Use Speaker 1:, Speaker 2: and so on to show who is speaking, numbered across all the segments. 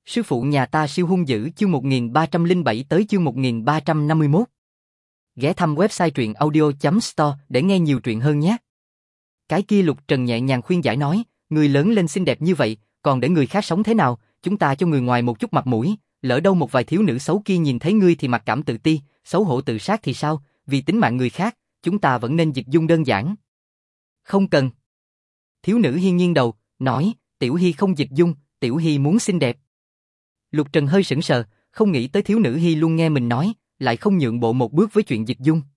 Speaker 1: Sư phụ nhà ta siêu hung dữ chương 1307 tới chương 1351. Ghé thăm website truyện audio.store để nghe nhiều truyện hơn nhé. Cái kia Lục Trần nhẹ nhàng khuyên giải nói, người lớn lên xinh đẹp như vậy, còn để người khác sống thế nào, chúng ta cho người ngoài một chút mặt mũi, lỡ đâu một vài thiếu nữ xấu kia nhìn thấy ngươi thì mặc cảm tự ti, xấu hổ tự sát thì sao, vì tính mạng người khác, chúng ta vẫn nên dịch dung đơn giản. Không cần. Thiếu nữ hiên nghiêng đầu, nói, Tiểu Hy không dịch dung, Tiểu Hy muốn xinh đẹp. Lục Trần hơi sững sờ, không nghĩ tới thiếu nữ Hy luôn nghe mình nói, lại không nhượng bộ một bước với chuyện dịch dung.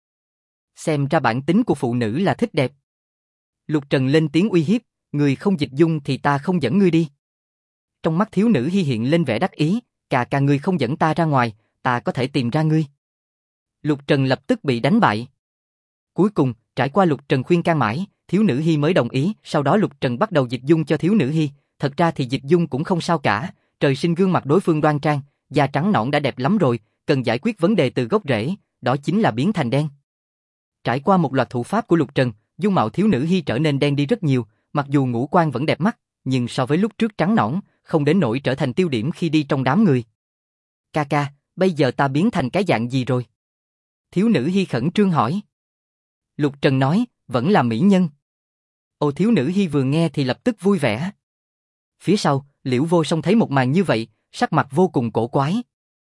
Speaker 1: Xem ra bản tính của phụ nữ là thích đẹp. Lục Trần lên tiếng uy hiếp, người không dịch dung thì ta không dẫn ngươi đi. Trong mắt thiếu nữ Hy hiện lên vẻ đắc ý, cà ngươi không dẫn ta ra ngoài, ta có thể tìm ra ngươi. Lục Trần lập tức bị đánh bại. Cuối cùng, trải qua Lục Trần khuyên can mãi, thiếu nữ Hy mới đồng ý, sau đó Lục Trần bắt đầu dịch dung cho thiếu nữ Hy, thật ra thì dịch dung cũng không sao cả, trời sinh gương mặt đối phương đoan trang, da trắng nõn đã đẹp lắm rồi, cần giải quyết vấn đề từ gốc rễ, đó chính là biến thành đen. Trải qua một loạt thủ pháp của Lục Trần, dung mạo thiếu nữ Hy trở nên đen đi rất nhiều, mặc dù ngũ quan vẫn đẹp mắt, nhưng so với lúc trước trắng nõn, không đến nỗi trở thành tiêu điểm khi đi trong đám người. Ca, bây giờ ta biến thành cái dạng gì rồi? Thiếu nữ Hy khẩn trương hỏi. Lục Trần nói, vẫn là mỹ nhân. Ồ, thiếu nữ Hy vừa nghe thì lập tức vui vẻ. Phía sau, Liễu Vô Song thấy một màn như vậy, sắc mặt vô cùng cổ quái.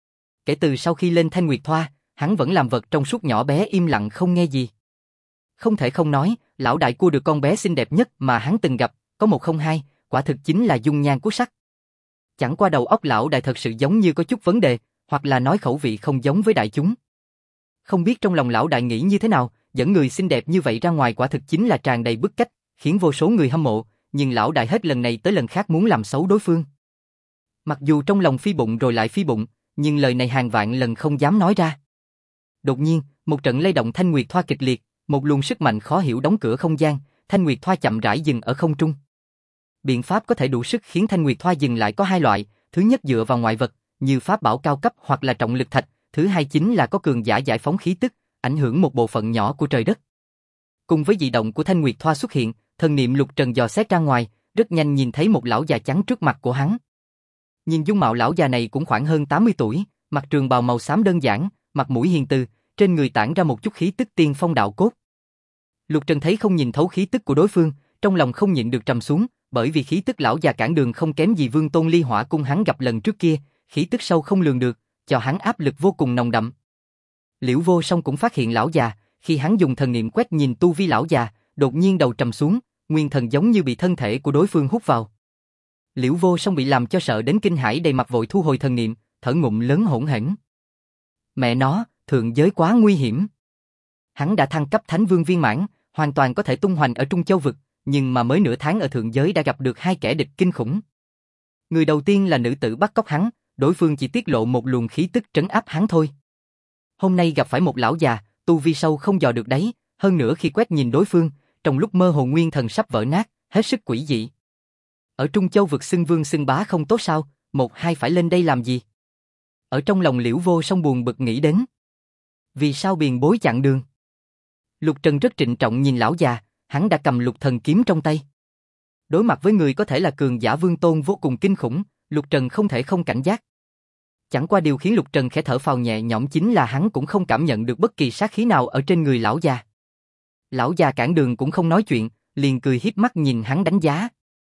Speaker 1: Kể từ sau khi lên Thanh Nguyệt Thoa, hắn vẫn làm vật trong suốt nhỏ bé im lặng không nghe gì. Không thể không nói, lão đại cua được con bé xinh đẹp nhất mà hắn từng gặp, có một không hai, quả thực chính là dung nhan quốc sắc. Chẳng qua đầu óc lão đại thật sự giống như có chút vấn đề, hoặc là nói khẩu vị không giống với đại chúng. Không biết trong lòng lão đại nghĩ như thế nào, dẫn người xinh đẹp như vậy ra ngoài quả thực chính là tràn đầy bức cách, khiến vô số người hâm mộ, nhưng lão đại hết lần này tới lần khác muốn làm xấu đối phương. Mặc dù trong lòng phi bụng rồi lại phi bụng, nhưng lời này hàng vạn lần không dám nói ra. Đột nhiên, một trận lay động Thanh Nguyệt Thoa kịch liệt, một luồng sức mạnh khó hiểu đóng cửa không gian, Thanh Nguyệt Thoa chậm rãi dừng ở không trung. Biện pháp có thể đủ sức khiến Thanh Nguyệt Thoa dừng lại có hai loại, thứ nhất dựa vào ngoại vật, như pháp bảo cao cấp hoặc là trọng lực thạch, thứ hai chính là có cường giả giải phóng khí tức, ảnh hưởng một bộ phận nhỏ của trời đất. Cùng với dị động của Thanh Nguyệt Thoa xuất hiện, thần niệm Lục Trần dò xét ra ngoài, rất nhanh nhìn thấy một lão già trắng trước mặt của hắn. Nhìn dung mạo lão già này cũng khoảng hơn 80 tuổi, mặc trường bào màu xám đơn giản, mặt mũi hiền từ, trên người tản ra một chút khí tức tiên phong đạo cốt. Lục Trần thấy không nhìn thấu khí tức của đối phương, trong lòng không nhịn được trầm xuống, bởi vì khí tức lão già cản đường không kém gì Vương Tôn Ly Hỏa Cung hắn gặp lần trước kia, khí tức sâu không lường được, cho hắn áp lực vô cùng nồng đậm. Liễu Vô Song cũng phát hiện lão già, khi hắn dùng thần niệm quét nhìn tu vi lão già, đột nhiên đầu trầm xuống, nguyên thần giống như bị thân thể của đối phương hút vào. Liễu Vô Song bị làm cho sợ đến kinh hãi, đầy mặt vội thu hồi thần niệm, thở ngụm lớn hỗn hển. Mẹ nó, thượng giới quá nguy hiểm. Hắn đã thăng cấp Thánh Vương viên mãn, hoàn toàn có thể tung hoành ở Trung Châu vực, nhưng mà mới nửa tháng ở thượng giới đã gặp được hai kẻ địch kinh khủng. Người đầu tiên là nữ tử bắt cóc hắn, đối phương chỉ tiết lộ một luồng khí tức trấn áp hắn thôi. Hôm nay gặp phải một lão già, tu vi sâu không dò được đáy, hơn nữa khi quét nhìn đối phương, trong lúc mơ hồ nguyên thần sắp vỡ nát, hết sức quỷ dị. Ở Trung Châu vực xưng vương xưng bá không tốt sao, một hai phải lên đây làm gì? Ở trong lòng Liễu Vô Song buồn bực nghĩ đến. Vì sao biền bối chặn đường? Lục Trần rất trịnh trọng nhìn lão già, hắn đã cầm lục thần kiếm trong tay. Đối mặt với người có thể là cường giả vương tôn vô cùng kinh khủng, Lục Trần không thể không cảnh giác. Chẳng qua điều khiến Lục Trần khẽ thở phào nhẹ nhõm chính là hắn cũng không cảm nhận được bất kỳ sát khí nào ở trên người lão già. Lão già cản đường cũng không nói chuyện, liền cười hiếp mắt nhìn hắn đánh giá.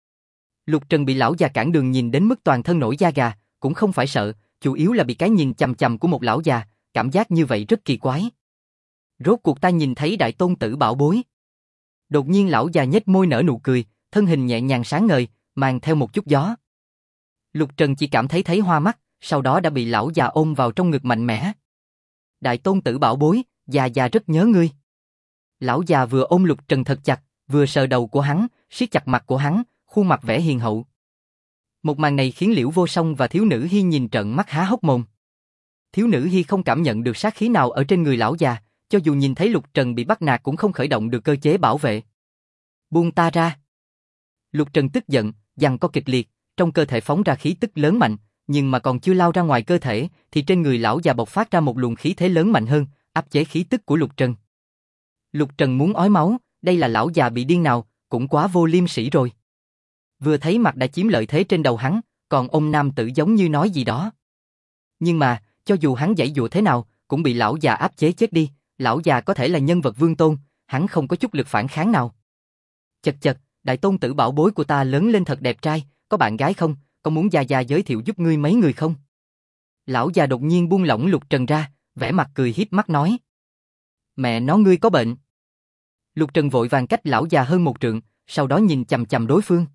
Speaker 1: Lục Trần bị lão già cản đường nhìn đến mức toàn thân nổi da gà, cũng không phải sợ, chủ yếu là bị cái nhìn chằm chằm của một lão già, cảm giác như vậy rất kỳ quái. Rốt cuộc ta nhìn thấy đại tôn tử bảo bối. Đột nhiên lão già nhếch môi nở nụ cười, thân hình nhẹ nhàng sáng ngời, mang theo một chút gió. Lục Trần chỉ cảm thấy hoa mắt, sau đó đã bị lão già ôm vào trong ngực mạnh mẽ. Đại tôn tử bảo bối, già rất nhớ ngươi. Lão già vừa ôm Lục Trần thật chặt, vừa sờ đầu của hắn, siết chặt mặt của hắn, khuôn mặt vẻ hiền hậu. Một màn này khiến Liễu Vô Song và thiếu nữ Hy nhìn trợn mắt há hốc mồm. Thiếu nữ Hy không cảm nhận được sát khí nào ở trên người lão già, cho dù nhìn thấy Lục Trần bị bắt nạt cũng không khởi động được cơ chế bảo vệ. Buông ta ra. Lục Trần tức giận, giằng co kịch liệt, trong cơ thể phóng ra khí tức lớn mạnh, nhưng mà còn chưa lao ra ngoài cơ thể, thì trên người lão già bộc phát ra một luồng khí thế lớn mạnh hơn, áp chế khí tức của Lục Trần. Lục Trần muốn ói máu, đây là lão già bị điên nào, cũng quá vô liêm sỉ rồi. Vừa thấy mặt đã chiếm lợi thế trên đầu hắn, còn ông nam tử giống như nói gì đó. Nhưng mà, cho dù hắn giãy dụa thế nào, cũng bị lão già áp chế chết đi, lão già có thể là nhân vật vương tôn, hắn không có chút lực phản kháng nào. Chật chật, đại tôn tử bảo bối của ta lớn lên thật đẹp trai, có bạn gái không, có muốn gia gia giới thiệu giúp ngươi mấy người không? Lão già đột nhiên buông lỏng Lục Trần ra, vẻ mặt cười hiếp mắt nói. Mẹ nó ngươi có bệnh. Lục Trần vội vàng cách lão già hơn một trượng, sau đó nhìn chằm chằm đối phương.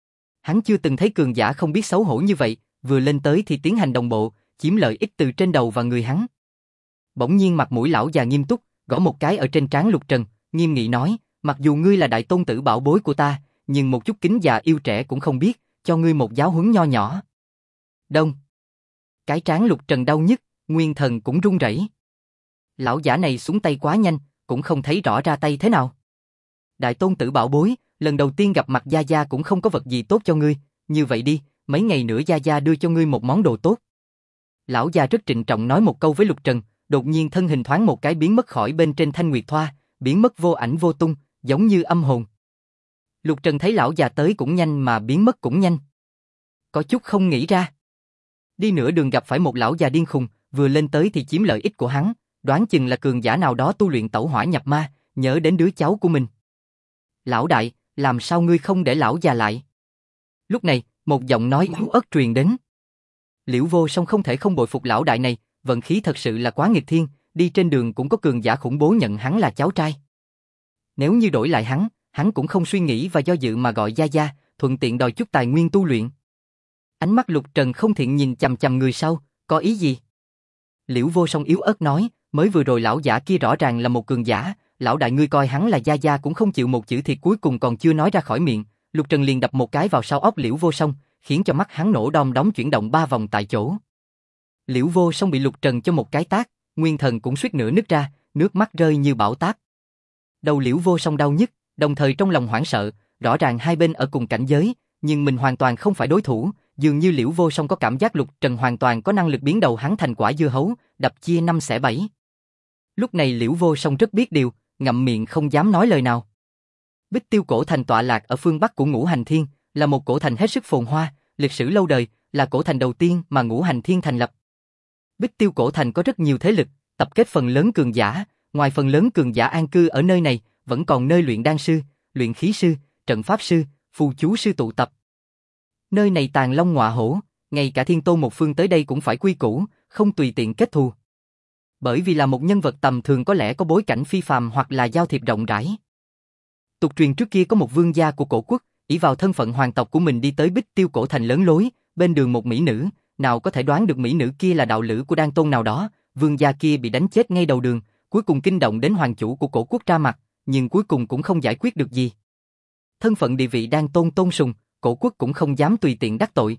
Speaker 1: Hắn chưa từng thấy cường giả không biết xấu hổ như vậy, vừa lên tới thì tiến hành đồng bộ, chiếm lợi ích từ trên đầu và người hắn. Bỗng nhiên mặt mũi lão già nghiêm túc, gõ một cái ở trên trán Lục Trần, nghiêm nghị nói, mặc dù ngươi là đại tôn tử bảo bối của ta, nhưng một chút kính già yêu trẻ cũng không biết, cho ngươi một giáo huấn nho nhỏ. Đông. Cái trán Lục Trần đau nhức, nguyên thần cũng run rẩy. Lão giả này xuống tay quá nhanh, cũng không thấy rõ ra tay thế nào. Đại tôn tử bảo bối, lần đầu tiên gặp mặt Gia Gia cũng không có vật gì tốt cho ngươi, như vậy đi, mấy ngày nữa Gia Gia đưa cho ngươi một món đồ tốt. Lão già rất trịnh trọng nói một câu với Lục Trần, đột nhiên thân hình thoáng một cái biến mất khỏi bên trên thanh nguyệt thoa, biến mất vô ảnh vô tung, giống như âm hồn. Lục Trần thấy lão già tới cũng nhanh mà biến mất cũng nhanh. Có chút không nghĩ ra. Đi nửa đường gặp phải một lão già điên khùng, vừa lên tới thì chiếm lợi ích của hắn, đoán chừng là cường giả nào đó tu luyện tẩu hỏa nhập ma, nhớ đến đứa cháu của mình. Lão đại, làm sao ngươi không để lão già lại? Lúc này, một giọng nói yếu ớt truyền đến. Liễu Vô Song không thể không bội phục lão đại này, vận khí thật sự là quá nghịch thiên, đi trên đường cũng có cường giả khủng bố nhận hắn là cháu trai. Nếu như đổi lại hắn cũng không suy nghĩ và do dự mà gọi Gia Gia, thuận tiện đòi chút tài nguyên tu luyện. Ánh mắt Lục Trần không thiện nhìn chằm chằm người sau, có ý gì? Liễu Vô Song yếu ớt nói, mới vừa rồi lão giả kia rõ ràng là một cường giả, lão đại ngươi coi hắn là Gia Gia cũng không chịu một chữ thiệt cuối cùng còn chưa nói ra khỏi miệng, Lục Trần liền đập một cái vào sau óc Liễu Vô Song, khiến cho mắt hắn nổ đom đóm chuyển động 3 vòng tại chỗ. Liễu Vô Song bị Lục Trần cho một cái tát, nguyên thần cũng suýt nữa nứt ra, nước mắt rơi như bão táp. Đầu Liễu Vô Song đau nhức, đồng thời trong lòng hoảng sợ, rõ ràng hai bên ở cùng cảnh giới, nhưng mình hoàn toàn không phải đối thủ, dường như Liễu Vô Song có cảm giác Lục Trần hoàn toàn có năng lực biến đầu hắn thành quả dưa hấu, đập chia 5 xẻ 7. Lúc này Liễu Vô Song rất biết điều, ngậm miệng không dám nói lời nào. Bích Tiêu cổ thành tọa lạc ở phương Bắc của Ngũ Hành Thiên, là một cổ thành hết sức phồn hoa, lịch sử lâu đời, là cổ thành đầu tiên mà Ngũ Hành Thiên thành lập. Bích Tiêu cổ thành có rất nhiều thế lực, tập kết phần lớn cường giả, ngoài phần lớn cường giả an cư ở nơi này, vẫn còn nơi luyện đan sư, luyện khí sư, trận pháp sư, phù chú sư tụ tập. Nơi này tàng long ngọa hổ, ngay cả Thiên Tôn một phương tới đây cũng phải quy củ, không tùy tiện kết thù. Bởi vì là một nhân vật tầm thường có lẽ có bối cảnh phi phàm hoặc là giao thiệp rộng rãi. Tục truyền trước kia có một vương gia của cổ quốc, ỷ vào thân phận hoàng tộc của mình đi tới Bích Tiêu cổ thành lớn lối, bên đường một mỹ nữ, nào có thể đoán được mỹ nữ kia là đạo lữ của đan tôn nào đó, vương gia kia bị đánh chết ngay đầu đường, cuối cùng kinh động đến hoàng chủ của cổ quốc ra mặt, nhưng cuối cùng cũng không giải quyết được gì. Thân phận địa vị đan tôn tôn sùng, cổ quốc cũng không dám tùy tiện đắc tội.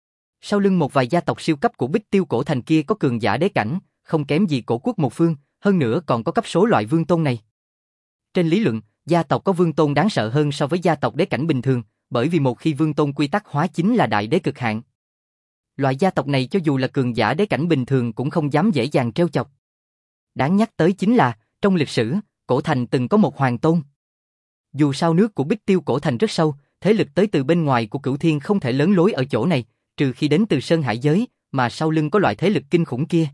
Speaker 1: Sau lưng một vài gia tộc siêu cấp của Bích Tiêu cổ thành kia có cường giả đế cảnh, không kém gì cổ quốc một phương, hơn nữa còn có cấp số loại vương tôn này. Trên lý luận, gia tộc có vương tôn đáng sợ hơn so với gia tộc đế cảnh bình thường, bởi vì một khi vương tôn quy tắc hóa chính là đại đế cực hạn. Loại gia tộc này cho dù là cường giả đế cảnh bình thường cũng không dám dễ dàng trêu chọc. Đáng nhắc tới chính là, trong lịch sử, cổ thành từng có một hoàng tôn. Dù sao nước của Bích Tiêu cổ thành rất sâu, thế lực tới từ bên ngoài của Cửu Thiên không thể lớn lối ở chỗ này, trừ khi đến từ Sơn Hải giới, mà sau lưng có loại thế lực kinh khủng kia.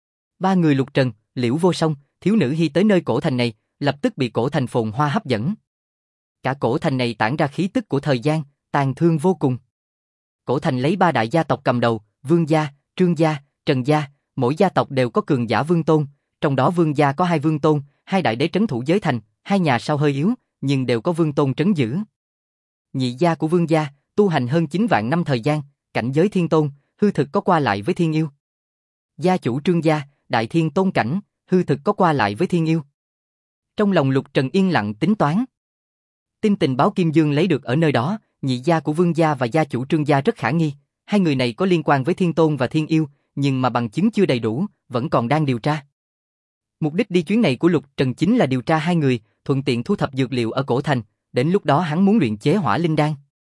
Speaker 1: Ba người Lục Trần, Liễu Vô Song, thiếu nữ Hi tới nơi cổ thành này, lập tức bị cổ thành phồn hoa hấp dẫn. Cả cổ thành này tản ra khí tức của thời gian, tàn thương vô cùng. Cổ thành lấy 3 đại gia tộc cầm đầu, Vương gia, Trương gia, Trần gia, mỗi gia tộc đều có cường giả vương tôn, trong đó Vương gia có 2 vương tôn, 2 đại đế trấn thủ giới thành, 2 nhà sau hơi yếu, nhưng đều có vương tôn trấn giữ. Nhị gia của Vương gia, tu hành hơn 9 vạn năm thời gian, cảnh giới thiên tôn, hư thực có qua lại với thiên yêu. Gia chủ Trương gia, đại thiên tôn cảnh, hư thực có qua lại với thiên yêu. Trong lòng Lục Trần yên lặng tính toán. Tin tình báo Kim Dương lấy được ở nơi đó, nhị gia của Vương gia và gia chủ Trương gia rất khả nghi, hai người này có liên quan với thiên tôn và thiên yêu, nhưng mà bằng chứng chưa đầy đủ, vẫn còn đang điều tra. Mục đích đi chuyến này của Lục Trần chính là điều tra hai người, thuận tiện thu thập dược liệu ở cổ thành, đến lúc đó hắn muốn luyện chế hỏa linh đan.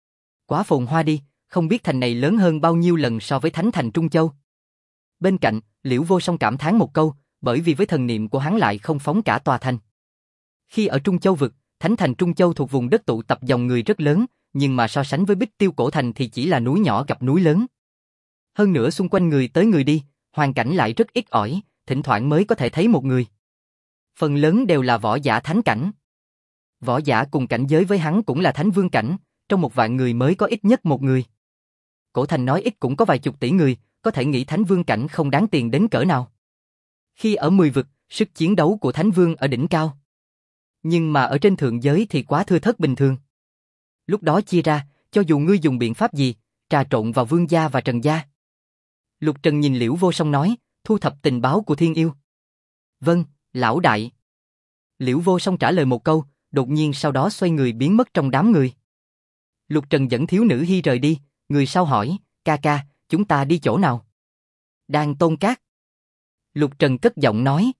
Speaker 1: Quá phồn hoa đi, không biết thành này lớn hơn bao nhiêu lần so với Thánh thành Trung Châu. Bên cạnh, Liễu Vô Song cảm thán một câu, bởi vì với thần niệm của hắn lại không phóng cả tòa thành. Khi ở Trung Châu vực, Thánh thành Trung Châu thuộc vùng đất tụ tập dòng người rất lớn, nhưng mà so sánh với Bích Tiêu cổ thành thì chỉ là núi nhỏ gặp núi lớn. Hơn nữa xung quanh người tới người đi, hoàn cảnh lại rất ít ỏi, thỉnh thoảng mới có thể thấy một người. Phần lớn đều là võ giả thánh cảnh. Võ giả cùng cảnh giới với hắn cũng là thánh vương cảnh, trong 1 vạn người mới có ít nhất một người. Cổ thành nói ít cũng có vài chục tỷ người, có thể nghĩ thánh vương cảnh không đáng tiền đến cỡ nào. Khi ở 10 vực, sức chiến đấu của thánh vương ở đỉnh cao. Nhưng mà ở trên thượng giới thì quá thưa thớt bình thường. Lúc đó chia ra, cho dù ngươi dùng biện pháp gì, trà trộn vào Vương gia và Trần gia. Lục Trần nhìn Liễu Vô Song nói, thu thập tình báo của Thiên Yêu. Vâng, lão đại. Liễu Vô Song trả lời một câu, đột nhiên sau đó xoay người biến mất trong đám người. Lục Trần dẫn Thiếu Nữ Hi rời đi, người sau hỏi, ca ca, chúng ta đi chỗ nào? Đan Tôn Các. Lục Trần cất giọng nói.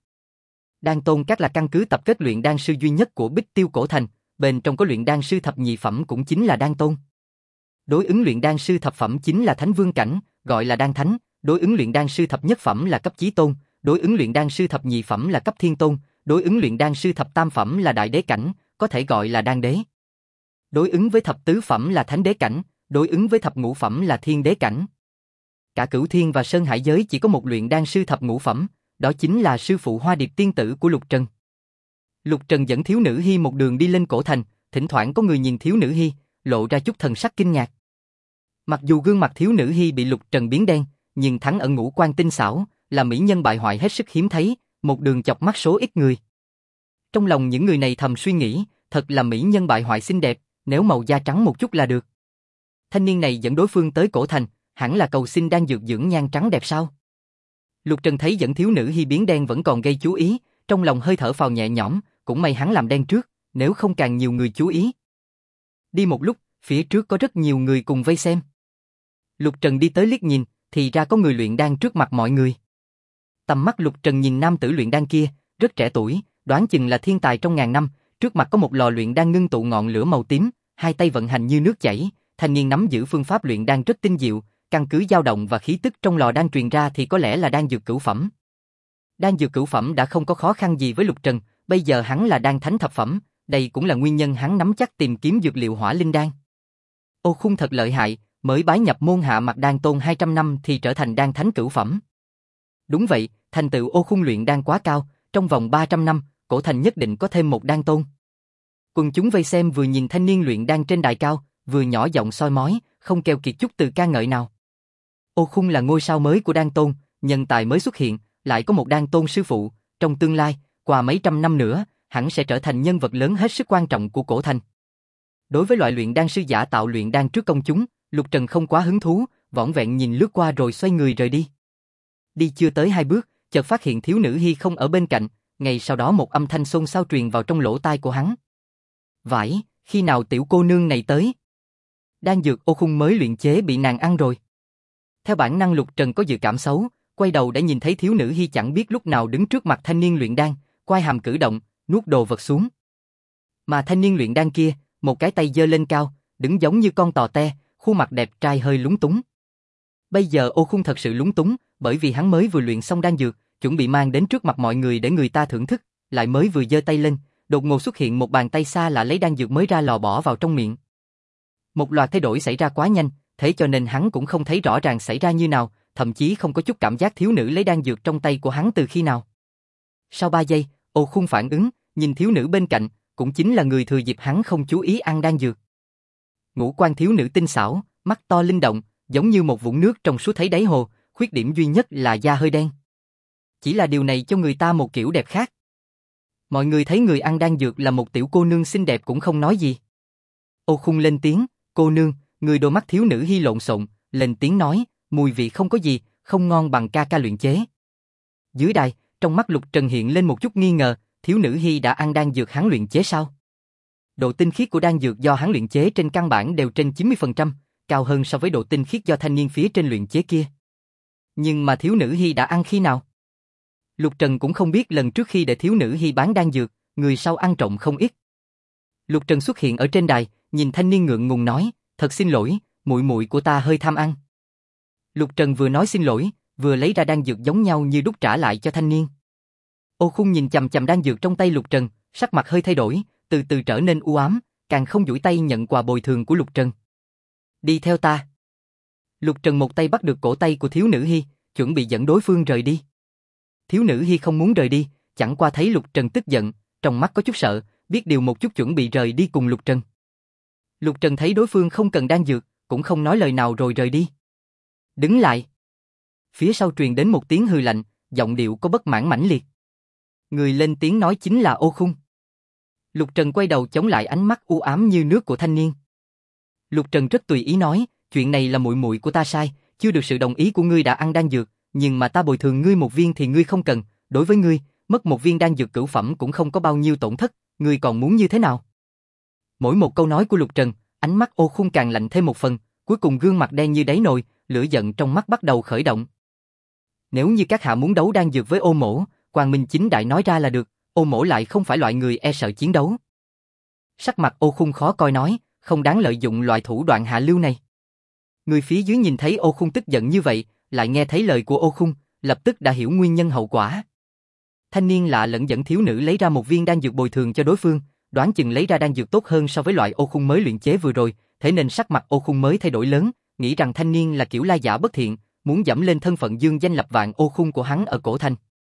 Speaker 1: Đan Tôn Các là căn cứ tập kết luyện đan sư duy nhất của Bích Tiêu Cổ Thành, bên trong có luyện đan sư thập nhị phẩm cũng chính là Đan Tôn. Đối ứng luyện đan sư thập phẩm chính là Thánh Vương cảnh, gọi là Đan Thánh, đối ứng luyện đan sư thập nhất phẩm là cấp Chí Tôn, đối ứng luyện đan sư thập nhị phẩm là cấp Thiên Tôn, đối ứng luyện đan sư thập tam phẩm là Đại Đế cảnh, có thể gọi là Đan Đế. Đối ứng với thập tứ phẩm là Thánh Đế cảnh, đối ứng với thập ngũ phẩm là Thiên Đế cảnh. Cả Cửu Thiên và Sơn Hải giới chỉ có một luyện đan sư thập ngũ phẩm, đó chính là sư phụ Hoa Điệp tiên tử của Lục Trần. Lục Trần dẫn Thiếu Nữ Hi một đường đi lên cổ thành, thỉnh thoảng có người nhìn Thiếu Nữ Hi, lộ ra chút thần sắc kinh ngạc. Mặc dù gương mặt Thiếu Nữ Hi bị Lục Trần biến đen, nhưng thắng ở ngũ quan tinh xảo, là mỹ nhân bại hoại hết sức hiếm thấy, một đường chọc mắt số ít người. Trong lòng những người này thầm suy nghĩ, thật là mỹ nhân bại hoại xinh đẹp, nếu màu da trắng một chút là được. Thanh niên này dẫn đối phương tới cổ thành, hẳn là cầu xin đan dược dưỡng nhan trắng đẹp sao? Lục Trần thấy dẫn Thiếu Nữ Hi biến đen vẫn còn gây chú ý, trong lòng hơi thở phào nhẹ nhõm, cũng may hắn làm đen trước, nếu không càng nhiều người chú ý. Đi một lúc, phía trước có rất nhiều người cùng vây xem. Lục Trần đi tới liếc nhìn, thì ra có người luyện đan trước mặt mọi người. Tầm mắt Lục Trần nhìn nam tử luyện đan kia, rất trẻ tuổi, đoán chừng là thiên tài trong ngàn năm, trước mặt có một lò luyện đan ngưng tụ ngọn lửa màu tím, hai tay vận hành như nước chảy, thanh niên nắm giữ phương pháp luyện đan rất tinh diệu, căn cứ dao động và khí tức trong lò đan truyền ra thì có lẽ là đan dược cửu phẩm. Đan dược cửu phẩm đã không có khó khăn gì với Lục Trần, bây giờ hắn là đan thánh thập phẩm, đây cũng là nguyên nhân hắn nắm chắc tìm kiếm dược liệu hỏa linh đan. Ô Khung thật lợi hại, mới bái nhập môn hạ mặt đan tôn 200 năm thì trở thành đan thánh cửu phẩm. Đúng vậy, thành tựu Ô Khung luyện đan quá cao, trong vòng 300 năm, cổ thành nhất định có thêm một đan tôn. Quần chúng vây xem vừa nhìn thanh niên luyện đan trên đài cao, vừa nhỏ giọng soi mói, không keo kiệt chút từ ca ngợi nào. Ô Khung là ngôi sao mới của đan tôn, nhân tài mới xuất hiện, lại có một đan tôn sư phụ, trong tương lai, qua mấy trăm năm nữa, hẳn sẽ trở thành nhân vật lớn hết sức quan trọng của cổ thành. Đối với loại luyện đan sư giả tạo luyện đan trước công chúng, Lục Trần không quá hứng thú, vỏn vẹn nhìn lướt qua rồi xoay người rời đi. Đi chưa tới 2 bước, chợt phát hiện Thiếu Nữ Hi không ở bên cạnh, ngay sau đó một âm thanh xôn xao truyền vào trong lỗ tai của hắn. Vãi, khi nào tiểu cô nương này tới? Đan dược Ô Khung mới luyện chế bị nàng ăn rồi. Theo bản năng Lục Trần có dự cảm xấu, quay đầu đã nhìn thấy Thiếu Nữ Hi chẳng biết lúc nào đứng trước mặt thanh niên luyện đan, quai hàm cử động, nuốt đồ vật xuống. Mà thanh niên luyện đan kia, một cái tay giơ lên cao, đứng giống như con tò te, khuôn mặt đẹp trai hơi lúng túng. Bây giờ Ô Khung thật sự lúng túng, bởi vì hắn mới vừa luyện xong đan dược, chuẩn bị mang đến trước mặt mọi người để người ta thưởng thức, lại mới vừa giơ tay lên, đột ngột xuất hiện một bàn tay xa lạ lấy đan dược mới ra lò bỏ vào trong miệng. Một loạt thay đổi xảy ra quá nhanh, thế cho nên hắn cũng không thấy rõ ràng xảy ra như nào, thậm chí không có chút cảm giác thiếu nữ lấy đan dược trong tay của hắn từ khi nào. Sau 3 giây, Ô Khung phản ứng, nhìn thiếu nữ bên cạnh, cũng chính là người thừa dịp hắn không chú ý ăn đan dược. Ngũ quan thiếu nữ tinh xảo, mắt to linh động, giống như một vũng nước trong suốt thấy đáy hồ, khuyết điểm duy nhất là da hơi đen. Chỉ là điều này cho người ta một kiểu đẹp khác. Mọi người thấy người ăn đan dược là một tiểu cô nương xinh đẹp cũng không nói gì. Ô Khung lên tiếng, cô nương, người đôi mắt thiếu nữ Hi lộn xộn, lên tiếng nói, mùi vị không có gì, không ngon bằng ca ca luyện chế. Dưới đài, trong mắt Lục Trần hiện lên một chút nghi ngờ, thiếu nữ Hi đã ăn đan dược hắn luyện chế sao? Độ tinh khiết của đan dược do hắn luyện chế trên căn bản đều trên 90%, cao hơn so với độ tinh khiết do thanh niên phía trên luyện chế kia. Nhưng mà thiếu nữ Hi đã ăn khi nào? Lục Trần cũng không biết lần trước khi để thiếu nữ Hi bán đan dược, người sau ăn trộm không ít. Lục Trần xuất hiện ở trên đài, nhìn thanh niên ngượng ngùng nói, thật xin lỗi, muội muội của ta hơi tham ăn. Lục Trần vừa nói xin lỗi, vừa lấy ra đan dược giống nhau như đúc trả lại cho thanh niên. Ô Khung nhìn chằm chằm đan dược trong tay Lục Trần, sắc mặt hơi thay đổi, từ từ trở nên u ám, càng không duỗi tay nhận quà bồi thường của Lục Trần. Đi theo ta. Lục Trần một tay bắt được cổ tay của Thiếu Nữ Hi, chuẩn bị dẫn đối phương rời đi. Thiếu Nữ Hi không muốn rời đi, chẳng qua thấy Lục Trần tức giận, trong mắt có chút sợ, biết điều một chút chuẩn bị rời đi cùng Lục Trần. Lục Trần thấy đối phương không cần đan dược, cũng không nói lời nào rồi rời đi. Đứng lại. Phía sau truyền đến một tiếng hừ lạnh, giọng điệu có bất mãn mãnh liệt. Người lên tiếng nói chính là Ô Khung. Lục Trần quay đầu chống lại ánh mắt u ám như nước của thanh niên. Lục Trần rất tùy ý nói, chuyện này là muội muội của ta sai, chưa được sự đồng ý của ngươi đã ăn đan dược, nhưng mà ta bồi thường ngươi một viên thì ngươi không cần, đối với ngươi, mất một viên đan dược cửu phẩm cũng không có bao nhiêu tổn thất, ngươi còn muốn như thế nào? Mỗi một câu nói của Lục Trần, ánh mắt Ô Khung càng lạnh thêm một phần, cuối cùng gương mặt đen như đáy nồi, lửa giận trong mắt bắt đầu khởi động. Nếu như các hạ muốn đấu đan dược với Ô mỗ, quang minh chính đại nói ra là được, Ô mỗ lại không phải loại người e sợ chiến đấu. Sắc mặt Ô Khung khó coi nói, không đáng lợi dụng loại thủ đoạn hạ lưu này. Người phía dưới nhìn thấy Ô Khung tức giận như vậy, lại nghe thấy lời của Ô Khung, lập tức đã hiểu nguyên nhân hậu quả. Thanh niên lạ lẫn dẫn thiếu nữ lấy ra một viên đan dược bồi thường cho đối phương, đoán chừng lấy ra đan dược tốt hơn so với loại Ô Khung mới luyện chế vừa rồi, thế nên sắc mặt Ô Khung mới thay đổi lớn, nghĩ rằng thanh niên là kiểu lai giả bất thiện, muốn dẫm lên thân phận dương danh lập vạn Ô Khung của hắn ở cổ thành.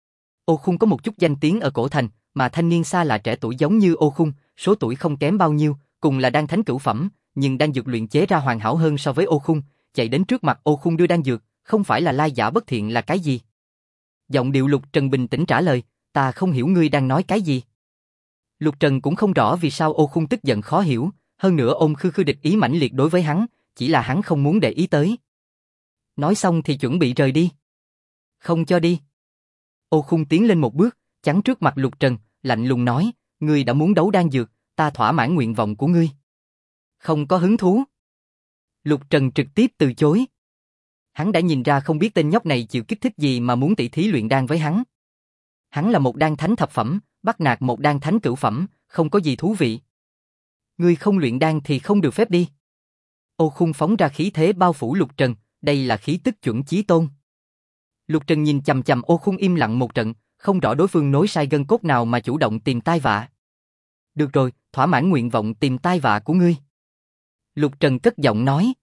Speaker 1: Ô Khung có một chút danh tiếng ở cổ thành, mà thanh niên xa lạ trẻ tuổi giống như Ô Khung, số tuổi không kém bao nhiêu, cùng là đan thánh cửu phẩm, nhưng đan dược luyện chế ra hoàn hảo hơn so với Ô Khung, chạy đến trước mặt Ô Khung đưa đan dược, không phải là lai giả bất thiện là cái gì? Giọng điệu Lục Trần bình tĩnh trả lời, ta không hiểu ngươi đang nói cái gì. Lục Trần cũng không rõ vì sao Ô Khung tức giận khó hiểu, hơn nữa ôm khư khư địch ý mãnh liệt đối với hắn, chỉ là hắn không muốn để ý tới. Nói xong thì chuẩn bị rời đi. Không cho đi. Ô Khung tiến lên một bước, chắn trước mặt Lục Trần, lạnh lùng nói, ngươi đã muốn đấu đan dược, ta thỏa mãn nguyện vọng của ngươi. Không có hứng thú. Lục Trần trực tiếp từ chối. Hắn đã nhìn ra không biết tên nhóc này chịu kích thích gì mà muốn tỷ thí luyện đan với hắn. Hắn là một đan thánh thập phẩm, bắt nạt một đan thánh cửu phẩm, không có gì thú vị. Ngươi không luyện đan thì không được phép đi. Ô Khung phóng ra khí thế bao phủ Lục Trần, đây là khí tức chuẩn chí tôn. Lục Trần nhìn chằm chằm Ô Khung im lặng một trận, không rõ đối phương nối sai gân cốt nào mà chủ động tìm tai vạ. Được rồi, thỏa mãn nguyện vọng tìm tai vạ của ngươi. Lục Trần cất giọng nói.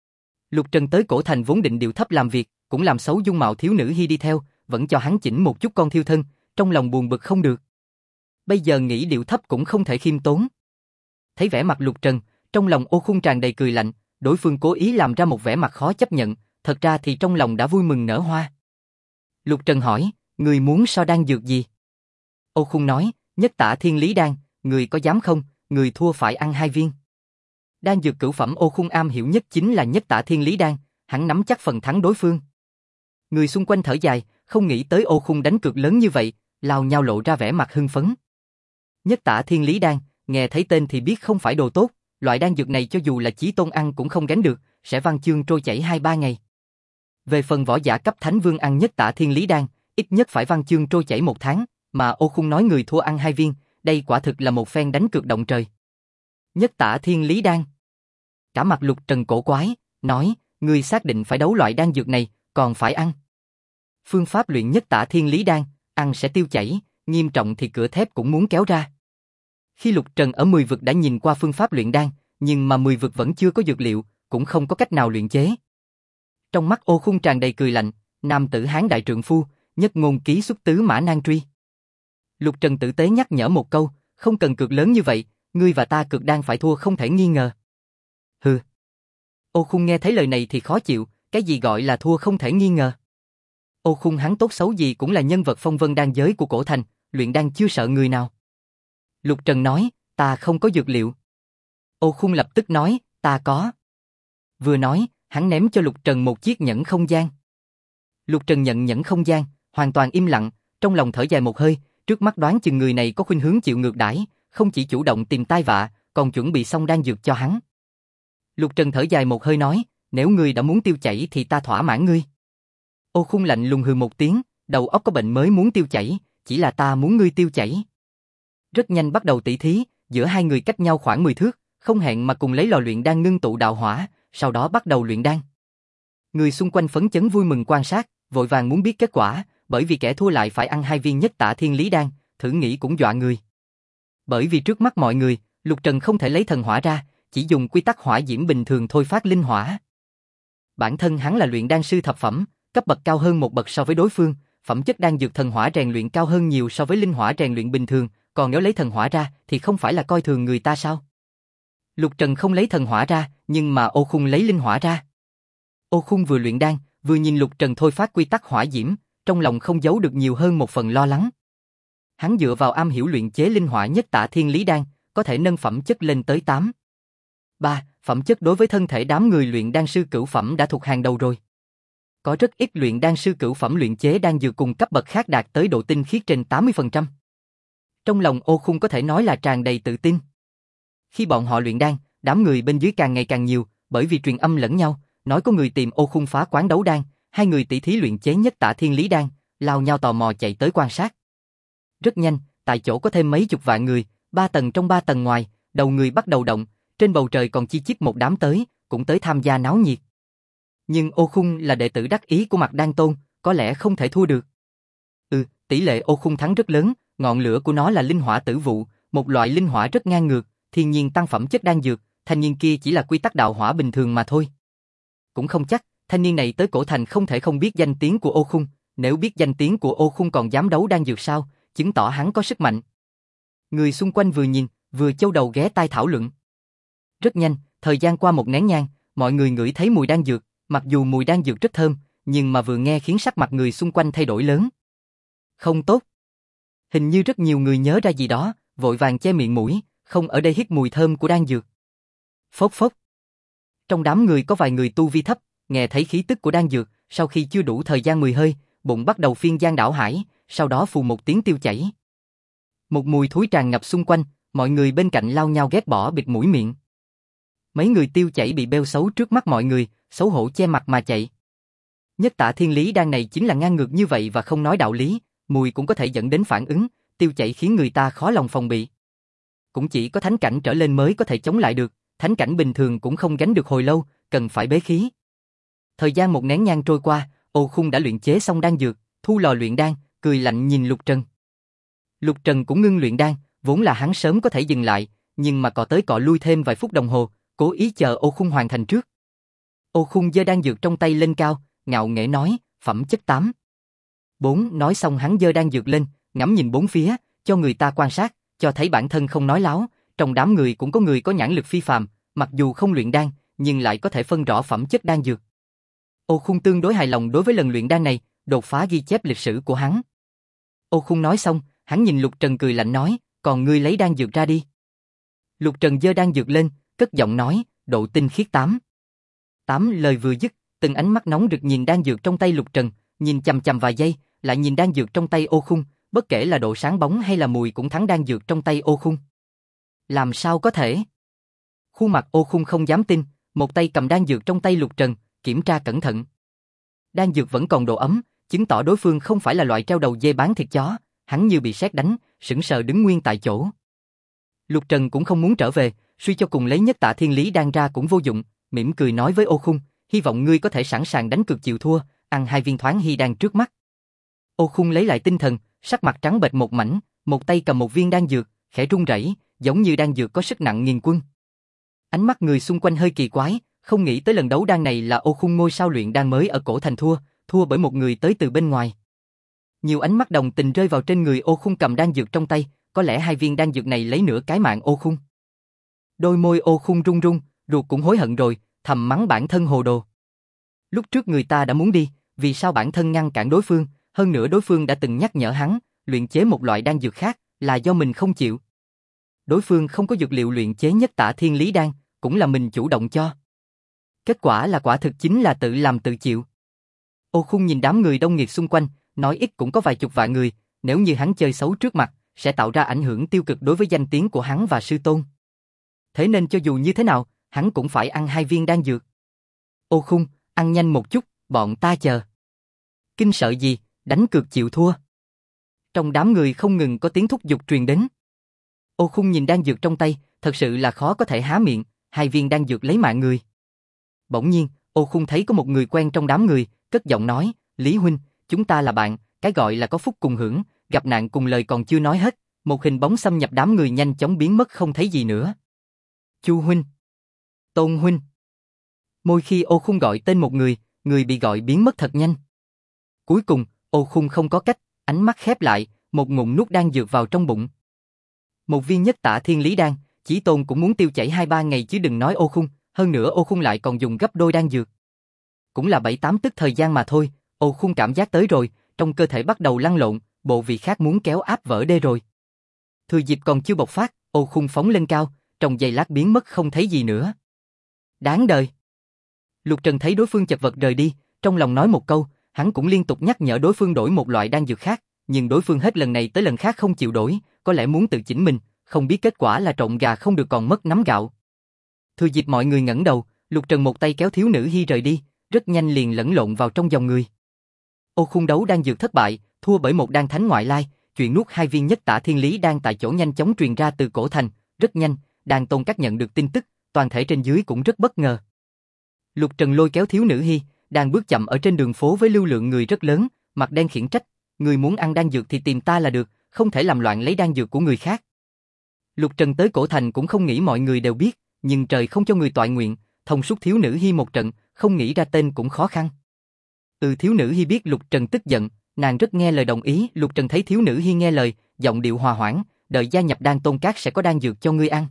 Speaker 1: Lục Trần tới cổ thành vốn định điệu thấp làm việc, cũng làm xấu dung mạo thiếu nữ Hi đi theo, vẫn cho hắn chỉnh một chút con thiêu thân, trong lòng buồn bực không được. Bây giờ nghĩ điệu thấp cũng không thể khiêm tốn. Thấy vẻ mặt Lục Trần, trong lòng Ô Khung tràn đầy cười lạnh, đối phương cố ý làm ra một vẻ mặt khó chấp nhận, thật ra thì trong lòng đã vui mừng nở hoa. Lục Trần hỏi, người muốn so đan dược gì? Ô Khung nói, nhất tả thiên lý đan, người có dám không, người thua phải ăn 2 viên. Đan dược cửu phẩm Ô Khung am hiểu nhất chính là nhất tả thiên lý đan, hắn nắm chắc phần thắng đối phương. Người xung quanh thở dài, không nghĩ tới Ô Khung đánh cược lớn như vậy, lao nhau lộ ra vẻ mặt hưng phấn. Nhất tả thiên lý đan, nghe thấy tên thì biết không phải đồ tốt, loại đan dược này cho dù là chí tôn ăn cũng không gánh được, sẽ văn chương trôi chảy 2-3 ngày. Về phần võ giả cấp thánh vương ăn nhất tả thiên lý đan, ít nhất phải văn chương trôi chảy 1 tháng, mà Ô Khung nói người thua ăn 2 viên, đây quả thực là một phen đánh cược động trời. Nhất tả thiên lý đan. Cả mặt Lục Trần cổ quái, nói, ngươi xác định phải đấu loại đan dược này, còn phải ăn. Phương pháp luyện nhất tả thiên lý đan, ăn sẽ tiêu chảy, nghiêm trọng thì cửa thép cũng muốn kéo ra. Khi Lục Trần ở 10 vực đã nhìn qua phương pháp luyện đan, nhưng mà 10 vực vẫn chưa có dược liệu, cũng không có cách nào luyện chế. Trong mắt Ô Khung tràn đầy cười lạnh, nam tử hán đại trượng phu, nhất ngôn ký xuất tứ mã nan truy. Lục Trần tử tế nhắc nhở một câu, không cần cược lớn như vậy, ngươi và ta cược đan phải thua không thể nghi ngờ. Hừ. Ô Khung nghe thấy lời này thì khó chịu, cái gì gọi là thua không thể nghi ngờ. Ô Khung hắn tốt xấu gì cũng là nhân vật phong vân đan giới của cổ thành, luyện đan chưa sợ người nào. Lục Trần nói, ta không có dược liệu. Ô Khung lập tức nói, ta có. Vừa nói, hắn ném cho Lục Trần một chiếc nhẫn không gian. Lục Trần nhận nhẫn không gian, hoàn toàn im lặng, trong lòng thở dài một hơi, trước mắt đoán chừng người này có khuynh hướng chịu ngược đãi, không chỉ chủ động tìm tai vạ, còn chuẩn bị xong đan dược cho hắn. Lục Trần thở dài một hơi nói, nếu ngươi đã muốn tiêu chảy thì ta thỏa mãn ngươi. Ô Khung lạnh lùng hừ một tiếng, đầu óc có bệnh mới muốn tiêu chảy, chỉ là ta muốn ngươi tiêu chảy. Rất nhanh bắt đầu tỷ thí, giữa hai người cách nhau khoảng 10 thước, không hẹn mà cùng lấy lò luyện đan ngưng tụ đạo hỏa, sau đó bắt đầu luyện đan. Người xung quanh phấn chấn vui mừng quan sát, vội vàng muốn biết kết quả, bởi vì kẻ thua lại phải ăn 2 viên nhất tả thiên lý đan, thử nghĩ cũng dọa người. Bởi vì trước mắt mọi người, Lục Trần không thể lấy thần hỏa ra, chỉ dùng quy tắc hỏa diễm bình thường thôi phát linh hỏa. Bản thân hắn là luyện đan sư thập phẩm, cấp bậc cao hơn một bậc so với đối phương, phẩm chất đan dược thần hỏa rèn luyện cao hơn nhiều so với linh hỏa rèn luyện bình thường, còn nếu lấy thần hỏa ra thì không phải là coi thường người ta sao? Lục Trần không lấy thần hỏa ra, nhưng mà Ô Khung lấy linh hỏa ra. Ô Khung vừa luyện đan, vừa nhìn Lục Trần thôi phát quy tắc hỏa diễm, trong lòng không giấu được nhiều hơn một phần lo lắng. Hắn dựa vào am hiểu luyện chế linh hỏa nhất Tạ Thiên Lý đan, có thể nâng phẩm chất lên tới 8. 3. Phẩm chất đối với thân thể đám người luyện đan sư cửu phẩm đã thuộc hàng đầu rồi. Có rất ít luyện đan sư cửu phẩm luyện chế đan dược cùng cấp bậc khác đạt tới độ tinh khiết trên 80%. Trong lòng Ô Khung có thể nói là tràn đầy tự tin. Khi bọn họ luyện đan, đám người bên dưới càng ngày càng nhiều, bởi vì truyền âm lẫn nhau, nói có người tìm Ô Khung phá quán đấu đan, hai người tỷ thí luyện chế nhất Tạ Thiên Lý đan, lao nhau tò mò chạy tới quan sát. Rất nhanh, tại chỗ có thêm mấy chục vạn người, 3 tầng trong 3 tầng ngoài, đầu người bắt đầu động, trên bầu trời còn chi chít một đám tới, cũng tới tham gia náo nhiệt. Nhưng Ô Khung là đệ tử đắc ý của Mạc Đan Tôn, có lẽ không thể thua được. Tỷ lệ Ô Khung thắng rất lớn, ngọn lửa của nó là linh hỏa tử vụ, một loại linh hỏa rất ngang ngược, thiên nhiên tăng phẩm chất đan dược, thanh niên kia chỉ là quy tắc đạo hỏa bình thường mà thôi. Cũng không chắc, thanh niên này tới cổ thành không thể không biết danh tiếng của Ô Khung, nếu biết danh tiếng của Ô Khung còn dám đấu đan dược sao, chứng tỏ hắn có sức mạnh. Người xung quanh vừa nhìn, vừa châu đầu ghé tai thảo luận. Rất nhanh, thời gian qua một nén nhang, mọi người ngửi thấy mùi đan dược, mặc dù mùi đan dược rất thơm, nhưng mà vừa nghe khiến sắc mặt người xung quanh thay đổi lớn. Không tốt. Hình như rất nhiều người nhớ ra gì đó, vội vàng che miệng mũi, không ở đây hít mùi thơm của đan dược. Phốc phốc. Trong đám người có vài người tu vi thấp, nghe thấy khí tức của đan dược, sau khi chưa đủ thời gian 10 hơi, bụng bắt đầu phiên giang đảo hải, sau đó phù một tiếng tiêu chảy. Một mùi thối tràn ngập xung quanh, mọi người bên cạnh lao nhau ghét bỏ bịt mũi miệng. Mấy người tiêu chảy bị bêu xấu trước mắt mọi người, xấu hổ che mặt mà chạy. Nhất Tạ Thiên Lý đan này chính là ngang ngược như vậy và không nói đạo lý, mùi cũng có thể dẫn đến phản ứng, tiêu chảy khiến người ta khó lòng phòng bị. Cũng chỉ có thánh cảnh trở lên mới có thể chống lại được, thánh cảnh bình thường cũng không gánh được hồi lâu, cần phải bế khí. Thời gian một nén nhang trôi qua, Ô Khung đã luyện chế xong đan dược, thu lò luyện đan, cười lạnh nhìn Lục Trần. Lục Trần cũng ngưng luyện đan, vốn là hắn sớm có thể dừng lại, nhưng mà cọ tới cọ lui thêm vài phút đồng hồ, cố ý chờ Ô Khung hoàn thành trước. Ô Khung giơ đan dược trong tay lên cao, ngạo nghễ nói, phẩm chất 8. 4. Nói xong hắn giơ đan dược lên, ngắm nhìn bốn phía, cho người ta quan sát, cho thấy bản thân không nói láo, trong đám người cũng có người có nhãn lực phi phàm, mặc dù không luyện đan, nhưng lại có thể phân rõ phẩm chất đan dược. Ô Khung tương đối hài lòng đối với lần luyện đan này, đột phá ghi chép lịch sử của hắn. Ô Khung nói xong, hắn nhìn Lục Trần cười lạnh nói, còn ngươi lấy đan dược ra đi. Lục Trần giơ đan dược lên, cất giọng nói, độ tinh khiết 8. 8 lời vừa dứt, từng ánh mắt nóng rực nhìn đan dược trong tay Lục Trần, nhìn chằm chằm vài giây, lại nhìn đan dược trong tay Ô Khung, bất kể là độ sáng bóng hay là mùi cũng thắng đan dược trong tay Ô Khung. Làm sao có thể? Khuôn mặt Ô Khung không dám tin, một tay cầm đan dược trong tay Lục Trần, kiểm tra cẩn thận. Đan dược vẫn còn độ ấm, chứng tỏ đối phương không phải là loại treo đầu dê bán thịt chó, hắn như bị sét đánh, sững sờ đứng nguyên tại chỗ. Lục Trần cũng không muốn trở về, suy cho cùng lấy nhất Tạ Thiên Lý đan ra cũng vô dụng, mỉm cười nói với Ô Khung, hy vọng ngươi có thể sẵn sàng đánh cược chịu thua, ăn 2 viên Thoáng Hy đan trước mắt. Ô Khung lấy lại tinh thần, sắc mặt trắng bệch một mảnh, một tay cầm một viên đan dược, khẽ run rẩy, giống như đan dược có sức nặng nghìn quân. Ánh mắt người xung quanh hơi kỳ quái, không nghĩ tới lần đấu đan này là Ô Khung ngôi sao luyện đan mới ở cổ thành thua bởi một người tới từ bên ngoài. Nhiều ánh mắt đồng tình rơi vào trên người Ô Khung cầm đan dược trong tay, có lẽ 2 viên đan dược này lấy nửa cái mạng Ô Khung. Đôi môi Ô Khung run run, ruột cũng hối hận rồi, thầm mắng bản thân hồ đồ. Lúc trước người ta đã muốn đi, vì sao bản thân ngăn cản đối phương, hơn nữa đối phương đã từng nhắc nhở hắn, luyện chế một loại đan dược khác, là do mình không chịu. Đối phương không có dược liệu luyện chế nhất Tạ Thiên Lý đan, cũng là mình chủ động cho. Kết quả là quả thực chính là tự làm tự chịu. Ô Khung nhìn đám người đông nghịt xung quanh, nói ít cũng có vài chục vạn người, nếu như hắn chơi xấu trước mặt, sẽ tạo ra ảnh hưởng tiêu cực đối với danh tiếng của hắn và sư tôn. Thế nên cho dù như thế nào, hắn cũng phải ăn 2 viên đan dược. Ô Khung, ăn nhanh một chút, bọn ta chờ. Kinh sợ gì, đánh cược chịu thua. Trong đám người không ngừng có tiếng thúc giục truyền đến. Ô Khung nhìn đan dược trong tay, thật sự là khó có thể há miệng, 2 viên đan dược lấy mạng người. Bỗng nhiên, Ô Khung thấy có một người quen trong đám người, cất giọng nói, Lý huynh, chúng ta là bạn, cái gọi là có phúc cùng hưởng, gặp nạn cùng lời còn chưa nói hết, một hình bóng xâm nhập đám người nhanh chóng biến mất không thấy gì nữa. Chu huynh, Tôn huynh. Mỗi khi Ô Khung gọi tên một người, người bị gọi biến mất thật nhanh. Cuối cùng, Ô Khung không có cách, ánh mắt khép lại, một ngụm nuốt đan dược vào trong bụng. Một viên nhất tả thiên lý đan, Chí Tôn cũng muốn tiêu chảy 2-3 ngày chứ đừng nói Ô Khung, hơn nữa Ô Khung lại còn dùng gấp đôi đan dược. Cũng là 7-8 tức thời gian mà thôi, Ô Khung cảm giác tới rồi, trong cơ thể bắt đầu lăn lộn, bộ vị khác muốn kéo áp vỡ đê rồi. Thừa dịp còn chưa bộc phát, Ô Khung phóng lên cao, trong giây lát biến mất không thấy gì nữa. Đáng đời. Lục Trần thấy đối phương chật vật rời đi, trong lòng nói một câu, hắn cũng liên tục nhắc nhở đối phương đổi một loại đan dược khác, nhưng đối phương hết lần này tới lần khác không chịu đổi, có lẽ muốn tự chỉnh mình, không biết kết quả là trộn gà không được còn mất nắm gạo. Thừa dịp mọi người ngẩng đầu, Lục Trần một tay kéo Thiếu Nữ Hi rời đi, rất nhanh liền lẫn lộn vào trong dòng người. Ô Khung đấu đan dược thất bại, thua bởi một đan thánh ngoại lai, chuyện nuốt 2 viên nhất tả thiên lý đan tại chỗ nhanh chóng truyền ra từ cổ thành, rất nhanh, Đan Tôn Các nhận được tin tức, toàn thể trên dưới cũng rất bất ngờ. Lục Trần lôi kéo Thiếu Nữ Hi, đang bước chậm ở trên đường phố với lưu lượng người rất lớn, mặt đen khiển trách, người muốn ăn đan dược thì tìm ta là được, không thể làm loạn lấy đan dược của người khác. Lục Trần tới cổ thành cũng không nghĩ mọi người đều biết, nhưng trời không cho người toại nguyện, thông suốt Thiếu Nữ Hi một trận, không nghĩ ra tên cũng khó khăn. Thiếu Nữ Hi biết Lục Trần tức giận, nàng rất nghe lời đồng ý. Lục Trần thấy Thiếu Nữ Hi nghe lời, giọng điệu hòa hoãn, đợi gia nhập Đan Tôn Các sẽ có đan dược cho ngươi ăn.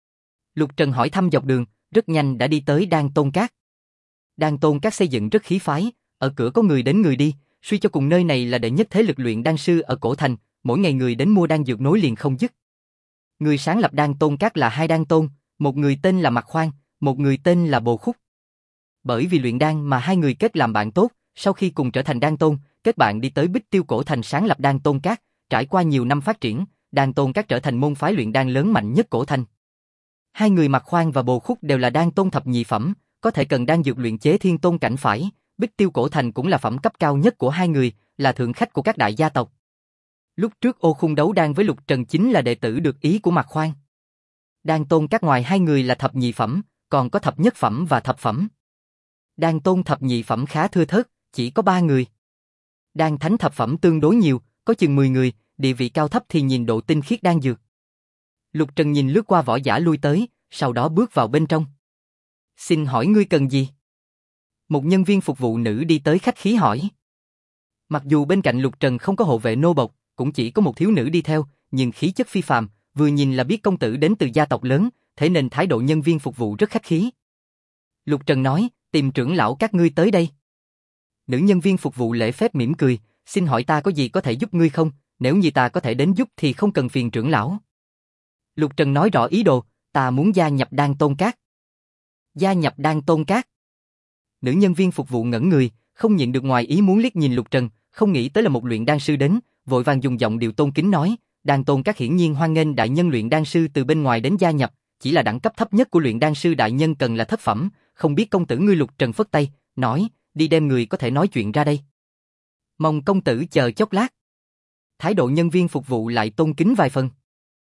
Speaker 1: Lục Trần hỏi thăm dọc đường, rất nhanh đã đi tới Đan Tôn Các. Đan Tôn Các xây dựng rất khí phái, ở cửa có người đến người đi, suy cho cùng nơi này là đệ nhất thế lực luyện đan sư ở cổ thành, mỗi ngày người đến mua đan dược nối liền không dứt. Người sáng lập Đan Tôn Các là hai đan tôn, một người tên là Mạc Khoan, một người tên là Bồ Khúc. Bởi vì luyện đan mà hai người kết làm bạn tốt, sau khi cùng trở thành đan tôn, kết bạn đi tới Bích Tiêu cổ thành sáng lập Đan Tôn Các, trải qua nhiều năm phát triển, Đan Tôn Các trở thành môn phái luyện đan lớn mạnh nhất cổ thành. Hai người Mạc Khoan và Bồ Khúc đều là đan tôn thập nhị phẩm, có thể cần đan dược luyện chế thiên tôn cảnh phải, Bích Tiêu cổ thành cũng là phẩm cấp cao nhất của hai người, là thượng khách của các đại gia tộc. Lúc trước Ô Khung đấu đan với Lục Trần chính là đệ tử được ý của Mạc Khoan. Đan Tôn Các ngoài hai người là thập nhị phẩm, còn có thập nhất phẩm và thập phẩm. Đan tôn thập nhị phẩm khá thưa thớt, chỉ có 3 người. Đan thánh thập phẩm tương đối nhiều, có chừng 10 người, địa vị cao thấp thì nhìn độ tinh khiết đan dược. Lục Trần nhìn lướt qua võ giả lui tới, sau đó bước vào bên trong. Xin hỏi ngươi cần gì? Một nhân viên phục vụ nữ đi tới khách khí hỏi. Mặc dù bên cạnh Lục Trần không có hộ vệ nô bộc, cũng chỉ có một thiếu nữ đi theo, nhưng khí chất phi phàm, vừa nhìn là biết công tử đến từ gia tộc lớn, thế nên thái độ nhân viên phục vụ rất khách khí. Lục Trần nói, tìm trưởng lão các ngươi tới đây. Nữ nhân viên phục vụ lễ phép mỉm cười, xin hỏi ta có gì có thể giúp ngươi không, nếu như ta có thể đến giúp thì không cần phiền trưởng lão. Lục Trần nói rõ ý đồ, ta muốn gia nhập Đan Tôn Các. Gia nhập Đan Tôn Các. Nữ nhân viên phục vụ ngẩn người, không nhịn được ngoài ý muốn liếc nhìn Lục Trần, không nghĩ tới là một luyện đan sư đến, vội vàng dùng giọng điệu tôn kính nói, Đan Tôn Các hiển nhiên hoan nghênh đại nhân luyện đan sư từ bên ngoài đến gia nhập, chỉ là đẳng cấp thấp nhất của luyện đan sư đại nhân cần là thất phẩm, không biết công tử ngươi. Lục Trần phất tay, nói, đi đem người có thể nói chuyện ra đây. Mong công tử chờ chốc lát. Thái độ nhân viên phục vụ lại tôn kính vài phần.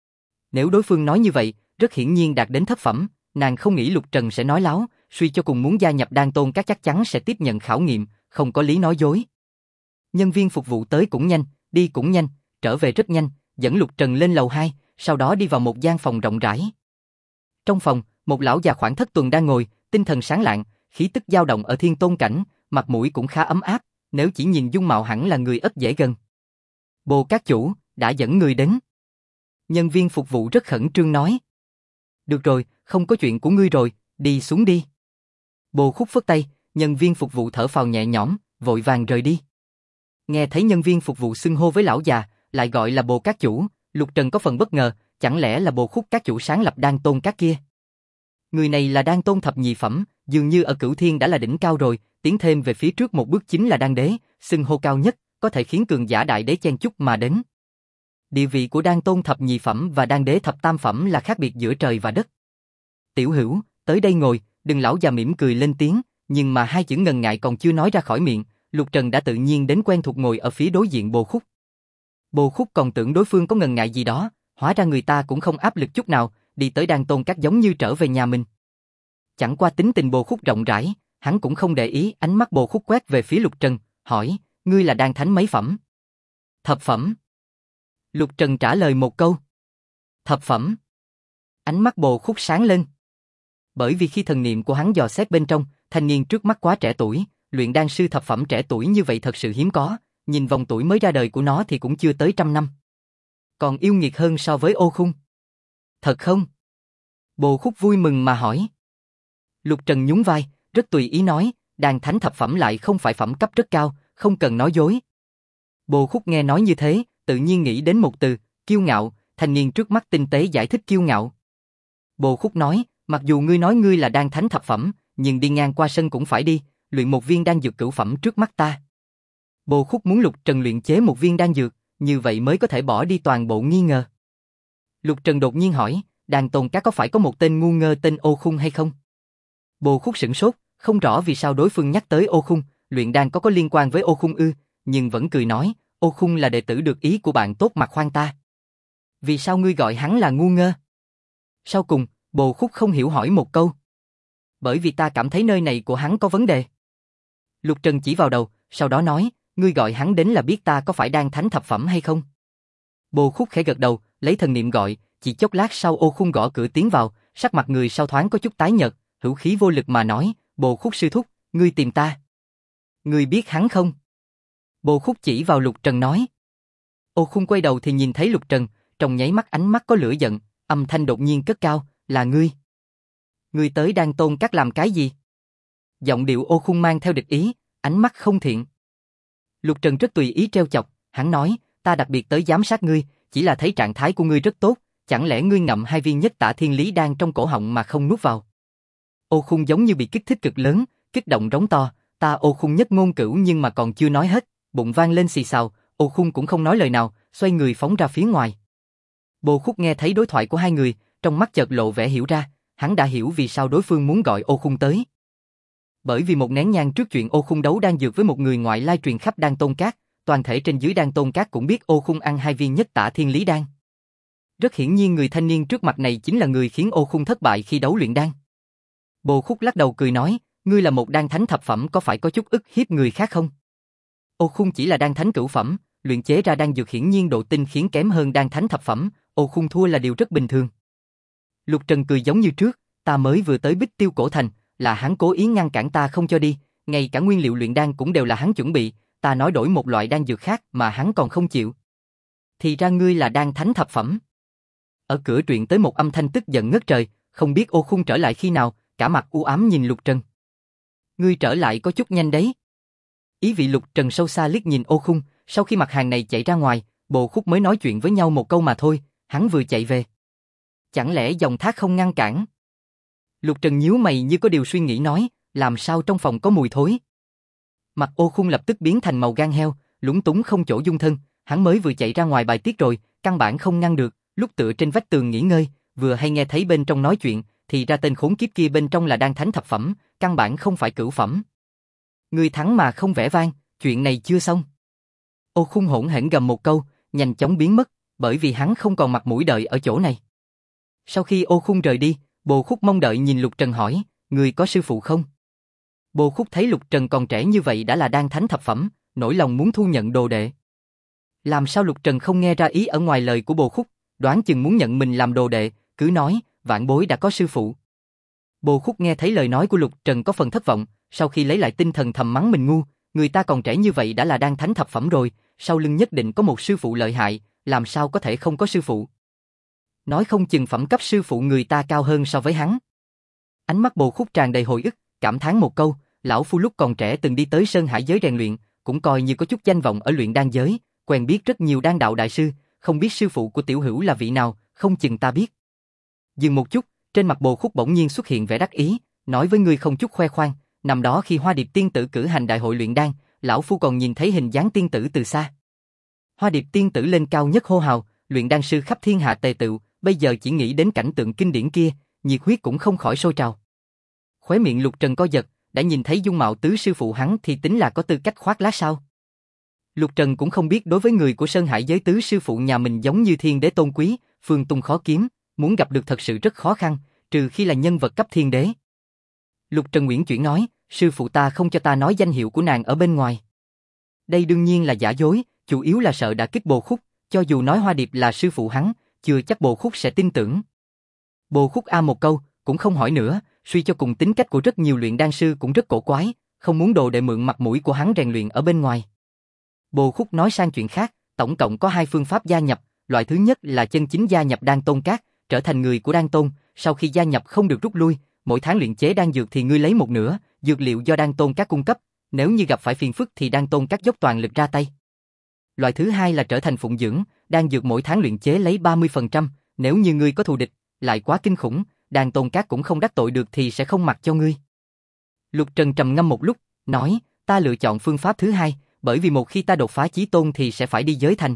Speaker 1: Nếu đối phương nói như vậy, rất hiển nhiên đạt đến thất phẩm, nàng không nghĩ Lục Trần sẽ nói láo, suy cho cùng muốn gia nhập Đan Tôn Các chắc chắn sẽ tiếp nhận khảo nghiệm, không có lý nói dối. Nhân viên phục vụ tới cũng nhanh, đi cũng nhanh, trở về rất nhanh, dẫn Lục Trần lên lầu 2, sau đó đi vào một gian phòng rộng rãi. Trong phòng, một lão già khoảng thất tuần đang ngồi, tinh thần sáng lạng, khí tức dao động ở thiên tôn cảnh, mặt mũi cũng khá ấm áp, nếu chỉ nhìn dung mạo hẳn là người ít dễ gần. Bồ các chủ, đã dẫn người đến. Nhân viên phục vụ rất khẩn trương nói. Được rồi, không có chuyện của ngươi rồi, đi xuống đi. Bồ Khúc phất tay, nhân viên phục vụ thở phào nhẹ nhõm, vội vàng rời đi. Nghe thấy nhân viên phục vụ xưng hô với lão già, lại gọi là Bồ các chủ, Lục Trần có phần bất ngờ, chẳng lẽ là Bồ Khúc các chủ sáng lập Đan Tôn Các kia? Người này là đan tôn thập nhị phẩm, dường như ở Cửu Thiên đã là đỉnh cao rồi, tiến thêm về phía trước một bước chính là đan đế, xưng hô cao nhất, có thể khiến cường giả đại đế chen chúc mà đến. Địa vị của đan tôn thập nhị phẩm và đan đế thập tam phẩm là khác biệt giữa trời và đất. Tiểu Hữu, tới đây ngồi, đừng. Lão già mỉm cười lên tiếng, nhưng mà hai chữ ngần ngại còn chưa nói ra khỏi miệng, Lục Trần đã tự nhiên đến quen thuộc ngồi ở phía đối diện Bồ Khúc. Bồ Khúc còn tưởng đối phương có ngần ngại gì đó, hóa ra người ta cũng không áp lực chút nào, đi tới Đan Tôn Các giống như trở về nhà mình. Chẳng qua tính tình Bồ Khúc rộng rãi, hắn cũng không để ý, ánh mắt Bồ Khúc quét về phía Lục Trần, hỏi, ngươi là đan thánh mấy phẩm? Thập phẩm. Lục Trần trả lời một câu. Thập phẩm. Ánh mắt Bồ Khúc sáng lên. Bởi vì khi thần niệm của hắn dò xét bên trong, thanh niên trước mắt quá trẻ tuổi, luyện đan sư thập phẩm trẻ tuổi như vậy thật sự hiếm có, nhìn vòng tuổi mới ra đời của nó thì cũng chưa tới 100 năm. Còn yêu nghiệt hơn so với Ô Khung. Thật không? Bồ Khúc vui mừng mà hỏi. Lục Trần nhún vai, rất tùy ý nói, đan thánh thập phẩm lại không phải phẩm cấp rất cao, không cần nói dối. Bồ Khúc nghe nói như thế, tự nhiên nghĩ đến một từ, kiêu ngạo, thanh niên trước mắt tinh tế giải thích kiêu ngạo. Bồ Khúc nói, mặc dù ngươi nói ngươi là đan thánh thập phẩm, nhưng đi ngang qua sân cũng phải đi, luyện một viên đan dược cửu phẩm trước mắt ta. Bồ Khúc muốn Lục Trần luyện chế một viên đan dược, như vậy mới có thể bỏ đi toàn bộ nghi ngờ. Lục Trần đột nhiên hỏi, Đan Tôn Các có phải có một tên ngu ngơ tên Ô Khung hay không? Bồ Khúc sửng sốt, không rõ vì sao đối phương nhắc tới Ô Khung, luyện đan có liên quan với Ô Khung ư, nhưng vẫn cười nói, Ô Khung là đệ tử được ý của bạn tốt Mạc Khoan ta. Vì sao ngươi gọi hắn là ngu ngơ? Sau cùng, Bồ Khúc không hiểu hỏi một câu. Bởi vì ta cảm thấy nơi này của hắn có vấn đề. Lục Trần chỉ vào đầu, sau đó nói, ngươi gọi hắn đến là biết ta có phải đan thánh thập phẩm hay không? Bồ Khúc khẽ gật đầu, lấy thần niệm gọi, chỉ chốc lát sau Ô Khung gõ cửa tiến vào, sắc mặt người sau thoáng có chút tái nhợt, hữu khí vô lực mà nói, Bồ Khúc sư thúc, ngươi tìm ta. Ngươi biết hắn không? Bồ Khúc chỉ vào Lục Trần nói. Ô Khung quay đầu thì nhìn thấy Lục Trần, trong nháy mắt ánh mắt có lửa giận, âm thanh đột nhiên cất cao, là ngươi. Ngươi tới Đan Tôn Các làm cái gì? Giọng điệu Ô Khung mang theo địch ý, ánh mắt không thiện. Lục Trần rất tùy ý trêu chọc, hắn nói, ta đặc biệt tới giám sát ngươi, chỉ là thấy trạng thái của ngươi rất tốt, chẳng lẽ ngươi ngậm 2 viên nhất tả thiên lý đan trong cổ họng mà không nuốt vào? Ô Khung giống như bị kích thích cực lớn, kích động rống to, ta Ô Khung nhất ngôn cửu nhưng mà còn chưa nói hết, bụng vang lên xì xào, Ô Khung cũng không nói lời nào, xoay người phóng ra phía ngoài. Bồ Khúc nghe thấy đối thoại của hai người, trong mắt chợt lộ vẻ hiểu ra, hắn đã hiểu vì sao đối phương muốn gọi Ô Khung tới. Bởi vì một nén nhang trước chuyện Ô Khung đấu đan dược với một người ngoại lai truyền khắp Đan Tôn Các, toàn thể trên dưới Đan Tôn Các cũng biết Ô Khung ăn 2 viên nhất tả thiên lý đan. Rất hiển nhiên người thanh niên trước mặt này chính là người khiến Ô Khung thất bại khi đấu luyện đan. Bồ Khúc lắc đầu cười nói, ngươi là một đan thánh thập phẩm có phải có chút ức hiếp người khác không? Ô Khung chỉ là đan thánh cửu phẩm, luyện chế ra đan dược hiển nhiên độ tinh khiết kém hơn đan thánh thập phẩm, Ô Khung thua là điều rất bình thường. Lục Trần cười giống như trước, ta mới vừa tới Bích Tiêu Cổ Thành, là hắn cố ý ngăn cản ta không cho đi, ngay cả nguyên liệu luyện đan cũng đều là hắn chuẩn bị, ta nói đổi một loại đan dược khác mà hắn còn không chịu. Thì ra ngươi là đan thánh thập phẩm. Ở cửa truyền tới một âm thanh tức giận ngất trời, không biết Ô Khung trở lại khi nào, cả mặt u ám nhìn Lục Trần. Ngươi trở lại có chút nhanh đấy. Ý vị Lục Trần sâu xa liếc nhìn Ô Khung, sau khi mặt hàng này chạy ra ngoài, Bồ Khúc mới nói chuyện với nhau một câu mà thôi, hắn vừa chạy về. Chẳng lẽ dòng thác không ngăn cản? Lục Trần nhíu mày như có điều suy nghĩ nói, làm sao trong phòng có mùi thối? Mặt Ô Khung lập tức biến thành màu gan heo, lúng túng không chỗ dung thân, hắn mới vừa chạy ra ngoài bài tiết rồi, căn bản không ngăn được, lúc tựa trên vách tường nghỉ ngơi, vừa hay nghe thấy bên trong nói chuyện, thì ra tên khốn kiếp kia bên trong là đan thánh thập phẩm, căn bản không phải cửu phẩm. Ngươi thắng mà không vẻ vang, chuyện này chưa xong. Ô Khung hỗn hển gầm một câu, nhanh chóng biến mất, bởi vì hắn không còn mặt mũi đợi ở chỗ này. Sau khi Ô Khung rời đi, Bồ Khúc mong đợi nhìn Lục Trần hỏi, ngươi có sư phụ không? Bồ Khúc thấy Lục Trần còn trẻ như vậy đã là đan thánh thập phẩm, nổi lòng muốn thu nhận đồ đệ. Làm sao Lục Trần không nghe ra ý ở ngoài lời của Bồ Khúc, đoán chừng muốn nhận mình làm đồ đệ, cứ nói, vạn bối đã có sư phụ. Bồ Khúc nghe thấy lời nói của Lục Trần có phần thất vọng, sau khi lấy lại tinh thần thầm mắng mình ngu, người ta còn trẻ như vậy đã là đan thánh thập phẩm rồi, sau lưng nhất định có một sư phụ lợi hại, làm sao có thể không có sư phụ. Nói không chừng phẩm cấp sư phụ người ta cao hơn so với hắn. Ánh mắt Bồ Khúc tràn đầy hồi ức, cảm thán một câu, lão phu lúc còn trẻ từng đi tới Sơn Hải giới rèn luyện, cũng coi như có chút danh vọng ở luyện đan giới, quen biết rất nhiều đan đạo đại sư, không biết sư phụ của tiểu hữu là vị nào, không chừng ta biết. Dừng một chút, trên mặt Bồ Khúc bỗng nhiên xuất hiện vẻ đắc ý, nói với ngươi không chút khoe khoang, năm đó khi Hoa Điệp tiên tử cử hành đại hội luyện đan, lão phu còn nhìn thấy hình dáng tiên tử từ xa. Hoa Điệp tiên tử lên cao nhất hô hào, luyện đan sư khắp thiên hạ tề tựu, bây giờ chỉ nghĩ đến cảnh tượng kinh điển kia, nhiệt huyết cũng không khỏi sôi trào. Khóe miệng Lục Trần co giật, đã nhìn thấy dung mạo tứ sư phụ hắn thì tính là có tư cách khoác lác sao? Lục Trần cũng không biết đối với người của Sơn Hải giới tứ sư phụ nhà mình giống như thiên đế tôn quý, phương tung khó kiếm, muốn gặp được thật sự rất khó khăn, trừ khi là nhân vật cấp thiên đế. Lục Trần Nguyễn chuyển nói, sư phụ ta không cho ta nói danh hiệu của nàng ở bên ngoài. Đây đương nhiên là giả dối, chủ yếu là sợ đả kích Bồ Khúc, cho dù nói Hoa Điệp là sư phụ hắn, chưa chắc Bồ Khúc sẽ tin tưởng. Bồ Khúc a một câu, cũng không hỏi nữa, suy cho cùng tính cách của rất nhiều luyện đan sư cũng rất cổ quái, không muốn đồ đệ mượn mặt mũi của hắn rèn luyện ở bên ngoài. Bồ Khúc nói sang chuyện khác, tổng cộng có 2 phương pháp gia nhập, loại thứ nhất là chân chính gia nhập Đan Tôn Các, trở thành người của Đan Tôn, sau khi gia nhập không được rút lui, mỗi tháng luyện chế đan dược thì ngươi lấy một nửa, dược liệu do Đan Tôn Các cung cấp, nếu như gặp phải phiền phức thì Đan Tôn Các dốc toàn lực ra tay. Loại thứ hai là trở thành phụng dưỡng, đan dược mỗi tháng luyện chế lấy 30%, nếu như ngươi có thù địch, lại quá kinh khủng, Đan Tôn Các cũng không đắc tội được thì sẽ không mặc cho ngươi. Lục Trần trầm ngâm một lúc, nói, ta lựa chọn phương pháp thứ hai, bởi vì một khi ta đột phá chí tôn thì sẽ phải đi giới thành.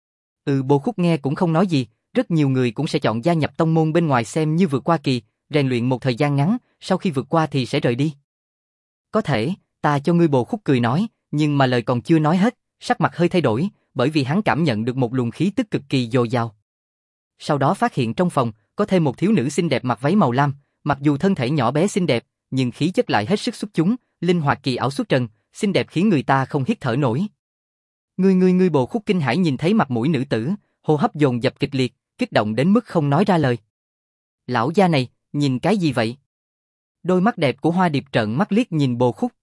Speaker 1: Bồ Khúc nghe cũng không nói gì, rất nhiều người cũng sẽ chọn gia nhập tông môn bên ngoài xem như vượt qua kỳ, rèn luyện một thời gian ngắn, sau khi vượt qua thì sẽ rời đi. Có thể, ta cho ngươi. Bồ Khúc cười nói, nhưng mà lời còn chưa nói hết, sắc mặt hơi thay đổi, bởi vì hắn cảm nhận được một luồng khí tức cực kỳ dồi dào. Sau đó phát hiện trong phòng, có thêm một thiếu nữ xinh đẹp mặc váy màu lam, mặc dù thân thể nhỏ bé xinh đẹp, nhưng khí chất lại hết sức xuất chúng, linh hoạt kỳ ảo xuất trần, xinh đẹp khiến người ta không hít thở nổi. Ngươi. Bồ Khúc kinh hãi nhìn thấy mặt mũi nữ tử, hô hấp dồn dập kịch liệt, kích động đến mức không nói ra lời. Lão gia này, nhìn cái gì vậy? Đôi mắt đẹp của Hoa Điệp trợn mắt liếc nhìn Bồ Khúc.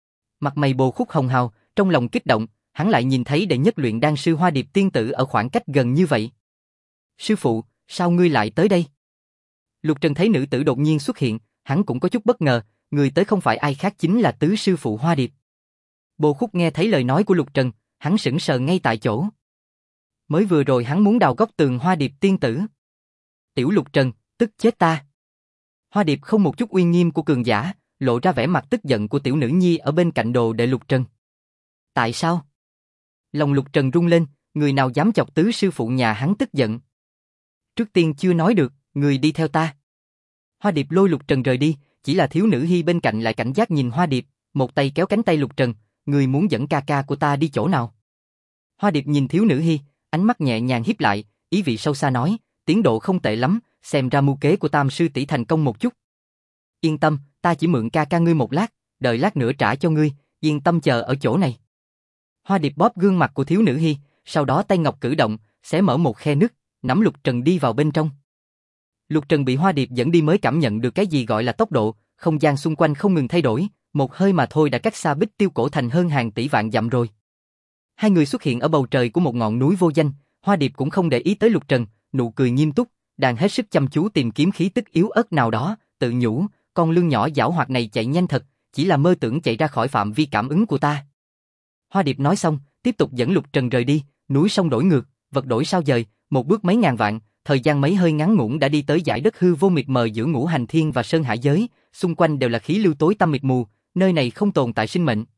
Speaker 1: Mặt mày Bồ Khúc hồng hào, trong lòng kích động, hắn lại nhìn thấy đệ nhất luyện đan sư Hoa Điệp tiên tử ở khoảng cách gần như vậy. Sư phụ, sao ngươi lại tới đây? Lục Trần thấy nữ tử đột nhiên xuất hiện, hắn cũng có chút bất ngờ, người tới không phải ai khác chính là tứ sư phụ Hoa Điệp. Bồ Khúc nghe thấy lời nói của Lục Trần, hắn sững sờ ngay tại chỗ. Mới vừa rồi hắn muốn đào góc tường Hoa Điệp tiên tử. Tiểu Lục Trần, tức chết ta. Hoa Điệp không một chút uy nghiêm của cường giả, lộ ra vẻ mặt tức giận của tiểu nữ nhi ở bên cạnh đồ đệ Lục Trần. Tại sao? Lòng Lục Trần rung lên, người nào dám chọc tứ sư phụ nhà hắn tức giận. Trước tiên chưa nói được, người đi theo ta. Hoa Điệp lôi Lục Trần rời đi, chỉ là thiếu nữ Hi bên cạnh lại cảnh giác nhìn Hoa Điệp, một tay kéo cánh tay Lục Trần, người muốn dẫn ca ca của ta đi chỗ nào? Hoa Điệp nhìn thiếu nữ Hi, ánh mắt nhẹ nhàng híp lại, ý vị sâu xa nói, tiến độ không tệ lắm, xem ra mưu kế của Tam sư tỷ thành công một chút. Yên tâm, ta chỉ mượn ca ca ngươi một lát, đợi lát nữa trả cho ngươi, yên tâm chờ ở chỗ này. Hoa Điệp bóp gương mặt của thiếu nữ Hi, sau đó tay ngọc cử động, xé mở một khe nứt, nắm Lục Trần đi vào bên trong. Lục Trần bị Hoa Điệp dẫn đi mới cảm nhận được cái gì gọi là tốc độ, không gian xung quanh không ngừng thay đổi, một hơi mà thôi đã cách xa Bích Tiêu cổ thành hơn hàng tỷ vạn dặm rồi. Hai người xuất hiện ở bầu trời của một ngọn núi vô danh, Hoa Điệp cũng không để ý tới Lục Trần, nụ cười nghiêm túc, đang hết sức chăm chú tìm kiếm khí tức yếu ớt nào đó, tự nhủ, con lươn nhỏ giảo hoạt này chạy nhanh thật, chỉ là mơ tưởng chạy ra khỏi phạm vi cảm ứng của ta. Hoa Điệp nói xong, tiếp tục dẫn Lục Trần rời đi, núi sông đổi ngược, vật đổi sao dời, một bước mấy ngàn vạn, thời gian mấy hơi ngắn ngủn đã đi tới dải đất hư vô mịt mờ giữa Ngũ Hành Thiên và Sơn Hải giới, xung quanh đều là khí lưu tối tăm mịt mù, nơi này không tồn tại sinh mệnh.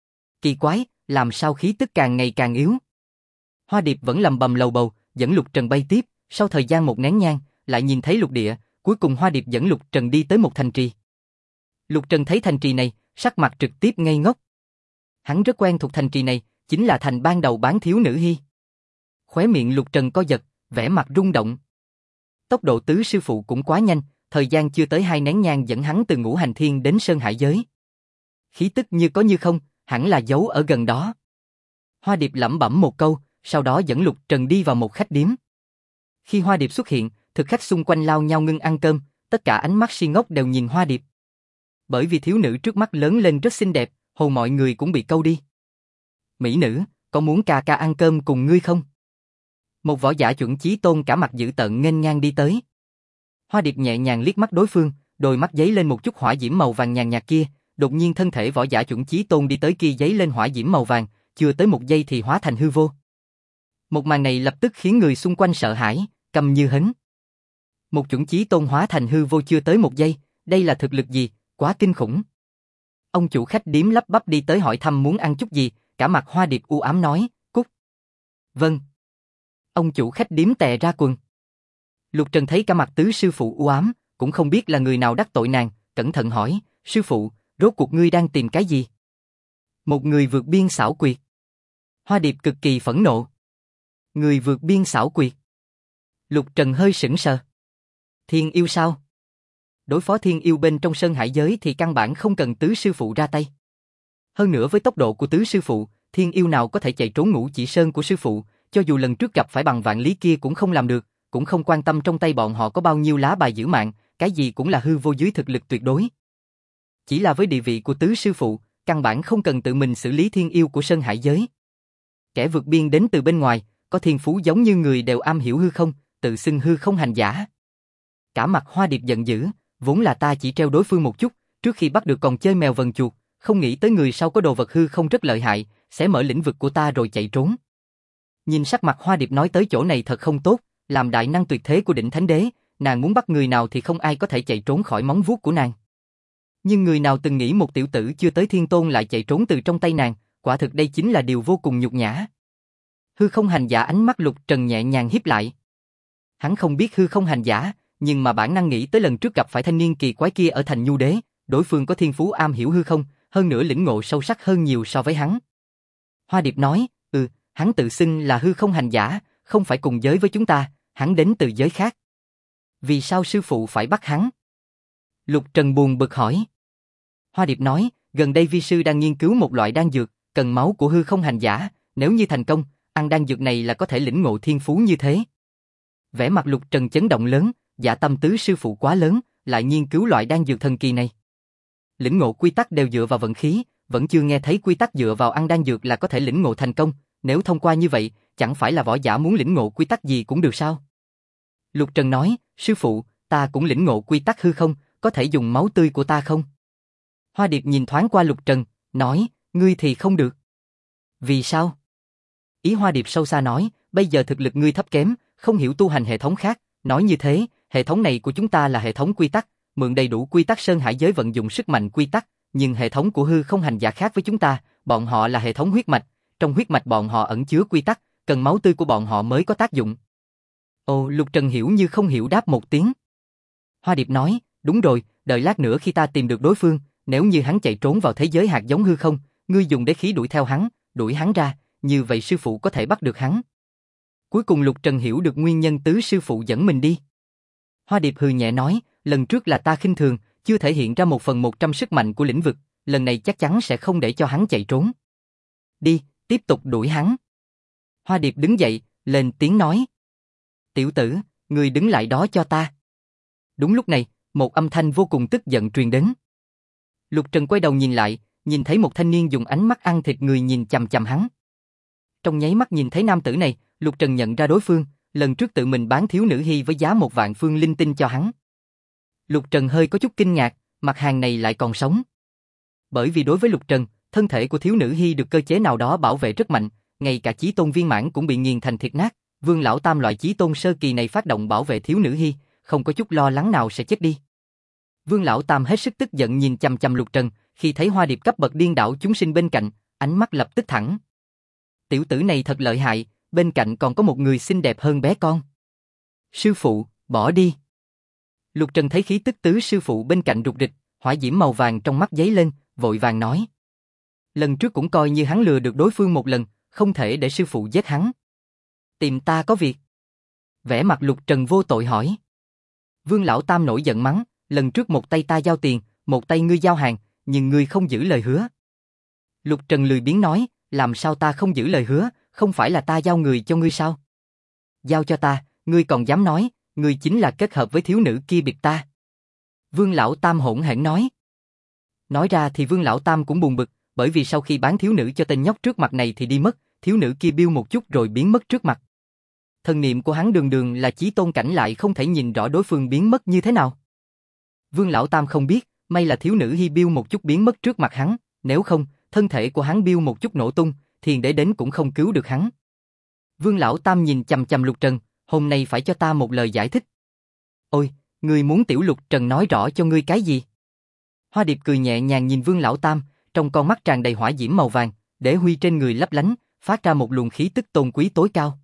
Speaker 1: Kỳ quái, làm sao khí tức càng ngày càng yếu? Hoa Điệp vẫn lầm bầm lầu bầu, dẫn Lục Trần bay tiếp, sau thời gian một nén nhang, lại nhìn thấy lục địa, cuối cùng Hoa Điệp dẫn Lục Trần đi tới một thành trì. Lục Trần thấy thành trì này, sắc mặt trực tiếp ngây ngốc. Hắn rất quen thuộc thành trì này, chính là thành ban đầu bán thiếu nữ Hi. Khóe miệng Lục Trần co giật, vẻ mặt rung động. Tốc độ tứ sư phụ cũng quá nhanh, thời gian chưa tới 2 nén nhang dẫn hắn từ Ngũ Hành Thiên đến Sơn Hải giới. Khí tức như có như không, hẳn là giấu ở gần đó. Hoa Điệp lẩm bẩm một câu, sau đó dẫn Lục Trần đi vào một khách điếm. Khi Hoa Điệp xuất hiện, thực khách xung quanh lao nhau ngưng ăn cơm, tất cả ánh mắt si ngốc đều nhìn Hoa Điệp. Bởi vì thiếu nữ trước mắt lớn lên rất xinh đẹp, hầu mọi người cũng bị câu đi. Mỹ nữ, có muốn ca ca ăn cơm cùng ngươi không? Một võ giả chuẩn chí tôn cả mặt dữ tợn nghênh ngang đi tới. Hoa Điệp nhẹ nhàng liếc mắt đối phương, đôi mắt giấy lên một chút hỏa diễm màu vàng nhàn nhạt kia, đột nhiên thân thể võ giả chuẩn chí tôn đi tới kia giấy lên hỏa diễm màu vàng, chưa tới một giây thì hóa thành hư vô. Một màn này lập tức khiến người xung quanh sợ hãi, câm như hến. Một chuẩn chí tôn hóa thành hư vô chưa tới một giây, đây là thực lực gì, quá kinh khủng. Ông chủ khách điếm lắp bắp đi tới hỏi thăm muốn ăn chút gì, cả mặt Hoa Điệp u ám nói, cút. Vâng. Ông chủ khách điếm tè ra quần. Lục Trần thấy cả mặt tứ sư phụ u ám, cũng không biết là người nào đắc tội nàng, cẩn thận hỏi, sư phụ, rốt cuộc ngươi đang tìm cái gì? Một người vượt biên xảo quyệt. Hoa Điệp cực kỳ phẫn nộ. Người vượt biên xảo quyệt. Lục Trần hơi sững sờ. Thiên yêu sao? Đối phó thiên yêu bên trong Sơn Hải giới thì căn bản không cần tứ sư phụ ra tay. Hơn nữa với tốc độ của tứ sư phụ, thiên yêu nào có thể chạy trốn Ngũ Chỉ Sơn của sư phụ, cho dù lần trước gặp phải bằng vạn lý kia cũng không làm được, cũng không quan tâm trong tay bọn họ có bao nhiêu lá bài giữ mạng, cái gì cũng là hư vô dưới thực lực tuyệt đối. Chỉ là với địa vị của tứ sư phụ, căn bản không cần tự mình xử lý thiên yêu của Sơn Hải giới. Kẻ vượt biên đến từ bên ngoài, có thiên phú giống như người đều am hiểu hư không, tự xưng hư không hành giả. Cả mặt Hoa Điệp giận dữ, vốn là ta chỉ treo đối phương một chút, trước khi bắt được còn chơi mèo vần chuột, không nghĩ tới người sau có đồ vật hư không rất lợi hại, sẽ mở lĩnh vực của ta rồi chạy trốn. Nhìn sắc mặt Hoa Điệp nói tới chỗ này thật không tốt, làm đại năng tuyệt thế của đỉnh thánh đế, nàng muốn bắt người nào thì không ai có thể chạy trốn khỏi móng vuốt của nàng. Nhưng người nào từng nghĩ một tiểu tử chưa tới thiên tôn lại chạy trốn từ trong tay nàng, quả thực đây chính là điều vô cùng nhục nhã. Hư không hành giả ánh mắt Lục Trần nhẹ nhàng híp lại. Hắn không biết hư không hành giả, nhưng mà bản năng nghĩ tới lần trước gặp phải thanh niên kỳ quái kia ở thành Nhu Đế, đối phương có thiên phú am hiểu hư không, hơn nữa lĩnh ngộ sâu sắc hơn nhiều so với hắn. Hoa Điệp nói, hắn tự xưng là hư không hành giả, không phải cùng giới với chúng ta, hắn đến từ giới khác. Vì sao sư phụ phải bắt hắn? Lục Trần buồn bực hỏi. Hoa Điệp nói, gần đây vi sư đang nghiên cứu một loại đan dược, cần máu của hư không hành giả, nếu như thành công, ăn đan dược này là có thể lĩnh ngộ thiên phú như thế. Vẻ mặt Lục Trần chấn động lớn, dạ tâm tứ sư phụ quá lớn, lại nghiên cứu loại đan dược thần kỳ này. Lĩnh ngộ quy tắc đều dựa vào vận khí, vẫn chưa nghe thấy quy tắc dựa vào ăn đan dược là có thể lĩnh ngộ thành công, nếu thông qua như vậy, chẳng phải là võ giả muốn lĩnh ngộ quy tắc gì cũng được sao? Lục Trần nói, sư phụ, ta cũng lĩnh ngộ quy tắc hư không, có thể dùng máu tươi của ta không? Hoa Điệp nhìn thoáng qua Lục Trần, nói, ngươi thì không được. Vì sao? Ý Hoa Điệp sâu xa nói, bây giờ thực lực ngươi thấp kém, không hiểu tu hành hệ thống khác, nói như thế, hệ thống này của chúng ta là hệ thống quy tắc, mượn đầy đủ quy tắc Sơn Hải giới vận dụng sức mạnh quy tắc, nhưng hệ thống của hư không hành giả khác với chúng ta, bọn họ là hệ thống huyết mạch, trong huyết mạch bọn họ ẩn chứa quy tắc, cần máu tươi của bọn họ mới có tác dụng. Ồ, Lục Trần hiểu như không hiểu đáp một tiếng. Hoa Điệp nói, đúng rồi, đợi lát nữa khi ta tìm được đối phương, nếu như hắn chạy trốn vào thế giới hạt giống hư không, ngươi dùng đế khí đuổi theo hắn, đuổi hắn ra, như vậy sư phụ có thể bắt được hắn. Cuối cùng Lục Trần hiểu được nguyên nhân tứ sư phụ dẫn mình đi. Hoa Điệp hừ nhẹ nói, lần trước là ta khinh thường, chưa thể hiện ra 1/100 sức mạnh của lĩnh vực, lần này chắc chắn sẽ không để cho hắn chạy trốn. Đi, tiếp tục đuổi hắn. Hoa Điệp đứng dậy, lên tiếng nói. Tiểu tử, ngươi đứng lại đó cho ta. Đúng lúc này, một âm thanh vô cùng tức giận truyền đến. Lục Trần quay đầu nhìn lại, nhìn thấy một thanh niên dùng ánh mắt ăn thịt người nhìn chằm chằm hắn. Trong nháy mắt nhìn thấy nam tử này, Lục Trần nhận ra đối phương, lần trước tự mình bán thiếu nữ hy với giá 1.000 phương linh tinh cho hắn. Lục Trần hơi có chút kinh ngạc, mặt hàng này lại còn sống. Bởi vì đối với Lục Trần, thân thể của thiếu nữ hy được cơ chế nào đó bảo vệ rất mạnh, ngay cả chí tôn viên mãn cũng bị nghiền thành thịt nát. Vương lão tam loại chí tôn sơ kỳ này phát động bảo vệ thiếu nữ hy, không có chút lo lắng nào sẽ chết đi. Vương lão tam hết sức tức giận nhìn chằm chằm Lục Trần, khi thấy Hoa Điệp cấp bậc điên đảo chúng sinh bên cạnh, ánh mắt lập tức thẳng. Tiểu tử này thật lợi hại, bên cạnh còn có một người xinh đẹp hơn bé con. Sư phụ, bỏ đi. Lục Trần thấy khí tức tứ sư phụ bên cạnh rục rịch, hỏa diễm màu vàng trong mắt giấy lên, vội vàng nói. Lần trước cũng coi như hắn lừa được đối phương một lần, không thể để sư phụ giết hắn. Tìm ta có việc. Vẻ mặt Lục Trần vô tội hỏi. Vương lão tam nổi giận mắng, lần trước một tay ta giao tiền, một tay ngươi giao hàng, nhưng ngươi không giữ lời hứa. Lục Trần lười biếng nói, làm sao ta không giữ lời hứa, không phải là ta giao người cho ngươi sao? Giao cho ta, ngươi còn dám nói, ngươi chính là kết hợp với thiếu nữ kia biệt ta. Vương lão tam hỗn hển nói. Nói ra thì Vương lão tam cũng buồn bực, bởi vì sau khi bán thiếu nữ cho tên nhóc trước mặt này thì đi mất, thiếu nữ kia biêu một chút rồi biến mất trước mặt. Thần niệm của hắn đường đường là chí tôn cảnh lại không thể nhìn rõ đối phương biến mất như thế nào. Vương lão tam không biết, may là thiếu nữ hy biêu một chút biến mất trước mặt hắn, nếu không, thân thể của hắn biêu một chút nổ tung, thiền để đến cũng không cứu được hắn. Vương lão tam nhìn chằm chằm Lục Trần, hôm nay phải cho ta một lời giải thích. Ôi, ngươi muốn tiểu Lục Trần nói rõ cho ngươi cái gì? Hoa Điệp cười nhẹ nhàng nhìn Vương lão tam, trong con mắt tràn đầy hỏa diễm màu vàng, đế huy trên người lấp lánh, phát ra một luồng khí tức tôn quý tối cao.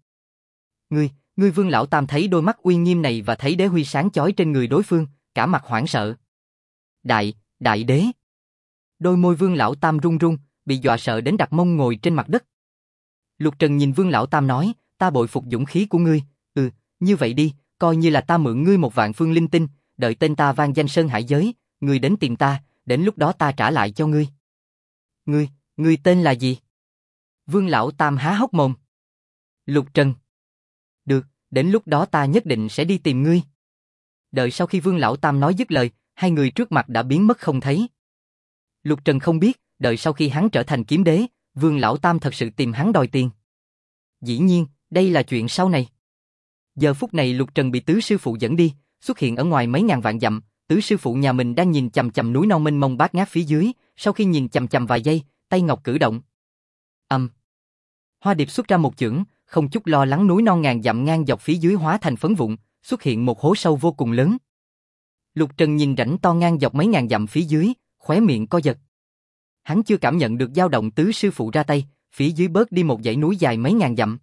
Speaker 1: Ngươi Vương lão tam thấy đôi mắt uy nghiêm này và thấy đế huy sáng chói trên người đối phương, cả mặt hoảng sợ. Đại đế. Đôi môi Vương lão tam run run, bị dọa sợ đến đặt mông ngồi trên mặt đất. Lục Trần nhìn Vương lão tam nói, ta bội phục dũng khí của ngươi, như vậy đi, coi như là ta mượn ngươi 1.000 phương linh tinh, đợi tên ta vang danh sơn hải giới, ngươi đến tìm ta, đến lúc đó ta trả lại cho ngươi. Ngươi tên là gì? Vương lão tam há hốc mồm. Lục Trần. Được, đến lúc đó ta nhất định sẽ đi tìm ngươi. Đợi sau khi Vương Lão Tam nói dứt lời, hai người trước mặt đã biến mất không thấy. Lục Trần không biết, đợi sau khi hắn trở thành kiếm đế, Vương Lão Tam thật sự tìm hắn đòi tiền. Dĩ nhiên, đây là chuyện sau này. Giờ phút này Lục Trần bị tứ sư phụ dẫn đi, xuất hiện ở ngoài mấy ngàn vạn dặm, tứ sư phụ nhà mình đang nhìn chằm chằm núi non mênh mông bát ngát phía dưới, sau khi nhìn chằm chằm vài giây, tay ngọc cử động. Hoa Điệp xuất ra một chưởng, không chút lo lắng núi non ngàn dặm ngang dọc phía dưới hóa thành phấn vụn, xuất hiện một hố sâu vô cùng lớn. Lục Trần nhìn rãnh to ngang dọc mấy ngàn dặm phía dưới, khóe miệng co giật. Hắn chưa cảm nhận được dao động tứ sư phụ ra tay, phía dưới bớt đi một dãy núi dài mấy ngàn dặm.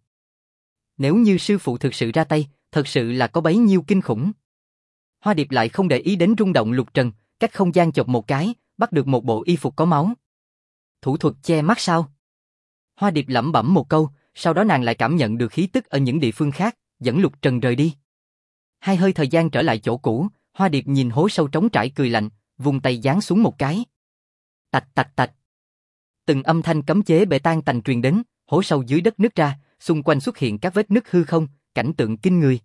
Speaker 1: Nếu như sư phụ thực sự ra tay, thật sự là có bấy nhiêu kinh khủng. Hoa Điệp lại không để ý đến rung động Lục Trần, cách không gian chộp một cái, bắt được một bộ y phục có máu. Thủ thuật che mắt sao? Hoa Điệp lẩm bẩm một câu, sau đó nàng lại cảm nhận được khí tức ở những địa phương khác, dẫn Lục Trần rời đi. Hai hơi thời gian trở lại chỗ cũ, Hoa Điệp nhìn hố sâu trống trải cười lạnh, vùng tay giáng xuống một cái. Tạch tạch tạch. Từng âm thanh cấm chế bể tan tành truyền đến, hố sâu dưới đất nứt ra, xung quanh xuất hiện các vết nứt hư không, cảnh tượng kinh người.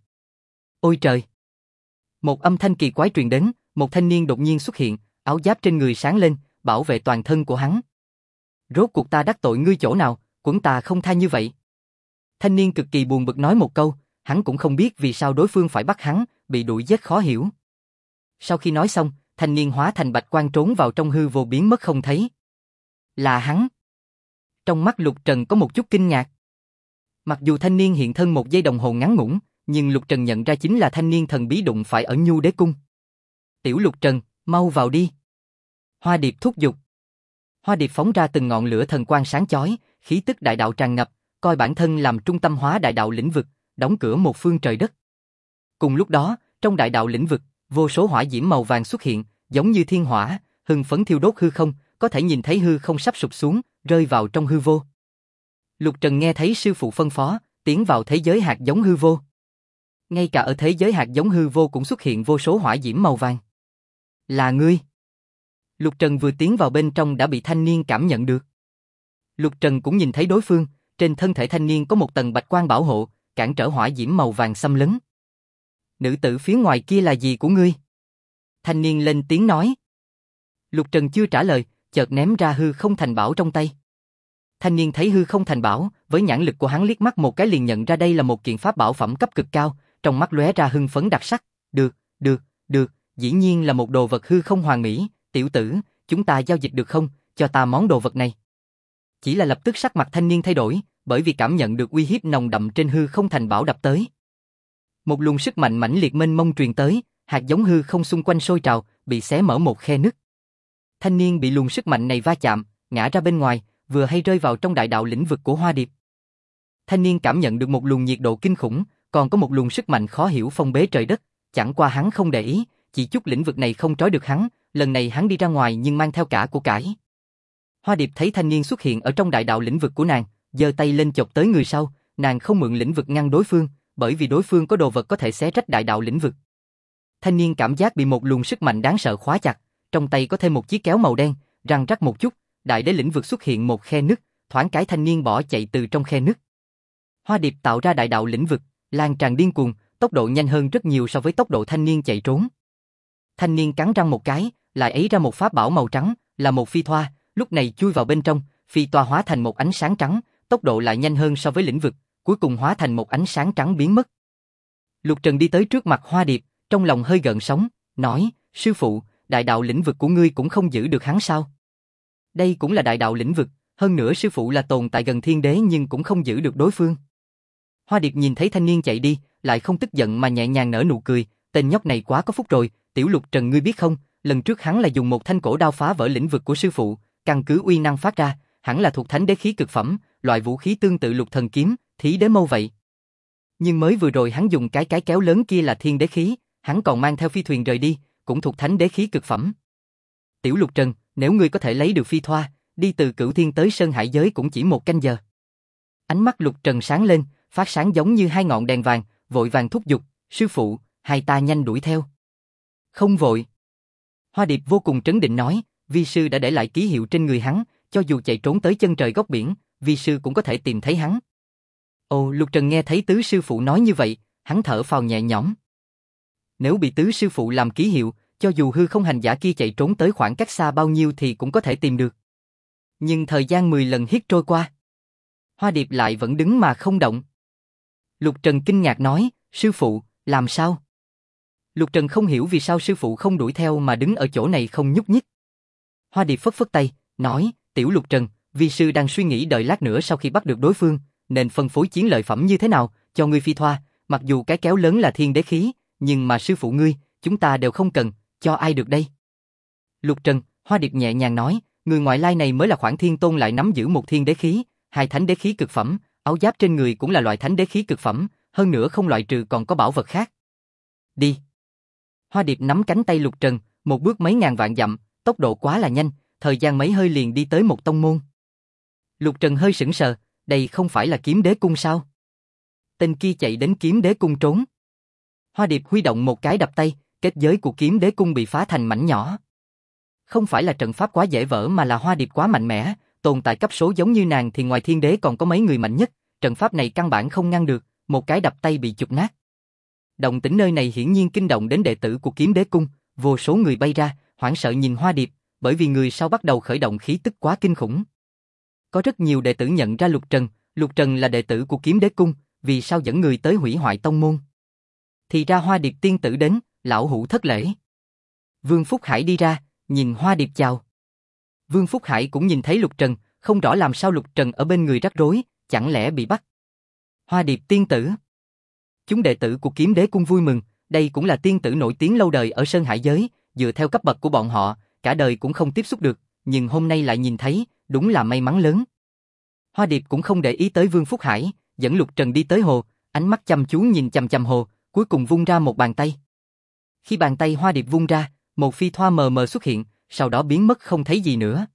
Speaker 1: Ôi trời! Một âm thanh kỳ quái truyền đến, một thanh niên đột nhiên xuất hiện, áo giáp trên người sáng lên, bảo vệ toàn thân của hắn. Rốt cuộc ta đắc tội ngươi chỗ nào, quẫn ta không tha như vậy. Thanh niên cực kỳ buồn bực nói một câu, hắn cũng không biết vì sao đối phương phải bắt hắn, bị đuổi giết khó hiểu. Sau khi nói xong, thanh niên hóa thành bạch quang trốn vào trong hư vô biến mất không thấy. Là hắn. Trong mắt Lục Trần có một chút kinh ngạc. Mặc dù thanh niên hiện thân một giây đồng hồ ngắn ngủn, nhưng Lục Trần nhận ra chính là thanh niên thần bí đụng phải ở Nhu Đế Cung. Tiểu Lục Trần, mau vào đi. Hoa Điệp thúc giục. Hoa Điệp phóng ra từng ngọn lửa thần quang sáng chói, khí tức đại đạo tràn ngập, coi bản thân làm trung tâm hóa đại đạo lĩnh vực, đóng cửa một phương trời đất. Cùng lúc đó, trong đại đạo lĩnh vực, vô số hỏa diễm màu vàng xuất hiện, giống như thiên hỏa, hừng phấn thiêu đốt hư không, có thể nhìn thấy hư không sắp sụp xuống, rơi vào trong hư vô. Lục Trần nghe thấy sư phụ phân phó, tiến vào thế giới hạt giống hư vô. Ngay cả ở thế giới hạt giống hư vô cũng xuất hiện vô số hỏa diễm màu vàng. Là ngươi. Lục Trần vừa tiến vào bên trong đã bị thanh niên cảm nhận được. Lục Trần cũng nhìn thấy đối phương, trên thân thể thanh niên có một tầng bạch quang bảo hộ, cản trở hỏa diễm màu vàng xâm lấn. Nữ tử phía ngoài kia là gì của ngươi? Thanh niên lên tiếng nói. Lục Trần chưa trả lời, chợt ném ra hư không thành bảo trong tay. Thanh niên thấy hư không thành bảo, với nhãn lực của hắn liếc mắt một cái liền nhận ra đây là một kiện pháp bảo phẩm cấp cực cao, trong mắt lóe ra hưng phấn đặc sắc. Được, dĩ nhiên là một đồ vật hư không hoàn mỹ, tiểu tử, chúng ta giao dịch được không, cho ta món đồ vật này. Chỉ là lập tức sắc mặt thanh niên thay đổi, bởi vì cảm nhận được uy hiếp nồng đậm trên hư không thành bảo đập tới. Một luồng sức mạnh mãnh liệt mênh mông truyền tới, hạt giống hư không xung quanh sôi trào, bị xé mở một khe nứt. Thanh niên bị luồng sức mạnh này va chạm, ngã ra bên ngoài, vừa hay rơi vào trong đại đạo lĩnh vực của Hoa Điệp. Thanh niên cảm nhận được một luồng nhiệt độ kinh khủng, còn có một luồng sức mạnh khó hiểu phong bế trời đất, chẳng qua hắn không để ý, chỉ chút lĩnh vực này không trói được hắn, lần này hắn đi ra ngoài nhưng mang theo cả của cải. Hoa Điệp thấy thanh niên xuất hiện ở trong đại đạo lĩnh vực của nàng, giơ tay lên chộp tới người sau, nàng không mượn lĩnh vực ngăn đối phương, bởi vì đối phương có đồ vật có thể xé rách đại đạo lĩnh vực. Thanh niên cảm giác bị một luồng sức mạnh đáng sợ khóa chặt, trong tay có thêm một chiếc kéo màu đen, răng rắc một chút, đại đế lĩnh vực xuất hiện một khe nứt, thoáng cái thanh niên bỏ chạy từ trong khe nứt. Hoa Điệp tạo ra đại đạo lĩnh vực, lan tràn điên cuồng, tốc độ nhanh hơn rất nhiều so với tốc độ thanh niên chạy trốn. Thanh niên cắn răng một cái, lại ấy ra một pháp bảo màu trắng, là một phi thoa, lúc này chui vào bên trong, phi toa hóa thành một ánh sáng trắng, tốc độ lại nhanh hơn so với lĩnh vực, cuối cùng hóa thành một ánh sáng trắng biến mất. Lục Trần đi tới trước mặt Hoa Điệp, trong lòng hơi gợn sóng, nói, sư phụ, đại đạo lĩnh vực của ngươi cũng không giữ được hắn sao? Đây cũng là đại đạo lĩnh vực, hơn nữa sư phụ là tồn tại gần thiên đế nhưng cũng không giữ được đối phương. Hoa Điệp nhìn thấy thanh niên chạy đi, lại không tức giận mà nhẹ nhàng nở nụ cười, tên nhóc này quá có phúc rồi, tiểu Lục Trần ngươi biết không, lần trước hắn là dùng một thanh cổ đao phá vỡ lĩnh vực của sư phụ, căn cứ uy năng phát ra, hẳn là thuộc thánh đế khí cực phẩm, loại vũ khí tương tự lục thần kiếm, thí đế mâu vậy. Nhưng mới vừa rồi hắn dùng cái kéo lớn kia là thiên đế khí, hắn còn mang theo phi thuyền rời đi, cũng thuộc thánh đế khí cực phẩm. Tiểu Lục Trần, nếu ngươi có thể lấy được phi thoa, đi từ Cửu Thiên tới Sơn Hải giới cũng chỉ 1 canh giờ. Ánh mắt Lục Trần sáng lên, phát sáng giống như 2 ngọn đèn vàng, vội vàng thúc giục, sư phụ, hai ta nhanh đuổi theo. Không vội. Hoa Điệp vô cùng trấn định nói, vi sư đã để lại ký hiệu trên người hắn, cho dù chạy trốn tới chân trời góc biển, vi sư cũng có thể tìm thấy hắn. Ồ, Lục Trần nghe thấy tứ sư phụ nói như vậy, hắn thở phào nhẹ nhõm. nếu bị tứ sư phụ làm ký hiệu, cho dù hư không hành giả kia chạy trốn tới khoảng cách xa bao nhiêu thì cũng có thể tìm được. Nhưng thời gian 10 lần hít trôi qua, Hoa Điệp lại vẫn đứng mà không động. Lục Trần kinh ngạc nói, sư phụ, làm sao? Lục Trần không hiểu vì sao sư phụ không đuổi theo mà đứng ở chỗ này không nhúc nhích. Hoa Điệp phất phất tay, nói, tiểu Lục Trần, vi sư đang suy nghĩ đợi lát nữa sau khi bắt được đối phương, nên phân phối chiến lợi phẩm như thế nào, cho ngươi phi thoa, mặc dù cái kéo lớn là thiên đế khí, nhưng mà sư phụ ngươi, chúng ta đều không cần, cho ai được đây? Lục Trần, Hoa Điệp nhẹ nhàng nói, người ngoại lai này mới là Khoản Thiên Tôn lại nắm giữ một thiên đế khí, hai thánh đế khí cực phẩm, áo giáp trên người cũng là loại thánh đế khí cực phẩm, hơn nữa không loại trừ còn có bảo vật khác. Đi. Hoa Điệp nắm cánh tay Lục Trần, một bước mấy ngàn vạn dặm, tốc độ quá là nhanh, thời gian mấy hơi liền đi tới một tông môn. Lục Trần hơi sững sờ, đây không phải là Kiếm Đế Cung sao? Tên kia chạy đến Kiếm Đế Cung trốn. Hoa Điệp huy động một cái đập tay, kết giới của Kiếm Đế Cung bị phá thành mảnh nhỏ. Không phải là trận pháp quá dễ vỡ mà là Hoa Điệp quá mạnh mẽ, tồn tại cấp số giống như nàng thì ngoài thiên đế còn có mấy người mạnh nhất, trận pháp này căn bản không ngăn được, một cái đập tay bị chụp nát. Động tĩnh nơi này hiển nhiên kinh động đến đệ tử của Kiếm Đế Cung, vô số người bay ra, hoảng sợ nhìn Hoa Điệp, bởi vì người sau bắt đầu khởi động khí tức quá kinh khủng. Có rất nhiều đệ tử nhận ra Lục Trần là đệ tử của Kiếm Đế Cung, vì sao dẫn người tới hủy hoại tông môn? Thì ra Hoa Điệp tiên tử đến, lão hủ thất lễ. Vương Phúc Hải đi ra, nhìn Hoa Điệp chào. Vương Phúc Hải cũng nhìn thấy Lục Trần, không rõ làm sao Lục Trần ở bên người rắc rối, chẳng lẽ bị bắt? Hoa Điệp tiên tử. Chúng đệ tử của Kiếm Đế Cung vui mừng, đây cũng là tiên tử nổi tiếng lâu đời ở Sơn Hải giới, dựa theo cấp bậc của bọn họ, cả đời cũng không tiếp xúc được, nhưng hôm nay lại nhìn thấy, đúng là may mắn lớn. Hoa Điệp cũng không để ý tới Vương Phúc Hải, dẫn Lục Trần đi tới hồ, ánh mắt chăm chú nhìn chằm chằm hồ, cuối cùng vung ra một bàn tay. Khi bàn tay Hoa Điệp vung ra, một phi thoa mờ mờ xuất hiện, sau đó biến mất không thấy gì nữa.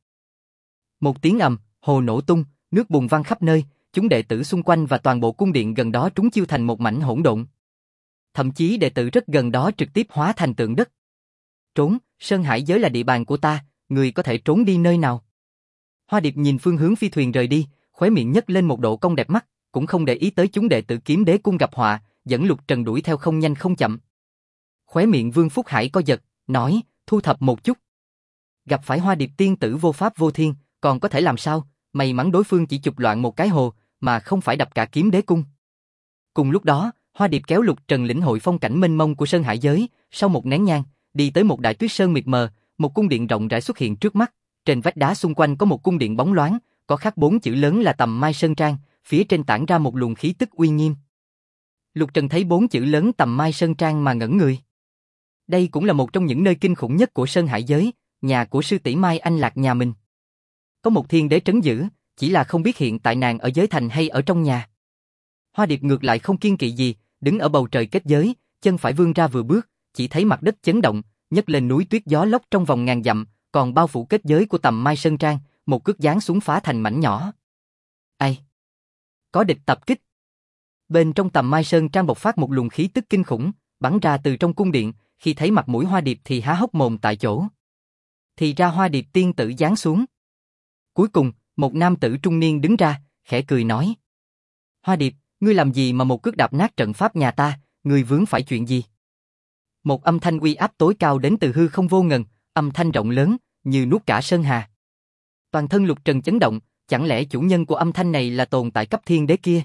Speaker 1: Một tiếng ầm, hồ nổ tung, nước bùn văng khắp nơi, chúng đệ tử xung quanh và toàn bộ cung điện gần đó trúng chiêu thành một mảnh hỗn độn. Thậm chí đệ tử rất gần đó trực tiếp hóa thành tượng đất. Trốn, Sơn Hải giới là địa bàn của ta, người có thể trốn đi nơi nào? Hoa Điệp nhìn phương hướng phi thuyền rời đi, khóe miệng nhếch lên một độ cong đẹp mắt, cũng không để ý tới chúng đệ tử Kiếm Đế Cung gặp họa, dẫn Lục Trần đuổi theo không nhanh không chậm. Khóe miệng Vương Phúc Hải co giật, nói, thu thập một chút. Gặp phải Hoa Điệp tiên tử vô pháp vô thiên, còn có thể làm sao? May mắn đối phương chỉ chụp loạn một cái hồ, mà không phải đập cả Kiếm Đế Cung. Cùng lúc đó, Hoa Điệp kéo Lục Trần lĩnh hội phong cảnh mênh mông của Sơn Hải giới, sau một nén nhang, đi tới một đại tuyết sơn mịt mờ, một cung điện rộng rãi xuất hiện trước mắt, trên vách đá xung quanh có một cung điện bóng loáng, có khắc 4 chữ lớn là Tầm Mai Sơn Trang, phía trên tản ra một luồng khí tức uy nghiêm. Lục Trần thấy 4 chữ lớn Tầm Mai Sơn Trang mà ngẩn người. Đây cũng là một trong những nơi kinh khủng nhất của Sơn Hải giới, nhà của sư tỷ Mai Anh Lạc nhà mình. Có một thiên đế trấn giữ, chỉ là không biết hiện tại nàng ở giới thành hay ở trong nhà. Hoa Điệp ngược lại không kiêng kỵ gì, đứng ở bầu trời kết giới, chân phải vươn ra vừa bước, chỉ thấy mặt đất chấn động, nhấc lên núi tuyết gió lốc trong vòng ngàn dặm, còn bao phủ kết giới của Tầm Mai Sơn Trang, một cước giáng xuống phá thành mảnh nhỏ. Ai? Có địch tập kích. Bên trong Tầm Mai Sơn Trang bộc phát một luồng khí tức kinh khủng, bắn ra từ trong cung điện, khi thấy mặt mũi Hoa Điệp thì há hốc mồm tại chỗ. Thì ra Hoa Điệp tiên tử giáng xuống. Cuối cùng, một nam tử trung niên đứng ra, khẽ cười nói: Hoa Điệp, ngươi làm gì mà một cước đạp nát trận pháp nhà ta, ngươi vướng phải chuyện gì? Một âm thanh uy áp tối cao đến từ hư không vô ngần, âm thanh rộng lớn, như nuốt cả sơn hà. Toàn thân Lục Trần chấn động, chẳng lẽ chủ nhân của âm thanh này là tồn tại cấp thiên đế kia?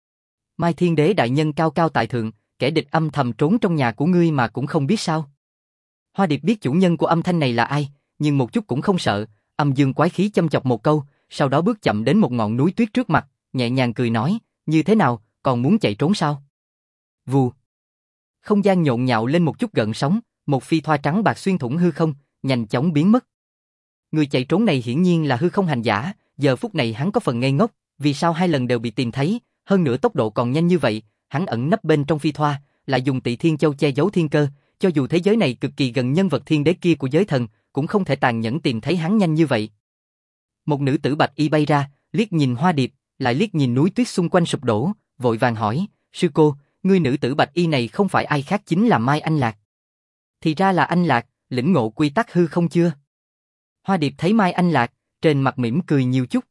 Speaker 1: Mai Thiên Đế đại nhân cao cao tại thượng, kẻ địch âm thầm trốn trong nhà của ngươi mà cũng không biết sao? Hoa Điệp biết chủ nhân của âm thanh này là ai, nhưng một chút cũng không sợ, âm dương quái khí châm chọc một câu, sau đó bước chậm đến một ngọn núi tuyết trước mặt, nhẹ nhàng cười nói: như thế nào, còn muốn chạy trốn sao? Vù. Không gian nhộn nhạo lên một chút gợn sóng, một phi thoa trắng bạc xuyên thủng hư không, nhanh chóng biến mất. Người chạy trốn này hiển nhiên là hư không hành giả, giờ phút này hắn có phần ngây ngốc, vì sao 2 lần đều bị tìm thấy, hơn nữa tốc độ còn nhanh như vậy, hắn ẩn nấp bên trong phi thoa, lại dùng Tị Thiên Châu che giấu thiên cơ, cho dù thế giới này cực kỳ gần nhân vật thiên đế kia của giới thần, cũng không thể tàn nhẫn tìm thấy hắn nhanh như vậy. Một nữ tử bạch y bay ra, liếc nhìn Hoa Điệp, lại liếc nhìn núi tuyết xung quanh sụp đổ, vội vàng hỏi: sư cô, ngươi nữ tử bạch y này không phải ai khác chính là Mai Anh Lạc. Thì ra là Anh Lạc, lĩnh ngộ quy tắc hư không chưa? Hoa Điệp thấy Mai Anh Lạc, trên mặt mỉm cười nhiều chút.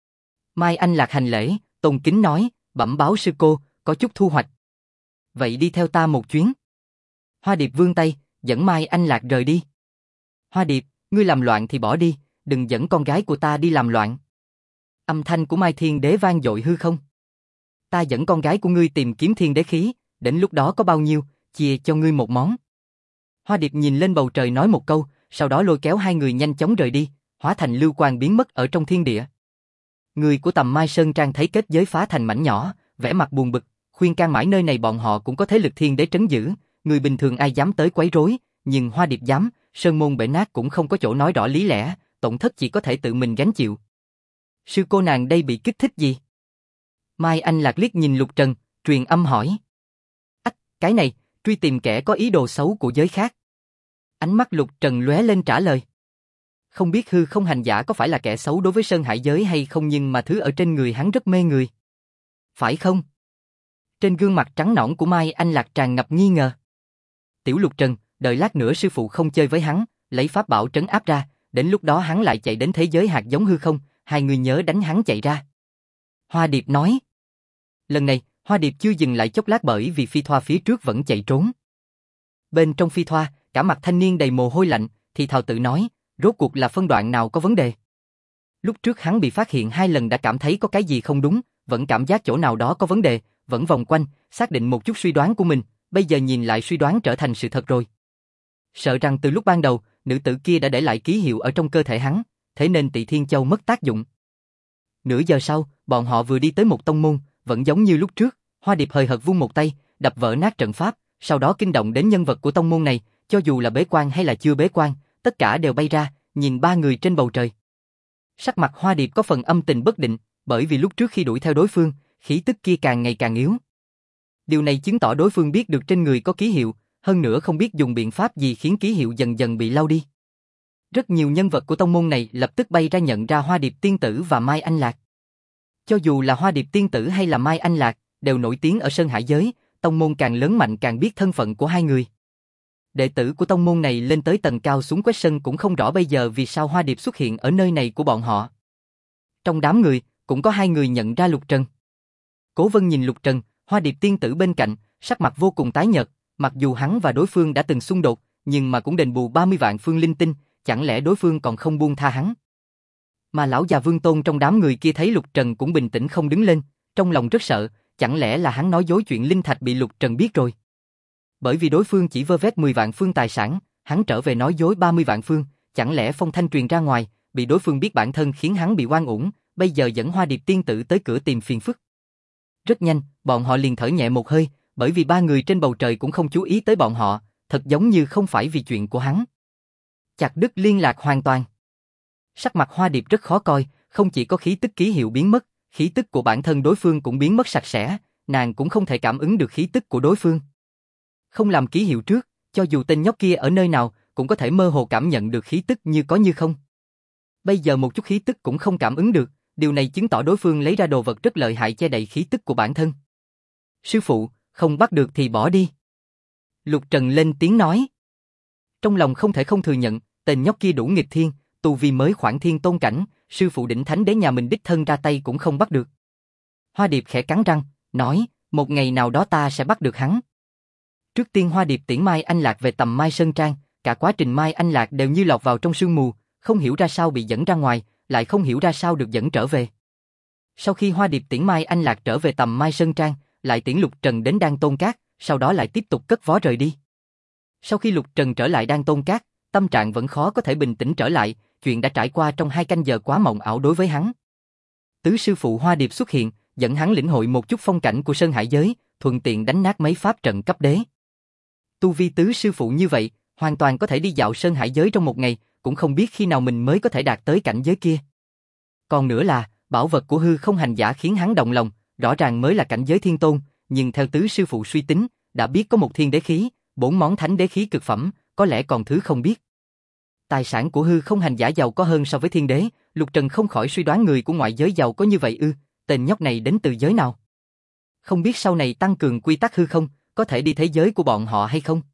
Speaker 1: Mai Anh Lạc hành lễ, tôn kính nói: bẩm báo sư cô, có chút thu hoạch. Vậy đi theo ta một chuyến. Hoa Điệp vươn tay, dẫn Mai Anh Lạc rời đi. Hoa Điệp, ngươi làm loạn thì bỏ đi, đừng dẫn con gái của ta đi làm loạn. Âm thanh của Mai Thiên Đế vang dội hư không. Ta dẫn con gái của ngươi tìm kiếm thiên đế khí, đến lúc đó có bao nhiêu, chia cho ngươi một món. Hoa Điệp nhìn lên bầu trời nói một câu, sau đó lôi kéo hai người nhanh chóng rời đi, hóa thành lưu quang biến mất ở trong thiên địa. Người của Tầm Mai Sơn Trang thấy kết giới phá thành mảnh nhỏ, vẻ mặt buồn bực, khuyên can mãi nơi này bọn họ cũng có thế lực thiên đế trấn giữ, người bình thường ai dám tới quấy rối, nhưng Hoa Điệp dám, sơn môn bể nát cũng không có chỗ nói rõ lý lẽ, tổn thất chỉ có thể tự mình gánh chịu. Sư cô nàng đây bị kích thích gì? Mai Anh Lạc liếc nhìn Lục Trần, truyền âm hỏi. Ách, cái này, truy tìm kẻ có ý đồ xấu của giới khác. Ánh mắt Lục Trần lóe lên trả lời. Không biết hư không hành giả có phải là kẻ xấu đối với Sơn Hải giới hay không, nhưng mà thứ ở trên người hắn rất mê người. Phải không? Trên gương mặt trắng nõn của Mai Anh Lạc tràn ngập nghi ngờ. Tiểu Lục Trần, đợi lát nữa sư phụ không chơi với hắn, lấy pháp bảo trấn áp ra, đến lúc đó hắn lại chạy đến thế giới hạt giống hư không, hai người nhớ đánh hắn chạy ra. Hoa Điệp nói. Lần này, Hoa Điệp chưa dừng lại chốc lát bởi vì phi thoa phía trước vẫn chạy trốn. Bên trong phi thoa, cả mặt thanh niên đầy mồ hôi lạnh, thì thào tự nói, rốt cuộc là phân đoạn nào có vấn đề. Lúc trước hắn bị phát hiện 2 lần đã cảm thấy có cái gì không đúng, vẫn cảm giác chỗ nào đó có vấn đề, vẫn vòng quanh, xác định một chút suy đoán của mình, bây giờ nhìn lại suy đoán trở thành sự thật rồi. Sợ rằng từ lúc ban đầu, nữ tử kia đã để lại ký hiệu ở trong cơ thể hắn, thế nên Tị Thiên Châu mất tác dụng. Nửa giờ sau, bọn họ vừa đi tới một tông môn, vẫn giống như lúc trước, Hoa Điệp hời hợt vung một tay, đập vỡ nát trận pháp, sau đó kinh động đến nhân vật của tông môn này, cho dù là bế quan hay là chưa bế quan, tất cả đều bay ra, nhìn 3 người trên bầu trời. Sắc mặt Hoa Điệp có phần âm tình bất định, bởi vì lúc trước khi đuổi theo đối phương, khí tức kia càng ngày càng yếu. Điều này chứng tỏ đối phương biết được trên người có ký hiệu, hơn nữa không biết dùng biện pháp gì khiến ký hiệu dần dần bị lau đi. Rất nhiều nhân vật của tông môn này lập tức bay ra nhận ra Hoa Điệp tiên tử và Mai Anh Lạc. Cho dù là Hoa Điệp tiên tử hay là Mai Anh Lạc, đều nổi tiếng ở Sơn Hải giới, tông môn càng lớn mạnh càng biết thân phận của hai người. Đệ tử của tông môn này lên tới tầng cao xuống quét sân cũng không rõ bây giờ vì sao Hoa Điệp xuất hiện ở nơi này của bọn họ. Trong đám người, cũng có 2 người nhận ra Lục Trần. Cố Vân nhìn Lục Trần, Hoa Điệp tiên tử bên cạnh, sắc mặt vô cùng tái nhợt, mặc dù hắn và đối phương đã từng xung đột, nhưng mà cũng đền bù 30 vạn phương linh tinh, chẳng lẽ đối phương còn không buông tha hắn. Mà lão già Vương Tôn trong đám người kia thấy Lục Trần cũng bình tĩnh không đứng lên, trong lòng rất sợ, chẳng lẽ là hắn nói dối chuyện linh thạch bị Lục Trần biết rồi. Bởi vì đối phương chỉ vơ vét 10 vạn phương tài sản, hắn trở về nói dối 30 vạn phương, chẳng lẽ phong thanh truyền ra ngoài, bị đối phương biết bản thân khiến hắn bị oan uổng, bây giờ dẫn Hoa Điệp tiên tử tới cửa tìm phiền phức. Rất nhanh, bọn họ liền thở nhẹ một hơi, bởi vì 3 người trên bầu trời cũng không chú ý tới bọn họ, thật giống như không phải vì chuyện của hắn. Chặt đứt liên lạc hoàn toàn. Sắc mặt Hoa Điệp rất khó coi, không chỉ có khí tức ký hiệu biến mất, khí tức của bản thân đối phương cũng biến mất sạch sẽ, nàng cũng không thể cảm ứng được khí tức của đối phương. Không làm ký hiệu trước, cho dù tên nhóc kia ở nơi nào, cũng có thể mơ hồ cảm nhận được khí tức như có như không. Bây giờ một chút khí tức cũng không cảm ứng được, điều này chứng tỏ đối phương lấy ra đồ vật rất lợi hại che đậy khí tức của bản thân. Sư phụ, không bắt được thì bỏ đi. Lục Trần lên tiếng nói. Trong lòng không thể không thừa nhận, tên nhóc kia đủ nghịch thiên, tu vi mới khoảng thiên tôn cảnh, sư phụ đỉnh thánh đế nhà mình đích thân ra tay cũng không bắt được. Hoa Điệp khẽ cắn răng, nói, một ngày nào đó ta sẽ bắt được hắn. Trước tiên Hoa Điệp tiễn Mai Anh Lạc về Tầm Mai Sơn Trang, cả quá trình Mai Anh Lạc đều như lọt vào trong sương mù, không hiểu ra sao bị dẫn ra ngoài, lại không hiểu ra sao được dẫn trở về. Sau khi Hoa Điệp tiễn Mai Anh Lạc trở về Tầm Mai Sơn Trang, lại tiễn Lục Trần đến Đan Tôn Cát, sau đó lại tiếp tục cất vó rời đi. Sau khi Lục Trần trở lại Đan Tôn Cát, tâm trạng vẫn khó có thể bình tĩnh trở lại, chuyện đã trải qua trong 2 canh giờ quá mộng ảo đối với hắn. Tứ sư phụ Hoa Điệp xuất hiện, dẫn hắn lĩnh hội một chút phong cảnh của Sơn Hải giới, thuận tiện đánh nát mấy pháp trận cấp đế. Tu vi tứ sư phụ như vậy, hoàn toàn có thể đi dạo Sơn Hải giới trong một ngày, cũng không biết khi nào mình mới có thể đạt tới cảnh giới kia. Còn nữa là, bảo vật của hư không hành giả khiến hắn động lòng, rõ ràng mới là cảnh giới thiên tôn, nhưng theo tứ sư phụ suy tính, đã biết có một thiên đế khí, 4 món thánh đế khí cực phẩm, có lẽ còn thứ không biết. Tài sản của hư không hành giả giàu có hơn so với thiên đế, Lục Trần không khỏi suy đoán người của ngoại giới giàu có như vậy ư, tên nhóc này đến từ giới nào? Không biết sau này tăng cường quy tắc hư không, có thể đi thế giới của bọn họ hay không?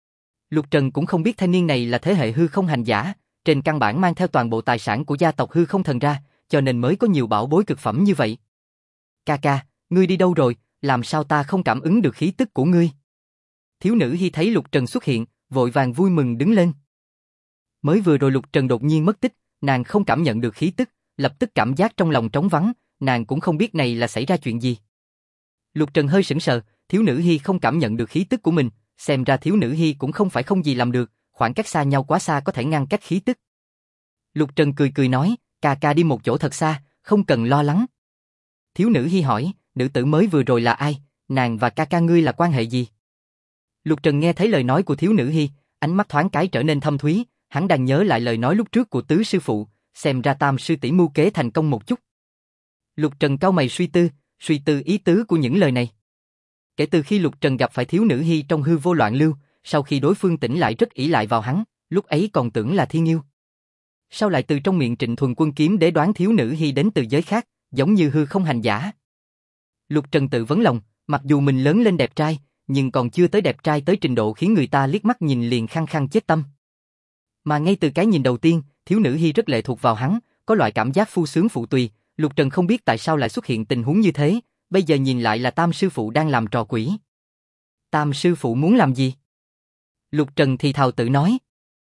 Speaker 1: Lục Trần cũng không biết thanh niên này là thế hệ hư không hành giả, trên căn bản mang theo toàn bộ tài sản của gia tộc hư không thần ra, cho nên mới có nhiều bảo bối cực phẩm như vậy. Ca ca, ngươi đi đâu rồi, làm sao ta không cảm ứng được khí tức của ngươi? Thiếu nữ Hi thấy Lục Trần xuất hiện, vội vàng vui mừng đứng lên. Mới vừa rồi Lục Trần đột nhiên mất tích, nàng không cảm nhận được khí tức, lập tức cảm giác trong lòng trống vắng, nàng cũng không biết này là xảy ra chuyện gì. Lục Trần hơi sững sờ, thiếu nữ Hi không cảm nhận được khí tức của mình, xem ra thiếu nữ Hi cũng không phải không gì làm được, khoảng cách xa nhau quá xa có thể ngăn cách khí tức. Lục Trần cười cười nói, ca ca đi một chỗ thật xa, không cần lo lắng. Thiếu nữ Hi hỏi, nữ tử mới vừa rồi là ai, nàng và ca ca ngươi là quan hệ gì? Lục Trần nghe thấy lời nói của thiếu nữ Hi, ánh mắt thoáng cái trở nên thâm thúy, hắn đang nhớ lại lời nói lúc trước của tứ sư phụ, xem ra tam sư tỷ mưu kế thành công một chút. Lục Trần cau mày suy tư ý tứ của những lời này. Kể từ khi Lục Trần gặp phải thiếu nữ Hi trong hư vô loạn lưu, sau khi đối phương tỉnh lại rất ỷ lại vào hắn, lúc ấy còn tưởng là thiên yêu. Sau lại từ trong miệng Trịnh Thuần Quân kiếm để đoán thiếu nữ Hi đến từ giới khác, giống như hư không hành giả. Lục Trần tự vấn lòng, mặc dù mình lớn lên đẹp trai, nhưng còn chưa tới đẹp trai tới trình độ khiến người ta liếc mắt nhìn liền khăng khăng chết tâm. Mà ngay từ cái nhìn đầu tiên, thiếu nữ Hi rất lệ thuộc vào hắn, có loại cảm giác phu sướng phụ tùy, Lục Trần không biết tại sao lại xuất hiện tình huống như thế, bây giờ nhìn lại là tam sư phụ đang làm trò quỷ. Tam sư phụ muốn làm gì? Lục Trần thì thào tự nói.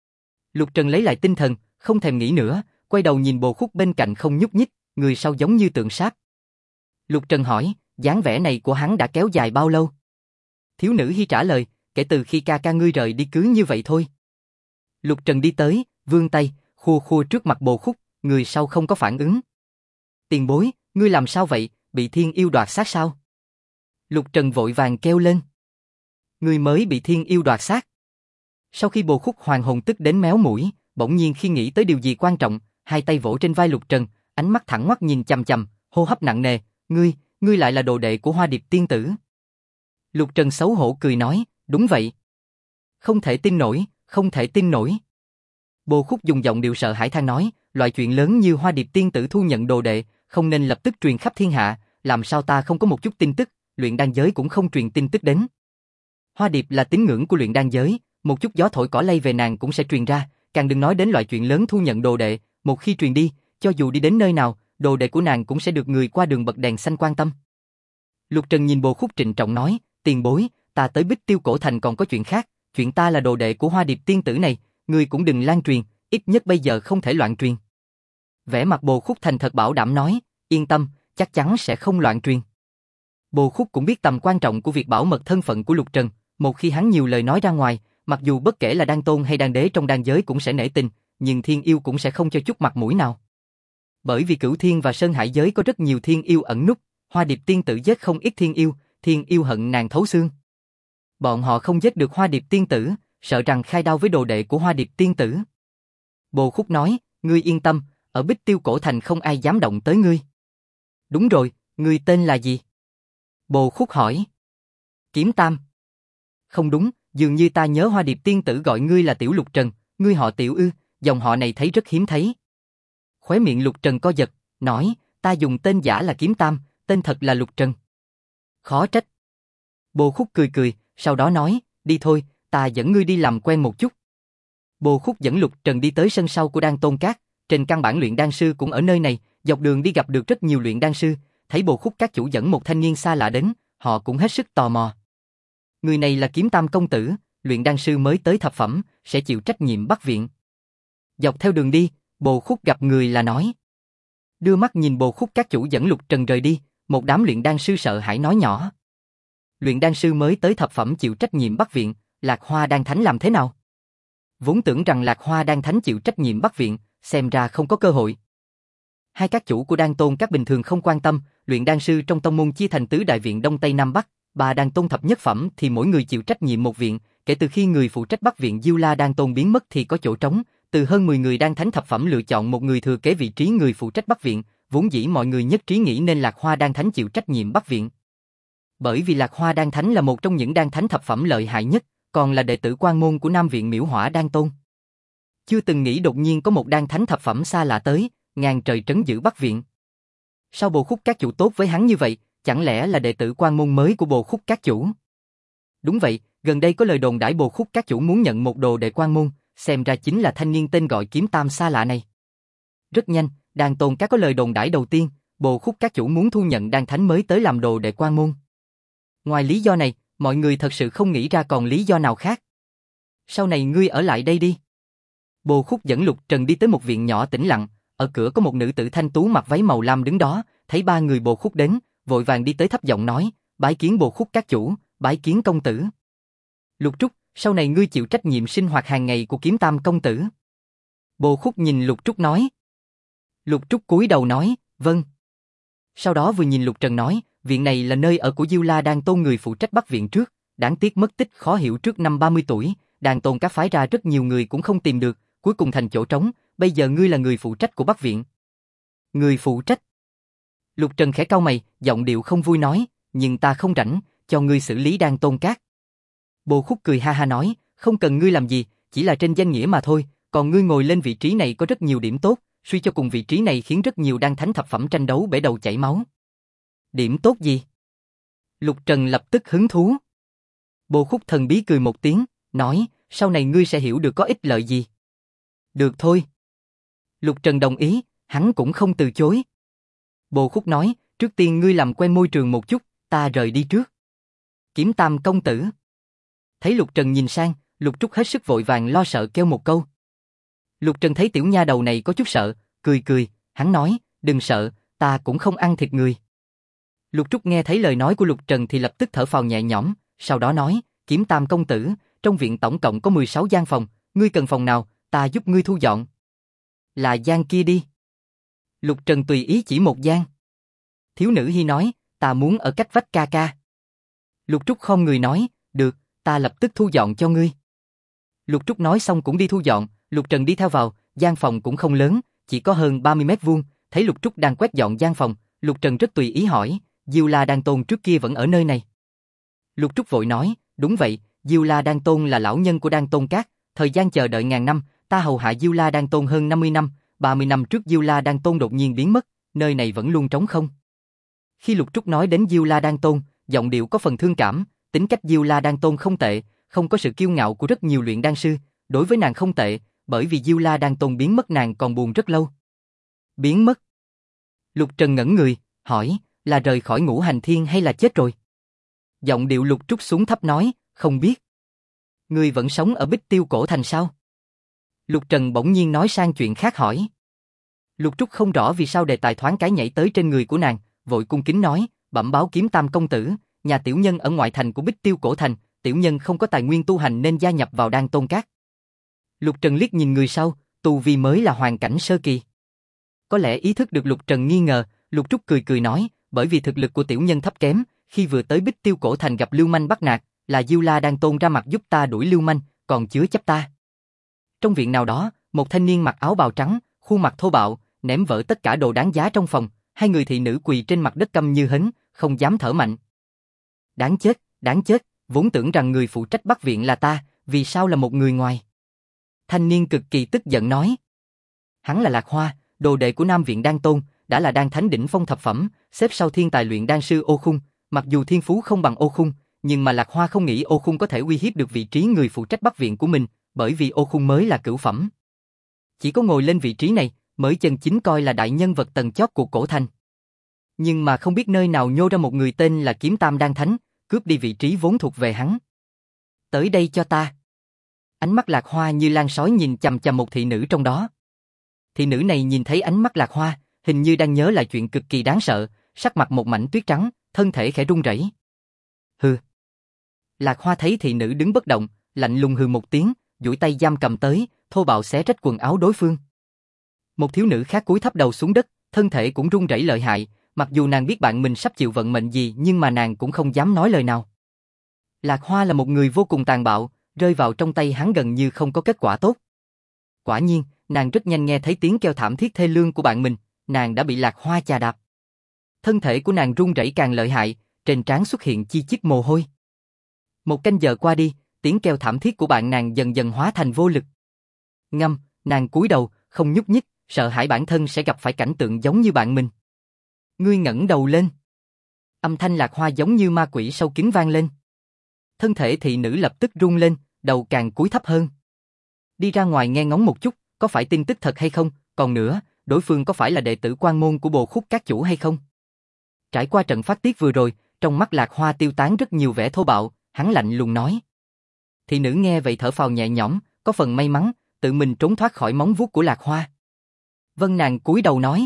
Speaker 1: Lục Trần lấy lại tinh thần, không thèm nghĩ nữa, quay đầu nhìn Bồ Khúc bên cạnh không nhúc nhích, người sau giống như tượng sáp. Lục Trần hỏi, dáng vẻ này của hắn đã kéo dài bao lâu? Thiếu nữ Hi trả lời, kể từ khi ca ca ngươi rời đi cứ như vậy thôi. Lục Trần đi tới, vươn tay, khua khua trước mặt Bồ Khúc, người sau không có phản ứng. Tiền bối, ngươi làm sao vậy, bị thiên yêu đoạt xác sao? Lục Trần vội vàng kêu lên. Ngươi mới bị thiên yêu đoạt xác. Sau khi Bồ Khúc hoàng hồn tức đến méo mũi, bỗng nhiên khi nghĩ tới điều gì quan trọng, hai tay vỗ trên vai Lục Trần, ánh mắt thẳng ngoắt nhìn chằm chằm, hô hấp nặng nề, ngươi lại là đồ đệ của Hoa Điệp tiên tử. Lục Trần xấu hổ cười nói, đúng vậy. Không thể tin nổi, không thể tin nổi. Bồ Khúc dùng giọng điệu sợ hãi than nói, loại chuyện lớn như Hoa Điệp tiên tử thu nhận đồ đệ, không nên lập tức truyền khắp thiên hạ, làm sao ta không có một chút tin tức, luyện đan giới cũng không truyền tin tức đến. Hoa Điệp là tín ngưỡng của luyện đan giới, một chút gió thổi cỏ lay về nàng cũng sẽ truyền ra, càng đừng nói đến loại chuyện lớn thu nhận đồ đệ, một khi truyền đi, cho dù đi đến nơi nào, đồ đệ của nàng cũng sẽ được người qua đường bật đèn xanh quan tâm. Lục Trần nhìn Bồ Khúc trịnh trọng nói, tiền bối, ta tới Bích Tiêu Cổ Thành còn có chuyện khác, chuyện ta là đồ đệ của Hoa Điệp tiên tử này, ngươi cũng đừng lan truyền, ít nhất bây giờ không thể loạn truyền. Vẻ mặt Bồ Khúc thành thật bảo đảm nói, yên tâm, chắc chắn sẽ không loạn truyền. Bồ Khúc cũng biết tầm quan trọng của việc bảo mật thân phận của Lục Trần, một khi hắn nhiều lời nói ra ngoài, mặc dù bất kể là đan tôn hay đan đế trong đan giới cũng sẽ nể tình, nhưng thiên yêu cũng sẽ không cho chút mặt mũi nào. Bởi vì Cửu Thiên và Sơn Hải giới có rất nhiều thiên yêu ẩn núp, Hoa Điệp tiên tử giết không ít thiên yêu hận nàng thấu xương. Bọn họ không giết được Hoa Điệp tiên tử, sợ rằng khai đao với đồ đệ của Hoa Điệp tiên tử. Bồ Khúc nói, ngươi yên tâm, ở Bích Tiêu Cổ Thành không ai dám động tới ngươi. Đúng rồi, ngươi tên là gì? Bồ Khúc hỏi. Kiếm Tam. Không đúng, dường như ta nhớ Hoa Điệp tiên tử gọi ngươi là Tiểu Lục Trần, ngươi họ Tiểu ư, dòng họ này thấy rất hiếm thấy. Khóe miệng Lục Trần co giật, nói, ta dùng tên giả là Kiếm Tam, tên thật là Lục Trần. Khó trách. Bồ Khúc cười cười, sau đó nói, đi thôi, ta dẫn ngươi đi làm quen một chút. Bồ Khúc dẫn Lục Trần đi tới sân sau của Đan Tôn Các, trên căn bản luyện đan sư cũng ở nơi này, dọc đường đi gặp được rất nhiều luyện đan sư, thấy Bồ Khúc các chủ dẫn một thanh niên xa lạ đến, họ cũng hết sức tò mò. Người này là Kiếm Tam công tử, luyện đan sư mới tới thập phẩm, sẽ chịu trách nhiệm bắt viện. Dọc theo đường đi, Bồ Khúc gặp người là nói. Đưa mắt nhìn Bồ Khúc các chủ dẫn Lục Trần rời đi, một đám luyện đan sư sợ hãi nói nhỏ. Luyện đan sư mới tới thập phẩm chịu trách nhiệm bắt viện, Lạc Hoa Đan Thánh làm thế nào? Vốn tưởng rằng Lạc Hoa Đan Thánh chịu trách nhiệm bắt viện, xem ra không có cơ hội. Hai các chủ của Đan Tôn các bình thường không quan tâm, luyện đan sư trong tông môn chia thành tứ đại viện Đông Tây Nam Bắc, ba Đan Tôn thập nhất phẩm thì mỗi người chịu trách nhiệm một viện, kể từ khi người phụ trách Bắc viện Diêu La Đan Tôn biến mất thì có chỗ trống, từ hơn 10 người Đan Thánh thập phẩm lựa chọn một người thừa kế vị trí người phụ trách Bắc viện, vốn dĩ mọi người nhất trí nghĩ nên Lạc Hoa Đan Thánh chịu trách nhiệm Bắc viện. Bởi vì Lạc Hoa Đan Thánh là một trong những Đan Thánh thập phẩm lợi hại nhất, còn là đệ tử quan môn của Nam viện Miễu Hỏa Đan Tôn. Chưa từng nghĩ đột nhiên có một Đan Thánh thập phẩm xa lạ tới, ngàn trời trấn giữ Bắc viện. Sao Bồ Khúc các chủ tốt với hắn như vậy, chẳng lẽ là đệ tử quan môn mới của Bồ Khúc các chủ? Đúng vậy, gần đây có lời đồn đãi Bồ Khúc các chủ muốn nhận một đồ đệ quan môn, xem ra chính là thanh niên tên gọi Kiếm Tam xa lạ này. Rất nhanh, Đan Tôn các có lời đồn đãi đầu tiên, Bồ Khúc các chủ muốn thu nhận Đan Thánh mới tới làm đồ đệ quan môn. Ngoài lý do này, mọi người thật sự không nghĩ ra còn lý do nào khác. Sau này ngươi ở lại đây đi. Bồ Khúc dẫn Lục Trần đi tới một viện nhỏ tĩnh lặng, ở cửa có một nữ tử thanh tú mặc váy màu lam đứng đó, thấy ba người Bồ Khúc đến, vội vàng đi tới thấp giọng nói, bái kiến Bồ Khúc các chủ, bái kiến công tử. Lục Trúc, sau này ngươi chịu trách nhiệm sinh hoạt hàng ngày của Kiếm Tam công tử. Bồ Khúc nhìn Lục Trúc nói. Lục Trúc cúi đầu nói, vâng. Sau đó vừa nhìn Lục Trần nói, viện này là nơi ở của Diêu La Đan Tôn người phụ trách Bắc viện trước, đáng tiếc mất tích khó hiểu trước năm 30 tuổi, Đan Tôn các phái ra rất nhiều người cũng không tìm được, cuối cùng thành chỗ trống, bây giờ ngươi là người phụ trách của Bắc viện. Người phụ trách? Lục Trần khẽ cau mày, giọng điệu không vui nói, nhưng ta không rảnh, cho ngươi xử lý Đan Tôn các. Bồ Khúc cười ha ha nói, không cần ngươi làm gì, chỉ là trên danh nghĩa mà thôi, còn ngươi ngồi lên vị trí này có rất nhiều điểm tốt, suy cho cùng vị trí này khiến rất nhiều đan thánh thập phẩm tranh đấu bể đầu chảy máu. Điểm tốt gì? Lục Trần lập tức hứng thú. Bồ Khúc thần bí cười một tiếng, nói, sau này ngươi sẽ hiểu được có ích lợi gì. Được thôi. Lục Trần đồng ý, hắn cũng không từ chối. Bồ Khúc nói, trước tiên ngươi làm quen môi trường một chút, ta rời đi trước. Kiếm Tam công tử. Thấy Lục Trần nhìn sang, Lục Trúc hết sức vội vàng lo sợ kêu một câu. Lục Trần thấy tiểu nha đầu này có chút sợ, cười cười, hắn nói, đừng sợ, ta cũng không ăn thịt người. Lục Trúc nghe thấy lời nói của Lục Trần thì lập tức thở phào nhẹ nhõm, sau đó nói, Kiếm Tam công tử, trong viện tổng cộng có 16 gian phòng, ngươi cần phòng nào, ta giúp ngươi thu dọn. Là gian kia đi. Lục Trần tùy ý chỉ một gian. Thiếu nữ Hi nói, ta muốn ở cách vách ca ca. Lục Trúc khom người nói, được, ta lập tức thu dọn cho ngươi. Lục Trúc nói xong cũng đi thu dọn, Lục Trần đi theo vào, gian phòng cũng không lớn, chỉ có hơn 30 mét vuông, thấy Lục Trúc đang quét dọn gian phòng, Lục Trần rất tùy ý hỏi, Diêu La Đan Tôn trước kia vẫn ở nơi này. Lục Trúc vội nói, đúng vậy, Diêu La Đan Tôn là lão nhân của Đan Tôn Các, thời gian chờ đợi ngàn năm, ta hầu hạ Diêu La Đan Tôn hơn 50 năm, 30 năm trước Diêu La Đan Tôn đột nhiên biến mất, nơi này vẫn luôn trống không. Khi Lục Trúc nói đến Diêu La Đan Tôn, giọng điệu có phần thương cảm, tính cách Diêu La Đan Tôn không tệ, không có sự kiêu ngạo của rất nhiều luyện đan sư, đối với nàng không tệ, bởi vì Diêu La Đan Tôn biến mất nàng còn buồn rất lâu. Biến mất? Lục Trần ngẩn người, hỏi, là rời khỏi Ngũ Hành Thiên hay là chết rồi? Giọng điệu Lục Trúc xuống thấp nói, không biết. Ngươi vẫn sống ở Bích Tiêu Cổ Thành sao? Lục Trần bỗng nhiên nói sang chuyện khác hỏi. Lục Trúc không rõ vì sao đề tài thoáng cái nhảy tới trên người của nàng, vội cung kính nói, bẩm báo Kiếm Tam công tử, nhà tiểu nhân ở ngoại thành của Bích Tiêu Cổ Thành, tiểu nhân không có tài nguyên tu hành nên gia nhập vào Đan Tôn Các. Lục Trần liếc nhìn người sau, tu vi mới là hoàn cảnh sơ kỳ. Có lẽ ý thức được Lục Trần nghi ngờ, Lục Trúc cười cười nói, bởi vì thực lực của tiểu nhân thấp kém, khi vừa tới Bích Tiêu Cổ Thành gặp lưu manh bắt nạt, là Diêu La Đan Tôn ra mặt giúp ta đuổi lưu manh, còn chứa chấp ta. Trong viện nào đó, một thanh niên mặc áo bào trắng, khuôn mặt thô bạo, ném vỡ tất cả đồ đáng giá trong phòng, hai người thị nữ quỳ trên mặt đất câm như hến, không dám thở mạnh. Đáng chết, vốn tưởng rằng người phụ trách Bắc viện là ta, vì sao là một người ngoài? Thanh niên cực kỳ tức giận nói. Hắn là Lạc Hoa, đồ đệ của Nam viện Đan Tôn, đã là đan thánh đỉnh phong thập phẩm, xếp sau thiên tài luyện đan sư Ô Khung, mặc dù thiên phú không bằng Ô Khung, nhưng mà Lạc Hoa không nghĩ Ô Khung có thể uy hiếp được vị trí người phụ trách Bắc viện của mình, bởi vì Ô Khung mới là cửu phẩm. Chỉ có ngồi lên vị trí này, mới chân chính coi là đại nhân vật tầng chót của cổ thành. Nhưng mà không biết nơi nào nhô ra một người tên là Kiếm Tam Đan Thánh, cướp đi vị trí vốn thuộc về hắn. Tới đây cho ta. Ánh mắt Lạc Hoa như lan sói nhìn chằm chằm một thị nữ trong đó. Thị nữ này nhìn thấy ánh mắt Lạc Hoa, hình như đang nhớ lại chuyện cực kỳ đáng sợ, sắc mặt một mảnh tuyết trắng, thân thể khẽ run rẩy. Hừ. Lạc Hoa thấy thị nữ đứng bất động, lạnh lùng hừ một tiếng, duỗi tay giam cầm tới, thô bạo xé rách quần áo đối phương. Một thiếu nữ khác cúi thấp đầu xuống đất, thân thể cũng run rẩy lợi hại, mặc dù nàng biết bạn mình sắp chịu vận mệnh gì nhưng mà nàng cũng không dám nói lời nào. Lạc Hoa là một người vô cùng tàn bạo, rơi vào trong tay hắn gần như không có kết quả tốt. Quả nhiên, nàng rất nhanh nghe thấy tiếng kêu thảm thiết thê lương của bạn mình, nàng đã bị Lạc Hoa chà đạp. Thân thể của nàng run rẩy càng lợi hại, trên trán xuất hiện chi chít mồ hôi. Một canh giờ qua đi, tiếng kêu thảm thiết của bạn nàng dần dần hóa thành vô lực. Ngâm, nàng cúi đầu, không nhúc nhích, sợ hãi bản thân sẽ gặp phải cảnh tượng giống như bạn mình. Ngươi ngẩng đầu lên. Âm thanh Lạc Hoa giống như ma quỷ sâu kín vang lên. Thân thể thị nữ lập tức run lên, đầu càng cúi thấp hơn. Đi ra ngoài nghe ngóng một chút, có phải tin tức thật hay không, còn nữa, đối phương có phải là đệ tử quan môn của Bồ Khúc các chủ hay không? Trải qua trận phát tiết vừa rồi, trong mắt Lạc Hoa tiêu tán rất nhiều vẻ thô bạo, hắn lạnh lùng nói. Thị nữ nghe vậy thở phào nhẹ nhõm, có phần may mắn, tự mình trốn thoát khỏi móng vuốt của Lạc Hoa. Vân nàng cúi đầu nói.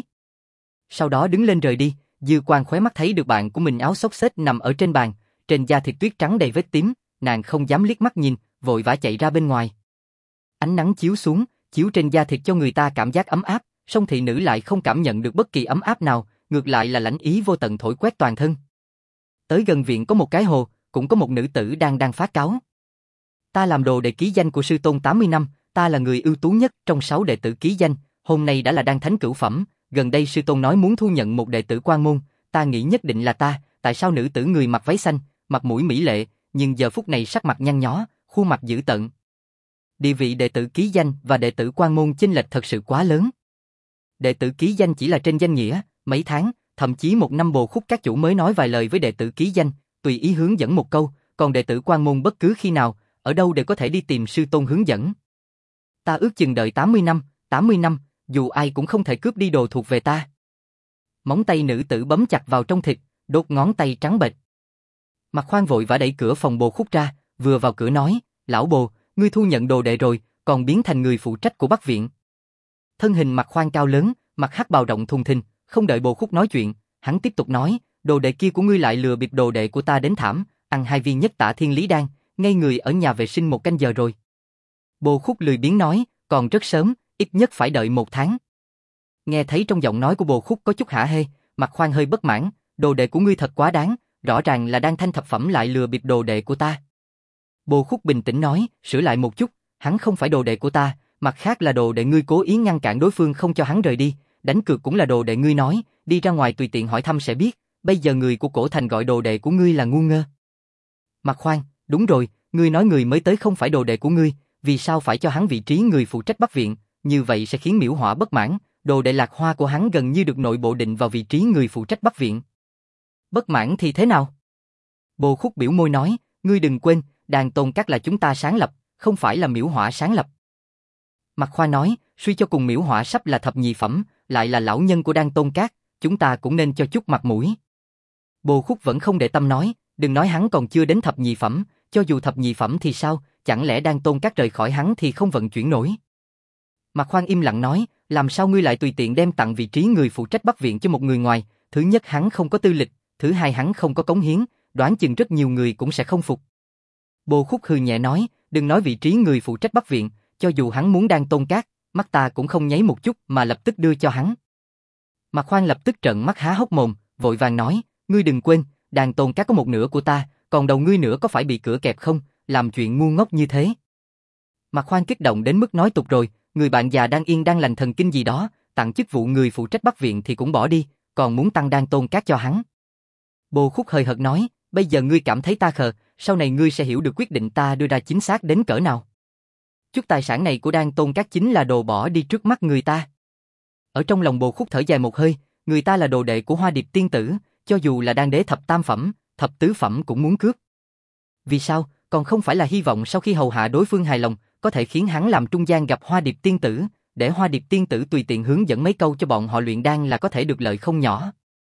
Speaker 1: Sau đó đứng lên rời đi, dư quang khóe mắt thấy được bạn của mình áo xốc xếch nằm ở trên bàn, trên da thịt tuyết trắng đầy vết tím, nàng không dám liếc mắt nhìn, vội vã chạy ra bên ngoài. Ánh nắng chiếu xuống, chiếu trên da thịt cho người ta cảm giác ấm áp, song thị nữ lại không cảm nhận được bất kỳ ấm áp nào, ngược lại là lãnh ý vô tận thổi quét toàn thân. Tới gần viện có một cái hồ, cũng có một nữ tử đang phát cáo. Ta làm đồ đệ ký danh của sư tôn 80 năm, ta là người ưu tú nhất trong 6 đệ tử ký danh, hôm nay đã là đan thánh cửu phẩm, gần đây sư tôn nói muốn thu nhận một đệ tử quan môn, ta nghĩ nhất định là ta, tại sao nữ tử người mặc váy xanh, mặt mũi mỹ lệ, nhưng giờ phút này sắc mặt nhăn nhó, khuôn mặt dữ tợn. Địa vị đệ tử ký danh và đệ tử quan môn chênh lệch thật sự quá lớn. Đệ tử ký danh chỉ là trên danh nghĩa, mấy tháng, thậm chí một năm Bồ Khúc các chủ mới nói vài lời với đệ tử ký danh, tùy ý hướng dẫn một câu, còn đệ tử quan môn bất cứ khi nào, ở đâu đều có thể đi tìm sư tôn hướng dẫn. Ta ước chừng đợi 80 năm, dù ai cũng không thể cướp đi đồ thuộc về ta. Móng tay nữ tử bấm chặt vào trong thịt, đốt ngón tay trắng bệch. Mạc Khoan vội vã đẩy cửa phòng Bồ Khúc ra, vừa vào cửa nói, lão Bồ, ngươi thu nhận đồ đệ rồi, còn biến thành người phụ trách của Bắc viện. Thân hình Mạc Khoan cao lớn, mặt hắc bào rộng thùng thình, không đợi Bồ Khúc nói chuyện, hắn tiếp tục nói, đồ đệ kia của ngươi lại lừa bịp đồ đệ của ta đến thảm, ăn 2 viên nhất tả thiên lý đan, ngay người ở nhà vệ sinh 1 canh giờ rồi. Bồ Khúc lười biếng nói, còn rất sớm, ít nhất phải đợi 1 tháng. Nghe thấy trong giọng nói của Bồ Khúc có chút hả hê, Mạc Khoan hơi bất mãn, đồ đệ của ngươi thật quá đáng, rõ ràng là đan thanh thập phẩm lại lừa bịp đồ đệ của ta. Bồ Khúc bình tĩnh nói, sửa lại một chút, hắn không phải đồ đệ của ta, mặt khác là đồ đệ ngươi cố ý ngăn cản đối phương không cho hắn rời đi, đánh cược cũng là đồ đệ ngươi nói, đi ra ngoài tùy tiện hỏi thăm sẽ biết, bây giờ người của cổ thành gọi đồ đệ của ngươi là ngu ngơ. Mạc Khoan, đúng rồi, ngươi nói người mới tới không phải đồ đệ của ngươi, vì sao phải cho hắn vị trí người phụ trách Bắc viện, như vậy sẽ khiến Miễu Họa bất mãn, đồ đệ Lạc Hoa của hắn gần như được nội bộ định vào vị trí người phụ trách Bắc viện. Bất mãn thì thế nào? Bồ Khúc biểu môi nói, ngươi đừng quên, Đàn Tôn Các là chúng ta sáng lập, không phải là Miễu Họa sáng lập. Mạc Khoa nói, suy cho cùng Miễu Họa sắp là thập nhị phẩm, lại là lão nhân của Đan Tôn Các, chúng ta cũng nên cho chút mặt mũi. Bồ Khúc vẫn không để tâm nói, đừng nói hắn còn chưa đến thập nhị phẩm, cho dù thập nhị phẩm thì sao, chẳng lẽ Đan Tôn Các rời khỏi hắn thì không vận chuyển nổi. Mạc Khoan im lặng nói, làm sao ngươi lại tùy tiện đem tặng vị trí người phụ trách Bắc viện cho một người ngoài, thứ nhất hắn không có tư lịch, thứ hai hắn không có cống hiến, đoán chừng rất nhiều người cũng sẽ không phục. Bồ Khúc hừ nhẹ nói, đừng nói vị trí người phụ trách Bắc viện, cho dù hắn muốn Đan Tôn Các, mắt ta cũng không nháy một chút mà lập tức đưa cho hắn. Mạc Khoan lập tức trợn mắt há hốc mồm, vội vàng nói, ngươi đừng quên, Đan Tôn Các có một nửa của ta, còn đầu ngươi nữa có phải bị cửa kẹp không, làm chuyện ngu ngốc như thế. Mạc Khoan kích động đến mức nói tục rồi, người bạn già đang yên đang lành thần kinh gì đó, tặng chức vụ người phụ trách Bắc viện thì cũng bỏ đi, còn muốn tăng Đan Tôn Các cho hắn. Bồ Khúc hời hợt nói, bây giờ ngươi cảm thấy ta khờ, sau này ngươi sẽ hiểu được quyết định ta đưa ra chính xác đến cỡ nào. Chút tài sản này của Đan Tôn Các chính là đồ bỏ đi trước mắt người ta. Ở trong lòng Bồ Khúc thở dài một hơi, người ta là đồ đệ của Hoa Điệp tiên tử, cho dù là đan đế thập tam phẩm, thập tứ phẩm cũng muốn cướp. Vì sao, còn không phải là hy vọng sau khi hầu hạ đối phương hài lòng, có thể khiến hắn làm trung gian gặp Hoa Điệp tiên tử, để Hoa Điệp tiên tử tùy tiện hướng dẫn mấy câu cho bọn họ luyện đan là có thể được lợi không nhỏ.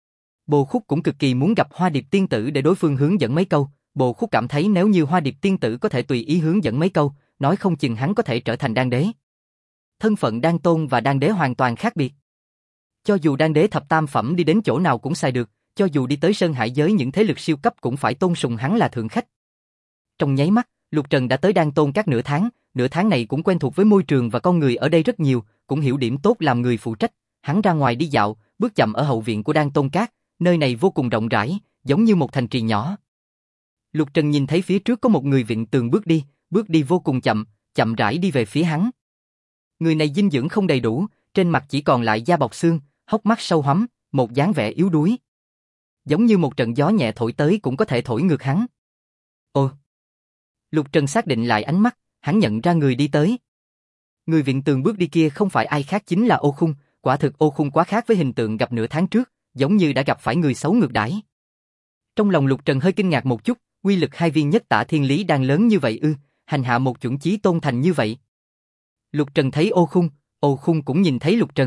Speaker 1: Bồ Khúc cũng cực kỳ muốn gặp Hoa Điệp tiên tử để đối phương hướng dẫn mấy câu, Bồ Khúc cảm thấy nếu như Hoa Điệp tiên tử có thể tùy ý hướng dẫn mấy câu, nói không chừng hắn có thể trở thành đan đế. Thân phận đan tôn và đan đế hoàn toàn khác biệt. Cho dù đan đế thập tam phẩm đi đến chỗ nào cũng xài được, cho dù đi tới Sơn Hải giới những thế lực siêu cấp cũng phải tôn sùng hắn là thượng khách. Trong nháy mắt, Lục Trần đã tới Đan Tôn Các nửa tháng này cũng quen thuộc với môi trường và con người ở đây rất nhiều, cũng hiểu điểm tốt làm người phụ trách. Hắn ra ngoài đi dạo, bước chậm ở hậu viện của Đan Tôn Các, nơi này vô cùng rộng rãi, giống như một thành trì nhỏ. Lục Trần nhìn thấy phía trước có một người vịn tường bước đi vô cùng chậm, chậm rãi đi về phía hắn. Người này dinh dưỡng không đầy đủ, trên mặt chỉ còn lại da bọc xương, hốc mắt sâu hoắm, một dáng vẻ yếu đuối. Giống như một trận gió nhẹ thổi tới cũng có thể thổi ngược hắn. Ồ! Lục Trần xác định lại ánh mắt, hắn nhận ra người đi tới. Người vịn tường bước đi kia không phải ai khác chính là Ô Khung, quả thực Ô Khung quá khác với hình tượng gặp nửa tháng trước, giống như đã gặp phải người xấu ngược đãi. Trong lòng Lục Trần hơi kinh ngạc một chút, uy lực 2 viên nhất tả thiên lý đang lớn như vậy ư, hành hạ một chuẩn chí tôn thành như vậy. Lục Trần thấy Ô Khung cũng nhìn thấy Lục Trần.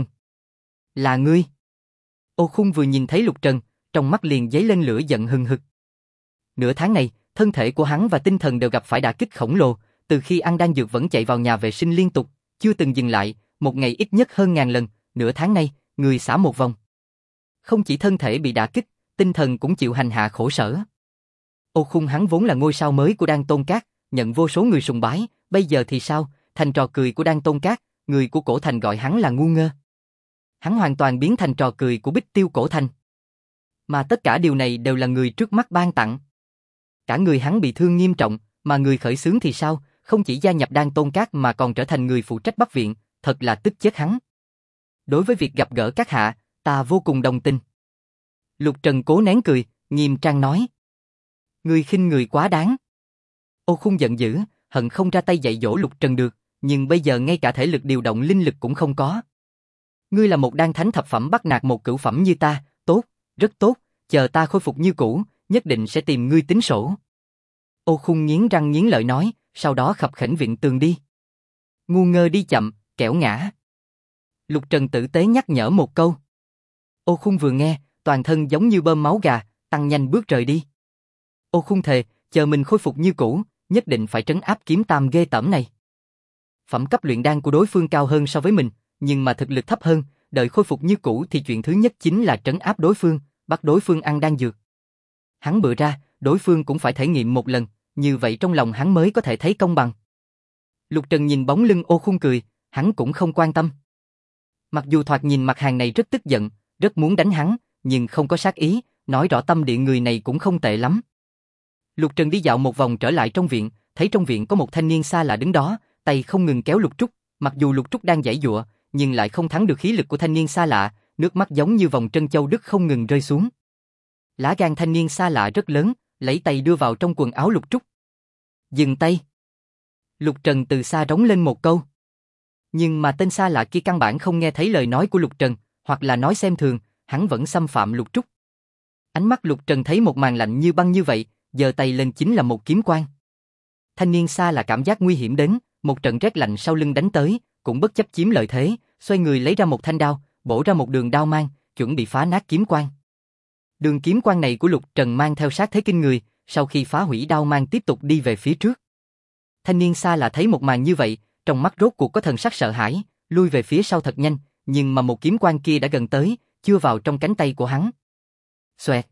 Speaker 1: Là ngươi. Ô Khung vừa nhìn thấy Lục Trần, trong mắt liền dấy lên lửa giận hừng hực. Nửa tháng này, thân thể của hắn và tinh thần đều gặp phải đả kích khổng lồ, từ khi ăn đan dược vẫn chạy vào nhà vệ sinh liên tục, chưa từng dừng lại, một ngày ít nhất hơn 1000 lần, nửa tháng nay, người xả một vòng. Không chỉ thân thể bị đả kích, tinh thần cũng chịu hành hạ khổ sở. Ô Khung hắn vốn là ngôi sao mới của Đan Tôn Cát, nhận vô số người sùng bái, bây giờ thì sao, thành trò cười của Đan Tôn Cát, người của Cổ Thành gọi hắn là ngu ngơ. Hắn hoàn toàn biến thành trò cười của Bích Tiêu Cổ Thành. Mà tất cả điều này đều là người trước mắt ban tặng. Cả người hắn bị thương nghiêm trọng, mà người khởi xướng thì sao, không chỉ gia nhập Đan Tôn Cát mà còn trở thành người phụ trách Bắc Viện, thật là tức chết hắn. Đối với việc gặp gỡ các hạ, ta vô cùng đồng tình. Lục Trần cố nén cười, nghiêm trang nói. Ngươi khinh người quá đáng. Ô Khung giận dữ, hận không ra tay dạy dỗ Lục Trần được, nhưng bây giờ ngay cả thể lực điều động linh lực cũng không có. Ngươi là một đan thánh thập phẩm bắt nạt một cửu phẩm như ta, tốt, rất tốt, chờ ta khôi phục như cũ, nhất định sẽ tìm ngươi tính sổ. Ô Khung nghiến răng nghiến lợi nói, sau đó khập khểnh viện tường đi. Ngu ngơ đi chậm, kẻo ngã. Lục Trần tử tế nhắc nhở một câu. Ô Khung vừa nghe, toàn thân giống như bơm máu gà, tăng nhanh bước rời đi. Ô Khung thề, chờ mình khôi phục như cũ, nhất định phải trấn áp kiếm tam ghê tởm này. Phẩm cấp luyện đan của đối phương cao hơn so với mình, nhưng mà thực lực thấp hơn, đợi khôi phục như cũ thì chuyện thứ nhất chính là trấn áp đối phương, bắt đối phương ăn đan dược. Hắn bựa ra, đối phương cũng phải thể nghiệm một lần, như vậy trong lòng hắn mới có thể thấy công bằng. Lục Trần nhìn bóng lưng Ô Khung cười, hắn cũng không quan tâm. Mặc dù thoạt nhìn mặt hàng này rất tức giận, rất muốn đánh hắn, nhưng không có sát ý, nói rõ tâm địa người này cũng không tệ lắm. Lục Trần đi dạo một vòng trở lại trong viện, thấy trong viện có một thanh niên xa lạ đứng đó, tay không ngừng kéo Lục Trúc, mặc dù Lục Trúc đang giãy giụa, nhưng lại không thắng được khí lực của thanh niên xa lạ, nước mắt giống như vòng trân châu Đức không ngừng rơi xuống. Lá gan thanh niên xa lạ rất lớn, lấy tay đưa vào trong quần áo Lục Trúc. Dừng tay. Lục Trần từ xa rống lên một câu. Nhưng mà tên xa lạ kia căn bản không nghe thấy lời nói của Lục Trần, hoặc là nói xem thường, hắn vẫn xâm phạm Lục Trúc. Ánh mắt Lục Trần thấy một màn lạnh như băng như vậy, giơ tay lên chính là một kiếm quang. Thanh niên xa là cảm giác nguy hiểm đến, một trận rét lạnh sau lưng đánh tới, cũng bất chấp chiếm lợi thế, xoay người lấy ra một thanh đao, bổ ra một đường đao mang, chuẩn bị phá nát kiếm quang. Đường kiếm quang này của Lục Trần mang theo sát thế kinh người, sau khi phá hủy đao mang tiếp tục đi về phía trước. Thanh niên xa là thấy một màn như vậy, trong mắt rốt cuộc có thần sắc sợ hãi, lui về phía sau thật nhanh, nhưng mà một kiếm quang kia đã gần tới, chưa vào trong cánh tay của hắn. Xoẹt.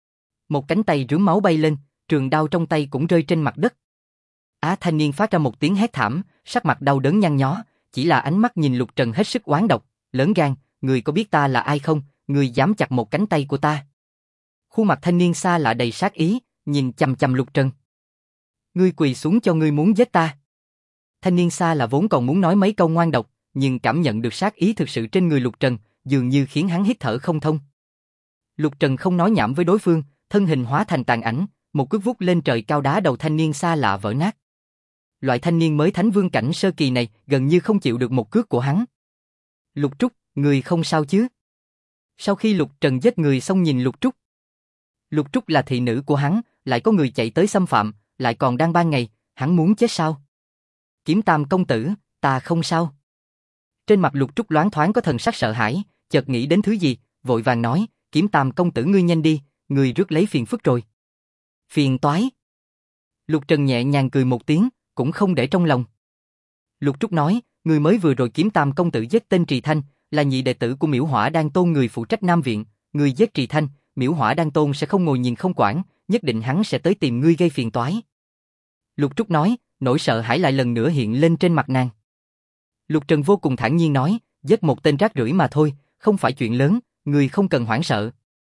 Speaker 1: Một cánh tay rướm máu bay lên, trường đao trong tay cũng rơi trên mặt đất. Thanh niên phát ra một tiếng hét thảm, sắc mặt đau đớn nhăn nhó, chỉ là ánh mắt nhìn Lục Trần hết sức oán độc, lớn gan, người có biết ta là ai không, người dám chặt một cánh tay của ta. Khuôn mặt thanh niên xa lạ đầy sát ý, nhìn chằm chằm Lục Trần. Ngươi quỳ xuống cho ngươi muốn giết ta. Thanh niên xa lạ vốn còn muốn nói mấy câu ngoan độc, nhưng cảm nhận được sát ý thực sự trên người Lục Trần, dường như khiến hắn hít thở không thông. Lục Trần không nói nhảm với đối phương, thân hình hóa thành tàn ảnh, một cước vút lên trời cao đá đầu thanh niên xa lạ vỡ nát. Loại thanh niên mới thánh vương cảnh sơ kỳ này gần như không chịu được một cước của hắn. Lục Trúc, người không sao chứ? Sau khi Lục Trần giết người xong nhìn Lục Trúc. Lục Trúc là thị nữ của hắn, lại có người chạy tới xâm phạm, lại còn đang ban ngày, hắn muốn chết sao? Kiếm Tam công tử, ta không sao. Trên mặt Lục Trúc loáng thoáng có thần sắc sợ hãi, chợt nghĩ đến thứ gì, vội vàng nói, Kiếm Tam công tử ngươi nhanh đi, ngươi rước lấy phiền phức rồi. Phiền toái. Lục Trần nhẹ nhàng cười một tiếng, cũng không để trong lòng. Lục Trúc nói, ngươi mới vừa rồi Kiếm Tam công tử giết tên Trì Thanh, là nhị đệ tử của Miễu Hỏa Đan Tôn người phụ trách Nam Viện, ngươi giết Trì Thanh, Miễu Hỏa Đan Tôn sẽ không ngồi nhìn không quản, nhất định hắn sẽ tới tìm ngươi gây phiền toái. Lục Trúc nói, nỗi sợ hãi lại lần nữa hiện lên trên mặt nàng. Lục Trần vô cùng thản nhiên nói, giết một tên rác rưởi mà thôi, không phải chuyện lớn, ngươi không cần hoảng sợ.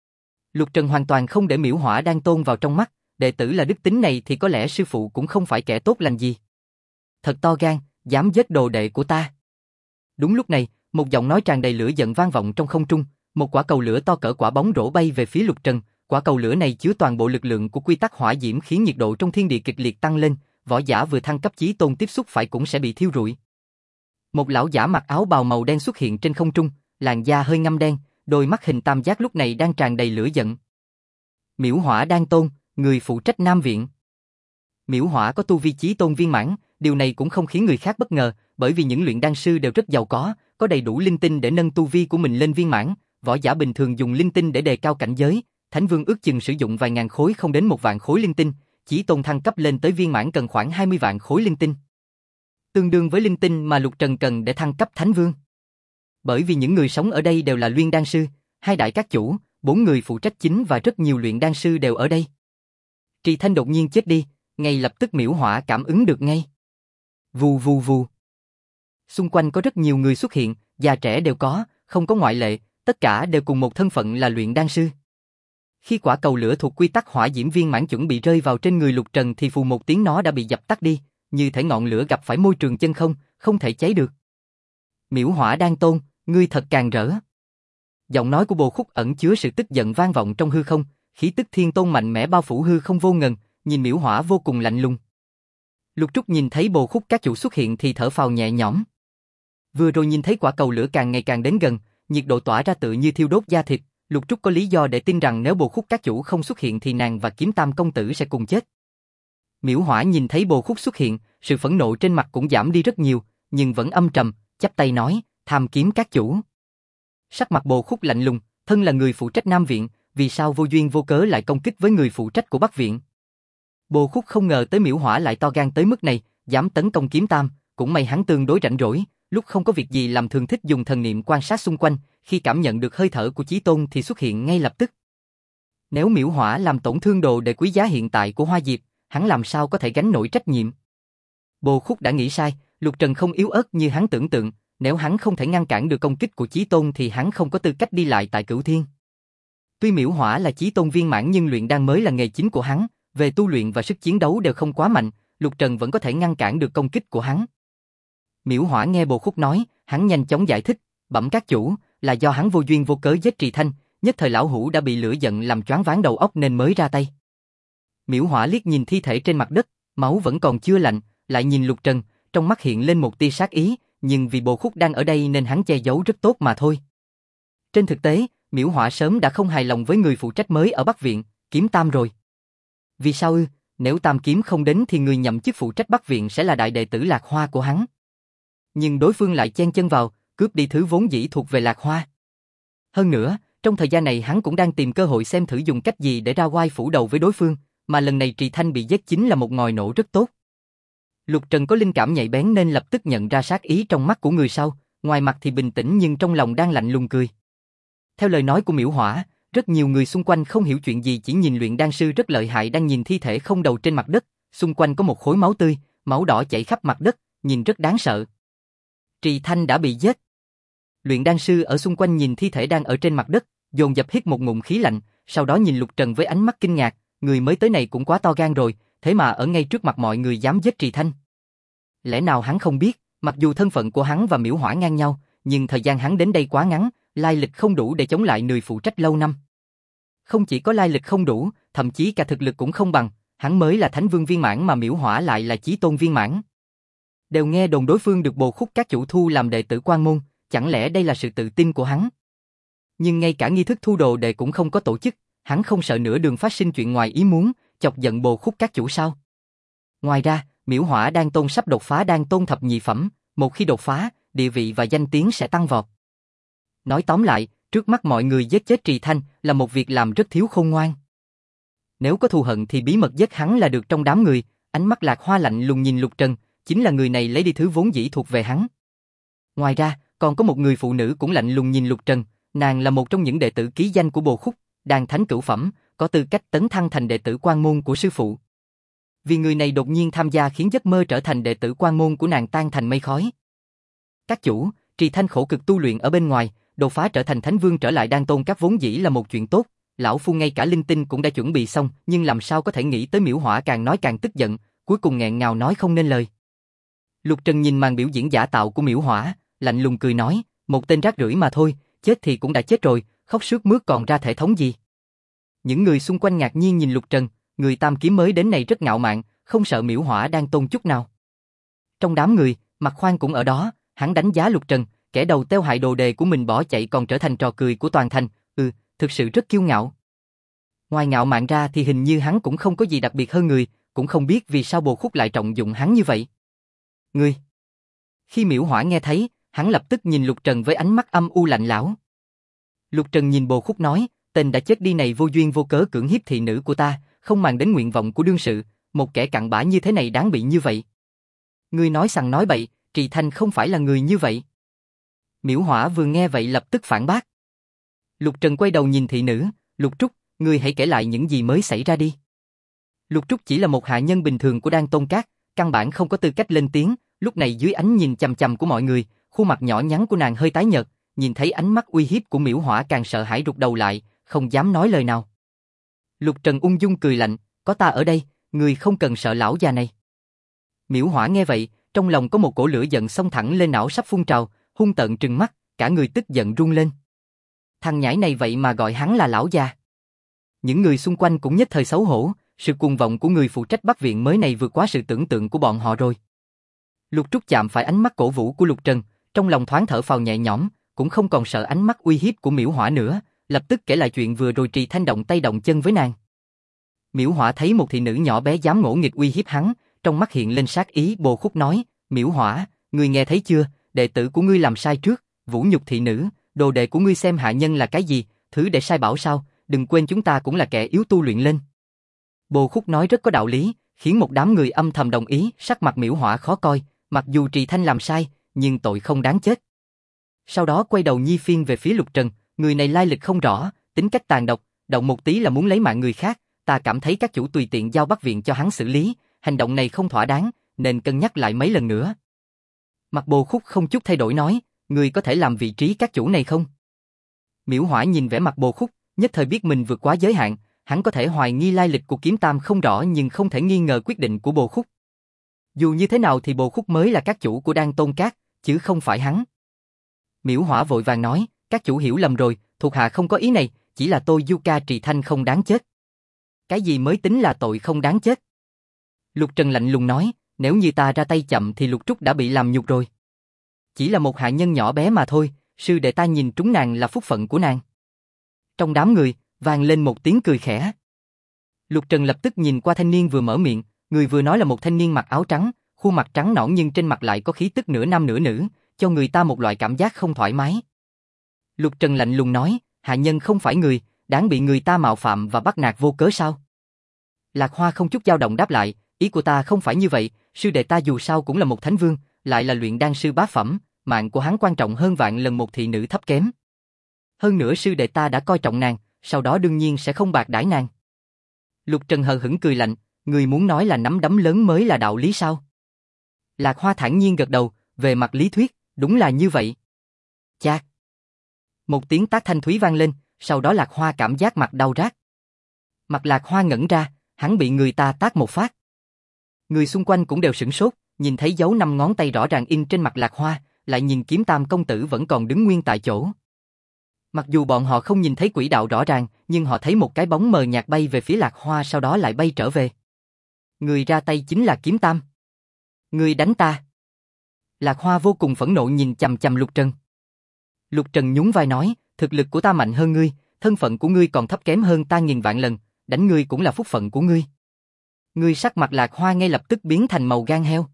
Speaker 1: Lục Trần hoàn toàn không để Miễu Hỏa Đan Tôn vào trong mắt, đệ tử là đức tính này thì có lẽ sư phụ cũng không phải kẻ tốt lành gì. Thật to gan, dám giết đồ đệ của ta. Đúng lúc này, một giọng nói tràn đầy lửa giận vang vọng trong không trung, một quả cầu lửa to cỡ quả bóng rổ bay về phía Lục Trần, quả cầu lửa này chứa toàn bộ lực lượng của quy tắc hỏa diễm khiến nhiệt độ trong thiên địa kịch liệt tăng lên, võ giả vừa thăng cấp chí tôn tiếp xúc phải cũng sẽ bị thiêu rụi. Một lão giả mặc áo bào màu đen xuất hiện trên không trung, làn da hơi ngăm đen, đôi mắt hình tam giác lúc này đang tràn đầy lửa giận. Miễu Hỏa Đan Tôn, người phụ trách Nam Viện. Miễu Hỏa có tu vi chí tôn viên mãn, điều này cũng không khiến người khác bất ngờ, bởi vì những luyện đan sư đều rất giàu có đầy đủ linh tinh để nâng tu vi của mình lên viên mãn, võ giả bình thường dùng linh tinh để đề cao cảnh giới, Thánh Vương ước chừng sử dụng vài ngàn khối không đến 1 vạn khối linh tinh, Chí Tôn thăng cấp lên tới viên mãn cần khoảng 20 vạn khối linh tinh. Tương đương với linh tinh mà Lục Trần cần để thăng cấp Thánh Vương. Bởi vì những người sống ở đây đều là luyện đan sư, 2 đại các chủ, 4 người phụ trách chính và rất nhiều luyện đan sư đều ở đây. Trì Thanh đột nhiên chết đi, ngay lập tức Miễu Hỏa cảm ứng được ngay. Vù vù vù. Xung quanh có rất nhiều người xuất hiện, già trẻ đều có, không có ngoại lệ, tất cả đều cùng một thân phận là luyện đan sư. Khi quả cầu lửa thuộc quy tắc hỏa diễm viên mãn chuẩn bị rơi vào trên người Lục Trần thì phù một tiếng nó đã bị dập tắt đi, như thể ngọn lửa gặp phải môi trường chân không, không thể cháy được. Miễu Hỏa Đan Tôn, ngươi thật càng rỡ. Giọng nói của Bồ Khúc ẩn chứa sự tức giận vang vọng trong hư không, khí tức thiên tôn mạnh mẽ bao phủ hư không vô ngần, nhìn Miễu Hỏa vô cùng lạnh lùng. Lục Trúc nhìn thấy Bồ Khúc các chủ xuất hiện thì thở phào nhẹ nhõm. Vừa rồi nhìn thấy quả cầu lửa càng ngày càng đến gần, nhiệt độ tỏa ra tự như thiêu đốt da thịt, Lục Trúc có lý do để tin rằng nếu Bồ Khúc các chủ không xuất hiện thì nàng và Kiếm Tam công tử sẽ cùng chết. Miễu Hỏa nhìn thấy Bồ Khúc xuất hiện, sự phẫn nộ trên mặt cũng giảm đi rất nhiều, nhưng vẫn âm trầm, chắp tay nói, tham kiếm các chủ. Sắc mặt Bồ Khúc lạnh lùng, thân là người phụ trách Nam Viện, vì sao vô duyên vô cớ lại công kích với người phụ trách của Bắc Viện. Bồ Khúc không ngờ tới Miễu Hỏa lại to gan tới mức này, dám tấn công Kiếm Tam, cũng may hắn tương đối rảnh rỗi, lúc không có việc gì làm thường thích dùng thần niệm quan sát xung quanh, khi cảm nhận được hơi thở của Chí Tôn thì xuất hiện ngay lập tức. Nếu Miễu Hỏa làm tổn thương đồ đệ quý giá hiện tại của Hoa Diệp, hắn làm sao có thể gánh nổi trách nhiệm. Bồ Khúc đã nghĩ sai, Lục Trần không yếu ớt như hắn tưởng tượng, nếu hắn không thể ngăn cản được công kích của Chí Tôn thì hắn không có tư cách đi lại tại Cửu Thiên. Tuy Miễu Hỏa là Chí Tôn viên mãn nhưng luyện đan mới là nghề chính của hắn, về tu luyện và sức chiến đấu đều không quá mạnh, Lục Trần vẫn có thể ngăn cản được công kích của hắn. Miễu Hỏa nghe Bồ Khúc nói, hắn nhanh chóng giải thích, bẩm các chủ, là do hắn vô duyên vô cớ giết Trì Thanh, nhất thời lão hủ đã bị lửa giận làm choáng váng đầu óc nên mới ra tay. Miễu Hỏa liếc nhìn thi thể trên mặt đất, máu vẫn còn chưa lạnh, lại nhìn Lục Trần, trong mắt hiện lên một tia sát ý, nhưng vì Bồ Khúc đang ở đây nên hắn che giấu rất tốt mà thôi. Trên thực tế, Miễu Hỏa sớm đã không hài lòng với người phụ trách mới ở Bắc Viện, Kiếm Tam rồi. Vì sao ư? Nếu Tam Kiếm không đến thì người nhậm chức phụ trách Bắc Viện sẽ là đại đệ tử Lạc Hoa của hắn. Nhưng đối phương lại chen chân vào, cướp đi thứ vốn dĩ thuộc về Lạc Hoa. Hơn nữa, trong thời gian này hắn cũng đang tìm cơ hội xem thử dùng cách gì để ra oai phủ đầu với đối phương, mà lần này Trì Thanh bị giết chính là một ngòi nổ rất tốt. Lục Trần có linh cảm nhạy bén nên lập tức nhận ra sát ý trong mắt của người sau, ngoài mặt thì bình tĩnh nhưng trong lòng đang lạnh lùng cười. Theo lời nói của Miễu Hỏa, rất nhiều người xung quanh không hiểu chuyện gì chỉ nhìn luyện đan sư rất lợi hại đang nhìn thi thể không đầu trên mặt đất, xung quanh có một khối máu tươi, máu đỏ chảy khắp mặt đất, nhìn rất đáng sợ. Trì Thanh đã bị giết. Luyện đan sư ở xung quanh nhìn thi thể đang ở trên mặt đất, dồn dập hít một ngụm khí lạnh, sau đó nhìn Lục Trần với ánh mắt kinh ngạc, người mới tới này cũng quá to gan rồi, thế mà ở ngay trước mặt mọi người dám giết Trì Thanh. Lẽ nào hắn không biết, mặc dù thân phận của hắn và Miễu Hỏa ngang nhau, nhưng thời gian hắn đến đây quá ngắn, lai lịch không đủ để chống lại người phụ trách lâu năm. Không chỉ có lai lịch không đủ, thậm chí cả thực lực cũng không bằng, hắn mới là Thánh Vương viên mãn mà Miễu Hỏa lại là Chí Tôn viên mãn. Đều nghe đồn đối phương được Bồ Khúc các chủ thu làm đệ tử Quan Môn, chẳng lẽ đây là sự tự tin của hắn? Nhưng ngay cả nghi thức thu đồ đệ cũng không có tổ chức, hắn không sợ nửa đường phát sinh chuyện ngoài ý muốn, chọc giận Bồ Khúc các chủ sao? Ngoài ra, Miễu Hỏa Đan Tôn sắp đột phá Đan Tôn thập nhị phẩm, một khi đột phá, địa vị và danh tiếng sẽ tăng vọt. Nói tóm lại, trước mắt mọi người giết chết Trì Thanh là một việc làm rất thiếu khôn ngoan. Nếu có thù hận thì bí mật giết hắn là được trong đám người, ánh mắt Lạc Hoa lạnh lùng nhìn Lục Trần, chính là người này lấy đi thứ vốn dĩ thuộc về hắn. Ngoài ra, còn có một người phụ nữ cũng lạnh lùng nhìn Lục Trần, nàng là một trong những đệ tử ký danh của Bồ Khúc, Đan Thánh cửu phẩm, có tư cách tấn thăng thành đệ tử Quan Môn của sư phụ. Vì người này đột nhiên tham gia khiến giấc mơ trở thành đệ tử Quan Môn của nàng tan thành mây khói. Các chủ, Trì Thanh khổ cực tu luyện ở bên ngoài, đột phá trở thành Thánh Vương trở lại Đan Tôn các vốn dĩ là một chuyện tốt, lão phu ngay cả linh tinh cũng đã chuẩn bị xong, nhưng làm sao có thể nghĩ tới Miễu Hỏa càng nói càng tức giận, cuối cùng nghẹn ngào nói không nên lời. Lục Trần nhìn màn biểu diễn giả tạo của Miễu Hỏa, lạnh lùng cười nói, một tên rác rưởi mà thôi, chết thì cũng đã chết rồi, khóc sướt mướt còn ra thể thống gì. Những người xung quanh ngạc nhiên nhìn Lục Trần, người Tam Kiếm mới đến này rất ngạo mạn, không sợ Miễu Hỏa đang tôn chút nào. Trong đám người, Mạc Khoan cũng ở đó, hắn đánh giá Lục Trần, kẻ đầu teo hại đồ đề của mình bỏ chạy còn trở thành trò cười của toàn thành, thực sự rất kiêu ngạo. Ngoài ngạo mạn ra thì hình như hắn cũng không có gì đặc biệt hơn người, cũng không biết vì sao Bồ Khúc lại trọng dụng hắn như vậy. Ngươi. Khi Miễu Hỏa nghe thấy, hắn lập tức nhìn Lục Trần với ánh mắt âm u lạnh lẽo. Lục Trần nhìn Bồ Khúc nói, tên đã chết đi này vô duyên vô cớ cưỡng hiếp thị nữ của ta, không màng đến nguyện vọng của đương sự, một kẻ cặn bã như thế này đáng bị như vậy. Ngươi nói sằng nói bậy, Trì Thanh không phải là người như vậy. Miễu Hỏa vừa nghe vậy lập tức phản bác. Lục Trần quay đầu nhìn thị nữ, Lục Trúc, ngươi hãy kể lại những gì mới xảy ra đi. Lục Trúc chỉ là một hạ nhân bình thường của Đan Tôn Các, căn bản không có tư cách lên tiếng, lúc này dưới ánh nhìn chằm chằm của mọi người, khuôn mặt nhỏ nhắn của nàng hơi tái nhợt, nhìn thấy ánh mắt uy hiếp của Miễu Hỏa càng sợ hãi rụt đầu lại, không dám nói lời nào. Lục Trần ung dung cười lạnh, có ta ở đây, ngươi không cần sợ lão già này. Miễu Hỏa nghe vậy, trong lòng có một cổ lửa giận xông thẳng lên não sắp phun trào, hung tợn trừng mắt, cả người tức giận run lên. Thằng nhãi này vậy mà gọi hắn là lão già. Những người xung quanh cũng nhất thời xấu hổ, sự cuồng vọng của người phụ trách Bắc Viện mới này vượt quá sự tưởng tượng của bọn họ rồi. Lục Trúc chạm phải ánh mắt cổ vũ của Lục Trần, trong lòng thoáng thở phào nhẹ nhõm, cũng không còn sợ ánh mắt uy hiếp của Miễu Hỏa nữa, lập tức kể lại chuyện vừa rồi Trì Thanh động tay động chân với nàng. Miễu Hỏa thấy một thị nữ nhỏ bé dám ngỗ nghịch uy hiếp hắn, trong mắt hiện lên sát ý. Bồ Khúc nói, Miễu Hỏa, ngươi nghe thấy chưa, đệ tử của ngươi làm sai trước, vũ nhục thị nữ, đồ đệ của ngươi xem hạ nhân là cái gì, thứ để sai bảo sao, đừng quên chúng ta cũng là kẻ yếu tu luyện lên. Bồ Khúc nói rất có đạo lý, khiến một đám người âm thầm đồng ý. Sắc mặt Miễu Hỏa khó coi, mặc dù Trì Thanh làm sai, nhưng tội không đáng chết. Sau đó quay đầu nhi phiên về phía Lục Trần, người này lai lịch không rõ, tính cách tàn độc, động một tí là muốn lấy mạng người khác, ta cảm thấy các chủ tùy tiện giao Bắc Viện cho hắn xử lý, hành động này không thỏa đáng, nên cân nhắc lại mấy lần nữa. Mặt Bồ Khúc không chút thay đổi nói, người có thể làm vị trí các chủ này không? Miễu Hỏa nhìn vẻ mặt Bồ Khúc, nhất thời biết mình vượt quá giới hạn, hắn có thể hoài nghi lai lịch của Kiếm Tam không rõ nhưng không thể nghi ngờ quyết định của Bồ Khúc. Dù như thế nào thì Bồ Khúc mới là các chủ của Đan Tôn Các, chứ không phải hắn. Miễu Hỏa vội vàng nói, các chủ hiểu lầm rồi, thuộc hạ không có ý này, chỉ là tôi Yuka Trì Thanh không đáng chết. Cái gì mới tính là tội không đáng chết? Lục Trần lạnh lùng nói, nếu như ta ra tay chậm thì Lục Trúc đã bị làm nhục rồi. Chỉ là một hạ nhân nhỏ bé mà thôi, sư đệ ta nhìn trúng nàng là phúc phận của nàng. Trong đám người, vang lên một tiếng cười khẽ. Lục Trần lập tức nhìn qua thanh niên vừa mở miệng, người vừa nói là một thanh niên mặc áo trắng, khuôn mặt trắng nõn nhưng trên mặt lại có khí tức nửa nam nửa nữ, cho người ta một loại cảm giác không thoải mái. Lục Trần lạnh lùng nói, hạ nhân không phải người, đáng bị người ta mạo phạm và bắt nạt vô cớ sao? Lạc Hoa không chút dao động đáp lại, ý của ta không phải như vậy, sư đệ ta dù sao cũng là một thánh vương, lại là luyện đan sư bá phẩm, mạng của hắn quan trọng hơn vạn lần một thị nữ thấp kém. Hơn nữa sư đệ ta đã coi trọng nàng, sau đó đương nhiên sẽ không bạc đãi nàng. Lục Trần hờ hững cười lạnh, người muốn nói là nắm đấm lớn mới là đạo lý sao? Lạc Hoa thản nhiên gật đầu, về mặt lý thuyết, đúng là như vậy. Chát. Một tiếng tát thanh thúy vang lên, sau đó Lạc Hoa cảm giác mặt đau rát. Mặt Lạc Hoa ngẩn ra, hắn bị người ta tát một phát. Người xung quanh cũng đều sửng sốt, nhìn thấy dấu 5 ngón tay rõ ràng in trên mặt Lạc Hoa, lại nhìn Kiếm Tam công tử vẫn còn đứng nguyên tại chỗ. Mặc dù bọn họ không nhìn thấy quỹ đạo rõ ràng, nhưng họ thấy một cái bóng mờ nhạt bay về phía Lạc Hoa sau đó lại bay trở về. Người ra tay chính là Kiếm Tam. Người đánh ta. Lạc Hoa vô cùng phẫn nộ nhìn chằm chằm Lục Trần. Lục Trần nhún vai nói, thực lực của ta mạnh hơn ngươi, thân phận của ngươi còn thấp kém hơn ta nghìn vạn lần, đánh ngươi cũng là phúc phận của ngươi. Ngươi sắc mặt Lạc Hoa ngay lập tức biến thành màu gan heo.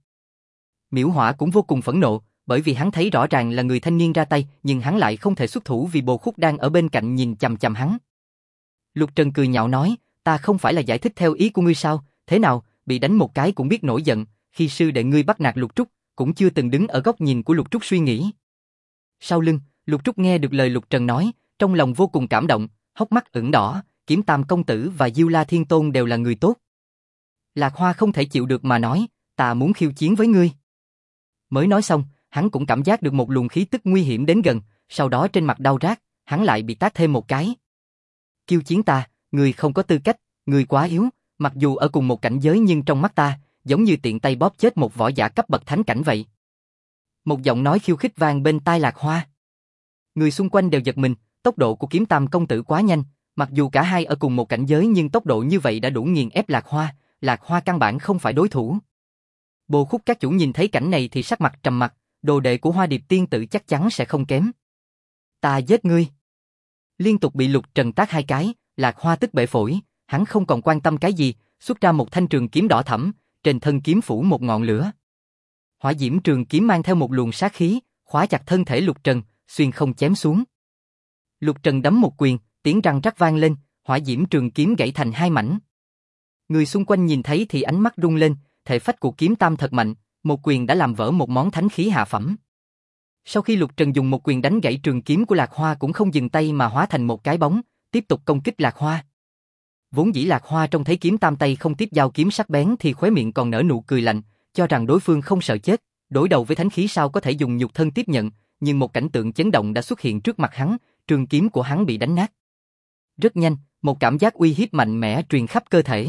Speaker 1: Miễu Hỏa cũng vô cùng phẫn nộ, bởi vì hắn thấy rõ ràng là người thanh niên ra tay, nhưng hắn lại không thể xuất thủ vì Bồ Khúc đang ở bên cạnh nhìn chằm chằm hắn. Lục Trần cười nhạo nói, ta không phải là giải thích theo ý của ngươi sao, thế nào, bị đánh một cái cũng biết nổi giận, khi sư đệ ngươi bắt nạt Lục Trúc, cũng chưa từng đứng ở góc nhìn của Lục Trúc suy nghĩ. Sau lưng, Lục Trúc nghe được lời Lục Trần nói, trong lòng vô cùng cảm động, hốc mắt ửng đỏ, Kiếm Tam công tử và Diêu La Thiên Tôn đều là người tốt. Lạc Hoa không thể chịu được mà nói, ta muốn khiêu chiến với ngươi. Mới nói xong, hắn cũng cảm giác được một luồng khí tức nguy hiểm đến gần, sau đó trên mặt đau rát, hắn lại bị tát thêm một cái. Khiêu chiến ta, ngươi không có tư cách, ngươi quá yếu, mặc dù ở cùng một cảnh giới nhưng trong mắt ta, giống như tiện tay bóp chết một võ giả cấp bậc thánh cảnh vậy. Một giọng nói khiêu khích vang bên tai Lạc Hoa. Người xung quanh đều giật mình, tốc độ của Kiếm Tam công tử quá nhanh, mặc dù cả hai ở cùng một cảnh giới nhưng tốc độ như vậy đã đủ nghiền ép Lạc Hoa căn bản không phải đối thủ. Bồ Khúc các chủ nhìn thấy cảnh này thì sắc mặt trầm mặc, đồ đệ của Hoa Điệp tiên tử chắc chắn sẽ không kém. Ta giết ngươi. Liên tục bị Lục Trần tát 2 cái, Lạc Hoa tức bể phổi, hắn không còn quan tâm cái gì, xuất ra một thanh trường kiếm đỏ thẫm, trên thân kiếm phủ một ngọn lửa. Hỏa diễm trường kiếm mang theo một luồng sát khí, khóa chặt thân thể Lục Trần, xuyên không chém xuống. Lục Trần đấm một quyền, tiếng răng rắc vang lên, hỏa diễm trường kiếm gãy thành 2 mảnh. Người xung quanh nhìn thấy thì ánh mắt rung lên, thể phách của kiếm tam thật mạnh, một quyền đã làm vỡ một món thánh khí hạ phẩm. Sau khi Lục Trần dùng một quyền đánh gãy trường kiếm của Lạc Hoa cũng không dừng tay mà hóa thành một cái bóng, tiếp tục công kích Lạc Hoa. Vốn dĩ Lạc Hoa trông thấy kiếm tam tay không tiếp giao kiếm sắc bén thì khóe miệng còn nở nụ cười lạnh, cho rằng đối phương không sợ chết, đối đầu với thánh khí sao có thể dùng nhục thân tiếp nhận, nhưng một cảnh tượng chấn động đã xuất hiện trước mặt hắn, trường kiếm của hắn bị đánh nát. Rất nhanh, một cảm giác uy hiếp mạnh mẽ truyền khắp cơ thể.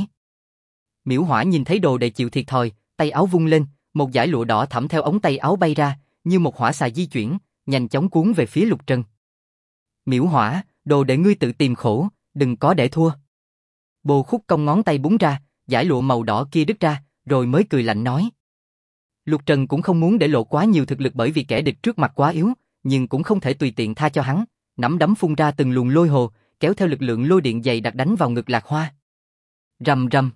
Speaker 1: Miễu Hỏa nhìn thấy đồ đệ chịu thiệt thòi, tay áo vung lên, một dải lụa đỏ thẫm theo ống tay áo bay ra, như một hỏa xà di chuyển, nhanh chóng cuốn về phía Lục Trần. Miễu Hỏa, đồ đệ ngươi tự tìm khổ, đừng có để thua. Bồ Khúc cong ngón tay búng ra, dải lụa màu đỏ kia đứt ra, rồi mới cười lạnh nói. Lục Trần cũng không muốn để lộ quá nhiều thực lực bởi vì kẻ địch trước mặt quá yếu, nhưng cũng không thể tùy tiện tha cho hắn, nắm đấm phun ra từng luồng lôi hồ, kéo theo lực lượng lôi điện dày đặc đánh vào ngực Lạc Hoa. Rầm rầm.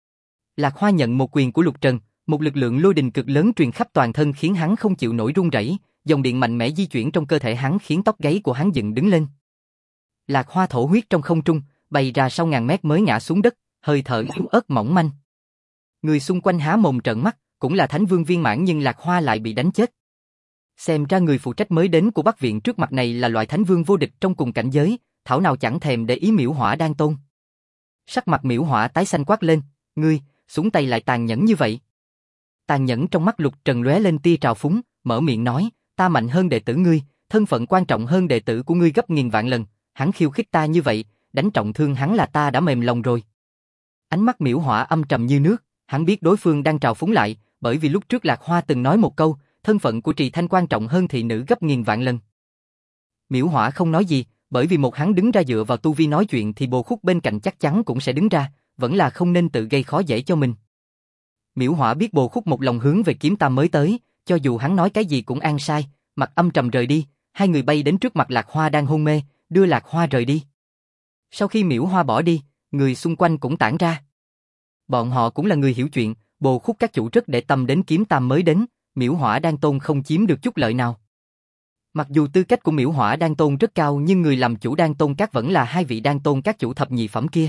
Speaker 1: Lạc Hoa nhận một quyền của Lục Trần, một lực lượng lôi đình cực lớn truyền khắp toàn thân khiến hắn không chịu nổi run rẩy, dòng điện mạnh mẽ di chuyển trong cơ thể hắn khiến tóc gáy của hắn dựng đứng lên. Lạc Hoa thổ huyết trong không trung, bay ra sau ngàn mét mới ngã xuống đất, hơi thở yếu ớt mỏng manh. Người xung quanh há mồm trợn mắt, cũng là Thánh Vương viên mãn nhưng Lạc Hoa lại bị đánh chết. Xem ra người phụ trách mới đến của Bắc Viện trước mặt này là loại Thánh Vương vô địch trong cùng cảnh giới, thảo nào chẳng thèm để ý Miễu Hỏa Đan Tôn. Sắc mặt Miễu Hỏa tái xanh quát lên, ngươi, xuống tay lại tàn nhẫn như vậy. Tàn nhẫn trong mắt Lục Trần lóe lên tia trào phúng, mở miệng nói, ta mạnh hơn đệ tử ngươi, thân phận quan trọng hơn đệ tử của ngươi gấp nghìn vạn lần, hắn khiêu khích ta như vậy, đánh trọng thương hắn là ta đã mềm lòng rồi. Ánh mắt Miễu Hỏa âm trầm như nước, hắn biết đối phương đang trào phúng lại, bởi vì lúc trước Lạc Hoa từng nói một câu, thân phận của Trì Thanh quan trọng hơn thị nữ gấp nghìn vạn lần. Miễu Hỏa không nói gì, bởi vì một hắn đứng ra dựa vào tu vi nói chuyện thì Bồ Khúc bên cạnh chắc chắn cũng sẽ đứng ra, vẫn là không nên tự gây khó dễ cho mình. Miễu Hỏa biết Bồ Khúc một lòng hướng về kiếm tam mới tới, cho dù hắn nói cái gì cũng an sai, mặt âm trầm rời đi, hai người bay đến trước mặt Lạc Hoa đang hôn mê, đưa Lạc Hoa rời đi. Sau khi Miễu Hoa bỏ đi, người xung quanh cũng tản ra. Bọn họ cũng là người hiểu chuyện, Bồ Khúc các chủ rất để tâm đến kiếm tam mới đến, Miễu Hỏa Đan Tôn không chiếm được chút lợi nào. Mặc dù tư cách của Miễu Hỏa Đan Tôn rất cao nhưng người làm chủ Đan Tôn các vẫn là hai vị Đan Tôn các chủ thập nhị phẩm kia.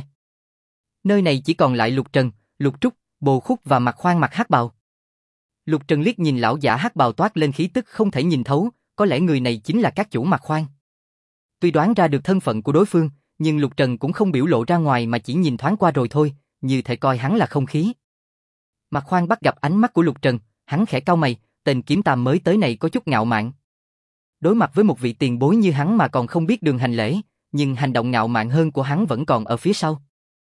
Speaker 1: Nơi này chỉ còn lại Lục Trần, Lục Trúc, Bồ Khúc và Mạc Khoan mặc hắc bào. Lục Trần liếc nhìn lão giả hắc bào toát lên khí tức không thể nhìn thấu, có lẽ người này chính là các chủ Mạc Khoan. Tuy đoán ra được thân phận của đối phương, nhưng Lục Trần cũng không biểu lộ ra ngoài mà chỉ nhìn thoáng qua rồi thôi, như thể coi hắn là không khí. Mạc Khoan bắt gặp ánh mắt của Lục Trần, hắn khẽ cau mày, tên kiếm tam mới tới này có chút ngạo mạn. Đối mặt với một vị tiền bối như hắn mà còn không biết đường hành lễ, nhưng hành động ngạo mạn hơn của hắn vẫn còn ở phía sau.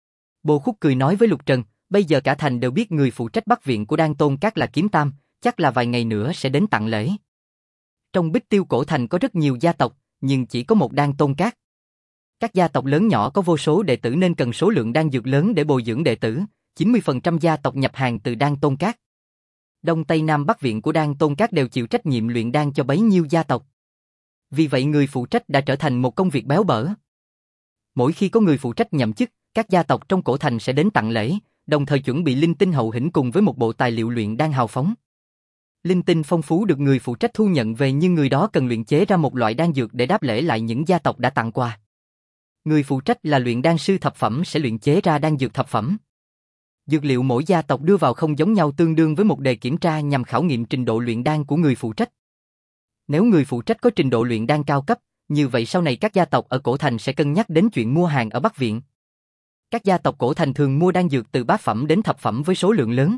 Speaker 1: Bồ Khúc cười nói với Lục Trần, bây giờ cả thành đều biết người phụ trách Bắc Viện của Đan Tôn Các là kiếm tam, chắc là vài ngày nữa sẽ đến tặng lễ. Trong Bích Tiêu cổ thành có rất nhiều gia tộc, nhưng chỉ có một Đan Tôn Các. Các gia tộc lớn nhỏ có vô số đệ tử nên cần số lượng đan dược lớn để bồi dưỡng đệ tử, 90% gia tộc nhập hàng từ Đan Tôn Các. Đông Tây Nam Bắc Viện của Đan Tôn Các đều chịu trách nhiệm luyện đan cho bấy nhiêu gia tộc. Vì vậy người phụ trách đã trở thành một công việc béo bở. Mỗi khi có người phụ trách nhậm chức, các gia tộc trong cổ thành sẽ đến tặng lễ, đồng thời chuẩn bị linh tinh hậu hĩnh cùng với một bộ tài liệu luyện đan hào phóng. Linh tinh phong phú được người phụ trách thu nhận về nhưng người đó cần luyện chế ra một loại đan dược để đáp lễ lại những gia tộc đã tặng quà. Người phụ trách là luyện đan sư thập phẩm sẽ luyện chế ra đan dược thập phẩm. Dược liệu mỗi gia tộc đưa vào không giống nhau tương đương với một đề kiểm tra nhằm khảo nghiệm trình độ luyện đan của người phụ trách. Nếu người phụ trách có trình độ luyện đan cao cấp, như vậy sau này các gia tộc ở cổ thành sẽ cân nhắc đến chuyện mua hàng ở Bắc Viện. Các gia tộc cổ thành thường mua đan dược từ bát phẩm đến thập phẩm với số lượng lớn.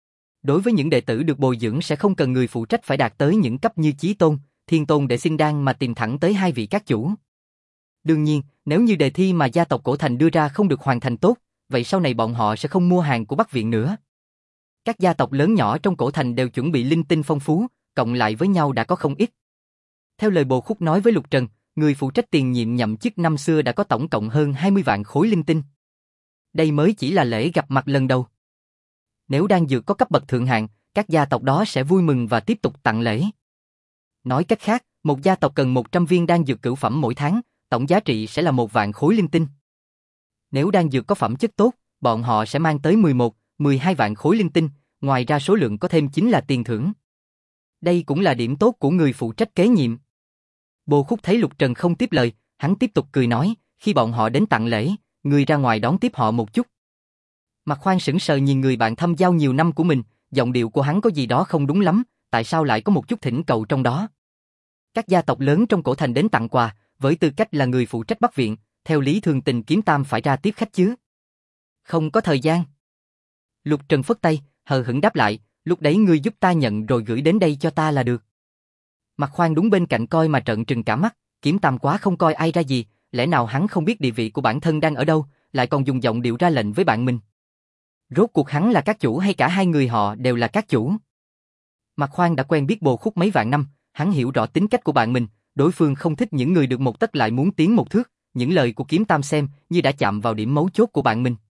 Speaker 1: Đối với những đệ tử được bồi dưỡng sẽ không cần người phụ trách phải đạt tới những cấp như Chí Tôn, Thiên Tôn để xin đan mà tìm thẳng tới hai vị các chủ. Đương nhiên, nếu như đề thi mà gia tộc cổ thành đưa ra không được hoàn thành tốt, vậy sau này bọn họ sẽ không mua hàng của Bắc Viện nữa. Các gia tộc lớn nhỏ trong cổ thành đều chuẩn bị linh tinh phong phú, cộng lại với nhau đã có không ít. Theo lời Bồ Khúc nói với Lục Trần, người phụ trách tiền nhiệm nhậm chức năm xưa đã có tổng cộng hơn 20 vạn khối linh tinh. Đây mới chỉ là lễ gặp mặt lần đầu. Nếu đan dược có cấp bậc thượng hạng, các gia tộc đó sẽ vui mừng và tiếp tục tặng lễ. Nói cách khác, một gia tộc cần 100 viên đan dược cửu phẩm mỗi tháng, tổng giá trị sẽ là 1 vạn khối linh tinh. Nếu đan dược có phẩm chất tốt, bọn họ sẽ mang tới 11, 12 vạn khối linh tinh, ngoài ra số lượng có thêm chính là tiền thưởng. Đây cũng là điểm tốt của người phụ trách kế nhiệm. Bồ Khúc thấy Lục Trần không tiếp lời, hắn tiếp tục cười nói, khi bọn họ đến tặng lễ, người ra ngoài đón tiếp họ một chút. Mạc Khoan sững sờ nhìn người bạn thâm giao nhiều năm của mình, giọng điệu của hắn có gì đó không đúng lắm, tại sao lại có một chút thỉnh cầu trong đó? Các gia tộc lớn trong cổ thành đến tặng quà, với tư cách là người phụ trách Bắc Viện, theo lý thường tình Kiếm Tam phải ra tiếp khách chứ. Không có thời gian. Lục Trần phất tay, hờ hững đáp lại, lúc đấy ngươi giúp ta nhận rồi gửi đến đây cho ta là được. Mạc Khoan đúng bên cạnh coi mà trợn trừng cả mắt, Kiếm Tam quá không coi ai ra gì, lẽ nào hắn không biết địa vị của bản thân đang ở đâu, lại còn dùng giọng điệu ra lệnh với bạn mình. Rốt cuộc hắn là các chủ hay cả hai người họ đều là các chủ? Mạc Khoan đã quen biết Bồ Khúc mấy vạn năm, hắn hiểu rõ tính cách của bạn mình, đối phương không thích những người được một tấc lại muốn tiến một thước, những lời của Kiếm Tam xem như đã chạm vào điểm mấu chốt của bạn mình.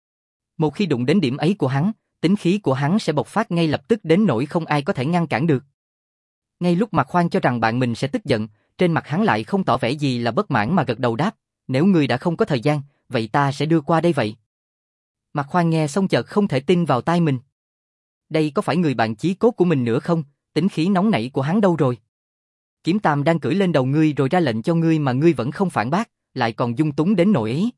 Speaker 1: Một khi đụng đến điểm ấy của hắn, tính khí của hắn sẽ bộc phát ngay lập tức đến nỗi không ai có thể ngăn cản được. Ngay lúc Mạc Khoan cho rằng bạn mình sẽ tức giận, trên mặt hắn lại không tỏ vẻ gì là bất mãn mà gật đầu đáp, nếu ngươi đã không có thời gian, vậy ta sẽ đưa qua đây vậy. Mạc Khoan nghe xong chợt không thể tin vào tai mình. Đây có phải người bạn chí cốt của mình nữa không? Tính khí nóng nảy của hắn đâu rồi? Kiếm Tam đang cưỡi lên đầu ngươi rồi ra lệnh cho ngươi mà ngươi vẫn không phản bác, lại còn dung túng đến nỗi ấy.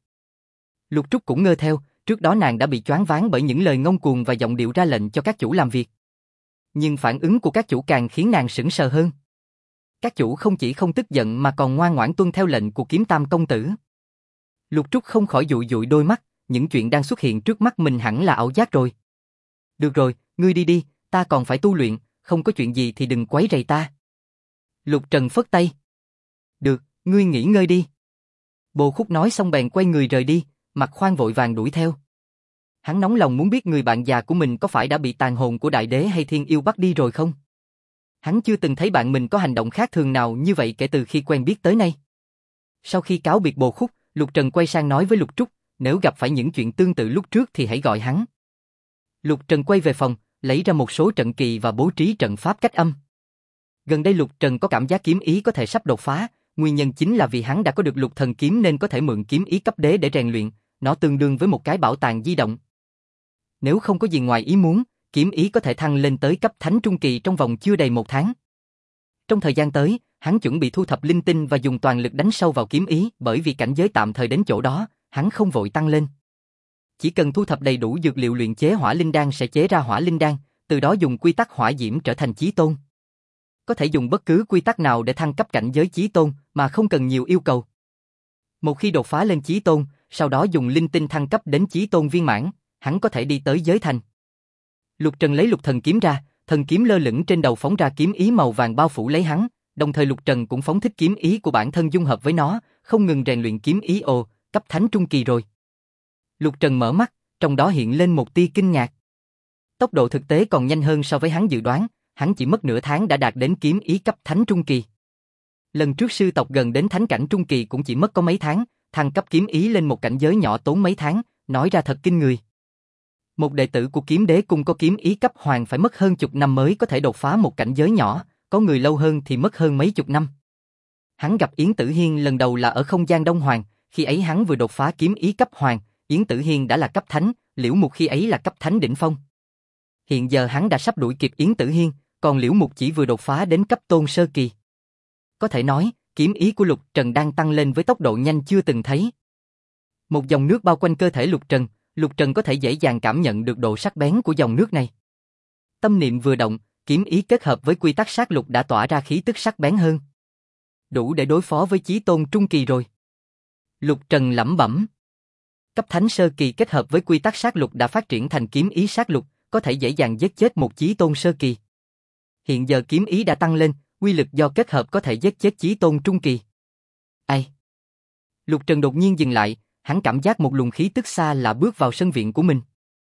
Speaker 1: Lục Trúc cũng ngơ theo, trước đó nàng đã bị choáng váng bởi những lời ngông cuồng và giọng điệu ra lệnh cho các chủ làm việc. Nhưng phản ứng của các chủ càng khiến nàng sững sờ hơn. Các chủ không chỉ không tức giận mà còn ngoan ngoãn tuân theo lệnh của Kiếm Tam công tử. Lục Trúc không khỏi dụi dụi đôi mắt, những chuyện đang xuất hiện trước mắt mình hẳn là ảo giác rồi. Được rồi, ngươi đi đi, ta còn phải tu luyện, không có chuyện gì thì đừng quấy rầy ta. Lục Trần phất tay. Được, ngươi nghỉ ngơi đi. Bồ Khúc nói xong bèn quay người rời đi, Mạc Khoan vội vàng đuổi theo. Hắn nóng lòng muốn biết người bạn già của mình có phải đã bị tàn hồn của đại đế hay thiên yêu bắt đi rồi không? Hắn chưa từng thấy bạn mình có hành động khác thường nào như vậy kể từ khi quen biết tới nay. Sau khi cáo biệt Bồ Khúc, Lục Trần quay sang nói với Lục Trúc, nếu gặp phải những chuyện tương tự lúc trước thì hãy gọi hắn. Lục Trần quay về phòng, lấy ra một số trận kỳ và bố trí trận pháp cách âm. Gần đây Lục Trần có cảm giác kiếm ý có thể sắp đột phá, nguyên nhân chính là vì hắn đã có được Lục Thần kiếm nên có thể mượn kiếm ý cấp đế để rèn luyện, nó tương đương với một cái bảo tàng di động. Nếu không có gì ngoài ý muốn, kiếm ý có thể thăng lên tới cấp thánh trung kỳ trong vòng chưa đầy 1 tháng. Trong thời gian tới, hắn chuẩn bị thu thập linh tinh và dùng toàn lực đánh sâu vào kiếm ý, bởi vì cảnh giới tạm thời đến chỗ đó, hắn không vội tăng lên. Chỉ cần thu thập đầy đủ dược liệu luyện chế hỏa linh đan sẽ chế ra hỏa linh đan, từ đó dùng quy tắc hỏa diễm trở thành chí tôn. Có thể dùng bất cứ quy tắc nào để thăng cấp cảnh giới chí tôn mà không cần nhiều yêu cầu. Một khi đột phá lên chí tôn, sau đó dùng linh tinh thăng cấp đến chí tôn viên mãn, hắn có thể đi tới giới thành. Lục Trần lấy Lục Thần kiếm ra, thần kiếm lơ lửng trên đầu phóng ra kiếm ý màu vàng bao phủ lấy hắn, đồng thời Lục Trần cũng phóng thích kiếm ý của bản thân dung hợp với nó, không ngừng rèn luyện kiếm ý. Ồ, cấp thánh trung kỳ rồi. Lục Trần mở mắt, trong đó hiện lên một tia kinh ngạc. Tốc độ thực tế còn nhanh hơn so với hắn dự đoán, hắn chỉ mất nửa tháng đã đạt đến kiếm ý cấp thánh trung kỳ. Lần trước sư tộc gần đến thánh cảnh trung kỳ cũng chỉ mất có mấy tháng, thăng cấp kiếm ý lên một cảnh giới nhỏ tốn mấy tháng, nói ra thật kinh người. Một đệ tử của Kiếm Đế Cung có kiếm ý cấp hoàng phải mất hơn chục năm mới có thể đột phá một cảnh giới nhỏ, có người lâu hơn thì mất hơn mấy chục năm. Hắn gặp Yến Tử Hiên lần đầu là ở không gian Đông Hoàng, khi ấy hắn vừa đột phá kiếm ý cấp hoàng, Yến Tử Hiên đã là cấp thánh, Liễu Mục khi ấy là cấp thánh đỉnh phong. Hiện giờ hắn đã sắp đuổi kịp Yến Tử Hiên, còn Liễu Mục chỉ vừa đột phá đến cấp tôn sơ kỳ. Có thể nói, kiếm ý của Lục Trần đang tăng lên với tốc độ nhanh chưa từng thấy. Một dòng nước bao quanh cơ thể Lục Trần có thể dễ dàng cảm nhận được độ sắc bén của dòng nước này. Tâm niệm vừa động, kiếm ý kết hợp với quy tắc sát lục đã tỏa ra khí tức sắc bén hơn. Đủ để đối phó với chí tôn trung kỳ rồi. Lục Trần lẩm bẩm. Cấp thánh sơ kỳ kết hợp với quy tắc sát lục đã phát triển thành kiếm ý sát lục, có thể dễ dàng giết chết một chí tôn sơ kỳ. Hiện giờ kiếm ý đã tăng lên, quy lực do kết hợp có thể giết chết chí tôn trung kỳ. Ai? Lục Trần đột nhiên dừng lại, hắn cảm giác một luồng khí tức xa lạ bước vào sân viện của mình.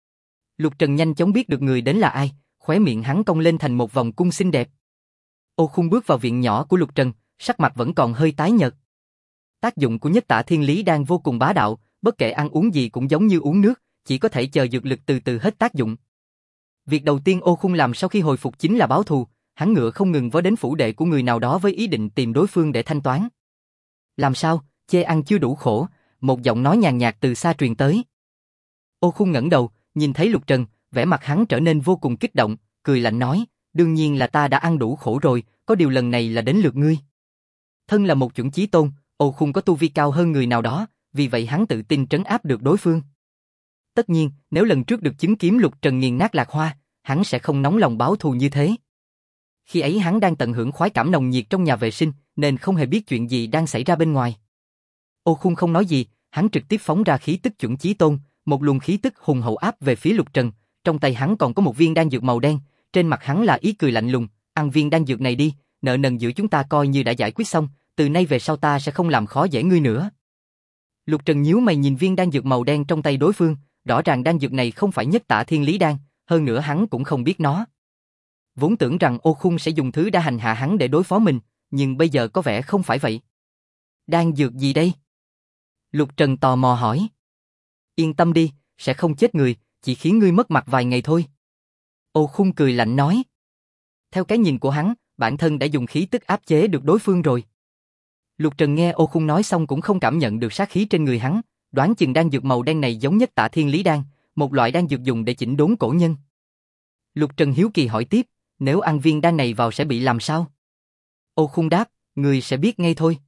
Speaker 1: Lục Trần nhanh chóng biết được người đến là ai, khóe miệng hắn cong lên thành một vòng cung xinh đẹp. Ô Khung bước vào viện nhỏ của Lục Trần, sắc mặt vẫn còn hơi tái nhợt. Tác dụng của Nhất Tả Thiên Lý Đan vô cùng bá đạo, bất kể ăn uống gì cũng giống như uống nước, chỉ có thể chờ dược lực từ từ hết tác dụng. Việc đầu tiên Ô Khung làm sau khi hồi phục chính là báo thù, hắn ngựa không ngừng vó đến phủ đệ của người nào đó với ý định tìm đối phương để thanh toán. Làm sao, chê ăn chưa đủ khổ, một giọng nói nhàn nhạt từ xa truyền tới. Ô Khung ngẩng đầu, nhìn thấy Lục Trần, vẻ mặt hắn trở nên vô cùng kích động, cười lạnh nói, đương nhiên là ta đã ăn đủ khổ rồi, có điều lần này là đến lượt ngươi. Thân là một chuẩn chí tôn, Ô Khung có tu vi cao hơn người nào đó, vì vậy hắn tự tin trấn áp được đối phương. Tất nhiên, nếu lần trước được chứng kiến Lục Trần nghiền nát Lạc Hoa, hắn sẽ không nóng lòng báo thù như thế. Khi ấy hắn đang tận hưởng khoái cảm nồng nhiệt trong nhà vệ sinh, nên không hề biết chuyện gì đang xảy ra bên ngoài. Ô Khung không nói gì, hắn trực tiếp phóng ra khí tức chuẩn chí tôn, một luồng khí tức hùng hậu áp về phía Lục Trần, trong tay hắn còn có một viên đan dược màu đen, trên mặt hắn là ý cười lạnh lùng, ăn viên đan dược này đi, nợ nần giữa chúng ta coi như đã giải quyết xong, từ nay về sau ta sẽ không làm khó dễ ngươi nữa. Lục Trần nhíu mày nhìn viên đan dược màu đen trong tay đối phương, rõ ràng đan dược này không phải nhất tả thiên lý đan, hơn nữa hắn cũng không biết nó. Vốn tưởng rằng Ô Khung sẽ dùng thứ đã hành hạ hắn để đối phó mình, nhưng bây giờ có vẻ không phải vậy. Đan dược gì đây? Lục Trần tò mò hỏi. Yên tâm đi, sẽ không chết người, chỉ khiến ngươi mất mặt vài ngày thôi. Ô Khung cười lạnh nói. Theo cái nhìn của hắn, bản thân đã dùng khí tức áp chế được đối phương rồi. Lục Trần nghe Ô Khung nói xong cũng không cảm nhận được sát khí trên người hắn, đoán chừng đan dược màu đen này giống nhất tả thiên lý đan, một loại đan dược dùng để chỉnh đốn cổ nhân. Lục Trần hiếu kỳ hỏi tiếp, nếu ăn viên đan này vào sẽ bị làm sao? Ô Khung đáp, người sẽ biết ngay thôi.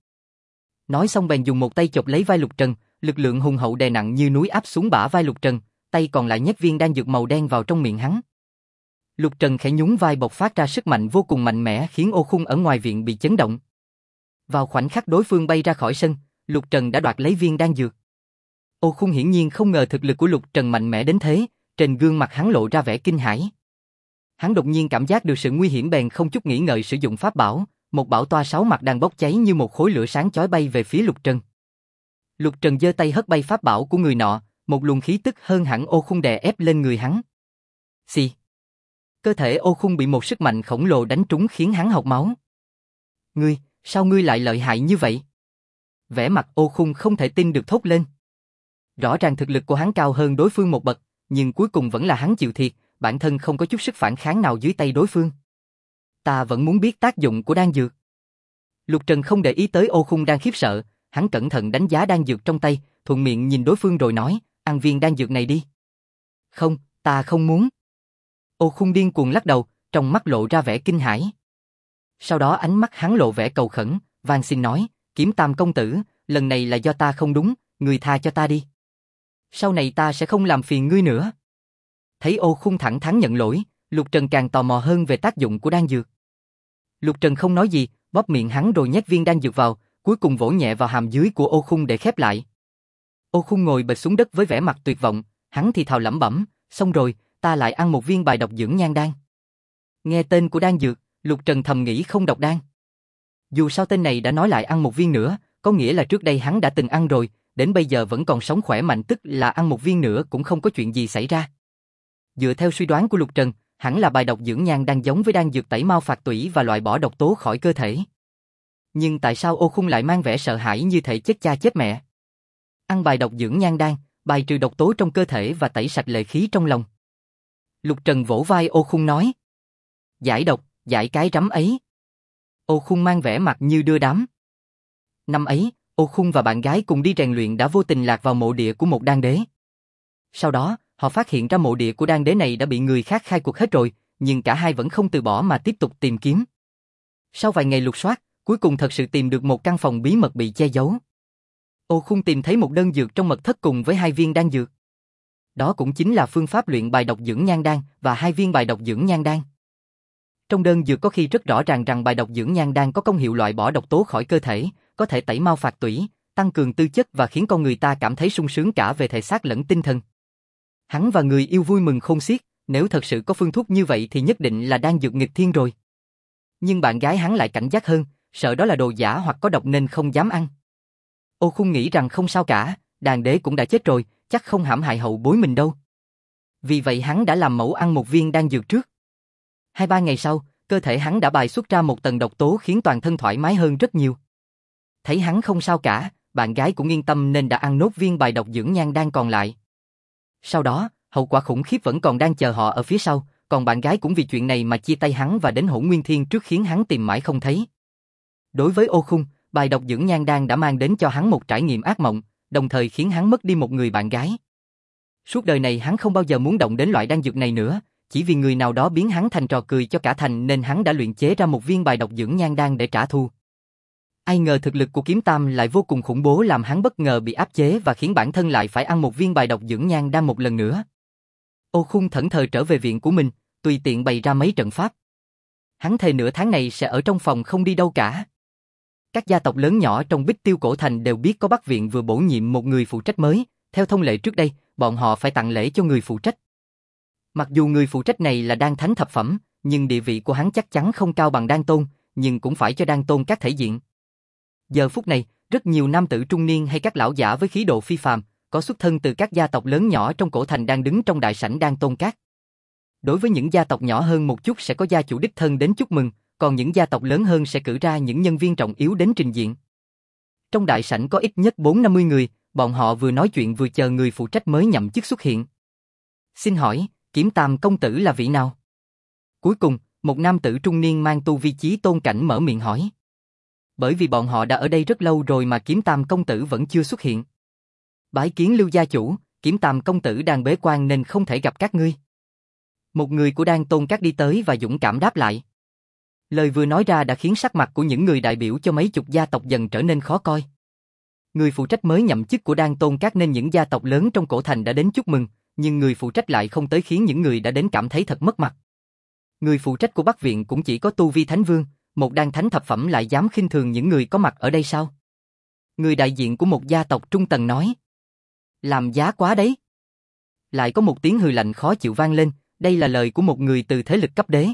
Speaker 1: Nói xong bèn dùng một tay chộp lấy vai Lục Trần, lực lượng hùng hậu đè nặng như núi áp xuống bả vai Lục Trần, tay còn lại nhét viên đan dược màu đen vào trong miệng hắn. Lục Trần khẽ nhún vai bộc phát ra sức mạnh vô cùng mạnh mẽ khiến Ô Khung ở ngoài viện bị chấn động. Vào khoảnh khắc đối phương bay ra khỏi sân, Lục Trần đã đoạt lấy viên đan dược. Ô Khung hiển nhiên không ngờ thực lực của Lục Trần mạnh mẽ đến thế, trên gương mặt hắn lộ ra vẻ kinh hãi. Hắn đột nhiên cảm giác được sự nguy hiểm bèn không chút nghĩ ngợi sử dụng pháp bảo, một bảo toa 6 mặt đang bốc cháy như một khối lửa sáng chói bay về phía Lục Trần. Lục Trần giơ tay hất bay pháp bảo của người nọ, một luồng khí tức hơn hẳn Ô Khung đè ép lên người hắn. Xì. Cơ thể Ô Khung bị một sức mạnh khổng lồ đánh trúng khiến hắn hộc máu. Ngươi, sao ngươi lại lợi hại như vậy? Vẻ mặt Ô Khung không thể tin được thốt lên. Rõ ràng thực lực của hắn cao hơn đối phương một bậc, nhưng cuối cùng vẫn là hắn chịu thiệt, bản thân không có chút sức phản kháng nào dưới tay đối phương. Ta vẫn muốn biết tác dụng của đan dược. Lục Trần không để ý tới Ô Khung đang khiếp sợ, hắn cẩn thận đánh giá đan dược trong tay, thuận miệng nhìn đối phương rồi nói, ăn viên đan dược này đi. Không, ta không muốn. Ô Khung điên cuồng lắc đầu, trong mắt lộ ra vẻ kinh hãi. Sau đó ánh mắt hắn lộ vẻ cầu khẩn, van xin nói, Kiếm Tam công tử, lần này là do ta không đúng, ngươi tha cho ta đi. Sau này ta sẽ không làm phiền ngươi nữa. Thấy Ô Khung thẳng thắn nhận lỗi, Lục Trần càng tò mò hơn về tác dụng của đan dược. Lục Trần không nói gì, bóp miệng hắn rồi nhét viên đan dược vào, cuối cùng vỗ nhẹ vào hàm dưới của Ô Khung để khép lại. Ô Khung ngồi bệt xuống đất với vẻ mặt tuyệt vọng, hắn thì thào lẩm bẩm, xong rồi, ta lại ăn một viên bài độc dưỡng nhan đan. Nghe tên của đan dược, Lục Trần thầm nghĩ không độc đan. Dù sao tên này đã nói lại ăn một viên nữa, có nghĩa là trước đây hắn đã từng ăn rồi, đến bây giờ vẫn còn sống khỏe mạnh, tức là ăn một viên nữa cũng không có chuyện gì xảy ra. Dựa theo suy đoán của Lục Trần, hẳn là bài độc dưỡng nhan đang giống với đan dược tẩy mau phạt tủy và loại bỏ độc tố khỏi cơ thể. Nhưng tại sao Ô Khung lại mang vẻ sợ hãi như thể chết cha chết mẹ? Ăn bài độc dưỡng nhan đan, bài trừ độc tố trong cơ thể và tẩy sạch lệ khí trong lòng. Lục Trần vỗ vai Ô Khung nói. Giải độc, giải cái rắm ấy. Ô Khung mang vẻ mặt như đưa đám. Năm ấy, Ô Khung và bạn gái cùng đi rèn luyện đã vô tình lạc vào mộ địa của một đan đế. Sau đó, họ phát hiện ra mộ địa của đan đế này đã bị người khác khai quật hết rồi, nhưng cả hai vẫn không từ bỏ mà tiếp tục tìm kiếm. Sau vài ngày lục soát, cuối cùng thật sự tìm được một căn phòng bí mật bị che giấu. Ô Khung tìm thấy một đơn dược trong mật thất cùng với 2 viên đan dược. Đó cũng chính là phương pháp luyện bài độc dưỡng nhan đan và 2 viên bài độc dưỡng nhan đan. Trong đơn dược có khi rất rõ ràng rằng bài độc dưỡng nhan đan có công hiệu loại bỏ độc tố khỏi cơ thể, có thể tẩy mau phạt tủy, tăng cường tư chất và khiến con người ta cảm thấy sung sướng cả về thể xác lẫn tinh thần. Hắn và người yêu vui mừng khôn xiết, nếu thật sự có phương thuốc như vậy thì nhất định là đan dược nghịch thiên rồi. Nhưng bạn gái hắn lại cảnh giác hơn, sợ đó là đồ giả hoặc có độc nên không dám ăn. Ô Khung nghĩ rằng không sao cả, đàn đế cũng đã chết rồi, chắc không hãm hại hậu bối mình đâu. Vì vậy hắn đã làm mẫu ăn một viên đan dược trước. 2-3 ngày sau, cơ thể hắn đã bài xuất ra một tầng độc tố khiến toàn thân thoải mái hơn rất nhiều. Thấy hắn không sao cả, bạn gái cũng yên tâm nên đã ăn nốt viên bài độc dưỡng nhan đan còn lại. Sau đó, hậu quả khủng khiếp vẫn còn đang chờ họ ở phía sau, còn bạn gái cũng vì chuyện này mà chia tay hắn và đến Hỗn Nguyên Thiên trước khiến hắn tìm mãi không thấy. Đối với Ô Khung, bài độc dưỡng nhan đan đã mang đến cho hắn một trải nghiệm ác mộng, đồng thời khiến hắn mất đi một người bạn gái. Suốt đời này hắn không bao giờ muốn động đến loại đan dược này nữa, chỉ vì người nào đó biến hắn thành trò cười cho cả thành nên hắn đã luyện chế ra một viên bài độc dưỡng nhan đan để trả thù. Ai ngờ thực lực của Kiếm Tam lại vô cùng khủng bố, làm hắn bất ngờ bị áp chế và khiến bản thân lại phải ăn một viên bài độc dưỡng nhan đan một lần nữa. Ô Khung thẫn thờ trở về viện của mình, tùy tiện bày ra mấy trận pháp. Hắn thề nửa tháng này sẽ ở trong phòng không đi đâu cả. Các gia tộc lớn nhỏ trong Bích Tiêu Cổ Thành đều biết có Bắc Viện vừa bổ nhiệm một người phụ trách mới, theo thông lệ trước đây, bọn họ phải tặng lễ cho người phụ trách. Mặc dù người phụ trách này là đan thánh thập phẩm, nhưng địa vị của hắn chắc chắn không cao bằng đan tôn, nhưng cũng phải cho đan tôn các thể diện. Giờ phút này, rất nhiều nam tử trung niên hay các lão giả với khí độ phi phàm, có xuất thân từ các gia tộc lớn nhỏ trong cổ thành đang đứng trong đại sảnh đan tôn các. Đối với những gia tộc nhỏ hơn một chút sẽ có gia chủ đích thân đến chúc mừng, còn những gia tộc lớn hơn sẽ cử ra những nhân viên trọng yếu đến trình diện. Trong đại sảnh có ít nhất 4-50 người, bọn họ vừa nói chuyện vừa chờ người phụ trách mới nhậm chức xuất hiện. Xin hỏi, Kiếm Tam công tử là vị nào? Cuối cùng, một nam tử trung niên mang tu vi chí tôn cảnh mở miệng hỏi. Bởi vì bọn họ đã ở đây rất lâu rồi mà Kiếm Tam công tử vẫn chưa xuất hiện. Bái kiến Lưu gia chủ, Kiếm Tam công tử đang bế quan nên không thể gặp các ngươi. Một người của đan tôn các đi tới và dũng cảm đáp lại. Lời vừa nói ra đã khiến sắc mặt của những người đại biểu cho mấy chục gia tộc dần trở nên khó coi. Người phụ trách mới nhậm chức của đan tôn các nên những gia tộc lớn trong cổ thành đã đến chúc mừng, nhưng người phụ trách lại không tới khiến những người đã đến cảm thấy thật mất mặt. Người phụ trách của Bắc Viện cũng chỉ có tu vi thánh vương, một đan thánh thập phẩm lại dám khinh thường những người có mặt ở đây sao? Người đại diện của một gia tộc trung tầng nói. Làm giá quá đấy. Lại có một tiếng hừ lạnh khó chịu vang lên, đây là lời của một người từ thế lực cấp đế.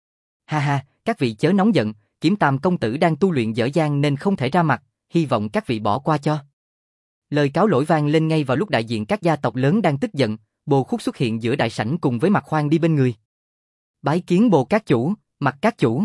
Speaker 1: Ha ha, các vị chớ nóng giận, Kiếm Tam công tử đang tu luyện dở dang nên không thể ra mặt, hy vọng các vị bỏ qua cho. Lời cáo lỗi vang lên ngay vào lúc đại diện các gia tộc lớn đang tức giận, Bồ Khúc xuất hiện giữa đại sảnh cùng với Mạc Khoan đi bên người. Bái kiến Bồ các chủ, Mạc các chủ.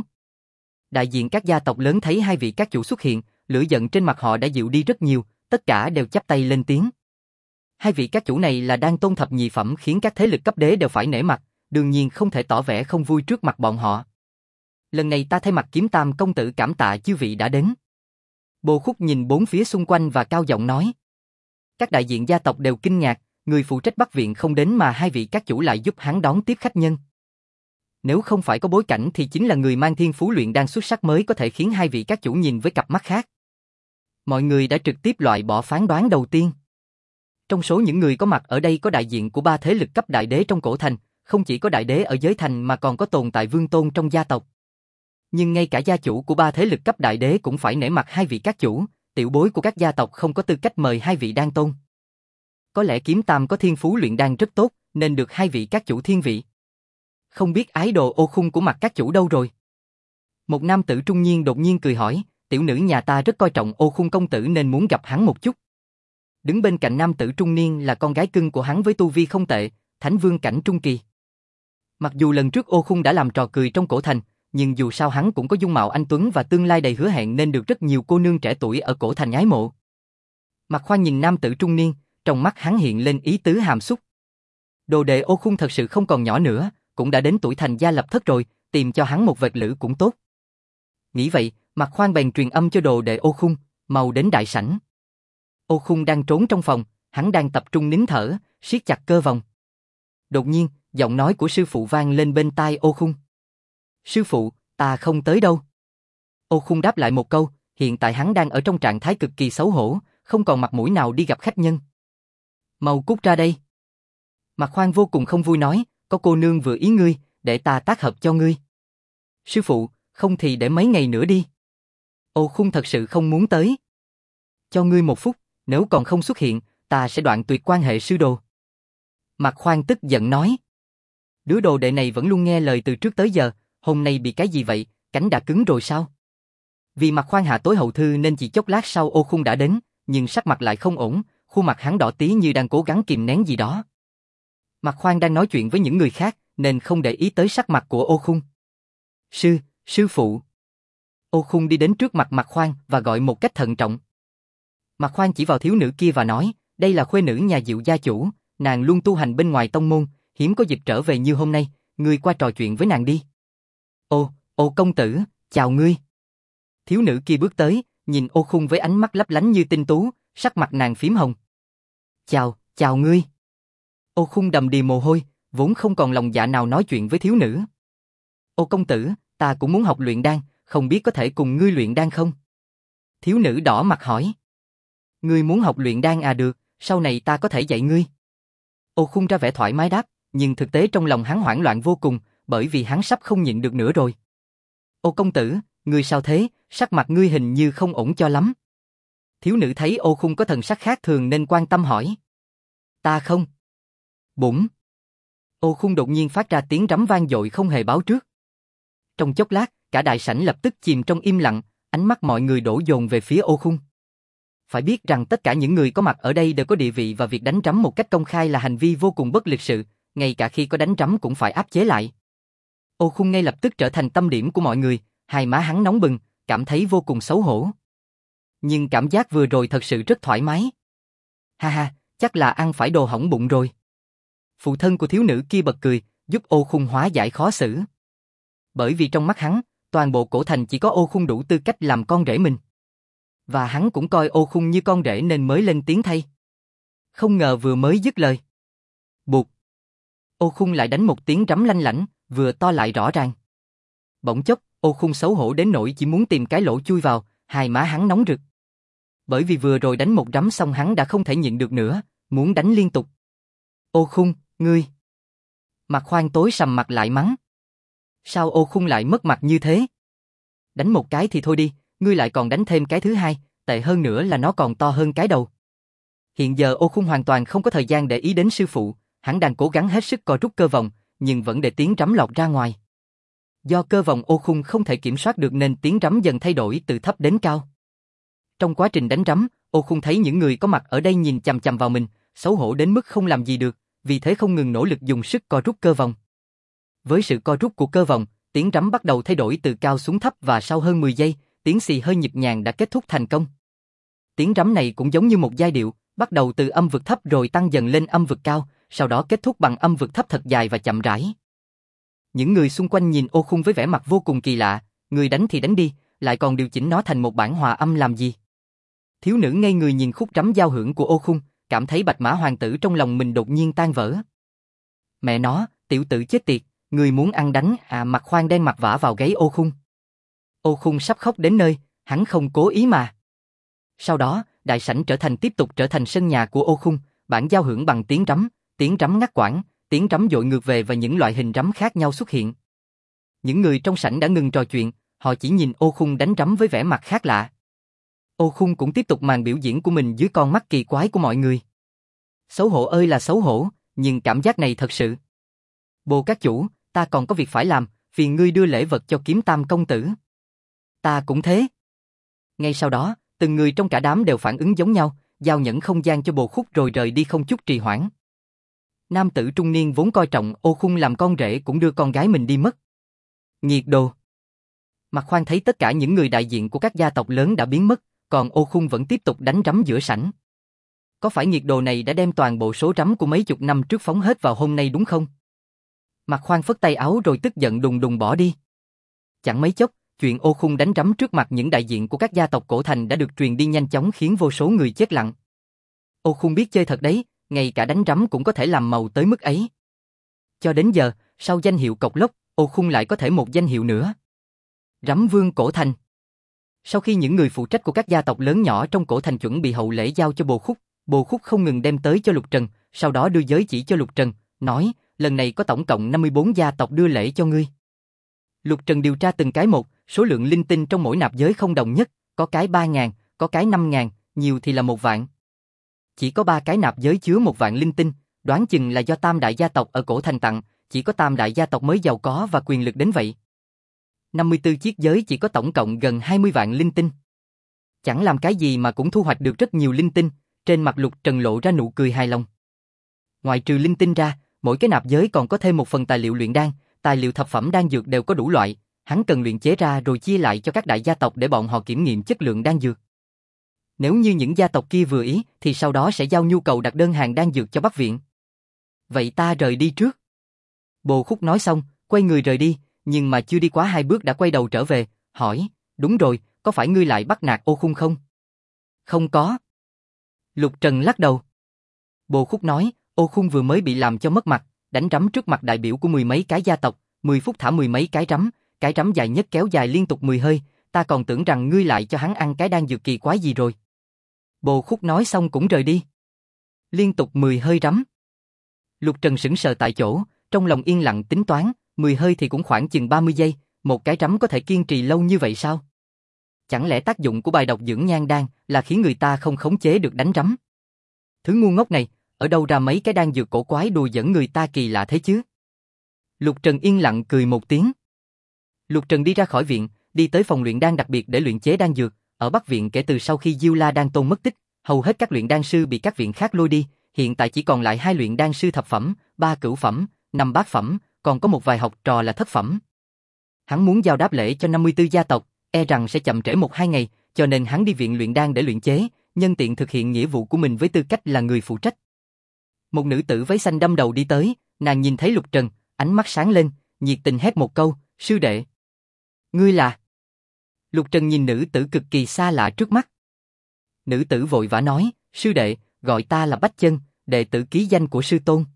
Speaker 1: Đại diện các gia tộc lớn thấy hai vị các chủ xuất hiện, lửa giận trên mặt họ đã dịu đi rất nhiều, tất cả đều chắp tay lên tiếng. Hai vị các chủ này là đan tôn thập nhị phẩm khiến các thế lực cấp đế đều phải nể mặt, đương nhiên không thể tỏ vẻ không vui trước mặt bọn họ. Lần này ta thay mặt Kiếm Tam công tử cảm tạ chư vị đã đến. Bồ Khúc nhìn bốn phía xung quanh và cao giọng nói. Các đại diện gia tộc đều kinh ngạc, người phụ trách Bắc Viện không đến mà hai vị các chủ lại giúp hắn đón tiếp khách nhân. Nếu không phải có bối cảnh thì chính là người mang thiên phú luyện đan xuất sắc mới có thể khiến hai vị các chủ nhìn với cặp mắt khác. Mọi người đã trực tiếp loại bỏ phán đoán đầu tiên. Trong số những người có mặt ở đây có đại diện của 3 thế lực cấp đại đế trong cổ thành, không chỉ có đại đế ở giới thành mà còn có tồn tại vương tôn trong gia tộc. Nhưng ngay cả gia chủ của 3 thế lực cấp đại đế cũng phải nể mặt hai vị các chủ, tiểu bối của các gia tộc không có tư cách mời hai vị đan tôn. Có lẽ Kiếm Tam có thiên phú luyện đan rất tốt, nên được hai vị các chủ thiên vị. Không biết ái đồ Ô Khung của mặt các chủ đâu rồi? Một nam tử trung niên đột nhiên cười hỏi, tiểu nữ nhà ta rất coi trọng Ô Khung công tử nên muốn gặp hắn một chút. Đứng bên cạnh nam tử trung niên là con gái cưng của hắn với tu vi không tệ, Thánh Vương cảnh trung kỳ. Mặc dù lần trước Ô Khung đã làm trò cười trong cổ thành, nhưng dù sao hắn cũng có dung mạo anh tuấn và tương lai đầy hứa hẹn nên được rất nhiều cô nương trẻ tuổi ở cổ thành ái mộ. Mạc Khoan nhìn nam tử trung niên, trong mắt hắn hiện lên ý tứ hàm xúc. Đồ đệ Ô Khung thật sự không còn nhỏ nữa, cũng đã đến tuổi thành gia lập thất rồi, tìm cho hắn một vệt lữ cũng tốt. Nghĩ vậy, Mạc Khoan bèn truyền âm cho đồ đệ Ô Khung, mau đến đại sảnh. Ô Khung đang trốn trong phòng, hắn đang tập trung nín thở, siết chặt cơ vòng. Đột nhiên, giọng nói của sư phụ vang lên bên tai Ô Khung. Sư phụ, ta không tới đâu. Ô Khung đáp lại một câu, hiện tại hắn đang ở trong trạng thái cực kỳ xấu hổ, không còn mặt mũi nào đi gặp khách nhân. Mau cút ra đây. Mạc Khoan vô cùng không vui nói, có cô nương vừa ý ngươi, để ta tác hợp cho ngươi. Sư phụ, không thì để mấy ngày nữa đi. Ô Khung thật sự không muốn tới. Cho ngươi 1 phút, nếu còn không xuất hiện, ta sẽ đoạn tuyệt quan hệ sư đồ. Mạc Khoan tức giận nói. Đứa đồ đệ này vẫn luôn nghe lời từ trước tới giờ, hôm nay bị cái gì vậy, cánh đã cứng rồi sao? Vì Mạc Khoan hạ tối hậu thư nên chỉ chốc lát sau Ô Khung đã đến, nhưng sắc mặt lại không ổn, khuôn mặt hắn đỏ tí như đang cố gắng kìm nén gì đó. Mạc Khoan đang nói chuyện với những người khác, nên không để ý tới sắc mặt của Ô Khung. Sư phụ. Ô Khung đi đến trước mặt Mạc Khoan và gọi một cách thận trọng. Mạc Khoan chỉ vào thiếu nữ kia và nói, đây là khuê nữ nhà Diệu gia chủ, nàng luôn tu hành bên ngoài tông môn, hiếm có dịp trở về như hôm nay, ngươi qua trò chuyện với nàng đi. Ô công tử, chào ngươi. Thiếu nữ kia bước tới, nhìn Ô Khung với ánh mắt lấp lánh như tinh tú, sắc mặt nàng phím hồng. Chào ngươi. Ô Khung đầm đìa mồ hôi, vốn không còn lòng dạ nào nói chuyện với thiếu nữ. Ô công tử, ta cũng muốn học luyện đan, không biết có thể cùng ngươi luyện đan không? Thiếu nữ đỏ mặt hỏi. Ngươi muốn học luyện đan à, được, sau này ta có thể dạy ngươi. Ô Khung ra vẻ thoải mái đáp, nhưng thực tế trong lòng hắn hoảng loạn vô cùng, bởi vì hắn sắp không nhịn được nữa rồi. Ô công tử, ngươi sao thế, sắc mặt ngươi hình như không ổn cho lắm. Thiếu nữ thấy Ô Khung có thần sắc khác thường nên quan tâm hỏi. Ta không. Bủng. Ô Khung đột nhiên phát ra tiếng rắm vang dội không hề báo trước. Trong chốc lát, cả đại sảnh lập tức chìm trong im lặng, ánh mắt mọi người đổ dồn về phía Ô Khung. Phải biết rằng tất cả những người có mặt ở đây đều có địa vị và việc đánh rắm một cách công khai là hành vi vô cùng bất lịch sự, ngay cả khi có đánh rắm cũng phải áp chế lại. Ô Khung ngay lập tức trở thành tâm điểm của mọi người, hai má hắn nóng bừng, cảm thấy vô cùng xấu hổ. Nhưng cảm giác vừa rồi thật sự rất thoải mái. Ha ha, chắc là ăn phải đồ hỏng bụng rồi. Phụ thân của thiếu nữ kia bật cười, giúp Ô Khung hóa giải khó xử. Bởi vì trong mắt hắn, toàn bộ cổ thành chỉ có Ô Khung đủ tư cách làm con rể mình. Và hắn cũng coi Ô Khung như con rể nên mới lên tiếng thay. Không ngờ vừa mới dứt lời. Bụt. Ô Khung lại đánh một tiếng rắm lanh lảnh, vừa to lại rõ ràng. Bỗng chốc, Ô Khung xấu hổ đến nỗi chỉ muốn tìm cái lỗ chui vào, hai má hắn nóng rực. Bởi vì vừa rồi đánh một rắm xong hắn đã không thể nhịn được nữa, muốn đánh liên tục. Ô Khung, ngươi. Mặt Khoan tối sầm mặt lại mắng. Sao Ô Khung lại mất mặt như thế? Đánh một cái thì thôi đi, ngươi lại còn đánh thêm cái thứ hai, tệ hơn nữa là nó còn to hơn cái đầu. Hiện giờ Ô Khung hoàn toàn không có thời gian để ý đến sư phụ, hắn đang cố gắng hết sức co rút cơ vòng, nhưng vẫn để tiếng rắm lọt ra ngoài. Do cơ vòng Ô Khung không thể kiểm soát được nên tiếng rắm dần thay đổi từ thấp đến cao. Trong quá trình đánh rắm, Ô Khung thấy những người có mặt ở đây nhìn chằm chằm vào mình, xấu hổ đến mức không làm gì được, vì thế không ngừng nỗ lực dùng sức co rút cơ vòng. Với sự co rút của cơ vòng, tiếng rắm bắt đầu thay đổi từ cao xuống thấp và sau hơn 10 giây, tiếng xì hơi nhịp nhàng đã kết thúc thành công. Tiếng rắm này cũng giống như một giai điệu, bắt đầu từ âm vực thấp rồi tăng dần lên âm vực cao, sau đó kết thúc bằng âm vực thấp thật dài và chậm rãi. Những người xung quanh nhìn Ô Khung với vẻ mặt vô cùng kỳ lạ, người đánh thì đánh đi, lại còn điều chỉnh nó thành một bản hòa âm làm gì? Thiếu nữ ngây người nhìn khúc rắm giao hưởng của Ô Khung, cảm thấy bạch mã hoàng tử trong lòng mình đột nhiên tan vỡ. Mẹ nó, tiểu tử chết tiệt, người muốn ăn đánh à? Mặt Khoan đen mặt vả vào gáy Ô Khung. Ô Khung sắp khóc đến nơi, hắn không cố ý mà. Sau đó, đại sảnh tiếp tục trở thành sân nhà của Ô Khung, bản giao hưởng bằng tiếng rắm ngắt quãng, tiếng rắm dội ngược về và những loại hình rắm khác nhau xuất hiện. Những người trong sảnh đã ngừng trò chuyện, họ chỉ nhìn Ô Khung đánh rắm với vẻ mặt khác lạ. Ô Khung cũng tiếp tục màn biểu diễn của mình dưới con mắt kỳ quái của mọi người. Xấu hổ ơi là xấu hổ, nhưng cảm giác này thật sự. Bồ các chủ, ta còn có việc phải làm, phiền ngươi đưa lễ vật cho Kiếm Tam công tử. Ta cũng thế. Ngay sau đó, từng người trong cả đám đều phản ứng giống nhau, giao nhẫn không gian cho Bồ Khúc rồi rời đi không chút trì hoãn. Nam tử trung niên vốn coi trọng Ô Khung làm con rể cũng đưa con gái mình đi mất. Nghiệt đồ. Mặt Khoan thấy tất cả những người đại diện của các gia tộc lớn đã biến mất, còn Ô Khung vẫn tiếp tục đánh rắm giữa sảnh. Có phải nghiệt đồ này đã đem toàn bộ số rắm của mấy chục năm trước phóng hết vào hôm nay đúng không? Mặt Khoan phất tay áo rồi tức giận đùng đùng bỏ đi. Chẳng mấy chốc, chuyện Ô Khung đánh rắm trước mặt những đại diện của các gia tộc cổ thành đã được truyền đi nhanh chóng khiến vô số người chết lặng. Ô Khung biết chơi thật đấy, ngay cả đánh rắm cũng có thể làm màu tới mức ấy. Cho đến giờ, sau danh hiệu cộc lốc, Ô Khung lại có thể một danh hiệu nữa. Rắm vương cổ thành. Sau khi những người phụ trách của các gia tộc lớn nhỏ trong cổ thành chuẩn bị hậu lễ giao cho Bồ Khúc không ngừng đem tới cho Lục Trần, sau đó đưa giới chỉ cho Lục Trần, nói, lần này có tổng cộng 54 gia tộc đưa lễ cho ngươi. Lục Trần điều tra từng cái một, số lượng linh tinh trong mỗi nạp giới không đồng nhất, có cái 3.000, có cái 5.000, nhiều thì là 1 vạn. Chỉ có 3 cái nạp giới chứa 1 vạn linh tinh, đoán chừng là do tam đại gia tộc ở cổ thành tặng, chỉ có tam đại gia tộc mới giàu có và quyền lực đến vậy. 54 chiếc giới chỉ có tổng cộng gần 20 vạn linh tinh. Chẳng làm cái gì mà cũng thu hoạch được rất nhiều linh tinh, trên mặt Lục Trần lộ ra nụ cười hài lòng. Ngoài trừ linh tinh ra, mỗi cái nạp giới còn có thêm một phần tài liệu luyện đan, tài liệu thập phẩm đan dược đều có đủ loại, hắn cần luyện chế ra rồi chia lại cho các đại gia tộc để bọn họ kiểm nghiệm chất lượng đan dược. Nếu như những gia tộc kia vừa ý thì sau đó sẽ giao nhu cầu đặt đơn hàng đan dược cho Bắc Viện. Vậy ta rời đi trước. Bồ Khúc nói xong, quay người rời đi, nhưng mà chưa đi quá 2 bước đã quay đầu trở về, hỏi, đúng rồi, có phải ngươi lại bắt nạt Ô Khung không? Không có. Lục Trần lắc đầu. Bồ Khúc nói, Ô Khung vừa mới bị làm cho mất mặt, đánh rắm trước mặt đại biểu của 10 mấy cái gia tộc, 10 phút thả 10 mấy cái rắm dài nhất kéo dài liên tục 10 hơi, ta còn tưởng rằng ngươi lại cho hắn ăn cái đan dược kỳ quái gì rồi. Bồ Khúc nói xong cũng rời đi. Liên tục 10 hơi rắm. Lục Trần sững sờ tại chỗ, trong lòng yên lặng tính toán, 10 hơi thì cũng khoảng chừng 30 giây, một cái rắm có thể kiên trì lâu như vậy sao? Chẳng lẽ tác dụng của bài độc dưỡng nhan đan là khiến người ta không khống chế được đánh rắm? Thứ ngu ngốc này, ở đâu ra mấy cái đan dược cổ quái đùa giỡn người ta kỳ lạ thế chứ? Lục Trần yên lặng cười một tiếng. Lục Trần đi ra khỏi viện, đi tới phòng luyện đan đặc biệt để luyện chế đan dược. Ở Bắc Viện kể từ sau khi Diêu La Đan Tôn mất tích, hầu hết các luyện đan sư bị các viện khác lôi đi, hiện tại chỉ còn lại 2 luyện đan sư thập phẩm, 3 cửu phẩm, 5 bát phẩm, còn có một vài học trò là thất phẩm. Hắn muốn giao đáp lễ cho 54 gia tộc, e rằng sẽ chậm trễ 1-2 ngày, cho nên hắn đi viện luyện đan để luyện chế, nhân tiện thực hiện nghĩa vụ của mình với tư cách là người phụ trách. Một nữ tử váy xanh đâm đầu đi tới, nàng nhìn thấy Lục Trần, ánh mắt sáng lên, nhiệt tình hét một câu, sư đệ. Ngươi là? Lục Trần nhìn nữ tử cực kỳ xa lạ trước mắt. Nữ tử vội vã nói, sư đệ, gọi ta là Bách Chân, đệ tử ký danh của sư tôn.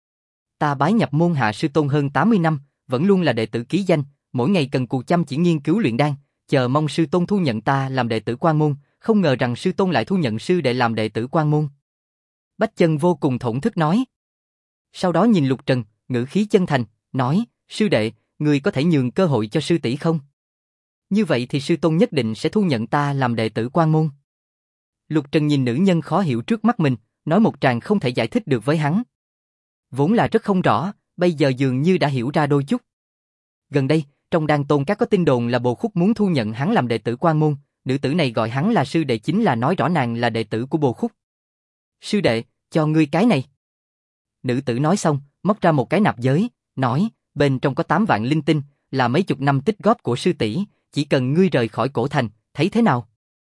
Speaker 1: Ta bái nhập môn hạ sư tôn hơn 80 năm, vẫn luôn là đệ tử ký danh, mỗi ngày cần cù chăm chỉ nghiên cứu luyện đan, chờ mong sư tôn thu nhận ta làm đệ tử quan môn, không ngờ rằng sư tôn lại thu nhận sư đệ làm đệ tử quan môn. Bách Chân vô cùng thổn thức nói. Sau đó nhìn Lục Trần, ngữ khí chân thành, nói, sư đệ, người có thể nhường cơ hội cho sư tỷ không? Như vậy thì sư tôn nhất định sẽ thu nhận ta làm đệ tử quan môn. Lục Trần nhìn nữ nhân khó hiểu trước mắt mình, nói một tràng không thể giải thích được với hắn. Vốn là rất không rõ, bây giờ dường như đã hiểu ra đôi chút. Gần đây, trong Đan Tôn các có tin đồn là Bồ Khúc muốn thu nhận hắn làm đệ tử quan môn, nữ tử này gọi hắn là sư đệ chính là nói rõ nàng là đệ tử của Bồ Khúc. Sư đệ, cho ngươi cái này. Nữ tử nói xong, móc ra một cái nạp giới, nói, bên trong có 8 vạn linh tinh, là mấy chục năm tích góp của sư tỷ, chỉ cần ngươi rời khỏi cổ thành, thấy thế nào?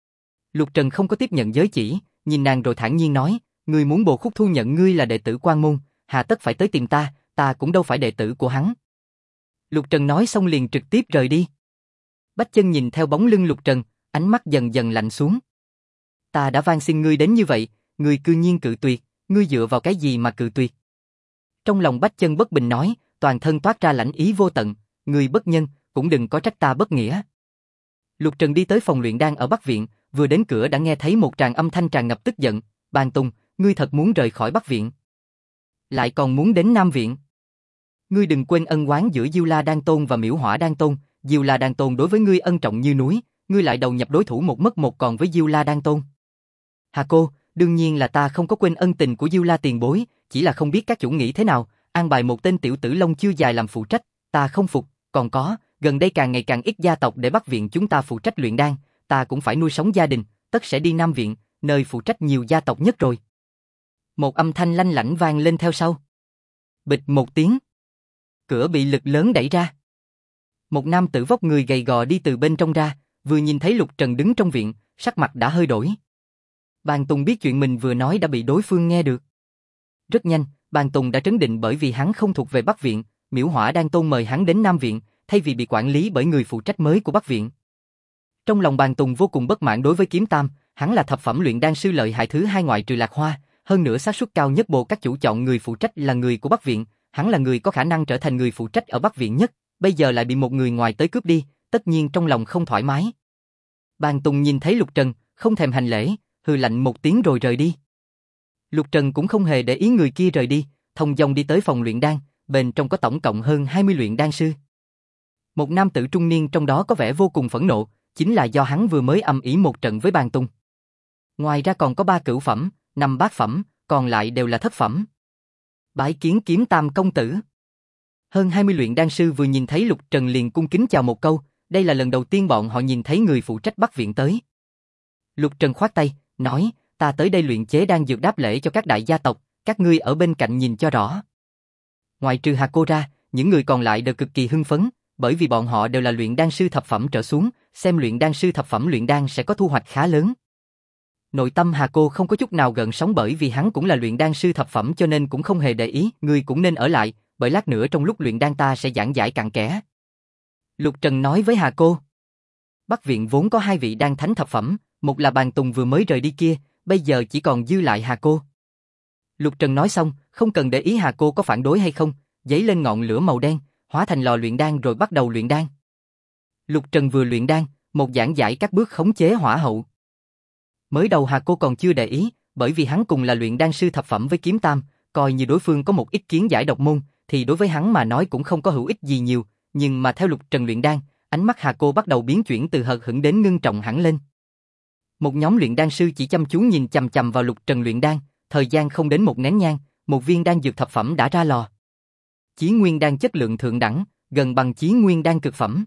Speaker 1: Lục Trần không có tiếp nhận giới chỉ, nhìn nàng rồi thản nhiên nói, ngươi muốn Bồ Khúc thu nhận ngươi là đệ tử quan môn, hà tất phải tới tìm ta, ta cũng đâu phải đệ tử của hắn. Lục Trần nói xong liền trực tiếp rời đi. Bách Chân nhìn theo bóng lưng Lục Trần, ánh mắt dần dần lạnh xuống. Ta đã van xin ngươi đến như vậy, ngươi cư nhiên cự tuyệt, ngươi dựa vào cái gì mà cự tuyệt? Trong lòng Bách Chân bất bình nói, toàn thân toát ra lãnh ý vô tận, ngươi bất nhân, cũng đừng có trách ta bất nghĩa. Lục Trần đi tới phòng luyện đan ở Bắc Viện, vừa đến cửa đã nghe thấy một tràng âm thanh tràn ngập tức giận, Bàn Tùng, ngươi thật muốn rời khỏi Bắc Viện? Lại còn muốn đến Nam Viện? Ngươi đừng quên ân oán giữa Diêu La Đan Tôn và Miễu Hỏa Đan Tôn, Diêu La Đan Tôn đối với ngươi ân trọng như núi, ngươi lại đầu nhập đối thủ một mất một còn với Diêu La Đan Tôn. Hà cô, đương nhiên là ta không có quên ân tình của Diêu La tiền bối, chỉ là không biết các chủ nghĩ thế nào, an bài một tên tiểu tử lông chưa dài làm phụ trách, ta không phục, còn có, gần đây càng ngày càng ít gia tộc để Bắc Viện chúng ta phụ trách luyện đan, ta cũng phải nuôi sống gia đình, tất sẽ đi Nam Viện, nơi phụ trách nhiều gia tộc nhất rồi. Một âm thanh lanh lảnh vang lên theo sau. Bịch một tiếng. Cửa bị lực lớn đẩy ra. Một nam tử vóc người gầy gò đi từ bên trong ra, vừa nhìn thấy Lục Trần đứng trong viện, sắc mặt đã hơi đổi. Bàn Tùng biết chuyện mình vừa nói đã bị đối phương nghe được. Rất nhanh, Bàn Tùng đã trấn định bởi vì hắn không thuộc về Bắc Viện, Miễu Hỏa Đan Tôn mời hắn đến Nam Viện, thay vì bị quản lý bởi người phụ trách mới của Bắc Viện. Trong lòng Bàn Tùng vô cùng bất mãn đối với Kiếm Tam, hắn là thập phẩm luyện đan sư lợi hại thứ 2 ngoại trừ Lạc Hoa, hơn nữa xác suất cao nhất bộ các chủ chọn người phụ trách là người của Bắc Viện, hắn là người có khả năng trở thành người phụ trách ở Bắc Viện nhất, bây giờ lại bị một người ngoài tới cướp đi, tất nhiên trong lòng không thoải mái. Bàn Tùng nhìn thấy Lục Trần, không thèm hành lễ, hừ lạnh một tiếng rồi rời đi. Lục Trần cũng không hề để ý người kia rời đi, thông dong đi tới phòng luyện đan, bên trong có tổng cộng hơn 20 luyện đan sư. Một nam tử trung niên trong đó có vẻ vô cùng phẫn nộ, chính là do hắn vừa mới ầm ĩ một trận với Bàn Tùng. Ngoài ra còn có 3 cửu phẩm, 5 bát phẩm, còn lại đều là thất phẩm. Bái kiến Kiếm Tam công tử. Hơn 20 luyện đan sư vừa nhìn thấy Lục Trần liền cung kính chào một câu, đây là lần đầu tiên bọn họ nhìn thấy người phụ trách Bắc Viện tới. Lục Trần khoát tay, nói, ta tới đây luyện chế đan dược đáp lễ cho các đại gia tộc, các ngươi ở bên cạnh nhìn cho rõ. Ngoài trừ Hà Cô ra, những người còn lại đều cực kỳ hưng phấn, bởi vì bọn họ đều là luyện đan sư thập phẩm trở xuống, xem luyện đan sư thập phẩm luyện đan sẽ có thu hoạch khá lớn. Nội tâm Hà Cô không có chút nào gợn sóng bởi vì hắn cũng là luyện đan sư thập phẩm cho nên cũng không hề để ý, ngươi cũng nên ở lại, bởi lát nữa trong lúc luyện đan ta sẽ giảng giải cặn kẽ. Lục Trần nói với Hà Cô. Bắc Viện vốn có 2 vị đan thánh thập phẩm, một là Bàn Tùng vừa mới rời đi kia, bây giờ chỉ còn dư lại Hà Cô. Lục Trần nói xong, không cần để ý Hà Cô có phản đối hay không, giấy lên ngọn lửa màu đen, hóa thành lò luyện đan rồi bắt đầu luyện đan. Lục Trần vừa luyện đan, một giảng giải các bước khống chế hỏa hậu. Mới đầu Hà Cô còn chưa để ý, bởi vì hắn cùng là luyện đan sư thập phẩm với Kiếm Tam, coi như đối phương có một ít kiến giải độc môn, thì đối với hắn mà nói cũng không có hữu ích gì nhiều, nhưng mà theo Lục Trần luyện đan, ánh mắt Hà Cô bắt đầu biến chuyển từ hờ hững đến ngưng trọng hẳn lên. Một nhóm luyện đan sư chỉ chăm chú nhìn chằm chằm vào Lục Trần luyện đan, thời gian không đến một nén nhang, một viên đan dược thập phẩm đã ra lò. Chí nguyên đan chất lượng thượng đẳng, gần bằng chí nguyên đan cực phẩm.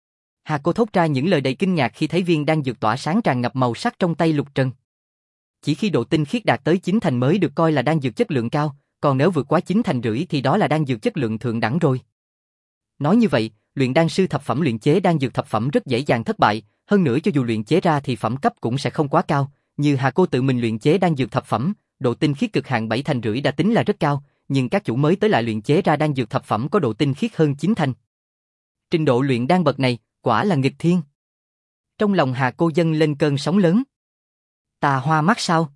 Speaker 1: Hà Cô thốt ra những lời đầy kinh ngạc khi thấy viên đan dược tỏa sáng tràn ngập màu sắc trong tay Lục Trần. Chỉ khi độ tinh khiết đạt tới 9 thành mới được coi là đan dược chất lượng cao, còn nếu vượt quá 9 thành rưỡi thì đó là đan dược chất lượng thượng đẳng rồi. Nói như vậy, luyện đan sư thập phẩm luyện chế đan dược thập phẩm rất dễ dàng thất bại, hơn nữa cho dù luyện chế ra thì phẩm cấp cũng sẽ không quá cao, như Hà Cô tự mình luyện chế đan dược thập phẩm, độ tinh khiết cực hạn 7 thành rưỡi đã tính là rất cao, nhưng các chủ mới tới lại luyện chế ra đan dược thập phẩm có độ tinh khiết hơn 9 thành. Trình độ luyện đan bậc này, quả là nghịch thiên. Trong lòng Hà Cô dâng lên cơn sóng lớn. Tà hoa mắt sao?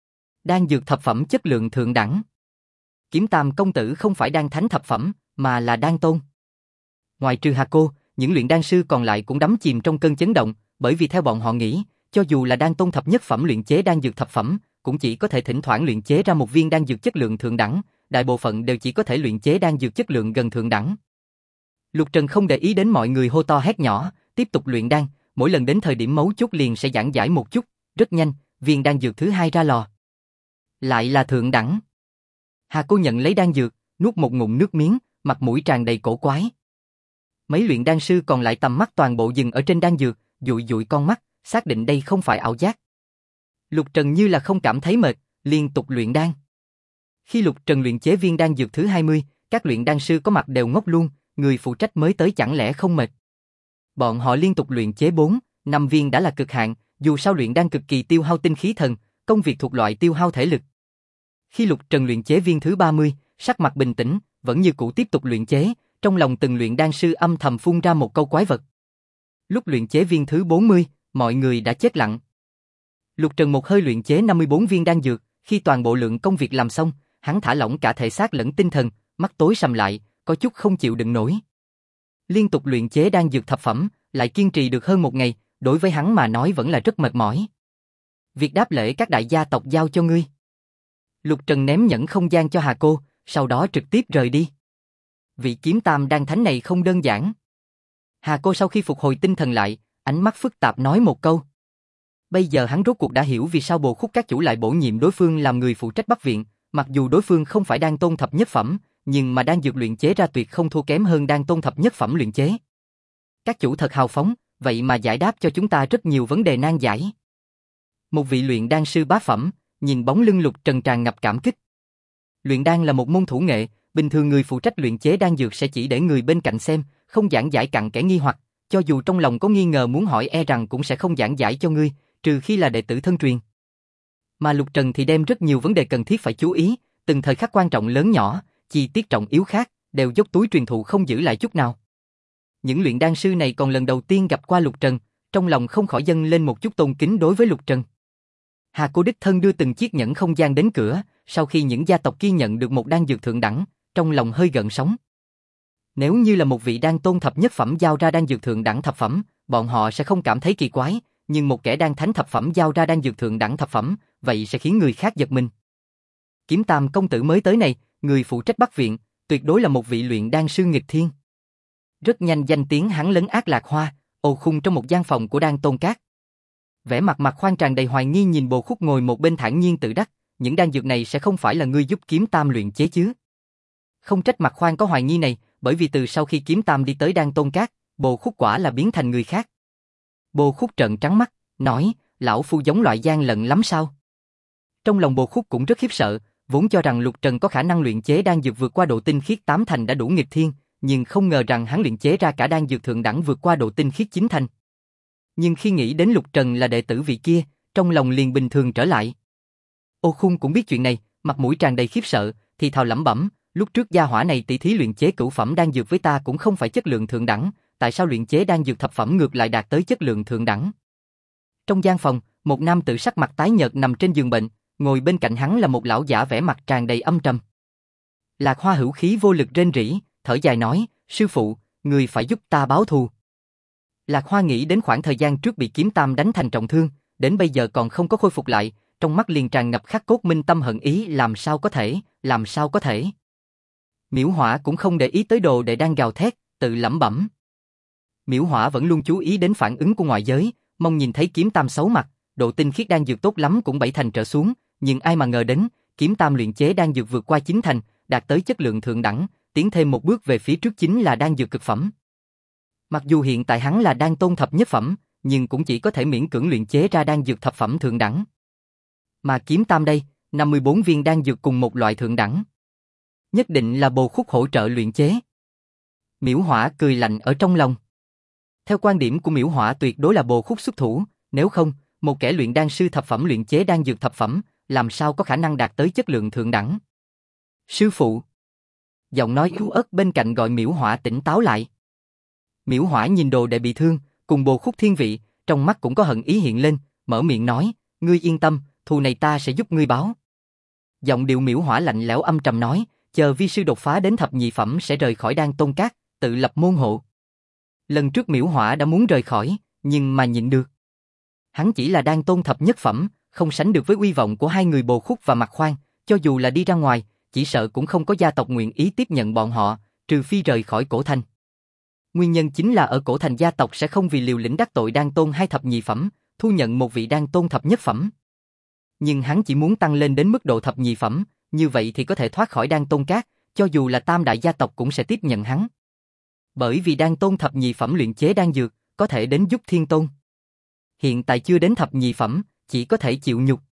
Speaker 1: Đan dược thập phẩm chất lượng thượng đẳng. Kiếm Tam công tử không phải đan thánh thập phẩm, mà là đan tôn. Ngoài trừ Hà Cô, những luyện đan sư còn lại cũng đắm chìm trong cơn chấn động, bởi vì theo bọn họ nghĩ, cho dù là đan tôn thập nhất phẩm luyện chế đan dược thập phẩm, cũng chỉ có thể thỉnh thoảng luyện chế ra một viên đan dược chất lượng thượng đẳng, đại bộ phận đều chỉ có thể luyện chế đan dược chất lượng gần thượng đẳng. Lục Trần không để ý đến mọi người hô to hét nhỏ, tiếp tục luyện đan, mỗi lần đến thời điểm mấu chốt liền sẽ giảng giải một chút, rất nhanh, viên đan dược thứ hai ra lò. Lại là thượng đẳng. Hà Cô nhận lấy đan dược, nuốt một ngụm nước miếng, mặt mũi tràn đầy cổ quái. Mấy luyện đan sư còn lại tầm mắt toàn bộ dừng ở trên đan dược, dụi dụi con mắt, xác định đây không phải ảo giác. Lục Trần như là không cảm thấy mệt, liên tục luyện đan. Khi Lục Trần luyện chế viên đan dược thứ 20, các luyện đan sư có mặt đều ngốc luôn, người phụ trách mới tới chẳng lẽ không mệt. Bọn họ liên tục luyện chế 4, 5 viên đã là cực hạn, dù sao luyện đan cực kỳ tiêu hao tinh khí thần, công việc thuộc loại tiêu hao thể lực. Khi Lục Trần luyện chế viên thứ 30, sắc mặt bình tĩnh, vẫn như cũ tiếp tục luyện chế, trong lòng từng luyện đan sư âm thầm phun ra một câu quái vật. Lúc luyện chế viên thứ 40, mọi người đã chết lặng. Lục Trần một hơi luyện chế 54 viên đan dược, khi toàn bộ lượng công việc làm xong, hắn thả lỏng cả thể xác lẫn tinh thần, mắt tối sầm lại, có chút không chịu đựng nổi. Liên tục luyện chế đan dược thập phẩm, lại kiên trì được hơn một ngày, đối với hắn mà nói vẫn là rất mệt mỏi. Việc đáp lễ các đại gia tộc giao cho ngươi. Lục Trần ném nhẫn không gian cho Hà Cô, sau đó trực tiếp rời đi. Vị Kiếm Tam đan thánh này không đơn giản. Hà Cô sau khi phục hồi tinh thần lại, ánh mắt phức tạp nói một câu. Bây giờ hắn rốt cuộc đã hiểu vì sao Bồ Khúc các chủ lại bổ nhiệm đối phương làm người phụ trách Bắc Viện, mặc dù đối phương không phải đan tôn thập nhất phẩm, nhưng mà đan dược luyện chế ra tuyệt không thua kém hơn đan tôn thập nhất phẩm luyện chế. Các chủ thật hào phóng, vậy mà giải đáp cho chúng ta rất nhiều vấn đề nan giải. Một vị luyện đan sư bá phẩm, nhìn bóng lưng Lục Trần tràn ngập cảm kích. Luyện đan là một môn thủ nghệ, bình thường người phụ trách luyện chế đan dược sẽ chỉ để người bên cạnh xem, không giảng giải cặn kẽ nghi hoặc, cho dù trong lòng có nghi ngờ muốn hỏi e rằng cũng sẽ không giảng giải cho ngươi, trừ khi là đệ tử thân truyền. Mà Lục Trần thì đem rất nhiều vấn đề cần thiết phải chú ý, từng thời khắc quan trọng lớn nhỏ, chi tiết trọng yếu khác, đều dốc túi truyền thụ không giữ lại chút nào. Những luyện đan sư này còn lần đầu tiên gặp qua Lục Trần, trong lòng không khỏi dâng lên một chút tôn kính đối với Lục Trần. Hà Cô đích thân đưa từng chiếc nhẫn không gian đến cửa, sau khi những gia tộc kia nhận được một đan dược thượng đẳng, trong lòng hơi gợn sóng. Nếu như là một vị đan tôn thập nhất phẩm giao ra đan dược thượng đẳng thập phẩm, bọn họ sẽ không cảm thấy kỳ quái, nhưng một kẻ đan thánh thập phẩm giao ra đan dược thượng đẳng thập phẩm, vậy sẽ khiến người khác giật mình. Kiếm Tam công tử mới tới này, người phụ trách Bắc Viện, tuyệt đối là một vị luyện đan sư nghịch thiên. Rất nhanh danh tiếng hắn lấn át Lạc Hoa, ồ khung trong một gian phòng của Đan Tôn Các. Vẻ mặt Mạc Khoan tràn đầy hoài nghi nhìn Bồ Khúc ngồi một bên thản nhiên tự đắc, những đan dược này sẽ không phải là ngươi giúp Kiếm Tam luyện chế chứ? Không trách Mạc Khoan có hoài nghi này, bởi vì từ sau khi Kiếm Tam đi tới Đan Tôn Các, Bồ Khúc quả là biến thành người khác. Bồ Khúc trợn trắng mắt, nói, lão phu giống loại gian lận lắm sao? Trong lòng Bồ Khúc cũng rất khiếp sợ, vốn cho rằng Lục Trần có khả năng luyện chế đan dược vượt qua độ tinh khiết 8 thành đã đủ nghịch thiên, nhưng không ngờ rằng hắn luyện chế ra cả đan dược thượng đẳng vượt qua độ tinh khiết 9 thành. Nhưng khi nghĩ đến Lục Trần là đệ tử vị kia, trong lòng liền bình thường trở lại. Ô Khung cũng biết chuyện này, mặt mũi tràn đầy khiếp sợ, thì thào lẩm bẩm, lúc trước gia hỏa này tỷ thí luyện chế cửu phẩm đan dược với ta cũng không phải chất lượng thượng đẳng, tại sao luyện chế đan dược thập phẩm ngược lại đạt tới chất lượng thượng đẳng? Trong gian phòng, một nam tử sắc mặt tái nhợt nằm trên giường bệnh, ngồi bên cạnh hắn là một lão giả vẻ mặt tràn đầy âm trầm. Lạc Hoa hữu khí vô lực rên rỉ, thở dài nói, sư phụ, người phải giúp ta báo thù. Lạc Hoa nghĩ đến khoảng thời gian trước bị kiếm tam đánh thành trọng thương, đến bây giờ còn không có khôi phục lại, trong mắt liền tràn ngập khắc cốt minh tâm hận ý, làm sao có thể. Miễu Hỏa cũng không để ý tới đồ đệ đang gào thét, tự lẩm bẩm. Miễu Hỏa vẫn luôn chú ý đến phản ứng của ngoại giới, mong nhìn thấy kiếm tam xấu mặt, độ tinh khiết đan dược tốt lắm cũng 7 thành trở xuống, nhưng ai mà ngờ đến, kiếm tam luyện chế đan dược vượt qua 9 thành, đạt tới chất lượng thượng đẳng, tiến thêm một bước về phía trước chính là đan dược cực phẩm. Mặc dù hiện tại hắn là đan tôn thập nhất phẩm, nhưng cũng chỉ có thể miễn cưỡng luyện chế ra đan dược thập phẩm thượng đẳng. Mà kiếm tam đây, 54 viên đan dược cùng một loại thượng đẳng. Nhất định là bồ khúc hỗ trợ luyện chế. Miễu Hỏa cười lạnh ở trong lòng. Theo quan điểm của Miễu Hỏa tuyệt đối là bồ khúc xuất thủ, nếu không, một kẻ luyện đan sư thập phẩm luyện chế đan dược thập phẩm, làm sao có khả năng đạt tới chất lượng thượng đẳng. Sư phụ. Giọng nói yếu ớt bên cạnh gọi Miễu Hỏa tỉnh táo lại. Miễu Hỏa nhìn đồ đệ bị thương, cùng bồ khúc thiên vị, trong mắt cũng có hận ý hiện lên, mở miệng nói, ngươi yên tâm, thù này ta sẽ giúp ngươi báo. Giọng điệu Miễu Hỏa lạnh lẽo âm trầm nói, chờ vi sư đột phá đến thập nhị phẩm sẽ rời khỏi đan tôn cát, tự lập môn hộ. Lần trước Miễu Hỏa đã muốn rời khỏi, nhưng mà nhịn được. Hắn chỉ là đan tôn thập nhất phẩm, không sánh được với uy vọng của hai người bồ khúc và Mạc Khoan, cho dù là đi ra ngoài, chỉ sợ cũng không có gia tộc nguyện ý tiếp nhận bọn họ, trừ phi rời khỏi cổ thành. Nguyên nhân chính là ở cổ thành gia tộc sẽ không vì liều lĩnh đắc tội đan tôn hai thập nhị phẩm, thu nhận một vị đan tôn thập nhất phẩm. Nhưng hắn chỉ muốn tăng lên đến mức độ thập nhị phẩm, như vậy thì có thể thoát khỏi đan tôn cát, cho dù là tam đại gia tộc cũng sẽ tiếp nhận hắn. Bởi vì đan tôn thập nhị phẩm luyện chế đan dược, có thể đến giúp thiên tôn. Hiện tại chưa đến thập nhị phẩm, chỉ có thể chịu nhục.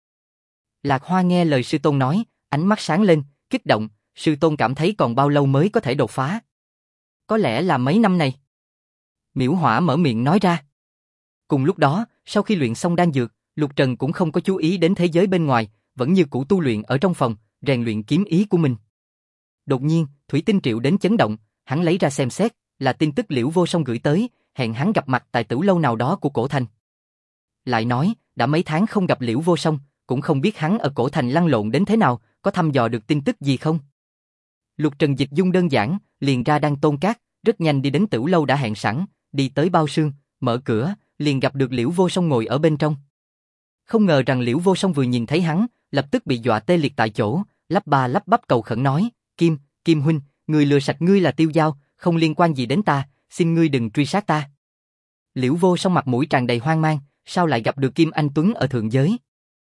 Speaker 1: Lạc Hoa nghe lời sư tôn nói, ánh mắt sáng lên, kích động, sư tôn cảm thấy còn bao lâu mới có thể đột phá. Có lẽ là mấy năm này. Miễu Hỏa mở miệng nói ra. Cùng lúc đó, sau khi luyện xong đan dược, Lục Trần cũng không có chú ý đến thế giới bên ngoài, vẫn như cũ tu luyện ở trong phòng, rèn luyện kiếm ý của mình. Đột nhiên, thủy tinh triệu đến chấn động, hắn lấy ra xem xét, là tin tức Liễu Vô Song gửi tới, hẹn hắn gặp mặt tại tử lâu nào đó của cổ thành. Lại nói, đã mấy tháng không gặp Liễu Vô Song, cũng không biết hắn ở cổ thành lăn lộn đến thế nào, có thăm dò được tin tức gì không? Lục Trần dịch dung đơn giản, liền ra đan tôn cát, rất nhanh đi đến tử lâu đã hẹn sẵn, đi tới bao sương, mở cửa, liền gặp được Liễu Vô Song ngồi ở bên trong. Không ngờ rằng Liễu Vô Song vừa nhìn thấy hắn, lập tức bị dọa tê liệt tại chỗ, lắp ba lắp bắp cầu khẩn nói, Kim huynh, người lừa sạch ngươi là Tiêu Giao, không liên quan gì đến ta, xin ngươi đừng truy sát ta. Liễu Vô Song mặt mũi tràn đầy hoang mang, sao lại gặp được Kim Anh Tuấn ở thượng giới?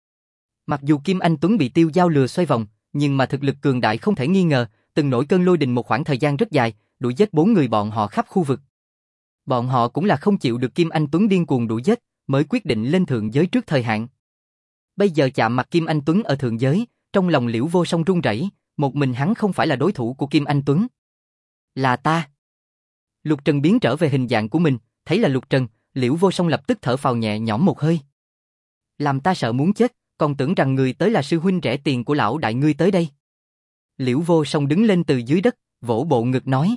Speaker 1: Mặc dù Kim Anh Tuấn bị Tiêu Giao lừa xoay vòng, nhưng mà thực lực cường đại không thể nghi ngờ, từng nổi cơn lôi đình một khoảng thời gian rất dài, đuổi giết 4 người bọn họ khắp khu vực. Bọn họ cũng là không chịu được Kim Anh Tuấn điên cuồng đuổi giết, mới quyết định lên thượng giới trước thời hạn. Bây giờ chạm mặt Kim Anh Tuấn ở thượng giới, trong lòng Liễu Vô Song run rẩy, một mình hắn không phải là đối thủ của Kim Anh Tuấn. Là ta. Lục Trần biến trở về hình dạng của mình, thấy là Lục Trần, Liễu Vô Song lập tức thở phào nhẹ nhõm một hơi. Làm ta sợ muốn chết, còn tưởng rằng người tới là sư huynh rẻ tiền của lão đại ngươi tới đây. Liễu Vô Song đứng lên từ dưới đất, vỗ bộ ngực nói.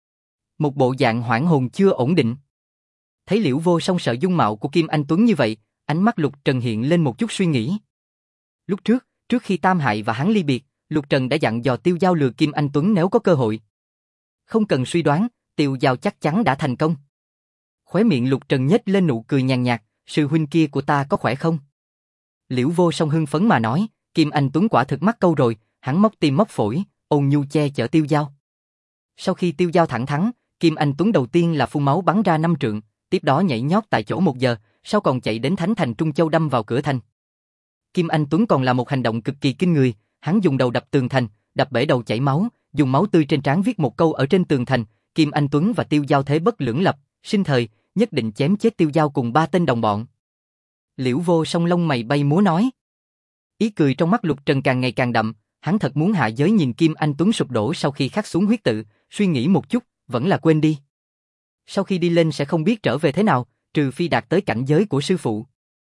Speaker 1: Một bộ dạng hoảng hồn chưa ổn định. Thấy Liễu Vô Song sợ dung mạo của Kim Anh Tuấn như vậy, ánh mắt Lục Trần hiện lên một chút suy nghĩ. Lúc trước khi Tam Hại và hắn ly biệt, Lục Trần đã dặn dò Tiêu Giao lừa Kim Anh Tuấn nếu có cơ hội. Không cần suy đoán, Tiêu Giao chắc chắn đã thành công. Khóe miệng Lục Trần nhếch lên nụ cười nhàn nhạt, sư huynh kia của ta có khỏe không? Liễu Vô Song hưng phấn mà nói, Kim Anh Tuấn quả thực mắc câu rồi, hắn móc tim móc phổi, ôn nhu che chở Tiêu Giao. Sau khi Tiêu Giao thẳng thắn, Kim Anh Tuấn đầu tiên là phun máu bắn ra 5 trượng, tiếp đó nhảy nhót tại chỗ 1 giờ, sau còn chạy đến Thánh Thành Trung Châu đâm vào cửa thành. Kim Anh Tuấn còn là một hành động cực kỳ kinh người, hắn dùng đầu đập tường thành, đập bể đầu chảy máu, dùng máu tươi trên trán viết một câu ở trên tường thành, Kim Anh Tuấn và Tiêu Giao thế bất lưỡng lập, sinh thời, nhất định chém chết Tiêu Giao cùng 3 tên đồng bọn. Liễu Vô Song lông mày bay múa nói. Ý cười trong mắt Lục Trần càng ngày càng đậm, hắn thật muốn hạ giới nhìn Kim Anh Tuấn sụp đổ sau khi khắc xuống huyết tự, suy nghĩ một chút, vẫn là quên đi. Sau khi đi lên sẽ không biết trở về thế nào, trừ phi đạt tới cảnh giới của sư phụ.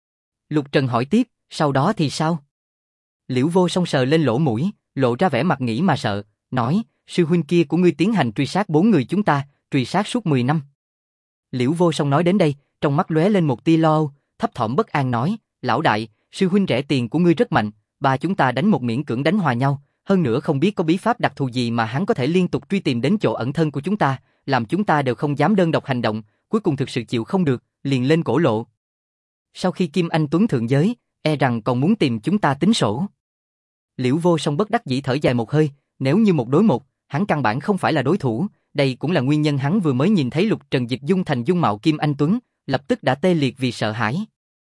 Speaker 1: Lục Trần hỏi tiếp, sau đó thì sao? Liễu Vô Song sờ lên lỗ mũi, lộ ra vẻ mặt nghĩ mà sợ, nói, sư huynh kia của ngươi tiến hành truy sát 4 người chúng ta, truy sát suốt 10 năm. Liễu Vô Song nói đến đây, trong mắt lóe lên một tia lo âu, thấp thỏm bất an nói, lão đại, sư huynh rẻ tiền của ngươi rất mạnh, ba chúng ta đánh một miễn cưỡng đánh hòa nhau, hơn nữa không biết có bí pháp đặc thù gì mà hắn có thể liên tục truy tìm đến chỗ ẩn thân của chúng ta, làm chúng ta đều không dám đơn độc hành động, cuối cùng thực sự chịu không được, liền lên cổ lộ. Sau khi Kim Anh Tuấn thượng giới, e rằng còn muốn tìm chúng ta tính sổ. Liễu Vô Song bất đắc dĩ thở dài một hơi, nếu như một đối một, hắn căn bản không phải là đối thủ, đây cũng là nguyên nhân hắn vừa mới nhìn thấy Lục Trần dịch dung thành dung mạo Kim Anh Tuấn, lập tức đã tê liệt vì sợ hãi.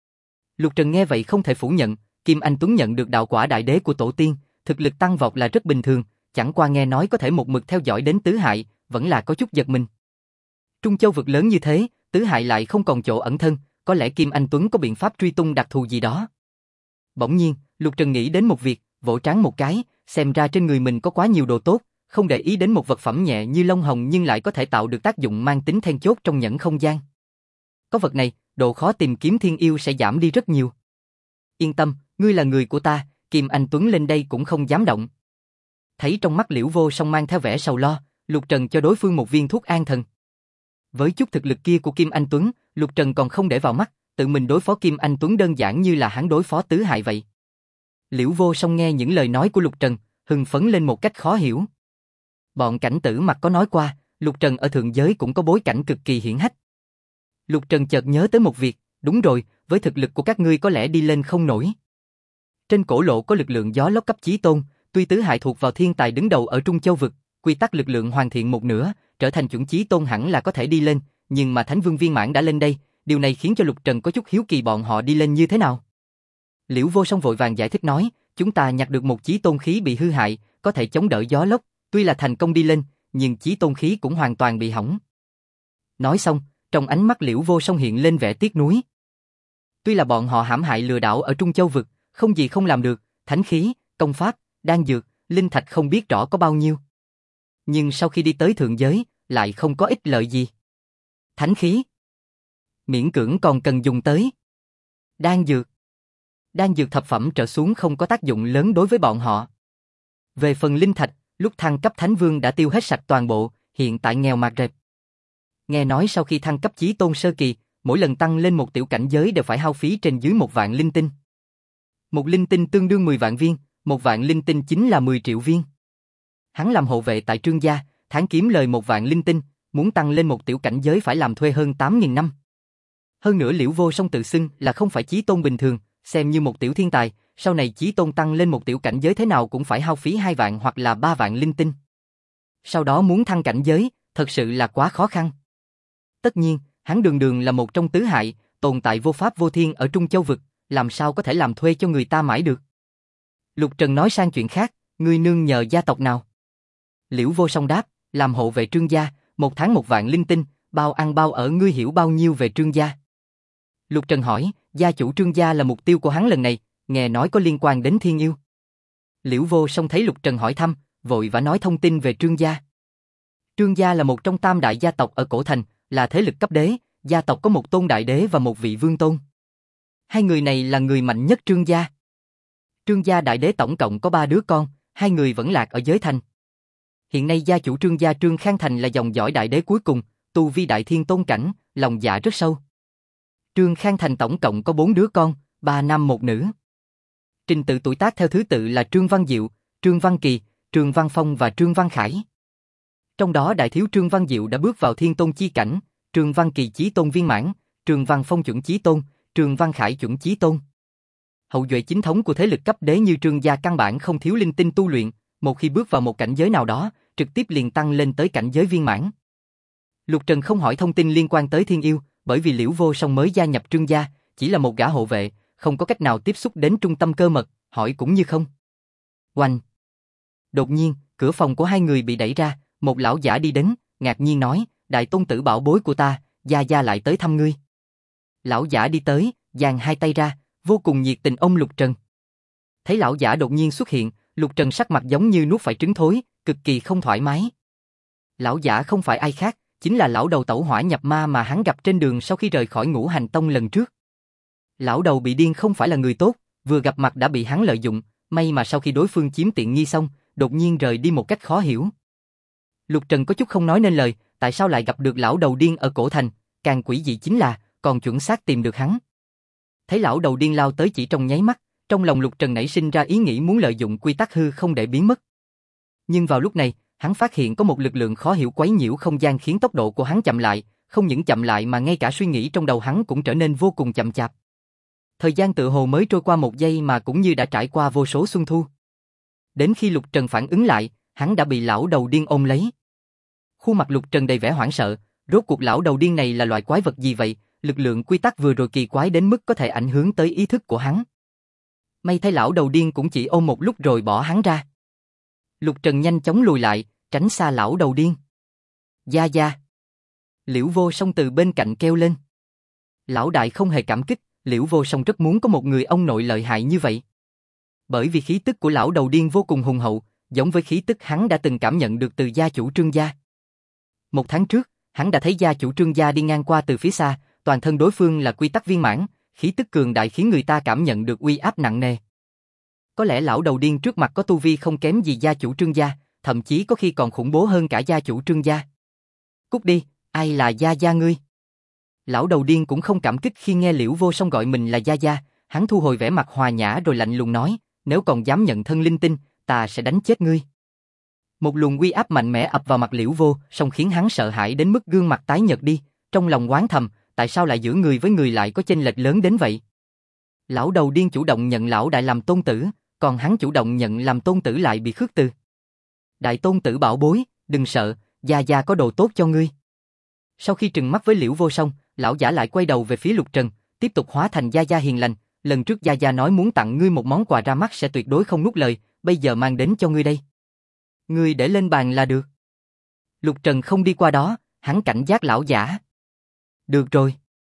Speaker 1: Lục Trần nghe vậy không thể phủ nhận, Kim Anh Tuấn nhận được đạo quả đại đế của tổ tiên, thực lực tăng vọt là rất bình thường, chẳng qua nghe nói có thể một mực theo dõi đến tứ hại, vẫn là có chút giật mình. Trung Châu vực lớn như thế, tứ hại lại không còn chỗ ẩn thân, có lẽ Kim Anh Tuấn có biện pháp truy tung đặc thù gì đó. Bỗng nhiên, Lục Trần nghĩ đến một việc, vỗ trán một cái, xem ra trên người mình có quá nhiều đồ tốt, không để ý đến một vật phẩm nhẹ như lông hồng nhưng lại có thể tạo được tác dụng mang tính then chốt trong nhẫn không gian. Có vật này, độ khó tìm kiếm thiên yêu sẽ giảm đi rất nhiều. Yên tâm, ngươi là người của ta, Kim Anh Tuấn lên đây cũng không dám động. Thấy trong mắt Liễu Vô Song mang theo vẻ sầu lo, Lục Trần cho đối phương một viên thuốc an thần. Với chút thực lực kia của Kim Anh Tuấn, Lục Trần còn không để vào mắt, tự mình đối phó Kim Anh Tuấn đơn giản như là hắn đối phó tứ hại vậy. Liễu Vô Song nghe những lời nói của Lục Trần, hưng phấn lên một cách khó hiểu. Bọn Cảnh Tử Mặc có nói qua, Lục Trần ở thượng giới cũng có bối cảnh cực kỳ hiển hách. Lục Trần chợt nhớ tới một việc, đúng rồi, với thực lực của các ngươi có lẽ đi lên không nổi. Trên cổ lộ có lực lượng gió lốc cấp chí tôn, tuy tứ hại thuộc vào thiên tài đứng đầu ở Trung Châu vực, quy tắc lực lượng hoàn thiện một nửa, trở thành chuẩn chí tôn hẳn là có thể đi lên, nhưng mà Thánh Vương viên mãn đã lên đây, điều này khiến cho Lục Trần có chút hiếu kỳ bọn họ đi lên như thế nào. Liễu Vô Song vội vàng giải thích nói, chúng ta nhặt được một chí tôn khí bị hư hại, có thể chống đỡ gió lốc, tuy là thành công đi lên, nhưng chí tôn khí cũng hoàn toàn bị hỏng. Nói xong, trong ánh mắt Liễu Vô Song hiện lên vẻ tiếc nuối. Tuy là bọn họ hãm hại lừa đảo ở Trung Châu vực, không gì không làm được, thánh khí, công pháp, đan dược, linh thạch không biết rõ có bao nhiêu. Nhưng sau khi đi tới thượng giới, lại không có ích lợi gì. Thánh khí, miễn cưỡng còn cần dùng tới. Đan dược thập phẩm trở xuống không có tác dụng lớn đối với bọn họ. Về phần linh thạch, lúc thăng cấp Thánh Vương đã tiêu hết sạch toàn bộ, hiện tại nghèo mạt rệp. Nghe nói sau khi thăng cấp chí tôn sơ kỳ, mỗi lần tăng lên một tiểu cảnh giới đều phải hao phí trên dưới 1 vạn linh tinh. Một linh tinh tương đương 10 vạn viên, 1 vạn linh tinh chính là 10 triệu viên. Hắn làm hộ vệ tại Trương gia, tháng kiếm lời 1 vạn linh tinh, muốn tăng lên một tiểu cảnh giới phải làm thuê hơn 8.000 năm. Hơn nữa Liễu Vô Song tự xưng là không phải chí tôn bình thường, xem như một tiểu thiên tài, sau này chí tôn tăng lên một tiểu cảnh giới thế nào cũng phải hao phí 2 vạn hoặc là 3 vạn linh tinh. Sau đó muốn thăng cảnh giới, thật sự là quá khó khăn. Tất nhiên, hắn đường đường là một trong tứ hại, tồn tại vô pháp vô thiên ở Trung Châu vực, làm sao có thể làm thuê cho người ta mãi được. Lục Trần nói sang chuyện khác, ngươi nương nhờ gia tộc nào? Liễu Vô Song đáp, làm hộ vệ Trương gia, 1 tháng 1 vạn linh tinh, bao ăn bao ở, ngươi hiểu bao nhiêu về Trương gia? Lục Trần hỏi, gia chủ Trương gia là mục tiêu của hắn lần này, nghe nói có liên quan đến thiên yêu. Liễu Vô Song thấy Lục Trần hỏi thăm, vội vã nói thông tin về Trương gia. Trương gia là một trong tam đại gia tộc ở cổ thành, là thế lực cấp đế, gia tộc có một tôn đại đế và một vị vương tôn. Hai người này là người mạnh nhất Trương gia. Trương gia đại đế tổng cộng có 3 đứa con, 2 người vẫn lạc ở giới thành. Hiện nay gia chủ Trương gia Trương Khang Thành là dòng dõi đại đế cuối cùng, tu vi đại thiên tôn cảnh, lòng dạ rất sâu. Trương Khang Thành tổng cộng có 4 đứa con, 3 nam 1 nữ. Trình tự tuổi tác theo thứ tự là Trương Văn Diệu, Trương Văn Kỳ, Trương Văn Phong và Trương Văn Khải. Trong đó đại thiếu Trương Văn Diệu đã bước vào thiên tôn chi cảnh, Trương Văn Kỳ chí tôn viên mãn, Trương Văn Phong chuẩn chí tôn, Trương Văn Khải chuẩn chí tôn. Hậu duệ chính thống của thế lực cấp đế như Trương gia căn bản không thiếu linh tinh tu luyện, một khi bước vào một cảnh giới nào đó, trực tiếp liền tăng lên tới cảnh giới viên mãn. Lục Trần không hỏi thông tin liên quan tới thiên yêu, bởi vì Liễu Vô Song mới gia nhập Trương gia, chỉ là một gã hộ vệ, không có cách nào tiếp xúc đến trung tâm cơ mật, hỏi cũng như không. Oanh! Đột nhiên, cửa phòng của hai người bị đẩy ra, một lão giả đi đến, ngạc nhiên nói, đại tôn tử bảo bối của ta, gia gia lại tới thăm ngươi. Lão giả đi tới, giang hai tay ra, vô cùng nhiệt tình ôm Lục Trần. Thấy lão giả đột nhiên xuất hiện, Lục Trần sắc mặt giống như nuốt phải trứng thối, cực kỳ không thoải mái. Lão giả không phải ai khác, chính là lão đầu tẩu hỏa nhập ma mà hắn gặp trên đường sau khi rời khỏi Ngũ Hành Tông lần trước. Lão đầu bị điên không phải là người tốt, vừa gặp mặt đã bị hắn lợi dụng, may mà sau khi đối phương chiếm tiện nghi xong, đột nhiên rời đi một cách khó hiểu. Lục Trần có chút không nói nên lời, tại sao lại gặp được lão đầu điên ở cổ thành, càng quỷ dị chính là, còn chuẩn xác tìm được hắn. Thấy lão đầu điên lao tới chỉ trong nháy mắt, trong lòng Lục Trần nảy sinh ra ý nghĩ muốn lợi dụng quy tắc hư không để biến mất. Nhưng vào lúc này, hắn phát hiện có một lực lượng khó hiểu quấy nhiễu không gian khiến tốc độ của hắn chậm lại, không những chậm lại mà ngay cả suy nghĩ trong đầu hắn cũng trở nên vô cùng chậm chạp. Thời gian tự hồ mới trôi qua một giây mà cũng như đã trải qua vô số xuân thu. Đến khi Lục Trần phản ứng lại, hắn đã bị lão đầu điên ôm lấy. Khuôn mặt Lục Trần đầy vẻ hoảng sợ, rốt cuộc lão đầu điên này là loại quái vật gì vậy, lực lượng quy tắc vừa rồi kỳ quái đến mức có thể ảnh hưởng tới ý thức của hắn. May thay lão đầu điên cũng chỉ ôm một lúc rồi bỏ hắn ra. Lục Trần nhanh chóng lùi lại, tránh xa lão đầu điên. Gia Gia. Liễu Vô Song từ bên cạnh kêu lên. Lão đại không hề cảm kích, Liễu Vô Song rất muốn có một người ông nội lợi hại như vậy. Bởi vì khí tức của lão đầu điên vô cùng hùng hậu, giống với khí tức hắn đã từng cảm nhận được từ gia chủ Trương gia. Một tháng trước, hắn đã thấy gia chủ Trương gia đi ngang qua từ phía xa, toàn thân đối phương là quy tắc viên mãn, khí tức cường đại khiến người ta cảm nhận được uy áp nặng nề. Có lẽ lão đầu điên trước mặt có tu vi không kém gì gia chủ Trương gia, thậm chí có khi còn khủng bố hơn cả gia chủ Trương gia. Cút đi, ai là Gia Gia ngươi? Lão đầu điên cũng không cảm kích khi nghe Liễu Vô Song gọi mình là Gia Gia, hắn thu hồi vẻ mặt hòa nhã rồi lạnh lùng nói, nếu còn dám nhận thân linh tinh, ta sẽ đánh chết ngươi. Một luồng uy áp mạnh mẽ ập vào mặt Liễu Vô Song khiến hắn sợ hãi đến mức gương mặt tái nhợt đi, trong lòng oán thầm, tại sao lại giữa người với người lại có chênh lệch lớn đến vậy? Lão đầu điên chủ động nhận lão đại làm tôn tử, còn hắn chủ động nhận làm tôn tử lại bị khước từ. Đại tôn tử bảo bối, đừng sợ, Gia Gia có đồ tốt cho ngươi. Sau khi trừng mắt với Liễu Vô Song, lão giả lại quay đầu về phía Lục Trần, tiếp tục hóa thành Gia Gia hiền lành. Lần trước Gia Gia nói muốn tặng ngươi một món quà ra mắt sẽ tuyệt đối không nuốt lời, bây giờ mang đến cho ngươi đây. Ngươi để lên bàn là được. Lục Trần không đi qua đó, hắn cảnh giác lão giả. Được rồi.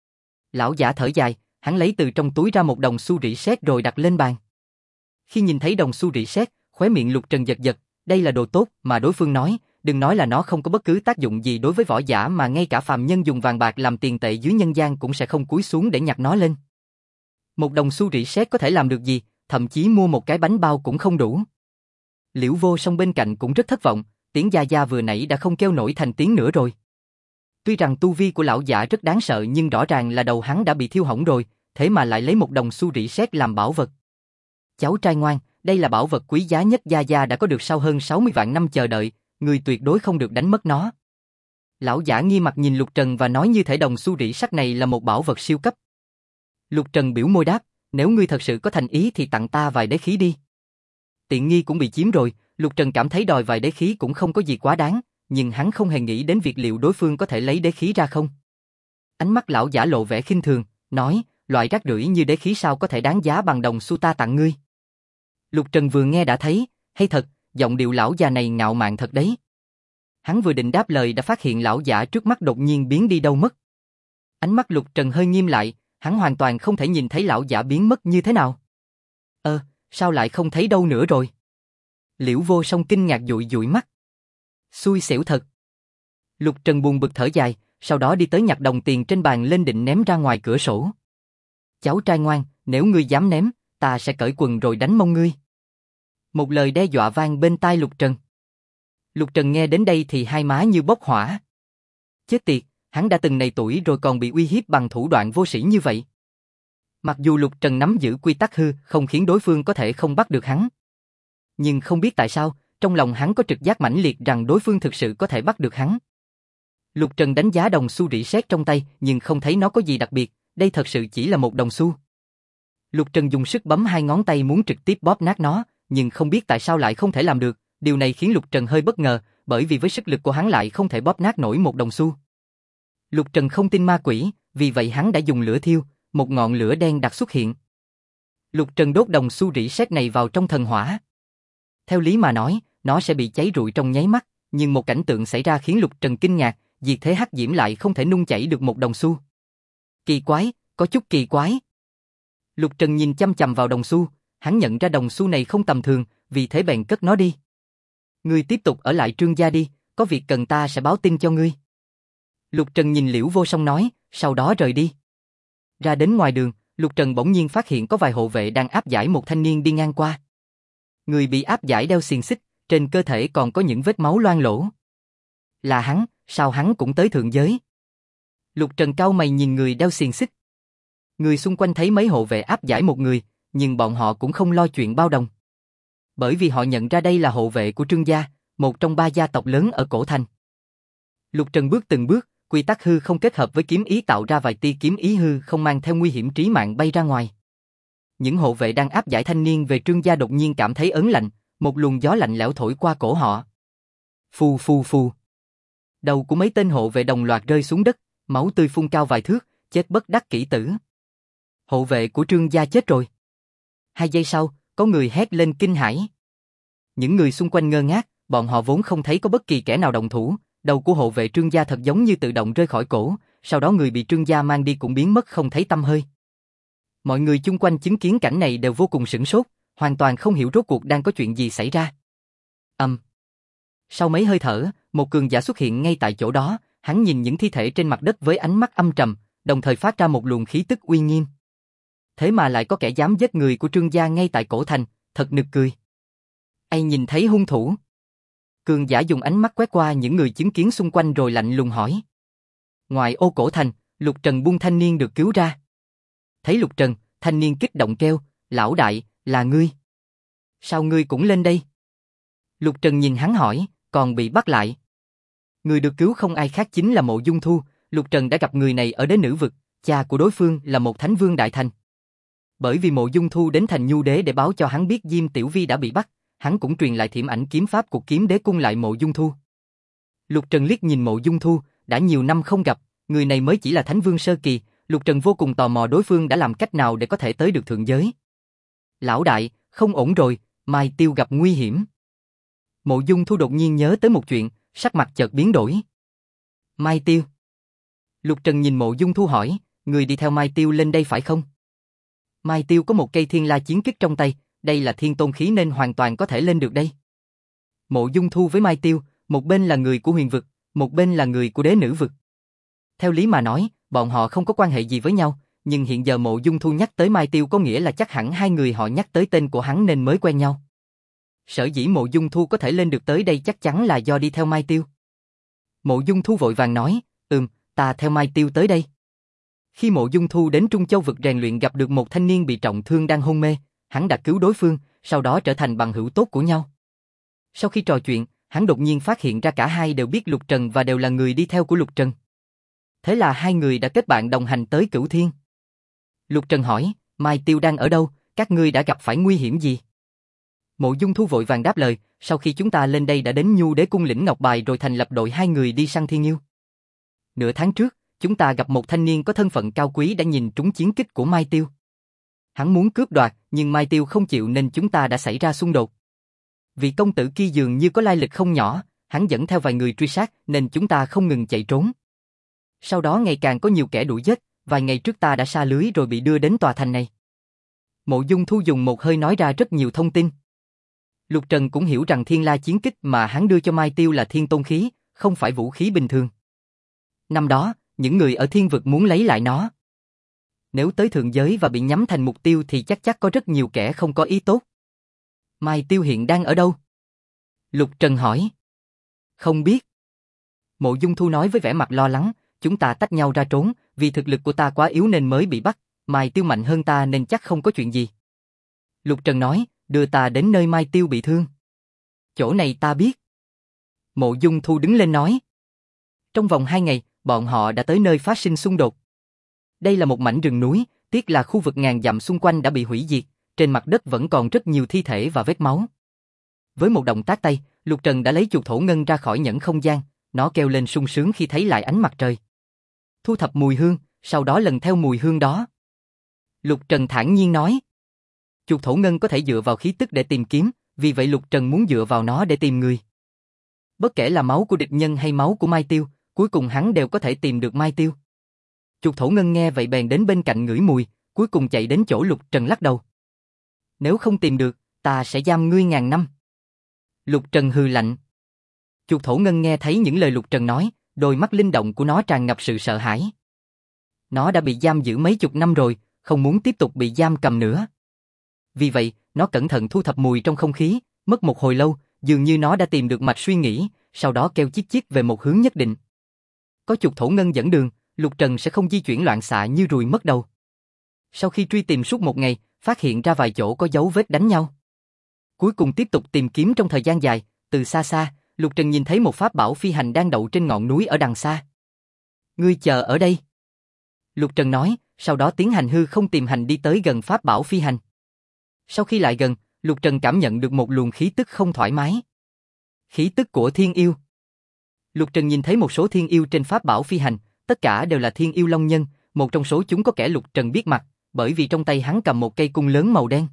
Speaker 1: Lão giả thở dài, hắn lấy từ trong túi ra một đồng xu rỉ sét rồi đặt lên bàn. Khi nhìn thấy đồng xu rỉ sét, khóe miệng Lục Trần giật giật, đây là đồ tốt mà đối phương nói, đừng nói là nó không có bất cứ tác dụng gì đối với võ giả mà ngay cả phàm nhân dùng vàng bạc làm tiền tệ dưới nhân gian cũng sẽ không cúi xuống để nhặt nó lên. Một đồng xu rỉ sét có thể làm được gì, thậm chí mua một cái bánh bao cũng không đủ. Liễu Vô Song bên cạnh cũng rất thất vọng, tiếng Gia Gia vừa nãy đã không kêu nổi thành tiếng nữa rồi. Tuy rằng tu vi của lão giả rất đáng sợ nhưng rõ ràng là đầu hắn đã bị thiêu hỏng rồi, thế mà lại lấy một đồng xu rỉ sét làm bảo vật. Cháu trai ngoan, đây là bảo vật quý giá nhất Gia Gia đã có được sau hơn 60 vạn năm chờ đợi, người tuyệt đối không được đánh mất nó. Lão giả nghi mặt nhìn Lục Trần và nói như thể đồng xu rỉ sắt này là một bảo vật siêu cấp. Lục Trần biểu môi đáp, nếu ngươi thật sự có thành ý thì tặng ta vài đế khí đi. Tiện nghi cũng bị chiếm rồi, Lục Trần cảm thấy đòi vài đế khí cũng không có gì quá đáng, nhưng hắn không hề nghĩ đến việc liệu đối phương có thể lấy đế khí ra không. Ánh mắt lão giả lộ vẻ khinh thường, nói, loại rác rưởi như đế khí sao có thể đáng giá bằng đồng xu ta tặng ngươi. Lục Trần vừa nghe đã thấy, hay thật, giọng điệu lão già này ngạo mạn thật đấy. Hắn vừa định đáp lời đã phát hiện lão giả trước mắt đột nhiên biến đi đâu mất. Ánh mắt Lục Trần hơi nghiêm lại, hắn hoàn toàn không thể nhìn thấy lão giả biến mất như thế nào. Sao lại không thấy đâu nữa rồi? Liễu Vô Song kinh ngạc dụi dụi mắt. Xui xẻo thật. Lục Trần buồn bực thở dài, sau đó đi tới nhặt đồng tiền trên bàn lên định ném ra ngoài cửa sổ. Cháu trai ngoan, nếu ngươi dám ném, ta sẽ cởi quần rồi đánh mông ngươi. Một lời đe dọa vang bên tai Lục Trần. Lục Trần nghe đến đây thì hai má như bốc hỏa. Chết tiệt, hắn đã từng này tuổi rồi còn bị uy hiếp bằng thủ đoạn vô sĩ như vậy. Mặc dù Lục Trần nắm giữ quy tắc hư không khiến đối phương có thể không bắt được hắn. Nhưng không biết tại sao, trong lòng hắn có trực giác mãnh liệt rằng đối phương thực sự có thể bắt được hắn. Lục Trần đánh giá đồng xu rỉ sét trong tay nhưng không thấy nó có gì đặc biệt, đây thật sự chỉ là một đồng xu. Lục Trần dùng sức bấm hai ngón tay muốn trực tiếp bóp nát nó, nhưng không biết tại sao lại không thể làm được, điều này khiến Lục Trần hơi bất ngờ, bởi vì với sức lực của hắn lại không thể bóp nát nổi một đồng xu. Lục Trần không tin ma quỷ, vì vậy hắn đã dùng lửa thiêu, một ngọn lửa đen đặc xuất hiện. Lục Trần đốt đồng xu rỉ sét này vào trong thần hỏa. Theo lý mà nói, nó sẽ bị cháy rụi trong nháy mắt, nhưng một cảnh tượng xảy ra khiến Lục Trần kinh ngạc, diệt thế hắc diễm lại không thể nung chảy được một đồng xu. Kỳ quái, có chút kỳ quái. Lục Trần nhìn chăm chằm vào đồng xu, hắn nhận ra đồng xu này không tầm thường, vì thế bèn cất nó đi. Ngươi tiếp tục ở lại Trương gia đi, có việc cần ta sẽ báo tin cho ngươi. Lục Trần nhìn Liễu Vô Song nói, sau đó rời đi. Ra đến ngoài đường, Lục Trần bỗng nhiên phát hiện có vài hộ vệ đang áp giải một thanh niên đi ngang qua. Người bị áp giải đeo xiềng xích, trên cơ thể còn có những vết máu loang lổ. Là hắn, sao hắn cũng tới thượng giới? Lục Trần cau mày nhìn người đeo xiềng xích. Người xung quanh thấy mấy hộ vệ áp giải một người, nhưng bọn họ cũng không lo chuyện bao đồng. Bởi vì họ nhận ra đây là hộ vệ của Trương gia, một trong ba gia tộc lớn ở cổ thành. Lục Trần bước từng bước, quy tắc hư không kết hợp với kiếm ý tạo ra vài tia kiếm ý hư không mang theo nguy hiểm trí mạng bay ra ngoài. Những hộ vệ đang áp giải thanh niên về Trương gia đột nhiên cảm thấy ớn lạnh, một luồng gió lạnh lẽo thổi qua cổ họ. Phù phù phù. Đầu của mấy tên hộ vệ đồng loạt rơi xuống đất, máu tươi phun cao vài thước, chết bất đắc kỷ tử. Hộ vệ của Trương gia chết rồi. 2 giây sau, có người hét lên kinh hãi. Những người xung quanh ngơ ngác, bọn họ vốn không thấy có bất kỳ kẻ nào động thủ, đầu của hộ vệ Trương gia thật giống như tự động rơi khỏi cổ, sau đó người bị Trương gia mang đi cũng biến mất không thấy tăm hơi. Mọi người chung quanh chứng kiến cảnh này đều vô cùng sửng sốt, hoàn toàn không hiểu rốt cuộc đang có chuyện gì xảy ra. Sau mấy hơi thở, một cường giả xuất hiện ngay tại chỗ đó, hắn nhìn những thi thể trên mặt đất với ánh mắt âm trầm, đồng thời phát ra một luồng khí tức uy nghiêm. Thế mà lại có kẻ dám giết người của Trương gia ngay tại cổ thành, thật nực cười. Ai nhìn thấy hung thủ? Cường giả dùng ánh mắt quét qua những người chứng kiến xung quanh rồi lạnh lùng hỏi. Ngoài ô cổ thành, Lục Trần buông thanh niên được cứu ra. Thấy Lục Trần, thanh niên kích động kêu, lão đại, là ngươi. Sao ngươi cũng lên đây? Lục Trần nhìn hắn hỏi, còn bị bắt lại. Người được cứu không ai khác chính là Mộ Dung Thu, Lục Trần đã gặp người này ở Đế Nữ Vực, cha của đối phương là một thánh vương đại thành. Bởi vì Mộ Dung Thu đến thành Nhu Đế để báo cho hắn biết Diêm Tiểu Vi đã bị bắt, hắn cũng truyền lại thiểm ảnh kiếm pháp của Kiếm Đế cung lại Mộ Dung Thu. Lục Trần liếc nhìn Mộ Dung Thu, đã nhiều năm không gặp, người này mới chỉ là thánh vương sơ kỳ, Lục Trần vô cùng tò mò đối phương đã làm cách nào để có thể tới được thượng giới. Lão đại, không ổn rồi, Mai Tiêu gặp nguy hiểm. Mộ Dung Thu đột nhiên nhớ tới một chuyện, sắc mặt chợt biến đổi. Mai Tiêu. Lục Trần nhìn Mộ Dung Thu hỏi, người đi theo Mai Tiêu lên đây phải không? Mai Tiêu có một cây thiên la chiến kích trong tay, đây là thiên tôn khí nên hoàn toàn có thể lên được đây. Mộ Dung Thu với Mai Tiêu, một bên là người của Huyền Vực, một bên là người của Đế Nữ Vực. Theo lý mà nói, bọn họ không có quan hệ gì với nhau, nhưng hiện giờ Mộ Dung Thu nhắc tới Mai Tiêu có nghĩa là chắc hẳn hai người họ nhắc tới tên của hắn nên mới quen nhau. Sở dĩ Mộ Dung Thu có thể lên được tới đây chắc chắn là do đi theo Mai Tiêu. Mộ Dung Thu vội vàng nói, ta theo Mai Tiêu tới đây. Khi Mộ Dung Thu đến Trung Châu Vực rèn luyện gặp được một thanh niên bị trọng thương đang hôn mê, hắn đã cứu đối phương, sau đó trở thành bằng hữu tốt của nhau. Sau khi trò chuyện, hắn đột nhiên phát hiện ra cả hai đều biết Lục Trần và đều là người đi theo của Lục Trần. Thế là hai người đã kết bạn đồng hành tới Cửu Thiên. Lục Trần hỏi, Mai Tiêu đang ở đâu, các ngươi đã gặp phải nguy hiểm gì? Mộ Dung Thu vội vàng đáp lời, sau khi chúng ta lên đây đã đến Nhu Đế cung lĩnh Ngọc Bài rồi thành lập đội hai người đi săn thiên yêu. Nửa tháng trước, chúng ta gặp một thanh niên có thân phận cao quý đã nhìn trúng chiến kích của Mai Tiêu. Hắn muốn cướp đoạt, nhưng Mai Tiêu không chịu nên chúng ta đã xảy ra xung đột. Vị công tử kia dường như có lai lịch không nhỏ, hắn dẫn theo vài người truy sát nên chúng ta không ngừng chạy trốn. Sau đó ngày càng có nhiều kẻ đuổi giết, vài ngày trước ta đã sa lưới rồi bị đưa đến tòa thành này. Mộ Dung Thu dùng một hơi nói ra rất nhiều thông tin. Lục Trần cũng hiểu rằng thiên la chiến kích mà hắn đưa cho Mai Tiêu là thiên tôn khí, không phải vũ khí bình thường. Năm đó, những người ở thiên vực muốn lấy lại nó. Nếu tới thượng giới và bị nhắm thành mục tiêu thì chắc có rất nhiều kẻ không có ý tốt. Mai Tiêu hiện đang ở đâu? Lục Trần hỏi. Không biết. Mộ Dung Thu nói với vẻ mặt lo lắng, chúng ta tách nhau ra trốn, vì thực lực của ta quá yếu nên mới bị bắt, Mai Tiêu mạnh hơn ta nên chắc không có chuyện gì. Lục Trần nói, đưa ta đến nơi Mai Tiêu bị thương. Chỗ này ta biết. Mộ Dung Thu đứng lên nói. Trong vòng 2 ngày, bọn họ đã tới nơi phát sinh xung đột. Đây là một mảnh rừng núi, tiếc là khu vực ngàn dặm xung quanh đã bị hủy diệt, trên mặt đất vẫn còn rất nhiều thi thể và vết máu. Với một động tác tay, Lục Trần đã lấy chuột thổ ngân ra khỏi nhẫn không gian, nó kêu lên sung sướng khi thấy lại ánh mặt trời. Thu thập mùi hương, sau đó lần theo mùi hương đó. Lục Trần thản nhiên nói. Chuột thổ ngân có thể dựa vào khí tức để tìm kiếm, vì vậy Lục Trần muốn dựa vào nó để tìm người. Bất kể là máu của địch nhân hay máu của Mai Tiêu, cuối cùng hắn đều có thể tìm được Mai Tiêu. Chuột thổ ngân nghe vậy bèn đến bên cạnh ngửi mùi, cuối cùng chạy đến chỗ Lục Trần lắc đầu. Nếu không tìm được, ta sẽ giam ngươi 1000 năm. Lục Trần hừ lạnh. Chuột thổ ngân nghe thấy những lời Lục Trần nói, đôi mắt linh động của nó tràn ngập sự sợ hãi. Nó đã bị giam giữ mấy chục năm rồi, không muốn tiếp tục bị giam cầm nữa. Vì vậy, nó cẩn thận thu thập mùi trong không khí, mất một hồi lâu, dường như nó đã tìm được mạch suy nghĩ, sau đó kêu chít chít về một hướng nhất định. Có chuột thổ ngân dẫn đường, Lục Trần sẽ không di chuyển loạn xạ như ruồi mất đầu. Sau khi truy tìm suốt một ngày, phát hiện ra vài chỗ có dấu vết đánh nhau. Cuối cùng tiếp tục tìm kiếm trong thời gian dài, từ xa xa, Lục Trần nhìn thấy một pháp bảo phi hành đang đậu trên ngọn núi ở đằng xa. Ngươi chờ ở đây. Lục Trần nói, sau đó tiến hành hư không tìm hành đi tới gần pháp bảo phi hành. Sau khi lại gần, Lục Trần cảm nhận được một luồng khí tức không thoải mái. Khí tức của thiên yêu. Lục Trần nhìn thấy một số thiên yêu trên pháp bảo phi hành, tất cả đều là thiên yêu long nhân, một trong số chúng có kẻ Lục Trần biết mặt, bởi vì trong tay hắn cầm một cây cung lớn màu đen.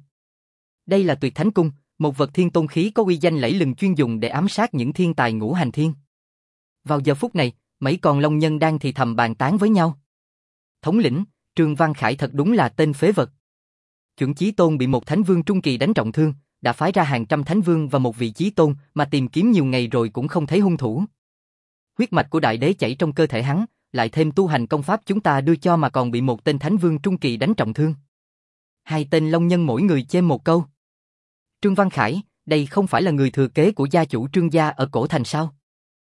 Speaker 1: Đây là Tuyệt Thánh Cung, một vật thiên tôn khí có uy danh lẫy lừng chuyên dùng để ám sát những thiên tài ngũ hành thiên. Vào giờ phút này, mấy con long nhân đang thì thầm bàn tán với nhau. Thống lĩnh, Trương Văn Khải thật đúng là tên phế vật. Chuẩn Chí Tôn bị một thánh vương trung kỳ đánh trọng thương, đã phái ra hàng trăm thánh vương và một vị chí tôn mà tìm kiếm nhiều ngày rồi cũng không thấy hung thủ. Huyết mạch của đại đế chảy trong cơ thể hắn, lại thêm tu hành công pháp chúng ta đưa cho mà còn bị một tên thánh vương trung kỳ đánh trọng thương. Hai tên long nhân mỗi người chêm một câu. Trương Văn Khải, đây không phải là người thừa kế của gia chủ Trương gia ở cổ thành sao?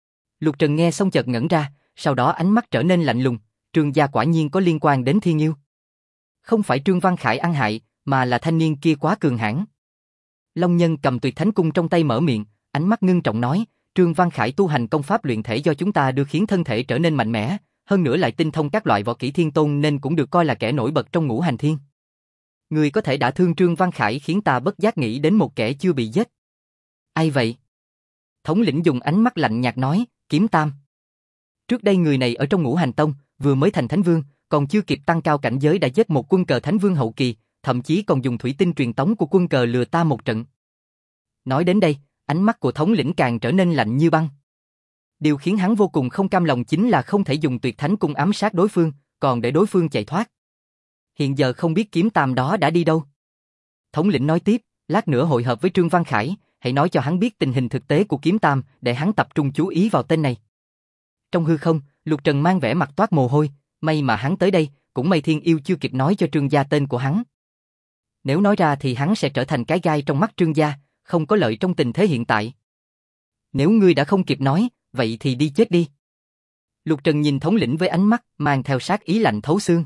Speaker 1: Lục Trần nghe xong chợt ngẩn ra, sau đó ánh mắt trở nên lạnh lùng, Trương gia quả nhiên có liên quan đến thiên yêu. Không phải Trương Văn Khải ăn hại, mà là thanh niên kia quá cường hãn. Long nhân cầm Tuyệt Thánh Cung trong tay mở miệng, ánh mắt ngưng trọng nói, Trương Văn Khải tu hành công pháp luyện thể do chúng ta đưa khiến thân thể trở nên mạnh mẽ, hơn nữa lại tinh thông các loại võ kỹ thiên tôn nên cũng được coi là kẻ nổi bật trong ngũ hành thiên. Người có thể đả thương Trương Văn Khải khiến ta bất giác nghĩ đến một kẻ chưa bị giết. Ai vậy? Thống lĩnh dùng ánh mắt lạnh nhạt nói, Kiếm Tam. Trước đây người này ở trong ngũ hành tông, vừa mới thành thánh vương, còn chưa kịp tăng cao cảnh giới đã giết một quân cờ thánh vương hậu kỳ, thậm chí còn dùng thủy tinh truyền tống của quân cờ lừa ta một trận. Nói đến đây, ánh mắt của thống lĩnh càng trở nên lạnh như băng. Điều khiến hắn vô cùng không cam lòng chính là không thể dùng Tuyệt Thánh Cung ám sát đối phương, còn để đối phương chạy thoát. Hiện giờ không biết Kiếm Tam đó đã đi đâu. Thống lĩnh nói tiếp, lát nữa hội hợp với Trương Văn Khải, hãy nói cho hắn biết tình hình thực tế của Kiếm Tam, để hắn tập trung chú ý vào tên này. Trong hư không, Lục Trần mang vẻ mặt toát mồ hôi, may mà hắn tới đây, cũng may thiên yêu chưa kịp nói cho Trương gia tên của hắn. Nếu nói ra thì hắn sẽ trở thành cái gai trong mắt Trương gia, không có lợi trong tình thế hiện tại. Nếu ngươi đã không kịp nói, vậy thì đi chết đi. Lục Trần nhìn thống lĩnh với ánh mắt mang theo sát ý lạnh thấu xương.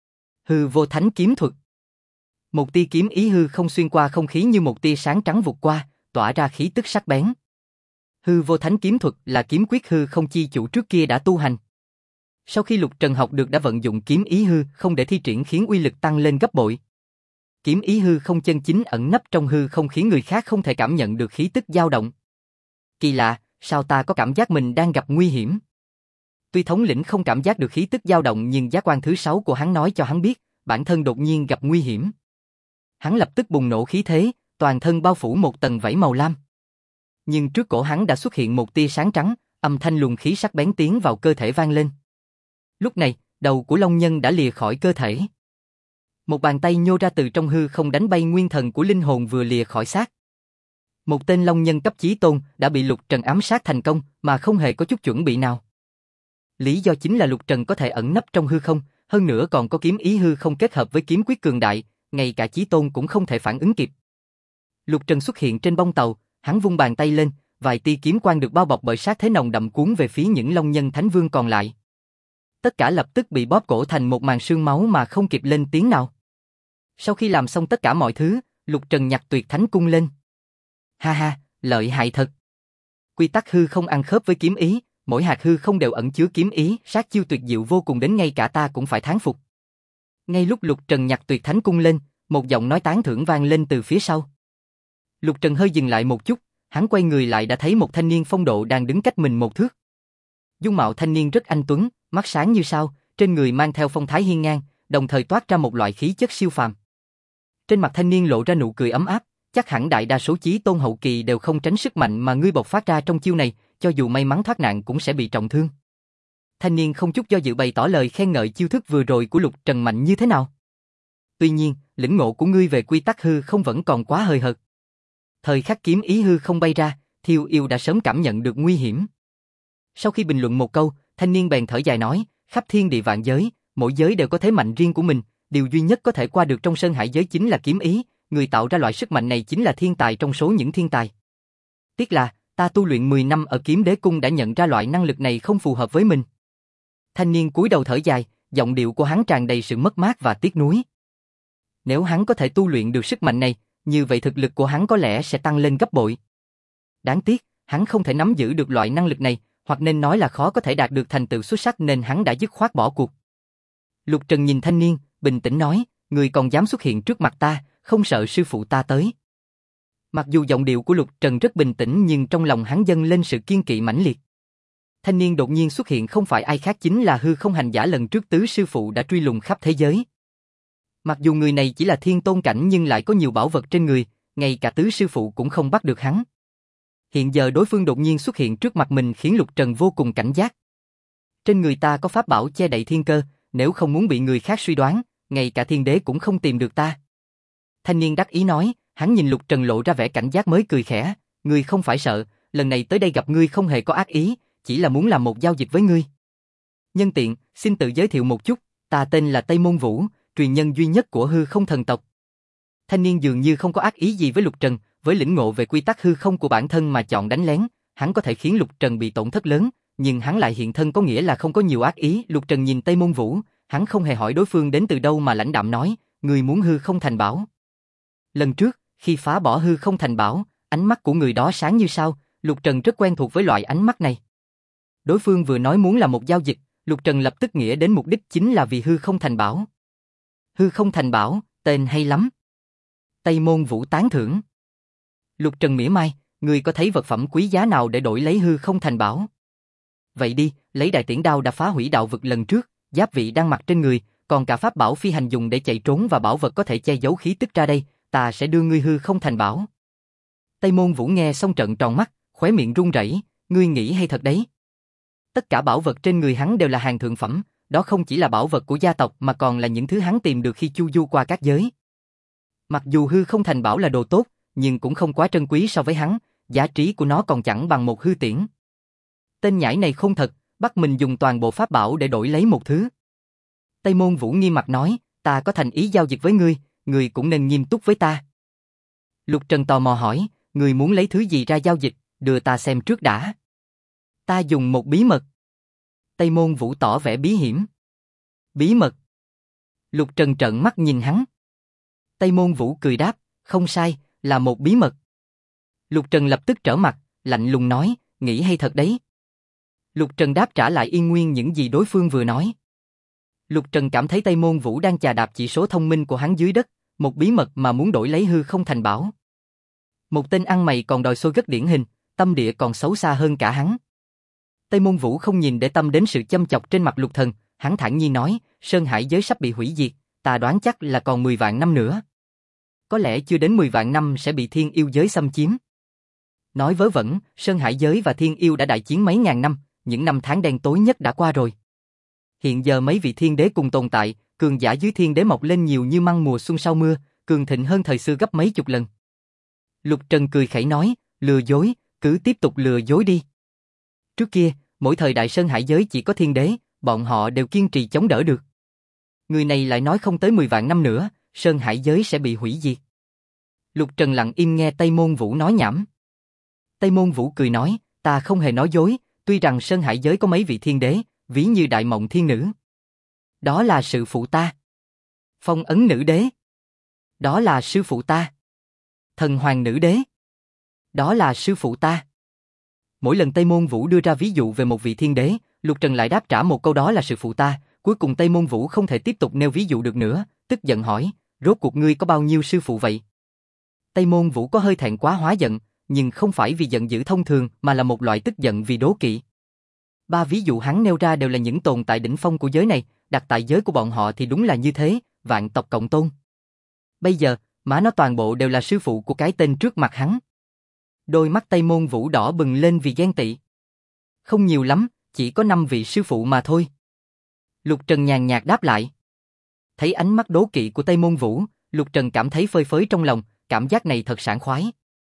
Speaker 1: Hư vô thánh kiếm thuật. Một tia kiếm ý hư không xuyên qua không khí như một tia sáng trắng vụt qua, tỏa ra khí tức sắc bén. Hư vô thánh kiếm thuật là kiếm quyết hư không chi chủ trước kia đã tu hành. Sau khi Lục Trần học được đã vận dụng kiếm ý hư không để thi triển khiến uy lực tăng lên gấp bội. Kiếm ý hư không chân chính ẩn nấp trong hư không khiến người khác không thể cảm nhận được khí tức dao động. Kỳ lạ, sao ta có cảm giác mình đang gặp nguy hiểm? Tuy thống lĩnh không cảm giác được khí tức dao động nhưng giác quan thứ 6 của hắn nói cho hắn biết, bản thân đột nhiên gặp nguy hiểm. Hắn lập tức bùng nổ khí thế, toàn thân bao phủ một tầng vảy màu lam. Nhưng trước cổ hắn đã xuất hiện một tia sáng trắng, âm thanh luồng khí sắc bén tiến vào cơ thể vang lên. Lúc này, đầu của Long Nhân đã lìa khỏi cơ thể. Một bàn tay nhô ra từ trong hư không đánh bay nguyên thần của linh hồn vừa lìa khỏi xác. Một tên Long Nhân cấp chí tôn đã bị Lục Trần ám sát thành công mà không hề có chút chuẩn bị nào. Lý do chính là Lục Trần có thể ẩn nấp trong hư không, hơn nữa còn có kiếm ý hư không kết hợp với kiếm quyết cường đại, ngay cả chí tôn cũng không thể phản ứng kịp. Lục Trần xuất hiện trên bông tàu, hắn vung bàn tay lên, vài tia kiếm quang được bao bọc bởi sát thế nồng đậm cuốn về phía những Long Nhân thánh vương còn lại. Tất cả lập tức bị bóp cổ thành một màn sương máu mà không kịp lên tiếng nào. Sau khi làm xong tất cả mọi thứ, Lục Trần nhặt Tuyệt Thánh Cung lên. Ha ha, lợi hại thật. Quy tắc hư không ăn khớp với kiếm ý, mỗi hạt hư không đều ẩn chứa kiếm ý, sát chiêu tuyệt diệu vô cùng đến ngay cả ta cũng phải thán phục. Ngay lúc Lục Trần nhặt Tuyệt Thánh Cung lên, một giọng nói tán thưởng vang lên từ phía sau. Lục Trần hơi dừng lại một chút, hắn quay người lại đã thấy một thanh niên phong độ đang đứng cách mình một thước. Dung mạo thanh niên rất anh tuấn, mắt sáng như sao, trên người mang theo phong thái hiên ngang, đồng thời toát ra một loại khí chất siêu phàm. Trên mặt thanh niên lộ ra nụ cười ấm áp, chắc hẳn đại đa số chí tôn hậu kỳ đều không tránh sức mạnh mà ngươi bộc phát ra trong chiêu này, cho dù may mắn thoát nạn cũng sẽ bị trọng thương. Thanh niên không chút do dự bày tỏ lời khen ngợi chiêu thức vừa rồi của Lục Trần mạnh như thế nào. Tuy nhiên, lĩnh ngộ của ngươi về quy tắc hư không vẫn còn quá hời hợt. Thời khắc kiếm ý hư không bay ra, Thiêu Yêu đã sớm cảm nhận được nguy hiểm. Sau khi bình luận một câu, thanh niên bèn thở dài nói, khắp thiên địa vạn giới, mỗi giới đều có thế mạnh riêng của mình, điều duy nhất có thể qua được trong sơn hải giới chính là kiếm ý, người tạo ra loại sức mạnh này chính là thiên tài trong số những thiên tài. Tiếc là, ta tu luyện 10 năm ở Kiếm Đế Cung đã nhận ra loại năng lực này không phù hợp với mình. Thanh niên cúi đầu thở dài, giọng điệu của hắn tràn đầy sự mất mát và tiếc nuối. Nếu hắn có thể tu luyện được sức mạnh này, như vậy thực lực của hắn có lẽ sẽ tăng lên gấp bội. Đáng tiếc, hắn không thể nắm giữ được loại năng lực này, Hoặc nên nói là khó có thể đạt được thành tựu xuất sắc nên hắn đã dứt khoát bỏ cuộc. Lục Trần nhìn thanh niên, bình tĩnh nói, người còn dám xuất hiện trước mặt ta, không sợ sư phụ ta tới. Mặc dù giọng điệu của Lục Trần rất bình tĩnh nhưng trong lòng hắn dâng lên sự kiên kỵ mãnh liệt. Thanh niên đột nhiên xuất hiện không phải ai khác chính là hư không hành giả lần trước tứ sư phụ đã truy lùng khắp thế giới. Mặc dù người này chỉ là thiên tôn cảnh nhưng lại có nhiều bảo vật trên người, ngay cả tứ sư phụ cũng không bắt được hắn. Hiện giờ đối phương đột nhiên xuất hiện trước mặt mình khiến Lục Trần vô cùng cảnh giác. Trên người ta có pháp bảo che đậy thiên cơ, nếu không muốn bị người khác suy đoán, ngay cả thiên đế cũng không tìm được ta. Thanh niên đắc ý nói, hắn nhìn Lục Trần lộ ra vẻ cảnh giác mới cười khẽ, ngươi không phải sợ, lần này tới đây gặp ngươi không hề có ác ý, chỉ là muốn làm một giao dịch với ngươi. Nhân tiện, xin tự giới thiệu một chút, ta tên là Tây Môn Vũ, truyền nhân duy nhất của hư không thần tộc. Thanh niên dường như không có ác ý gì với Lục Trần, với lĩnh ngộ về quy tắc hư không của bản thân mà chọn đánh lén, hắn có thể khiến Lục Trần bị tổn thất lớn, nhưng hắn lại hiện thân có nghĩa là không có nhiều ác ý. Lục Trần nhìn Tây Môn Vũ, hắn không hề hỏi đối phương đến từ đâu mà lãnh đạm nói, người muốn hư không thành bảo. Lần trước, khi phá bỏ hư không thành bảo, ánh mắt của người đó sáng như sao, Lục Trần rất quen thuộc với loại ánh mắt này. Đối phương vừa nói muốn là một giao dịch, Lục Trần lập tức nghĩ đến mục đích chính là vì hư không thành bảo. Hư không thành bảo, tên hay lắm. Tây Môn Vũ tán thưởng. Lục Trần mỉa mai, người có thấy vật phẩm quý giá nào để đổi lấy hư không thành bảo? Vậy đi, lấy đại tiễn đao đã phá hủy đạo vực lần trước, giáp vị đang mặc trên người, còn cả pháp bảo phi hành dùng để chạy trốn và bảo vật có thể che giấu khí tức ra đây, ta sẽ đưa ngươi hư không thành bảo. Tây Môn Vũ nghe xong trợn tròn mắt, khóe miệng run rẩy, ngươi nghĩ hay thật đấy? Tất cả bảo vật trên người hắn đều là hàng thượng phẩm, đó không chỉ là bảo vật của gia tộc mà còn là những thứ hắn tìm được khi chu du qua các giới. Mặc dù hư không thành bảo là đồ tốt, nhưng cũng không quá trân quý so với hắn, giá trị của nó còn chẳng bằng một hư tiễn. Tên nhãi này không thật, bắt mình dùng toàn bộ pháp bảo để đổi lấy một thứ. Tây Môn Vũ nghiêm mặt nói, ta có thành ý giao dịch với ngươi, ngươi cũng nên nghiêm túc với ta. Lục Trần tò mò hỏi, ngươi muốn lấy thứ gì ra giao dịch, đưa ta xem trước đã. Ta dùng một bí mật. Tây Môn Vũ tỏ vẻ bí hiểm. Bí mật? Lục Trần trợn mắt nhìn hắn. Tây Môn Vũ cười đáp, không sai, là một bí mật. Lục Trần lập tức trở mặt, lạnh lùng nói, nghĩ hay thật đấy. Lục Trần đáp trả lại y nguyên những gì đối phương vừa nói. Lục Trần cảm thấy Tây Môn Vũ đang chà đạp chỉ số thông minh của hắn dưới đất, một bí mật mà muốn đổi lấy hư không thành bảo. Một tên ăn mày còn đòi xôi rất điển hình, tâm địa còn xấu xa hơn cả hắn. Tây Môn Vũ không nhìn để tâm đến sự châm chọc trên mặt Lục Thần, hắn thản nhiên nói, Sơn Hải giới sắp bị hủy diệt, ta đoán chắc là còn 10 vạn năm nữa. Có lẽ chưa đến 10 vạn năm sẽ bị thiên yêu giới xâm chiếm. Nói vớ vẩn, Sơn Hải giới và thiên yêu đã đại chiến mấy ngàn năm, những năm tháng đen tối nhất đã qua rồi. Hiện giờ mấy vị thiên đế cùng tồn tại, cường giả dưới thiên đế mọc lên nhiều như măng mùa xuân sau mưa, cường thịnh hơn thời xưa gấp mấy chục lần. Lục Trần cười khẩy nói, lừa dối, cứ tiếp tục lừa dối đi. Trước kia, mỗi thời đại Sơn Hải giới chỉ có thiên đế, bọn họ đều kiên trì chống đỡ được. Người này lại nói không tới 10 vạn năm nữa, Sơn Hải giới sẽ bị hủy diệt. Lục Trần lặng im nghe Tây Môn Vũ nói nhảm. Tây Môn Vũ cười nói, ta không hề nói dối, tuy rằng Sơn Hải giới có mấy vị thiên đế, ví như Đại Mộng Thiên Nữ. Đó là sư phụ ta. Phong Ấn Nữ Đế. Đó là sư phụ ta. Thần Hoàng Nữ Đế. Đó là sư phụ ta. Mỗi lần Tây Môn Vũ đưa ra ví dụ về một vị thiên đế, Lục Trần lại đáp trả một câu đó là sư phụ ta, cuối cùng Tây Môn Vũ không thể tiếp tục nêu ví dụ được nữa, tức giận hỏi, rốt cuộc ngươi có bao nhiêu sư phụ vậy? Tây Môn Vũ có hơi thẹn quá hóa giận, nhưng không phải vì giận dữ thông thường mà là một loại tức giận vì đố kỵ. Ba ví dụ hắn nêu ra đều là những tồn tại đỉnh phong của giới này, đặt tại giới của bọn họ thì đúng là như thế, vạn tộc cộng tôn. Bây giờ, má nó toàn bộ đều là sư phụ của cái tên trước mặt hắn. Đôi mắt Tây Môn Vũ đỏ bừng lên vì ghen tị. Không nhiều lắm, chỉ có 5 vị sư phụ mà thôi. Lục Trần nhàn nhạt đáp lại. Thấy ánh mắt đố kỵ của Tây Môn Vũ, Lục Trần cảm thấy phơi phới trong lòng, cảm giác này thật sảng khoái.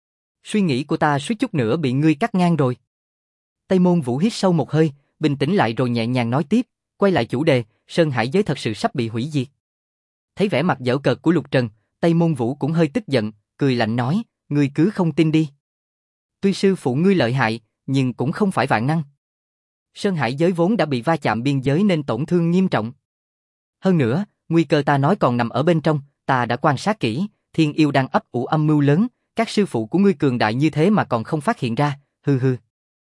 Speaker 1: Suy nghĩ của ta suýt chút nữa bị ngươi cắt ngang rồi. Tây Môn Vũ hít sâu một hơi, bình tĩnh lại rồi nhẹ nhàng nói tiếp, quay lại chủ đề, Sơn Hải giới thật sự sắp bị hủy diệt. Thấy vẻ mặt giễu cợt của Lục Trần, Tây Môn Vũ cũng hơi tức giận, cười lạnh nói, ngươi cứ không tin đi. Tuy sư phụ ngươi lợi hại, nhưng cũng không phải vạn năng. Sơn Hải giới vốn đã bị va chạm biên giới nên tổn thương nghiêm trọng. Hơn nữa, nguy cơ ta nói còn nằm ở bên trong, ta đã quan sát kỹ, thiên yêu đang ấp ủ âm mưu lớn, các sư phụ của ngươi cường đại như thế mà còn không phát hiện ra, hừ hừ.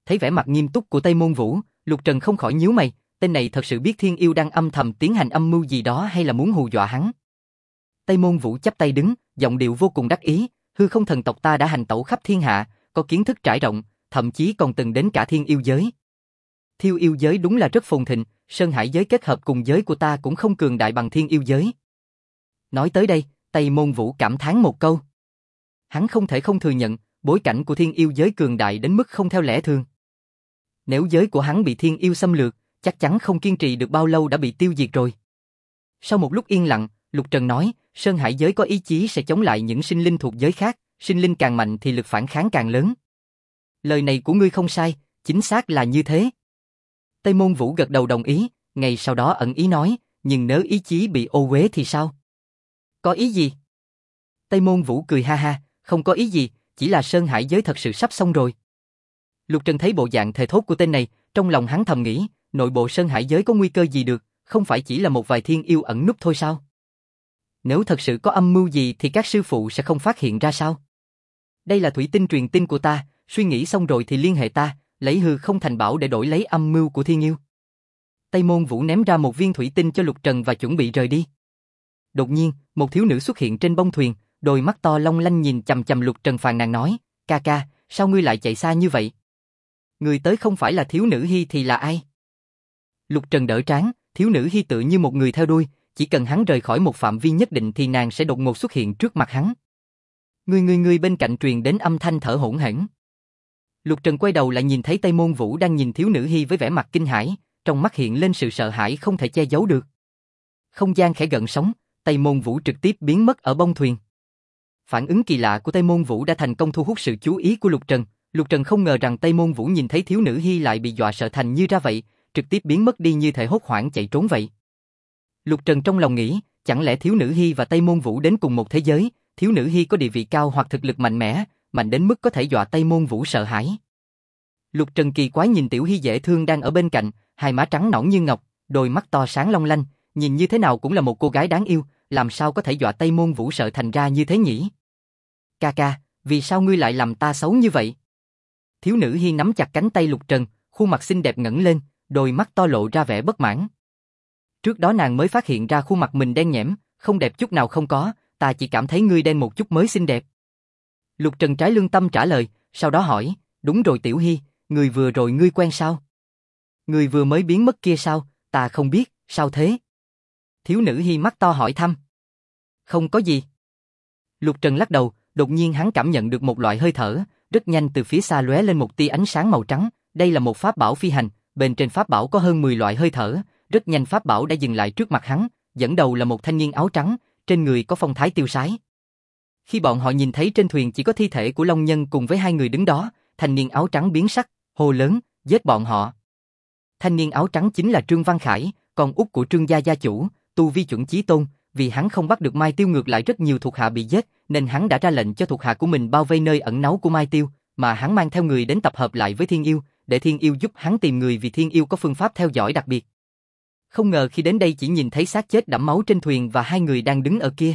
Speaker 1: Thấy vẻ mặt nghiêm túc của Tây Môn Vũ, Lục Trần không khỏi nhíu mày, tên này thật sự biết Thiên Yêu đang âm thầm tiến hành âm mưu gì đó hay là muốn hù dọa hắn. Tây Môn Vũ chắp tay đứng, giọng điệu vô cùng đắc ý, hư không thần tộc ta đã hành tẩu khắp thiên hạ, có kiến thức trải rộng, thậm chí còn từng đến cả Thiên Yêu giới. Thiên Yêu giới đúng là rất phồn thịnh, Sơn Hải giới kết hợp cùng giới của ta cũng không cường đại bằng Thiên Yêu giới. Nói tới đây, Tây Môn Vũ cảm thán một câu. Hắn không thể không thừa nhận, bối cảnh của Thiên Yêu giới cường đại đến mức không theo lẽ thường. Nếu giới của hắn bị Thiên Yêu xâm lược, chắc chắn không kiên trì được bao lâu đã bị tiêu diệt rồi. Sau một lúc yên lặng, Lục Trần nói, Sơn Hải giới có ý chí sẽ chống lại những sinh linh thuộc giới khác, sinh linh càng mạnh thì lực phản kháng càng lớn. Lời này của ngươi không sai, chính xác là như thế. Tây Môn Vũ gật đầu đồng ý, ngay sau đó ẩn ý nói, nhưng nếu ý chí bị ô uế thì sao? Có ý gì? Tây Môn Vũ cười ha ha, không có ý gì, chỉ là Sơn Hải giới thật sự sắp xong rồi. Lục Trần thấy bộ dạng thề thốt của tên này, trong lòng hắn thầm nghĩ, nội bộ Sơn Hải giới có nguy cơ gì được, không phải chỉ là một vài thiên yêu ẩn núp thôi sao? Nếu thật sự có âm mưu gì thì các sư phụ sẽ không phát hiện ra sao? Đây là thủy tinh truyền tin của ta, suy nghĩ xong rồi thì liên hệ ta, lấy hư không thành bảo để đổi lấy âm mưu của thiên yêu. Tây Môn Vũ ném ra một viên thủy tinh cho Lục Trần và chuẩn bị rời đi. Đột nhiên, một thiếu nữ xuất hiện trên bông thuyền, đôi mắt to long lanh nhìn chằm chằm Lục Trần phàn nàn nói, ca ca, sao ngươi lại chạy xa như vậy? Người tới không phải là thiếu nữ Hi thì là ai? Lục Trần đỡ trán, thiếu nữ Hi tự như một người theo đuôi, chỉ cần hắn rời khỏi một phạm vi nhất định thì nàng sẽ đột ngột xuất hiện trước mặt hắn. Người bên cạnh truyền đến âm thanh thở hổn hển. Lục Trần quay đầu lại nhìn thấy Tây Môn Vũ đang nhìn thiếu nữ Hi với vẻ mặt kinh hãi, trong mắt hiện lên sự sợ hãi không thể che giấu được. Không gian khẽ gợn sóng, Tây Môn Vũ trực tiếp biến mất ở bông thuyền. Phản ứng kỳ lạ của Tây Môn Vũ đã thành công thu hút sự chú ý của Lục Trần. Lục Trần không ngờ rằng Tây Môn Vũ nhìn thấy thiếu nữ Hi lại bị dọa sợ thành như ra vậy, trực tiếp biến mất đi như thể hốt hoảng chạy trốn vậy. Lục Trần trong lòng nghĩ, chẳng lẽ thiếu nữ Hi và Tây Môn Vũ đến cùng một thế giới, thiếu nữ Hi có địa vị cao hoặc thực lực mạnh mẽ, mạnh đến mức có thể dọa Tây Môn Vũ sợ hãi. Lục Trần kỳ quái nhìn Tiểu Hi dễ thương đang ở bên cạnh, hai má trắng nõn như ngọc, đôi mắt to sáng long lanh, nhìn như thế nào cũng là một cô gái đáng yêu, làm sao có thể dọa Tây Môn Vũ sợ thành ra như thế nhỉ? Ca ca, vì sao ngươi lại làm ta xấu như vậy? Thiếu nữ Hi nắm chặt cánh tay Lục Trần, khuôn mặt xinh đẹp ngẩng lên, đôi mắt to lộ ra vẻ bất mãn. Trước đó nàng mới phát hiện ra khuôn mặt mình đen nhẽm, không đẹp chút nào không có, ta chỉ cảm thấy ngươi đen một chút mới xinh đẹp. Lục Trần trái lương tâm trả lời, sau đó hỏi, đúng rồi Tiểu Hi, người vừa rồi ngươi quen sao? Người vừa mới biến mất kia sao, ta không biết, sao thế? Thiếu nữ Hi mắt to hỏi thăm. Không có gì. Lục Trần lắc đầu, đột nhiên hắn cảm nhận được một loại hơi thở, rất nhanh từ phía xa lóe lên một tia ánh sáng màu trắng, đây là một pháp bảo phi hành, bên trên pháp bảo có hơn 10 loại hơi thở, rất nhanh pháp bảo đã dừng lại trước mặt hắn, dẫn đầu là một thanh niên áo trắng, trên người có phong thái tiêu sái. Khi bọn họ nhìn thấy trên thuyền chỉ có thi thể của Long Nhân cùng với hai người đứng đó, thanh niên áo trắng biến sắc, hô lớn, giết bọn họ. Thanh niên áo trắng chính là Trương Văn Khải, con út của Trương gia gia chủ, tu vi chuẩn chí tôn, vì hắn không bắt được Mai Tiêu ngược lại rất nhiều thuộc hạ bị giết, nên hắn đã ra lệnh cho thuộc hạ của mình bao vây nơi ẩn náu của Mai Tiêu, mà hắn mang theo người đến tập hợp lại với Thiên Yêu, để Thiên Yêu giúp hắn tìm người vì Thiên Yêu có phương pháp theo dõi đặc biệt. Không ngờ khi đến đây chỉ nhìn thấy xác chết đẫm máu trên thuyền và hai người đang đứng ở kia.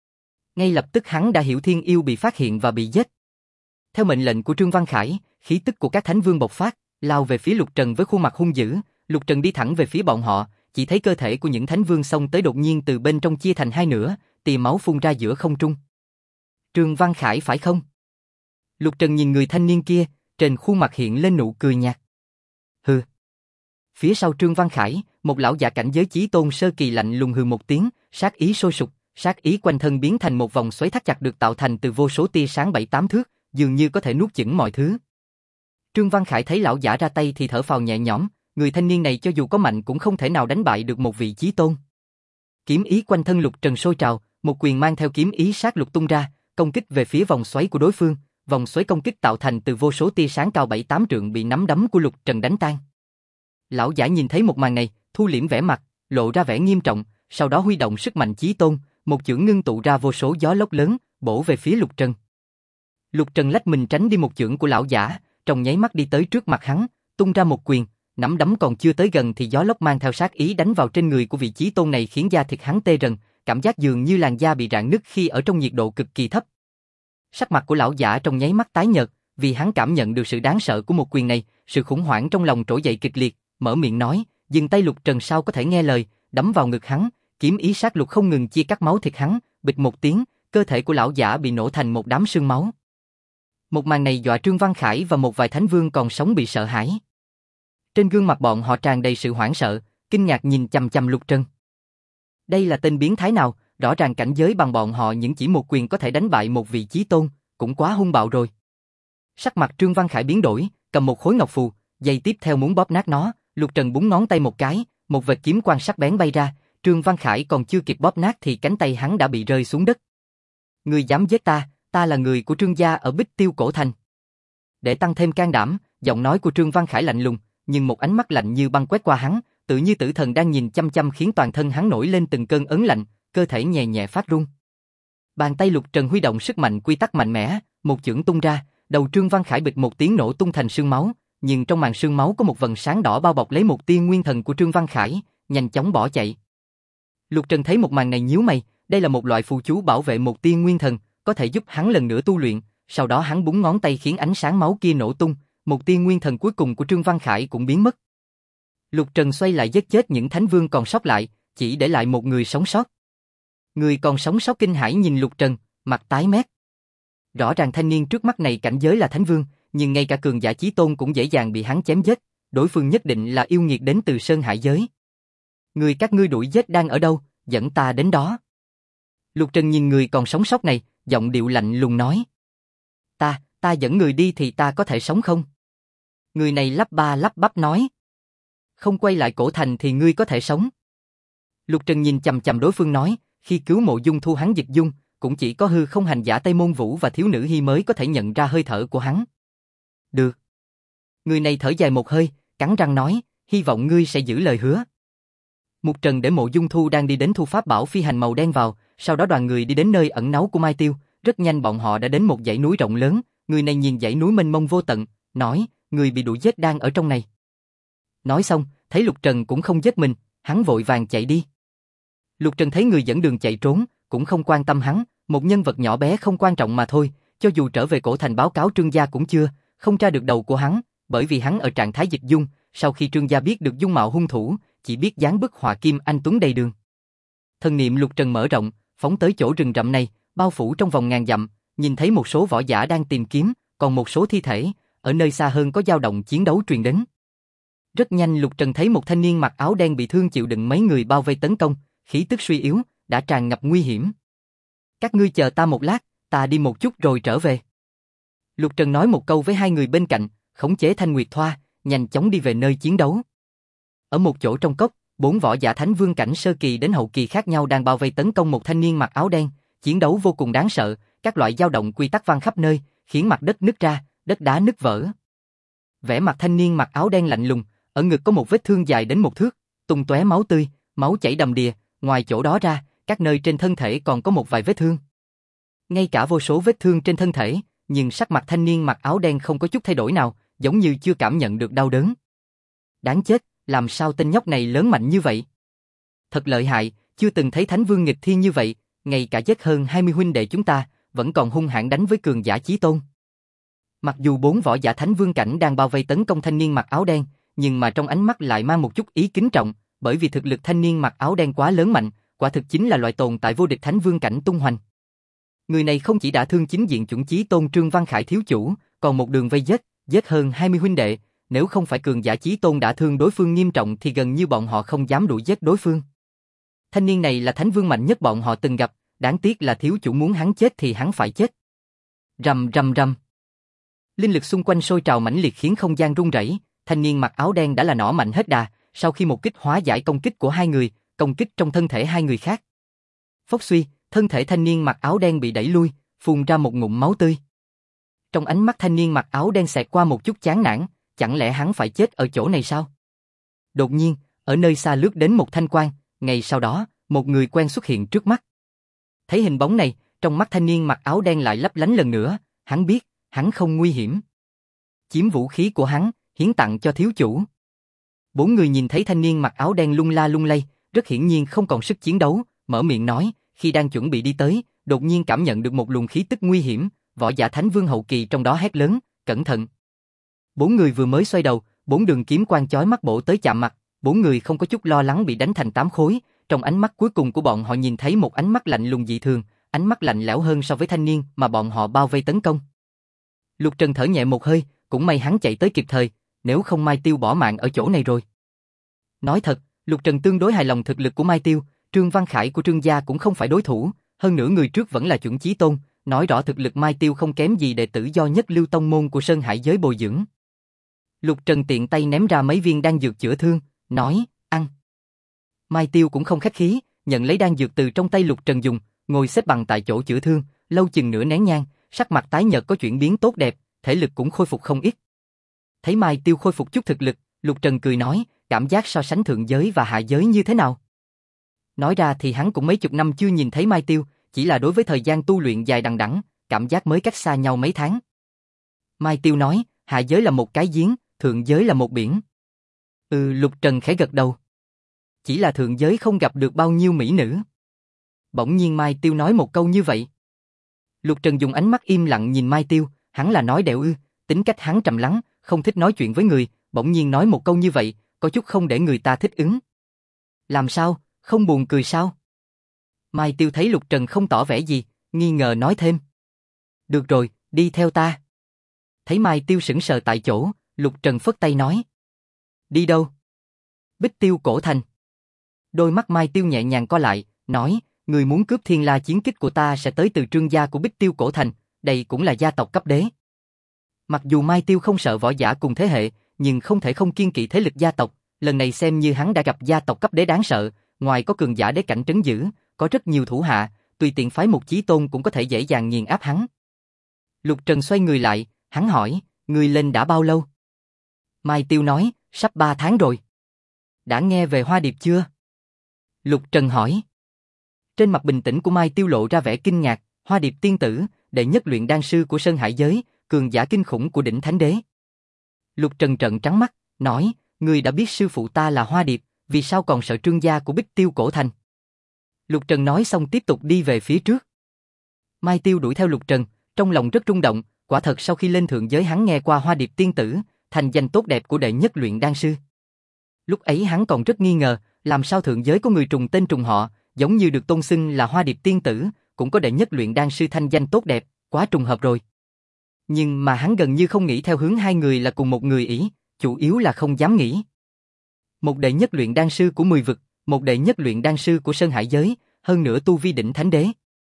Speaker 1: Ngay lập tức hắn đã hiểu Thiên Yêu bị phát hiện và bị giết. Theo mệnh lệnh của Trương Văn Khải, khí tức của các thánh vương bộc phát, lao về phía Lục Trần với khuôn mặt hung dữ. Lục Trần đi thẳng về phía bọn họ, chỉ thấy cơ thể của những thánh vương xông tới đột nhiên từ bên trong chia thành hai nửa, tia máu phun ra giữa không trung. Trương Văn Khải phải không? Lục Trần nhìn người thanh niên kia, trên khuôn mặt hiện lên nụ cười nhạt. Hừ. Phía sau Trương Văn Khải, một lão giả cảnh giới chí tôn sơ kỳ lạnh lùng hừ một tiếng, sát ý sôi sục, sát ý quanh thân biến thành một vòng xoáy thắt chặt được tạo thành từ vô số tia sáng 7-8 thước, dường như có thể nuốt chửng mọi thứ. Trương Văn Khải thấy lão giả ra tay thì thở phào nhẹ nhõm, người thanh niên này cho dù có mạnh cũng không thể nào đánh bại được một vị chí tôn. Kiếm ý quanh thân Lục Trần sôi trào, một quyền mang theo kiếm ý sát lục tung ra, công kích về phía vòng xoáy của đối phương. Vòng xoáy công kích tạo thành từ vô số tia sáng cao 7-8 trượng bị nắm đấm của Lục Trần đánh tan. Lão giả nhìn thấy một màn này, thu liễm vẻ mặt, lộ ra vẻ nghiêm trọng, sau đó huy động sức mạnh chí tôn, một chưởng ngưng tụ ra vô số gió lốc lớn, bổ về phía Lục Trần. Lục Trần lách mình tránh đi một chưởng của lão giả, trong nháy mắt đi tới trước mặt hắn, tung ra một quyền, nắm đấm còn chưa tới gần thì gió lốc mang theo sát ý đánh vào trên người của vị chí tôn này khiến da thịt hắn tê rần, cảm giác dường như làn da bị rạn nứt khi ở trong nhiệt độ cực kỳ thấp. Sắc mặt của lão giả trong nháy mắt tái nhợt, vì hắn cảm nhận được sự đáng sợ của một quyền này, sự khủng hoảng trong lòng trỗi dậy kịch liệt, mở miệng nói, dừng tay. Lục Trần sao có thể nghe lời, đấm vào ngực hắn, kiếm ý sát lục không ngừng chia cắt máu thịt hắn, bịch một tiếng, cơ thể của lão giả bị nổ thành một đám sương máu. Một màn này dọa Trương Văn Khải và một vài thánh vương còn sống bị sợ hãi. Trên gương mặt bọn họ tràn đầy sự hoảng sợ, kinh ngạc nhìn chằm chằm Lục Trần. Đây là tên biến thái nào, rõ ràng cảnh giới bằng bọn họ những chỉ một quyền có thể đánh bại một vị chí tôn, cũng quá hung bạo rồi. Sắc mặt Trương Văn Khải biến đổi, cầm một khối ngọc phù, giây tiếp theo muốn bóp nát nó, Lục Trần búng ngón tay một cái, một vệt kiếm quang sắc bén bay ra, Trương Văn Khải còn chưa kịp bóp nát thì cánh tay hắn đã bị rơi xuống đất. Ngươi dám giết ta, ta là người của Trương gia ở Bích Tiêu Cổ Thành. Để tăng thêm can đảm, giọng nói của Trương Văn Khải lạnh lùng, nhưng một ánh mắt lạnh như băng quét qua hắn, tự như tử thần đang nhìn chăm chăm khiến toàn thân hắn nổi lên từng cơn ớn lạnh, cơ thể nhẹ nhẹ phát run. Bàn tay Lục Trần huy động sức mạnh quy tắc mạnh mẽ, một chưởng tung ra, đầu Trương Văn Khải bịch một tiếng nổ tung thành sương máu, nhưng trong màn sương máu có một vầng sáng đỏ bao bọc lấy một tia nguyên thần của Trương Văn Khải, nhanh chóng bỏ chạy. Lục Trần thấy một màn này nhíu mày, đây là một loại phù chú bảo vệ một tia nguyên thần, có thể giúp hắn lần nữa tu luyện, sau đó hắn búng ngón tay khiến ánh sáng máu kia nổ tung, một tia nguyên thần cuối cùng của Trương Văn Khải cũng biến mất. Lục Trần xoay lại giết chết những thánh vương còn sót lại, chỉ để lại một người sống sót. Người còn sống sót kinh hãi nhìn Lục Trần, mặt tái mét. Rõ ràng thanh niên trước mắt này cảnh giới là thánh vương, nhưng ngay cả cường giả chí tôn cũng dễ dàng bị hắn chém giết, đối phương nhất định là yêu nghiệt đến từ Sơn Hải giới. Người các ngươi đuổi giết đang ở đâu, dẫn ta đến đó. Lục Trần nhìn người còn sống sót này, giọng điệu lạnh lùng nói. Ta dẫn người đi thì ta có thể sống không? Người này lắp ba lắp bắp nói. Không quay lại cổ thành thì ngươi có thể sống. Lục Trần nhìn chằm chằm đối phương nói, khi cứu Mộ Dung Thu hắn dịch dung, cũng chỉ có hư không hành giả Tây Môn Vũ và thiếu nữ Hi mới có thể nhận ra hơi thở của hắn. Được. Người này thở dài một hơi, cắn răng nói, hy vọng ngươi sẽ giữ lời hứa. Mục Trần để Mộ Dung Thu đang đi đến thu pháp bảo phi hành màu đen vào, sau đó đoàn người đi đến nơi ẩn náu của Mai Tiêu, rất nhanh bọn họ đã đến một dãy núi rộng lớn, người này nhìn dãy núi mênh mông vô tận, nói, người bị đuổi giết đang ở trong này. Nói xong, thấy Lục Trần cũng không giết mình, hắn vội vàng chạy đi. Lục Trần thấy người dẫn đường chạy trốn, cũng không quan tâm hắn, một nhân vật nhỏ bé không quan trọng mà thôi, cho dù trở về cổ thành báo cáo Trương gia cũng chưa, không tra được đầu của hắn, bởi vì hắn ở trạng thái dịch dung, sau khi Trương gia biết được dung mạo hung thủ, chỉ biết dán bức họa kim anh tuấn đầy đường. Thần niệm Lục Trần mở rộng, phóng tới chỗ rừng rậm này, bao phủ trong vòng ngàn dặm, nhìn thấy một số võ giả đang tìm kiếm, còn một số thi thể, ở nơi xa hơn có dao động chiến đấu truyền đến. Rất nhanh Lục Trần thấy một thanh niên mặc áo đen bị thương chịu đựng mấy người bao vây tấn công, khí tức suy yếu, đã tràn ngập nguy hiểm. Các ngươi chờ ta một lát, ta đi một chút rồi trở về. Lục Trần nói một câu với hai người bên cạnh, khống chế Thanh Nguyệt Thoa, nhanh chóng đi về nơi chiến đấu. Ở một chỗ trong cốc, 4 võ giả thánh vương cảnh sơ kỳ đến hậu kỳ khác nhau đang bao vây tấn công một thanh niên mặc áo đen, chiến đấu vô cùng đáng sợ, các loại dao động quy tắc vang khắp nơi, khiến mặt đất nứt ra, đất đá nứt vỡ. Vẻ mặt thanh niên mặc áo đen lạnh lùng, ở ngực có một vết thương dài đến 1 thước, tung tóe máu tươi, máu chảy đầm đìa, ngoài chỗ đó ra, các nơi trên thân thể còn có một vài vết thương. Ngay cả vô số vết thương trên thân thể, nhưng sắc mặt thanh niên mặc áo đen không có chút thay đổi nào, giống như chưa cảm nhận được đau đớn. Đáng chết, làm sao tên nhóc này lớn mạnh như vậy? Thật lợi hại, chưa từng thấy thánh vương nghịch thiên như vậy, ngay cả giết hơn 20 huynh đệ chúng ta, vẫn còn hung hãn đánh với cường giả chí tôn. Mặc dù 4 võ giả thánh vương cảnh đang bao vây tấn công thanh niên mặc áo đen, nhưng mà trong ánh mắt lại mang một chút ý kính trọng, bởi vì thực lực thanh niên mặc áo đen quá lớn mạnh, quả thực chính là loại tồn tại vô địch thánh vương cảnh tung hoành. Người này không chỉ đã thương chính diện chuẩn chí tôn Trương Văn Khải thiếu chủ, còn một đường vây giết hơn 20 huynh đệ, nếu không phải cường giả chí tôn đã thương đối phương nghiêm trọng thì gần như bọn họ không dám đuổi giết đối phương. Thanh niên này là thánh vương mạnh nhất bọn họ từng gặp, đáng tiếc là thiếu chủ muốn hắn chết thì hắn phải chết. Rầm rầm rầm. Linh lực xung quanh sôi trào mãnh liệt khiến không gian rung rẩy, thanh niên mặc áo đen đã là nỏ mạnh hết đà, sau khi một kích hóa giải công kích của hai người, công kích trong thân thể hai người khác. Phốc suy, thân thể thanh niên mặc áo đen bị đẩy lui, phun ra một ngụm máu tươi. Trong ánh mắt thanh niên mặc áo đen xẹt qua một chút chán nản, chẳng lẽ hắn phải chết ở chỗ này sao? Đột nhiên, ở nơi xa lướt đến một thanh quang, ngay sau đó, một người quen xuất hiện trước mắt. Thấy hình bóng này, trong mắt thanh niên mặc áo đen lại lấp lánh lần nữa, hắn biết, hắn không nguy hiểm. Chiếm vũ khí của hắn, hiến tặng cho thiếu chủ. 4 người nhìn thấy thanh niên mặc áo đen lung la lung lay, rất hiển nhiên không còn sức chiến đấu, mở miệng nói, khi đang chuẩn bị đi tới, đột nhiên cảm nhận được một luồng khí tức nguy hiểm, võ giả thánh vương hậu kỳ trong đó hét lớn, cẩn thận. Bốn người vừa mới xoay đầu, bốn đường kiếm quang chói mắt bổ tới chạm mặt, bốn người không có chút lo lắng bị đánh thành tám khối, trong ánh mắt cuối cùng của bọn họ nhìn thấy một ánh mắt lạnh lùng dị thường, ánh mắt lạnh lẽo hơn so với thanh niên mà bọn họ bao vây tấn công. Lục Trần thở nhẹ một hơi, cũng may hắn chạy tới kịp thời, nếu không Mai Tiêu bỏ mạng ở chỗ này rồi. Nói thật, Lục Trần tương đối hài lòng thực lực của Mai Tiêu, Trương Văn Khải của Trương gia cũng không phải đối thủ, hơn nữa người trước vẫn là chuẩn chí tôn, nói rõ thực lực Mai Tiêu không kém gì đệ tử do nhất lưu tông môn của Sơn Hải giới bồi dưỡng. Lục Trần tiện tay ném ra mấy viên đan dược chữa thương, nói, ăn. Mai Tiêu cũng không khách khí, nhận lấy đan dược từ trong tay Lục Trần dùng, ngồi xếp bằng tại chỗ chữa thương, lâu chừng nửa nén nhang, sắc mặt tái nhợt có chuyển biến tốt đẹp, thể lực cũng khôi phục không ít. Thấy Mai Tiêu khôi phục chút thực lực, Lục Trần cười nói, cảm giác so sánh thượng giới và hạ giới như thế nào? Nói ra thì hắn cũng mấy chục năm chưa nhìn thấy Mai Tiêu, chỉ là đối với thời gian tu luyện dài đằng đẵng, cảm giác mới cách xa nhau mấy tháng. Mai Tiêu nói, hạ giới là một cái giếng, thượng giới là một biển. Lục Trần khẽ gật đầu. Chỉ là thượng giới không gặp được bao nhiêu mỹ nữ. Bỗng nhiên Mai Tiêu nói một câu như vậy. Lục Trần dùng ánh mắt im lặng nhìn Mai Tiêu, hắn là nói đẹo tính cách hắn trầm lắng, không thích nói chuyện với người, bỗng nhiên nói một câu như vậy, có chút không để người ta thích ứng. Làm sao, không buồn cười sao? Mai Tiêu thấy Lục Trần không tỏ vẻ gì, nghi ngờ nói thêm. Được rồi, đi theo ta. Thấy Mai Tiêu sững sờ tại chỗ, Lục Trần phất tay nói. Đi đâu? Bích Tiêu cổ thành. Đôi mắt Mai Tiêu nhẹ nhàng co lại, nói, người muốn cướp thiên la chiến kích của ta sẽ tới từ Trương gia của Bích Tiêu cổ thành, đây cũng là gia tộc cấp đế. Mặc dù Mai Tiêu không sợ võ giả cùng thế hệ, nhưng không thể không kiêng kỵ thế lực gia tộc, lần này xem như hắn đã gặp gia tộc cấp đế đáng sợ, ngoài có cường giả đế cảnh trấn giữ, có rất nhiều thủ hạ, tùy tiện phái một chí tôn cũng có thể dễ dàng nghiền áp hắn. Lục Trần xoay người lại, hắn hỏi, người lên đã bao lâu? Mai Tiêu nói, sắp 3 tháng rồi. Đã nghe về Hoa Điệp chưa? Lục Trần hỏi. Trên mặt bình tĩnh của Mai Tiêu lộ ra vẻ kinh ngạc, Hoa Điệp tiên tử, đệ nhất luyện đan sư của Sơn Hải giới, cường giả kinh khủng của đỉnh thánh đế. Lục Trần trợn trắng mắt, nói, ngươi đã biết sư phụ ta là Hoa Điệp, vì sao còn sợ Trương gia của Bích Tiêu cổ thành? Lục Trần nói xong tiếp tục đi về phía trước. Mai Tiêu đuổi theo Lục Trần, trong lòng rất rung động, quả thật sau khi lên thượng giới hắn nghe qua Hoa Điệp tiên tử, thành danh tốt đẹp của đệ nhất luyện đan sư. Lúc ấy hắn còn rất nghi ngờ, làm sao thượng giới có người trùng tên trùng họ, giống như được tôn xưng là Hoa Điệp tiên tử, cũng có đệ nhất luyện đan sư thanh danh tốt đẹp, quá trùng hợp rồi. Nhưng mà hắn gần như không nghĩ theo hướng hai người là cùng một người ý, chủ yếu là không dám nghĩ. Một đệ nhất luyện đan sư của 10 vực, một đệ nhất luyện đan sư của Sơn Hải giới, hơn nữa tu vi đỉnh thánh đế.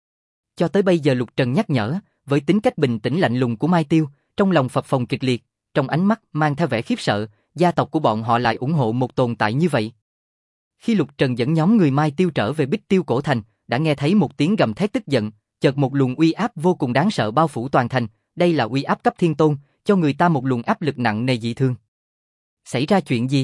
Speaker 1: Cho tới bây giờ Lục Trần nhắc nhở, với tính cách bình tĩnh lạnh lùng của Mai Tiêu, trong lòng phập phồng kịch liệt, trong ánh mắt mang theo vẻ khiếp sợ, gia tộc của bọn họ lại ủng hộ một tồn tại như vậy. Khi Lục Trần dẫn nhóm người Mai Tiêu trở về Bích Tiêu cổ thành, đã nghe thấy một tiếng gầm thét tức giận, chợt một luồng uy áp vô cùng đáng sợ bao phủ toàn thành, đây là uy áp cấp thiên tôn, cho người ta một luồng áp lực nặng nề dị thường. Xảy ra chuyện gì?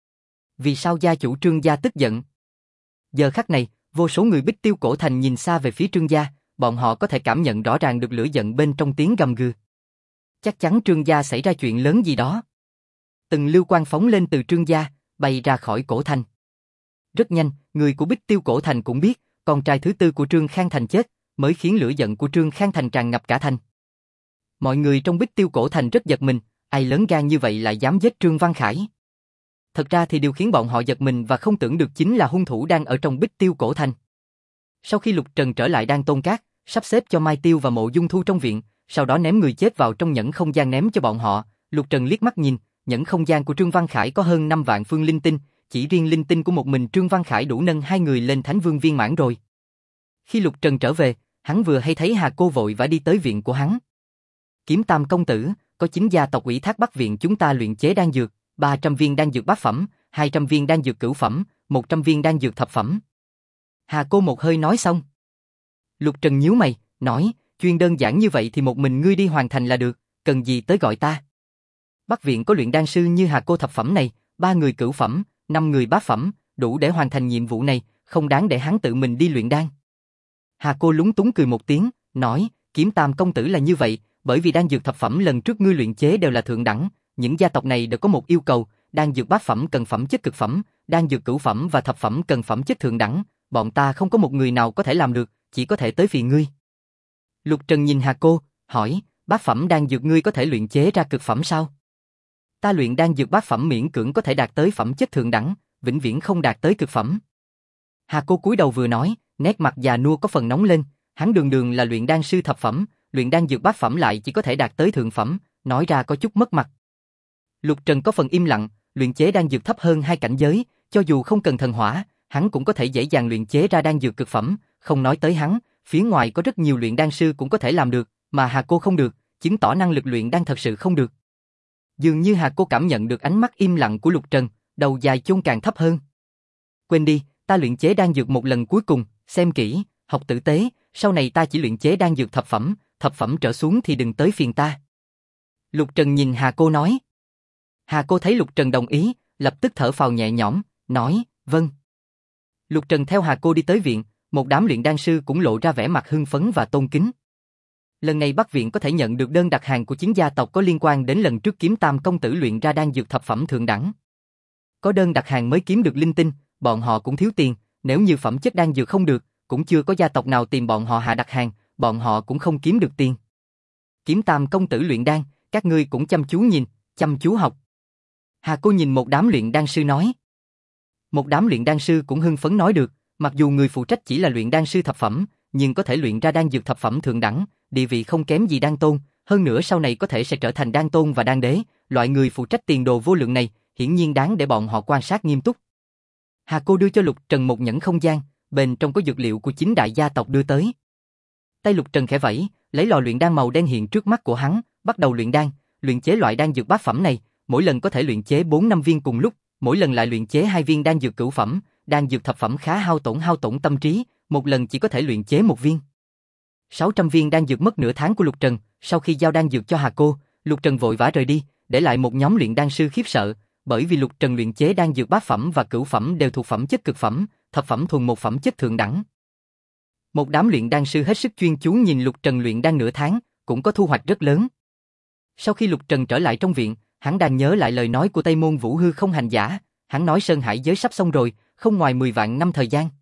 Speaker 1: Vì sao gia chủ Trương gia tức giận? Giờ khắc này, vô số người Bích Tiêu cổ thành nhìn xa về phía Trương gia, bọn họ có thể cảm nhận rõ ràng được lửa giận bên trong tiếng gầm gừ. Chắc chắn Trương gia xảy ra chuyện lớn gì đó. Từng lưu quang phóng lên từ Trương gia, bay ra khỏi cổ thành. Rất nhanh, người của Bích Tiêu cổ thành cũng biết, con trai thứ tư của Trương Khang Thành chết, mới khiến lửa giận của Trương Khang Thành tràn ngập cả thành. Mọi người trong Bích Tiêu cổ thành rất giật mình, ai lớn gan như vậy lại dám giết Trương Văn Khải. Thật ra thì điều khiến bọn họ giật mình và không tưởng được chính là hung thủ đang ở trong Bích Tiêu cổ thành. Sau khi Lục Trần trở lại Đan Tôn Cát, sắp xếp cho Mai Tiêu và Mộ Dung Thu trong viện, sau đó ném người chết vào trong nhẫn không gian ném cho bọn họ, Lục Trần liếc mắt nhìn, nhẫn không gian của Trương Văn Khải có hơn 5 vạn phương linh tinh, chỉ riêng linh tinh của một mình Trương Văn Khải đủ nâng hai người lên Thánh Vương viên mãn rồi. Khi Lục Trần trở về, hắn vừa hay thấy Hà Cô vội vã đi tới viện của hắn. Kiếm Tam công tử, có 9 gia tộc ủy thác Bắc viện chúng ta luyện chế đan dược, 300 viên đan dược bát phẩm, 200 viên đan dược cửu phẩm, 100 viên đan dược thập phẩm. Hà Cô một hơi nói xong. Lục Trần nhíu mày, nói, chuyên đơn giản như vậy thì một mình ngươi đi hoàn thành là được, cần gì tới gọi ta. Bắc viện có luyện đan sư như Hà Cô thập phẩm này, 3 người cửu phẩm, 5 người bát phẩm, đủ để hoàn thành nhiệm vụ này, không đáng để hắn tự mình đi luyện đan. Hà Cô lúng túng cười một tiếng, nói, Kiếm Tam công tử là như vậy, bởi vì đan dược thập phẩm lần trước ngươi luyện chế đều là thượng đẳng, những gia tộc này đều có một yêu cầu, đan dược bát phẩm cần phẩm chất cực phẩm, đan dược cửu phẩm và thập phẩm cần phẩm chất thượng đẳng, bọn ta không có một người nào có thể làm được, chỉ có thể tới phiền ngươi. Lục Trần nhìn Hà Cô, hỏi, Bát phẩm đan dược ngươi có thể luyện chế ra cực phẩm sao? Ta luyện đan dược bát phẩm miễn cưỡng có thể đạt tới phẩm chất thượng đẳng, vĩnh viễn không đạt tới cực phẩm. Hà Cô cúi đầu vừa nói, nét mặt già nua có phần nóng lên, hắn đường đường là luyện đan sư thập phẩm, luyện đan dược bát phẩm lại chỉ có thể đạt tới thượng phẩm, nói ra có chút mất mặt. Lục Trần có phần im lặng, luyện chế đan dược thấp hơn hai cảnh giới, cho dù không cần thần hỏa, hắn cũng có thể dễ dàng luyện chế ra đan dược cực phẩm, không nói tới hắn, phía ngoài có rất nhiều luyện đan sư cũng có thể làm được, mà Hà Cô không được, chứng tỏ năng lực luyện đan thật sự không được. Dường như Hà Cô cảm nhận được ánh mắt im lặng của Lục Trần, đầu dài chôn càng thấp hơn. Quên đi, ta luyện chế đan dược một lần cuối cùng, xem kỹ, học tử tế, sau này ta chỉ luyện chế đan dược thập phẩm trở xuống thì đừng tới phiền ta. Lục Trần nhìn Hà Cô nói. Hà Cô thấy Lục Trần đồng ý, lập tức thở phào nhẹ nhõm, nói, vâng. Lục Trần theo Hà Cô đi tới viện, một đám luyện đan sư cũng lộ ra vẻ mặt hưng phấn và tôn kính. Lần này Bắc Viện có thể nhận được đơn đặt hàng của chính gia tộc có liên quan đến lần trước Kiếm Tam công tử luyện ra đan dược thập phẩm thượng đẳng. Có đơn đặt hàng mới kiếm được linh tinh, bọn họ cũng thiếu tiền, nếu như phẩm chất đan dược không được, cũng chưa có gia tộc nào tìm bọn họ hạ đặt hàng, bọn họ cũng không kiếm được tiền. Kiếm Tam công tử luyện đan, các ngươi cũng chăm chú nhìn, chăm chú học. Hà Cô nhìn một đám luyện đan sư nói. Một đám luyện đan sư cũng hưng phấn nói được, mặc dù người phụ trách chỉ là luyện đan sư thập phẩm, nhưng có thể luyện ra đan dược thập phẩm thượng đẳng, địa vị không kém gì đan tôn, hơn nữa sau này có thể sẽ trở thành đan tôn và đan đế, loại người phụ trách tiền đồ vô lượng này, hiển nhiên đáng để bọn họ quan sát nghiêm túc. Hà Cô đưa cho Lục Trần một nhẫn không gian, bên trong có dược liệu của chính đại gia tộc đưa tới. Tay Lục Trần khẽ vẫy, lấy lò luyện đan màu đen hiện trước mắt của hắn, bắt đầu luyện đan, luyện chế loại đan dược bát phẩm này, mỗi lần có thể luyện chế 4-5 viên cùng lúc, mỗi lần lại luyện chế 2 viên đan dược cửu phẩm, đan dược thập phẩm khá hao tổn tâm trí, một lần chỉ có thể luyện chế 1 viên. 600 viên đan dược mất nửa tháng của Lục Trần, sau khi giao đan dược cho Hà Cô, Lục Trần vội vã rời đi, để lại một nhóm luyện đan sư khiếp sợ, bởi vì Lục Trần luyện chế đan dược bát phẩm và cửu phẩm đều thuộc phẩm chất cực phẩm, thập phẩm thuần một phẩm chất thượng đẳng. Một đám luyện đan sư hết sức chuyên chú nhìn Lục Trần luyện đan nửa tháng, cũng có thu hoạch rất lớn. Sau khi Lục Trần trở lại trong viện, hắn đang nhớ lại lời nói của Tây Môn Vũ hư không hành giả, hắn nói Sơn Hải giới sắp xong rồi, không ngoài 10 vạn năm thời gian.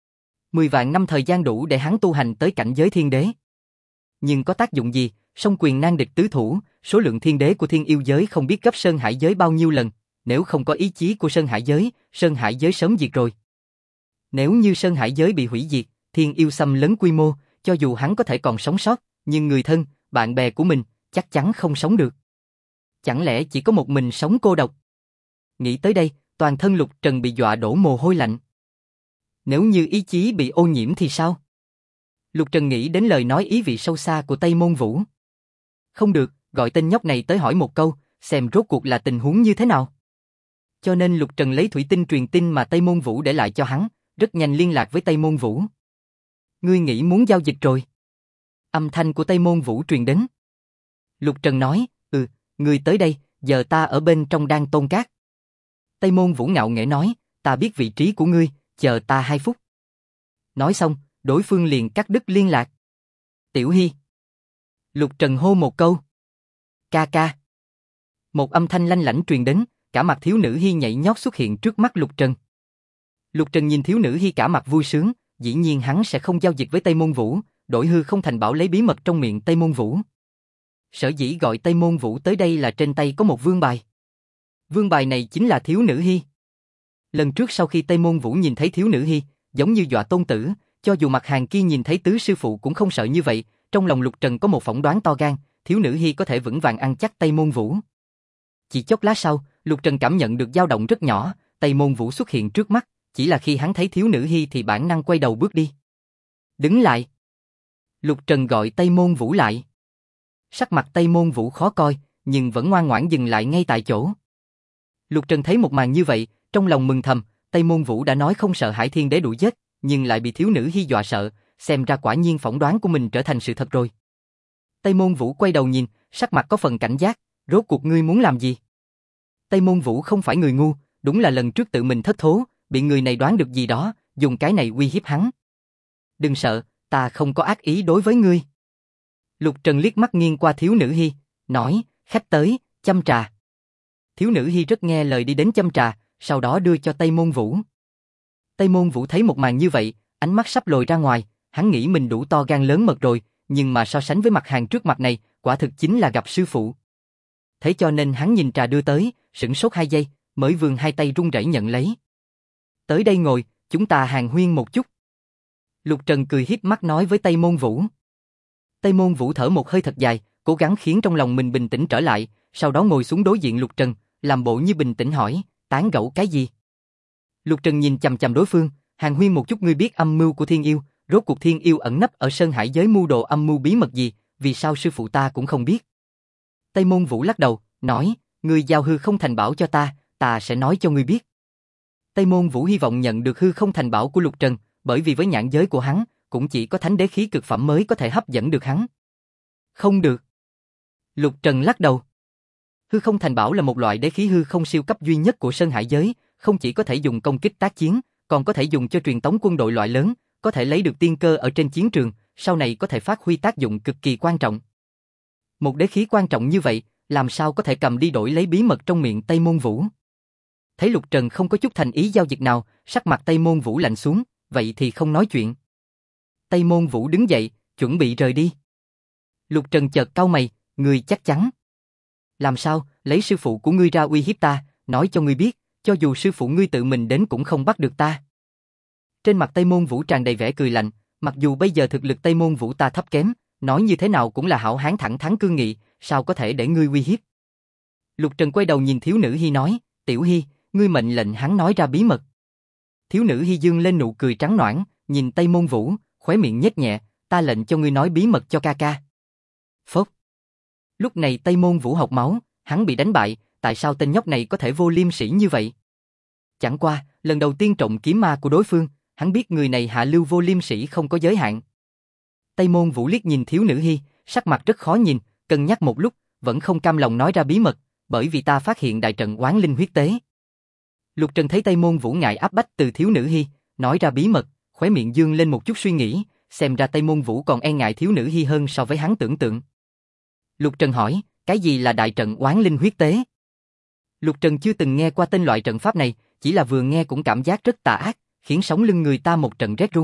Speaker 1: 10 vạn năm thời gian đủ để hắn tu hành tới cảnh giới thiên đế. Nhưng có tác dụng gì, song quyền nan địch tứ thủ, số lượng thiên đế của thiên yêu giới không biết gấp Sơn Hải giới bao nhiêu lần, nếu không có ý chí của Sơn Hải giới sớm diệt rồi. Nếu như Sơn Hải giới bị hủy diệt, thiên yêu xâm lấn quy mô, cho dù hắn có thể còn sống sót, nhưng người thân, bạn bè của mình, chắc chắn không sống được. Chẳng lẽ chỉ có một mình sống cô độc? Nghĩ tới đây, toàn thân Lục Trần bị dọa đổ mồ hôi lạnh. Nếu như ý chí bị ô nhiễm thì sao? Lục Trần nghĩ đến lời nói ý vị sâu xa của Tây Môn Vũ. Không được, gọi tên nhóc này tới hỏi một câu, xem rốt cuộc là tình huống như thế nào. Cho nên Lục Trần lấy thủy tinh truyền tin mà Tây Môn Vũ để lại cho hắn, rất nhanh liên lạc với Tây Môn Vũ. Ngươi nghĩ muốn giao dịch rồi? Âm thanh của Tây Môn Vũ truyền đến. Lục Trần nói, ngươi tới đây, giờ ta ở bên trong Đan Tôn Các. Tây Môn Vũ ngạo nghễ nói, ta biết vị trí của ngươi, chờ ta 2 phút. Nói xong, đối phương liền cắt đứt liên lạc. Tiểu Hy. Lục Trần hô một câu. Ca ca. Một âm thanh lanh lảnh truyền đến, cả mặt thiếu nữ Hy nhảy nhót xuất hiện trước mắt Lục Trần. Lục Trần nhìn thiếu nữ Hy cả mặt vui sướng, dĩ nhiên hắn sẽ không giao dịch với Tây Môn Vũ, đổi hư không thành bảo lấy bí mật trong miệng Tây Môn Vũ. Sở dĩ gọi Tây Môn Vũ tới đây là trên tay có một vương bài. Vương bài này chính là thiếu nữ Hy. Lần trước sau khi Tây Môn Vũ nhìn thấy thiếu nữ Hy, giống như dọa tôn tử, cho dù mặt hàng kia nhìn thấy tứ sư phụ cũng không sợ như vậy, trong lòng Lục Trần có một phỏng đoán to gan, thiếu nữ Hy có thể vững vàng ăn chắc Tây Môn Vũ. Chỉ chốc lát sau, Lục Trần cảm nhận được dao động rất nhỏ, Tây Môn Vũ xuất hiện trước mắt, chỉ là khi hắn thấy thiếu nữ Hy thì bản năng quay đầu bước đi. Đứng lại. Lục Trần gọi Tây Môn Vũ lại. Sắc mặt Tây Môn Vũ khó coi, nhưng vẫn ngoan ngoãn dừng lại ngay tại chỗ. Lục Trần thấy một màn như vậy, trong lòng mừng thầm, Tây Môn Vũ đã nói không sợ Hải Thiên Đế đuổi giết, nhưng lại bị thiếu nữ Hy dọa sợ, xem ra quả nhiên phỏng đoán của mình trở thành sự thật rồi. Tây Môn Vũ quay đầu nhìn, sắc mặt có phần cảnh giác, rốt cuộc ngươi muốn làm gì? Tây Môn Vũ không phải người ngu, đúng là lần trước tự mình thất thố, bị người này đoán được gì đó, dùng cái này uy hiếp hắn. Đừng sợ, ta không có ác ý đối với ngươi. Lục Trần liếc mắt nghiêng qua thiếu nữ Hy, nói, khách tới, châm trà. Thiếu nữ Hy rất nghe lời đi đến châm trà, sau đó đưa cho Tây Môn Vũ. Tây Môn Vũ thấy một màn như vậy, ánh mắt sắp lồi ra ngoài, hắn nghĩ mình đủ to gan lớn mật rồi, nhưng mà so sánh với mặt hàng trước mặt này, quả thực chính là gặp sư phụ. Thế cho nên hắn nhìn trà đưa tới, sửng sốt 2 giây, mới vươn 2 tay run rẩy nhận lấy. Tới đây ngồi, chúng ta hàn huyên một chút. Lục Trần cười híp mắt nói với Tây Môn Vũ. Tây Môn Vũ thở một hơi thật dài, cố gắng khiến trong lòng mình bình tĩnh trở lại, sau đó ngồi xuống đối diện Lục Trần, làm bộ như bình tĩnh hỏi, tán gẫu cái gì? Lục Trần nhìn chằm chằm đối phương, hàn huyên một chút. Ngươi biết âm mưu của Thiên Yêu, rốt cuộc Thiên Yêu ẩn nấp ở Sơn Hải giới mưu đồ âm mưu bí mật gì, vì sao sư phụ ta cũng không biết? Tây Môn Vũ lắc đầu, nói, ngươi giao hư không thành bảo cho ta sẽ nói cho ngươi biết. Tây Môn Vũ hy vọng nhận được hư không thành bảo của Lục Trần, bởi vì với nhãn giới của hắn, cũng chỉ có thánh đế khí cực phẩm mới có thể hấp dẫn được hắn. Không được. Lục Trần lắc đầu. Hư không thành bảo là một loại đế khí hư không siêu cấp duy nhất của Sơn Hải giới, không chỉ có thể dùng công kích tác chiến, còn có thể dùng cho truyền tống quân đội loại lớn, có thể lấy được tiên cơ ở trên chiến trường, sau này có thể phát huy tác dụng cực kỳ quan trọng. Một đế khí quan trọng như vậy, làm sao có thể cầm đi đổi lấy bí mật trong miệng Tây Môn Vũ? Thấy Lục Trần không có chút thành ý giao dịch nào, sắc mặt Tây Môn Vũ lạnh xuống, vậy thì không nói chuyện. Tây Môn Vũ đứng dậy, chuẩn bị rời đi. Lục Trần chợt cau mày, ngươi chắc chắn? Làm sao, lấy sư phụ của ngươi ra uy hiếp ta, nói cho ngươi biết, cho dù sư phụ ngươi tự mình đến cũng không bắt được ta. Trên mặt Tây Môn Vũ tràn đầy vẻ cười lạnh, mặc dù bây giờ thực lực Tây Môn Vũ ta thấp kém, nói như thế nào cũng là hảo hán thẳng thắn cương nghị, sao có thể để ngươi uy hiếp? Lục Trần quay đầu nhìn Thiếu Nữ Hi nói, Tiểu Hi, ngươi mệnh lệnh hắn nói ra bí mật. Thiếu Nữ Hi dương lên nụ cười trắng nõn, nhìn Tây Môn Vũ, khóe miệng nhếch nhẹ, ta lệnh cho ngươi nói bí mật cho ca ca. Phốc. Lúc này Tây Môn Vũ học máu, hắn bị đánh bại, tại sao tên nhóc này có thể vô liêm sỉ như vậy? Chẳng qua, lần đầu tiên trộm kiếm ma của đối phương, hắn biết người này hạ lưu vô liêm sỉ không có giới hạn. Tây Môn Vũ liếc nhìn Thiếu Nữ Hi, sắc mặt rất khó nhìn, cân nhắc một lúc, vẫn không cam lòng nói ra bí mật, bởi vì ta phát hiện đại trận oán linh huyết tế. Lục Trần thấy Tây Môn Vũ ngại áp bách từ Thiếu Nữ Hi, nói ra bí mật, khóe miệng dương lên một chút suy nghĩ, xem ra Tây Môn Vũ còn e ngại Thiếu Nữ Hi hơn so với hắn tưởng tượng. Lục Trần hỏi, cái gì là đại trận oán linh huyết tế? Lục Trần chưa từng nghe qua tên loại trận pháp này, chỉ là vừa nghe cũng cảm giác rất tà ác, khiến sống lưng người ta một trận rét run.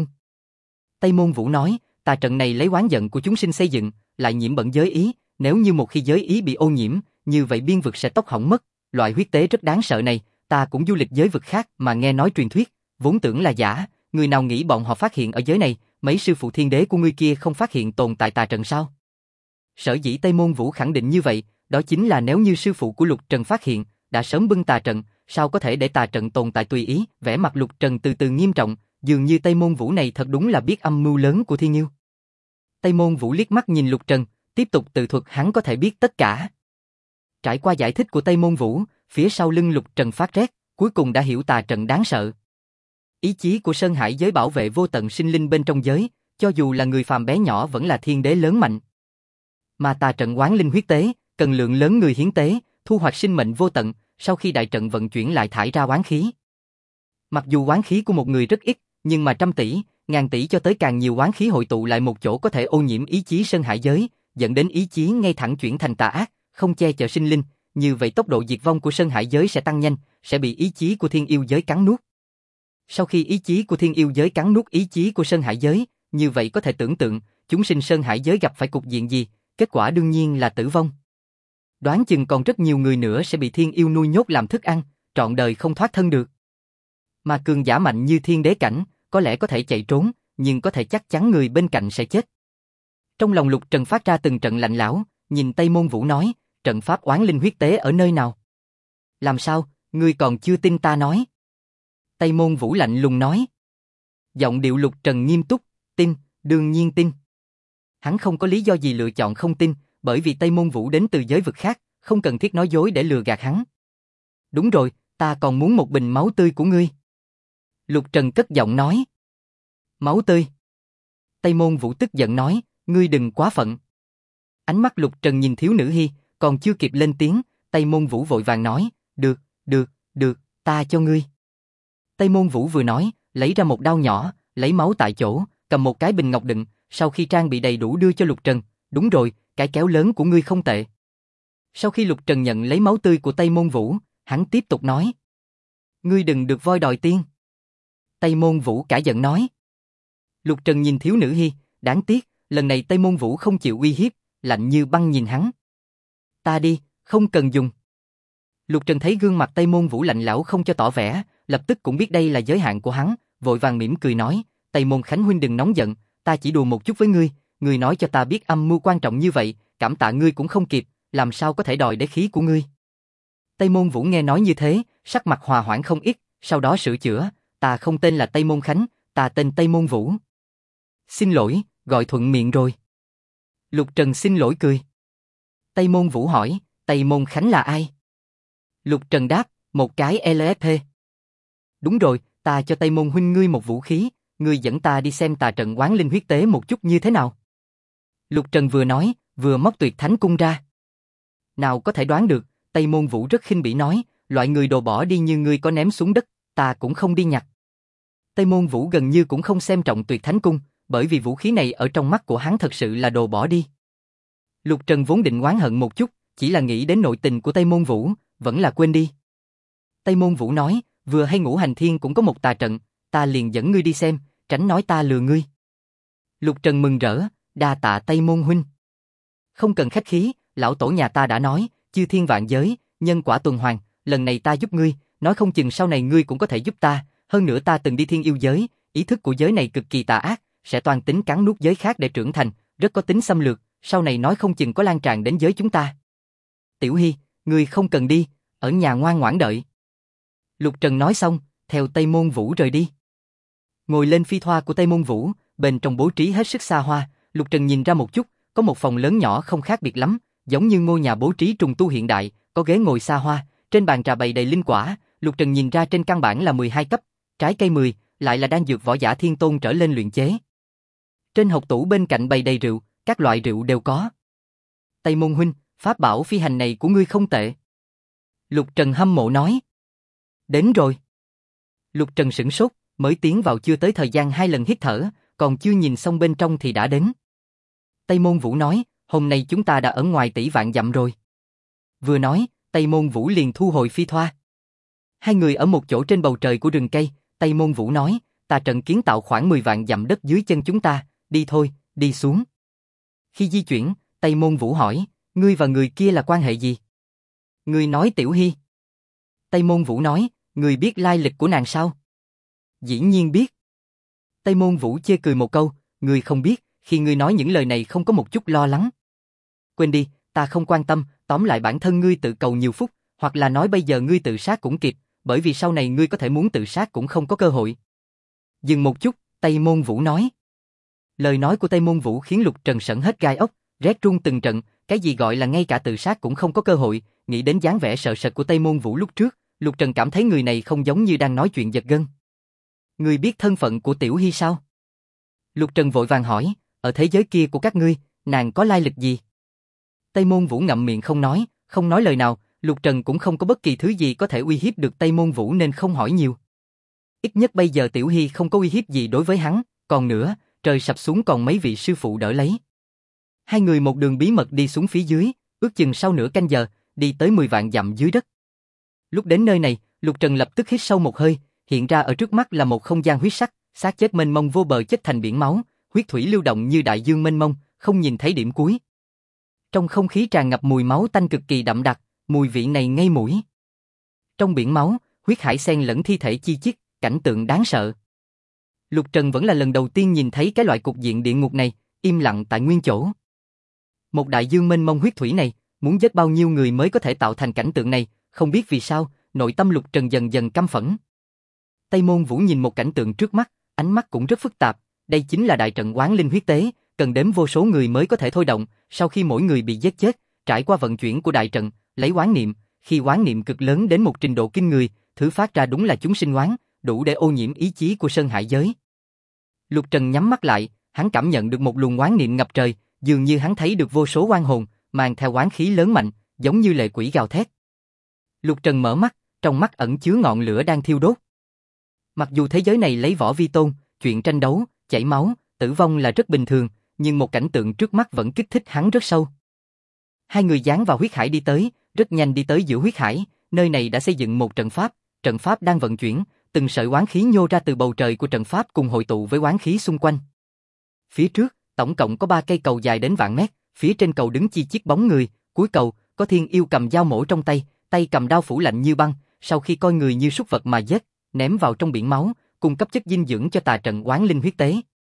Speaker 1: Tây Môn Vũ nói, tà trận này lấy oán giận của chúng sinh xây dựng, lại nhiễm bẩn giới ý, nếu như một khi giới ý bị ô nhiễm, như vậy biên vực sẽ tốc hỏng mất, loại huyết tế rất đáng sợ này, ta cũng du lịch giới vực khác mà nghe nói truyền thuyết, vốn tưởng là giả, người nào nghĩ bọn họ phát hiện ở giới này, mấy sư phụ thiên đế của ngươi kia không phát hiện tồn tại tà trận sao? Sở dĩ Tây Môn Vũ khẳng định như vậy, đó chính là nếu như sư phụ của Lục Trần phát hiện, đã sớm bưng tà trận, sao có thể để tà trận tồn tại tùy ý? Vẻ mặt Lục Trần từ từ nghiêm trọng, dường như Tây Môn Vũ này thật đúng là biết âm mưu lớn của Thiên Yêu. Tây Môn Vũ liếc mắt nhìn Lục Trần, tiếp tục tự thuật hắn có thể biết tất cả. Trải qua giải thích của Tây Môn Vũ, phía sau lưng Lục Trần phát rét, cuối cùng đã hiểu tà trận đáng sợ. Ý chí của Sơn Hải giới bảo vệ vô tận sinh linh bên trong giới, cho dù là người phàm bé nhỏ vẫn là thiên đế lớn mạnh. Mà tà trận oán linh huyết tế, cần lượng lớn người hiến tế, thu hoạch sinh mệnh vô tận, sau khi đại trận vận chuyển lại thải ra oán khí. Mặc dù oán khí của một người rất ít, nhưng mà trăm tỷ, ngàn tỷ cho tới càng nhiều oán khí hội tụ lại một chỗ có thể ô nhiễm ý chí Sơn Hải giới, dẫn đến ý chí ngay thẳng chuyển thành tà ác, không che chở sinh linh, như vậy tốc độ diệt vong của Sơn Hải giới sẽ tăng nhanh, sẽ bị ý chí của Thiên Yêu giới cắn nuốt. Sau khi ý chí của Thiên Yêu giới cắn nuốt ý chí của Sơn Hải giới, như vậy có thể tưởng tượng, chúng sinh Sơn Hải giới gặp phải cục diện gì, kết quả đương nhiên là tử vong. Đoán chừng còn rất nhiều người nữa sẽ bị Thiên Yêu nuôi nhốt làm thức ăn, trọn đời không thoát thân được. Mà cường giả mạnh như thiên đế cảnh, có lẽ có thể chạy trốn, nhưng có thể chắc chắn người bên cạnh sẽ chết. Trong lòng Lục Trần phát ra từng trận lạnh lẽo, nhìn Tây Môn Vũ nói, trận pháp oán linh huyết tế ở nơi nào? Làm sao, ngươi còn chưa tin ta nói? Tây Môn Vũ lạnh lùng nói. Giọng điệu Lục Trần nghiêm túc, tin, đương nhiên tin. Hắn không có lý do gì lựa chọn không tin, bởi vì Tây Môn Vũ đến từ giới vực khác, không cần thiết nói dối để lừa gạt hắn. Đúng rồi, ta còn muốn một bình máu tươi của ngươi. Lục Trần cất giọng nói. Máu tươi? Tây Môn Vũ tức giận nói, ngươi đừng quá phận. Ánh mắt Lục Trần nhìn Thiếu Nữ Hi, còn chưa kịp lên tiếng, Tây Môn Vũ vội vàng nói, được, ta cho ngươi. Tây Môn Vũ vừa nói, lấy ra một đao nhỏ, lấy máu tại chỗ, cầm một cái bình ngọc đựng, sau khi trang bị đầy đủ đưa cho Lục Trần, đúng rồi, cái kéo lớn của ngươi không tệ. Sau khi Lục Trần nhận lấy máu tươi của Tây Môn Vũ, hắn tiếp tục nói, ngươi đừng được voi đòi tiên. Tây Môn Vũ cả giận nói. Lục Trần nhìn Thiếu Nữ Hi, đáng tiếc, lần này Tây Môn Vũ không chịu uy hiếp, lạnh như băng nhìn hắn. Ta đi, không cần dùng. Lục Trần thấy gương mặt Tây Môn Vũ lạnh lẽo không cho tỏ vẻ, lập tức cũng biết đây là giới hạn của hắn, vội vàng mỉm cười nói, Tây Môn Khánh huynh đừng nóng giận, ta chỉ đùa một chút với ngươi nói cho ta biết âm mưu quan trọng như vậy, cảm tạ ngươi cũng không kịp, làm sao có thể đòi đế khí của ngươi. Tây Môn Vũ nghe nói như thế, sắc mặt hòa hoãn không ít, sau đó sửa chữa, ta không tên là Tây Môn Khánh, ta tên Tây Môn Vũ. Xin lỗi, gọi thuận miệng rồi. Lục Trần xin lỗi cười. Tây Môn Vũ hỏi, Tây Môn Khánh là ai? Lục Trần đáp, một cái LFP. Đúng rồi, ta cho Tây Môn huynh ngươi một vũ khí, ngươi dẫn ta đi xem tà trận Quán Linh huyết tế một chút như thế nào. Lục Trần vừa nói, vừa móc Tuyệt Thánh cung ra. Nào có thể đoán được, Tây Môn Vũ rất khinh bỉ nói, loại người đồ bỏ đi như ngươi có ném xuống đất, ta cũng không đi nhặt. Tây Môn Vũ gần như cũng không xem trọng Tuyệt Thánh cung, bởi vì vũ khí này ở trong mắt của hắn thật sự là đồ bỏ đi. Lục Trần vốn định oán hận một chút, chỉ là nghĩ đến nội tình của Tây Môn Vũ, vẫn là quên đi. Tây Môn Vũ nói, vừa hay Ngũ Hành Thiên cũng có một tà trận, ta liền dẫn ngươi đi xem, tránh nói ta lừa ngươi. Lục Trần mừng rỡ, đa tạ Tây Môn huynh. Không cần khách khí, lão tổ nhà ta đã nói, chư thiên vạn giới, nhân quả tuần hoàn, lần này ta giúp ngươi, nói không chừng sau này ngươi cũng có thể giúp ta, hơn nữa ta từng đi thiên yêu giới, ý thức của giới này cực kỳ tà ác, sẽ toan tính cắn nuốt giới khác để trưởng thành, rất có tính xâm lược, sau này nói không chừng có lan tràn đến giới chúng ta. Tiểu Hy, ngươi không cần đi, ở nhà ngoan ngoãn đợi. Lục Trần nói xong, theo Tây Môn Vũ rời đi. Ngồi lên phi thoa của Tây Môn Vũ, bên trong bố trí hết sức xa hoa, Lục Trần nhìn ra một chút, có một phòng lớn nhỏ không khác biệt lắm, giống như ngôi nhà bố trí trùng tu hiện đại, có ghế ngồi xa hoa, trên bàn trà bày đầy linh quả, Lục Trần nhìn ra trên căn bản là 12 cấp, trái cây 10, lại là đan dược võ giả thiên tôn trở lên luyện chế. Trên hộc tủ bên cạnh bày đầy rượu, các loại rượu đều có. Tây Môn huynh, pháp bảo phi hành này của ngươi không tệ. Lục Trần hâm mộ nói. Đến rồi. Lục Trần sửng sốt, mới tiến vào chưa tới thời gian 2 lần hít thở, còn chưa nhìn xong bên trong thì đã đến. Tây Môn Vũ nói, hôm nay chúng ta đã ở ngoài tỷ vạn dặm rồi. Vừa nói, Tây Môn Vũ liền thu hồi phi thoa. Hai người ở một chỗ trên bầu trời của rừng cây, Tây Môn Vũ nói, tà trận kiến tạo khoảng 10 vạn dặm đất dưới chân chúng ta, đi thôi, đi xuống. Khi di chuyển, Tây Môn Vũ hỏi, ngươi và người kia là quan hệ gì? Ngươi nói Tiểu Hy. Tây Môn Vũ nói, ngươi biết lai lịch của nàng sao? Dĩ nhiên biết. Tây Môn Vũ chê cười một câu, ngươi không biết, khi ngươi nói những lời này không có một chút lo lắng. Quên đi, ta không quan tâm, tóm lại bản thân ngươi tự cầu nhiều phúc, hoặc là nói bây giờ ngươi tự sát cũng kịp, bởi vì sau này ngươi có thể muốn tự sát cũng không có cơ hội. Dừng một chút, Tây Môn Vũ nói. Lời nói của Tây Môn Vũ khiến Lục Trần sởn hết gai ốc, rét run từng trận, cái gì gọi là ngay cả tự sát cũng không có cơ hội, nghĩ đến dáng vẻ sợ sệt của Tây Môn Vũ lúc trước, Lục Trần cảm thấy người này không giống như đang nói chuyện giật gân. Ngươi biết thân phận của Tiểu Hy sao? Lục Trần vội vàng hỏi, ở thế giới kia của các ngươi, nàng có lai lịch gì? Tây Môn Vũ ngậm miệng không nói lời nào, Lục Trần cũng không có bất kỳ thứ gì có thể uy hiếp được Tây Môn Vũ nên không hỏi nhiều. Ít nhất bây giờ Tiểu Hy không có uy hiếp gì đối với hắn, còn nữa, trời sập xuống còn mấy vị sư phụ đỡ lấy. Hai người một đường bí mật đi xuống phía dưới, ước chừng sau nửa canh giờ, đi tới 10 vạn dặm dưới đất. Lúc đến nơi này, Lục Trần lập tức hít sâu một hơi, hiện ra ở trước mắt là một không gian huyết sắc, xác chết mênh mông vô bờ chết thành biển máu, huyết thủy lưu động như đại dương mênh mông, không nhìn thấy điểm cuối. Trong không khí tràn ngập mùi máu tanh cực kỳ đậm đặc, mùi vị này ngây mũi. Trong biển máu, huyết hải xen lẫn thi thể chi chít, cảnh tượng đáng sợ. Lục Trần vẫn là lần đầu tiên nhìn thấy cái loại cục diện địa ngục này, im lặng tại nguyên chỗ. Một đại dương mênh mông huyết thủy này, muốn giết bao nhiêu người mới có thể tạo thành cảnh tượng này, không biết vì sao, nội tâm Lục Trần dần dần căm phẫn. Tây Môn Vũ nhìn một cảnh tượng trước mắt, ánh mắt cũng rất phức tạp, đây chính là đại trận Quán Linh huyết tế, cần đếm vô số người mới có thể thôi động, sau khi mỗi người bị giết chết, trải qua vận chuyển của đại trận, lấy oán niệm, khi oán niệm cực lớn đến một trình độ kinh người, thứ phát ra đúng là chúng sinh oán, đủ để ô nhiễm ý chí của Sơn Hải giới. Lục Trần nhắm mắt lại, hắn cảm nhận được một luồng oán niệm ngập trời, dường như hắn thấy được vô số oan hồn, mang theo oán khí lớn mạnh, giống như lệ quỷ gào thét. Lục Trần mở mắt, trong mắt ẩn chứa ngọn lửa đang thiêu đốt. Mặc dù thế giới này lấy võ vi tôn, chuyện tranh đấu, chảy máu, tử vong là rất bình thường, nhưng một cảnh tượng trước mắt vẫn kích thích hắn rất sâu. Hai người dán vào huyết hải đi tới, rất nhanh đi tới giữa huyết hải, nơi này đã xây dựng một trận pháp đang vận chuyển, từng sợi oán khí nhô ra từ bầu trời của trận pháp cùng hội tụ với oán khí xung quanh. Phía trước, tổng cộng có 3 cây cầu dài đến vạn mét, phía trên cầu đứng chi chiết bóng người, cuối cầu, có thiên yêu cầm dao mổ trong tay, tay cầm đao phủ lạnh như băng, sau khi coi người như súc vật mà giết, ném vào trong biển máu, cung cấp chất dinh dưỡng cho tà trận oán linh huyết tế.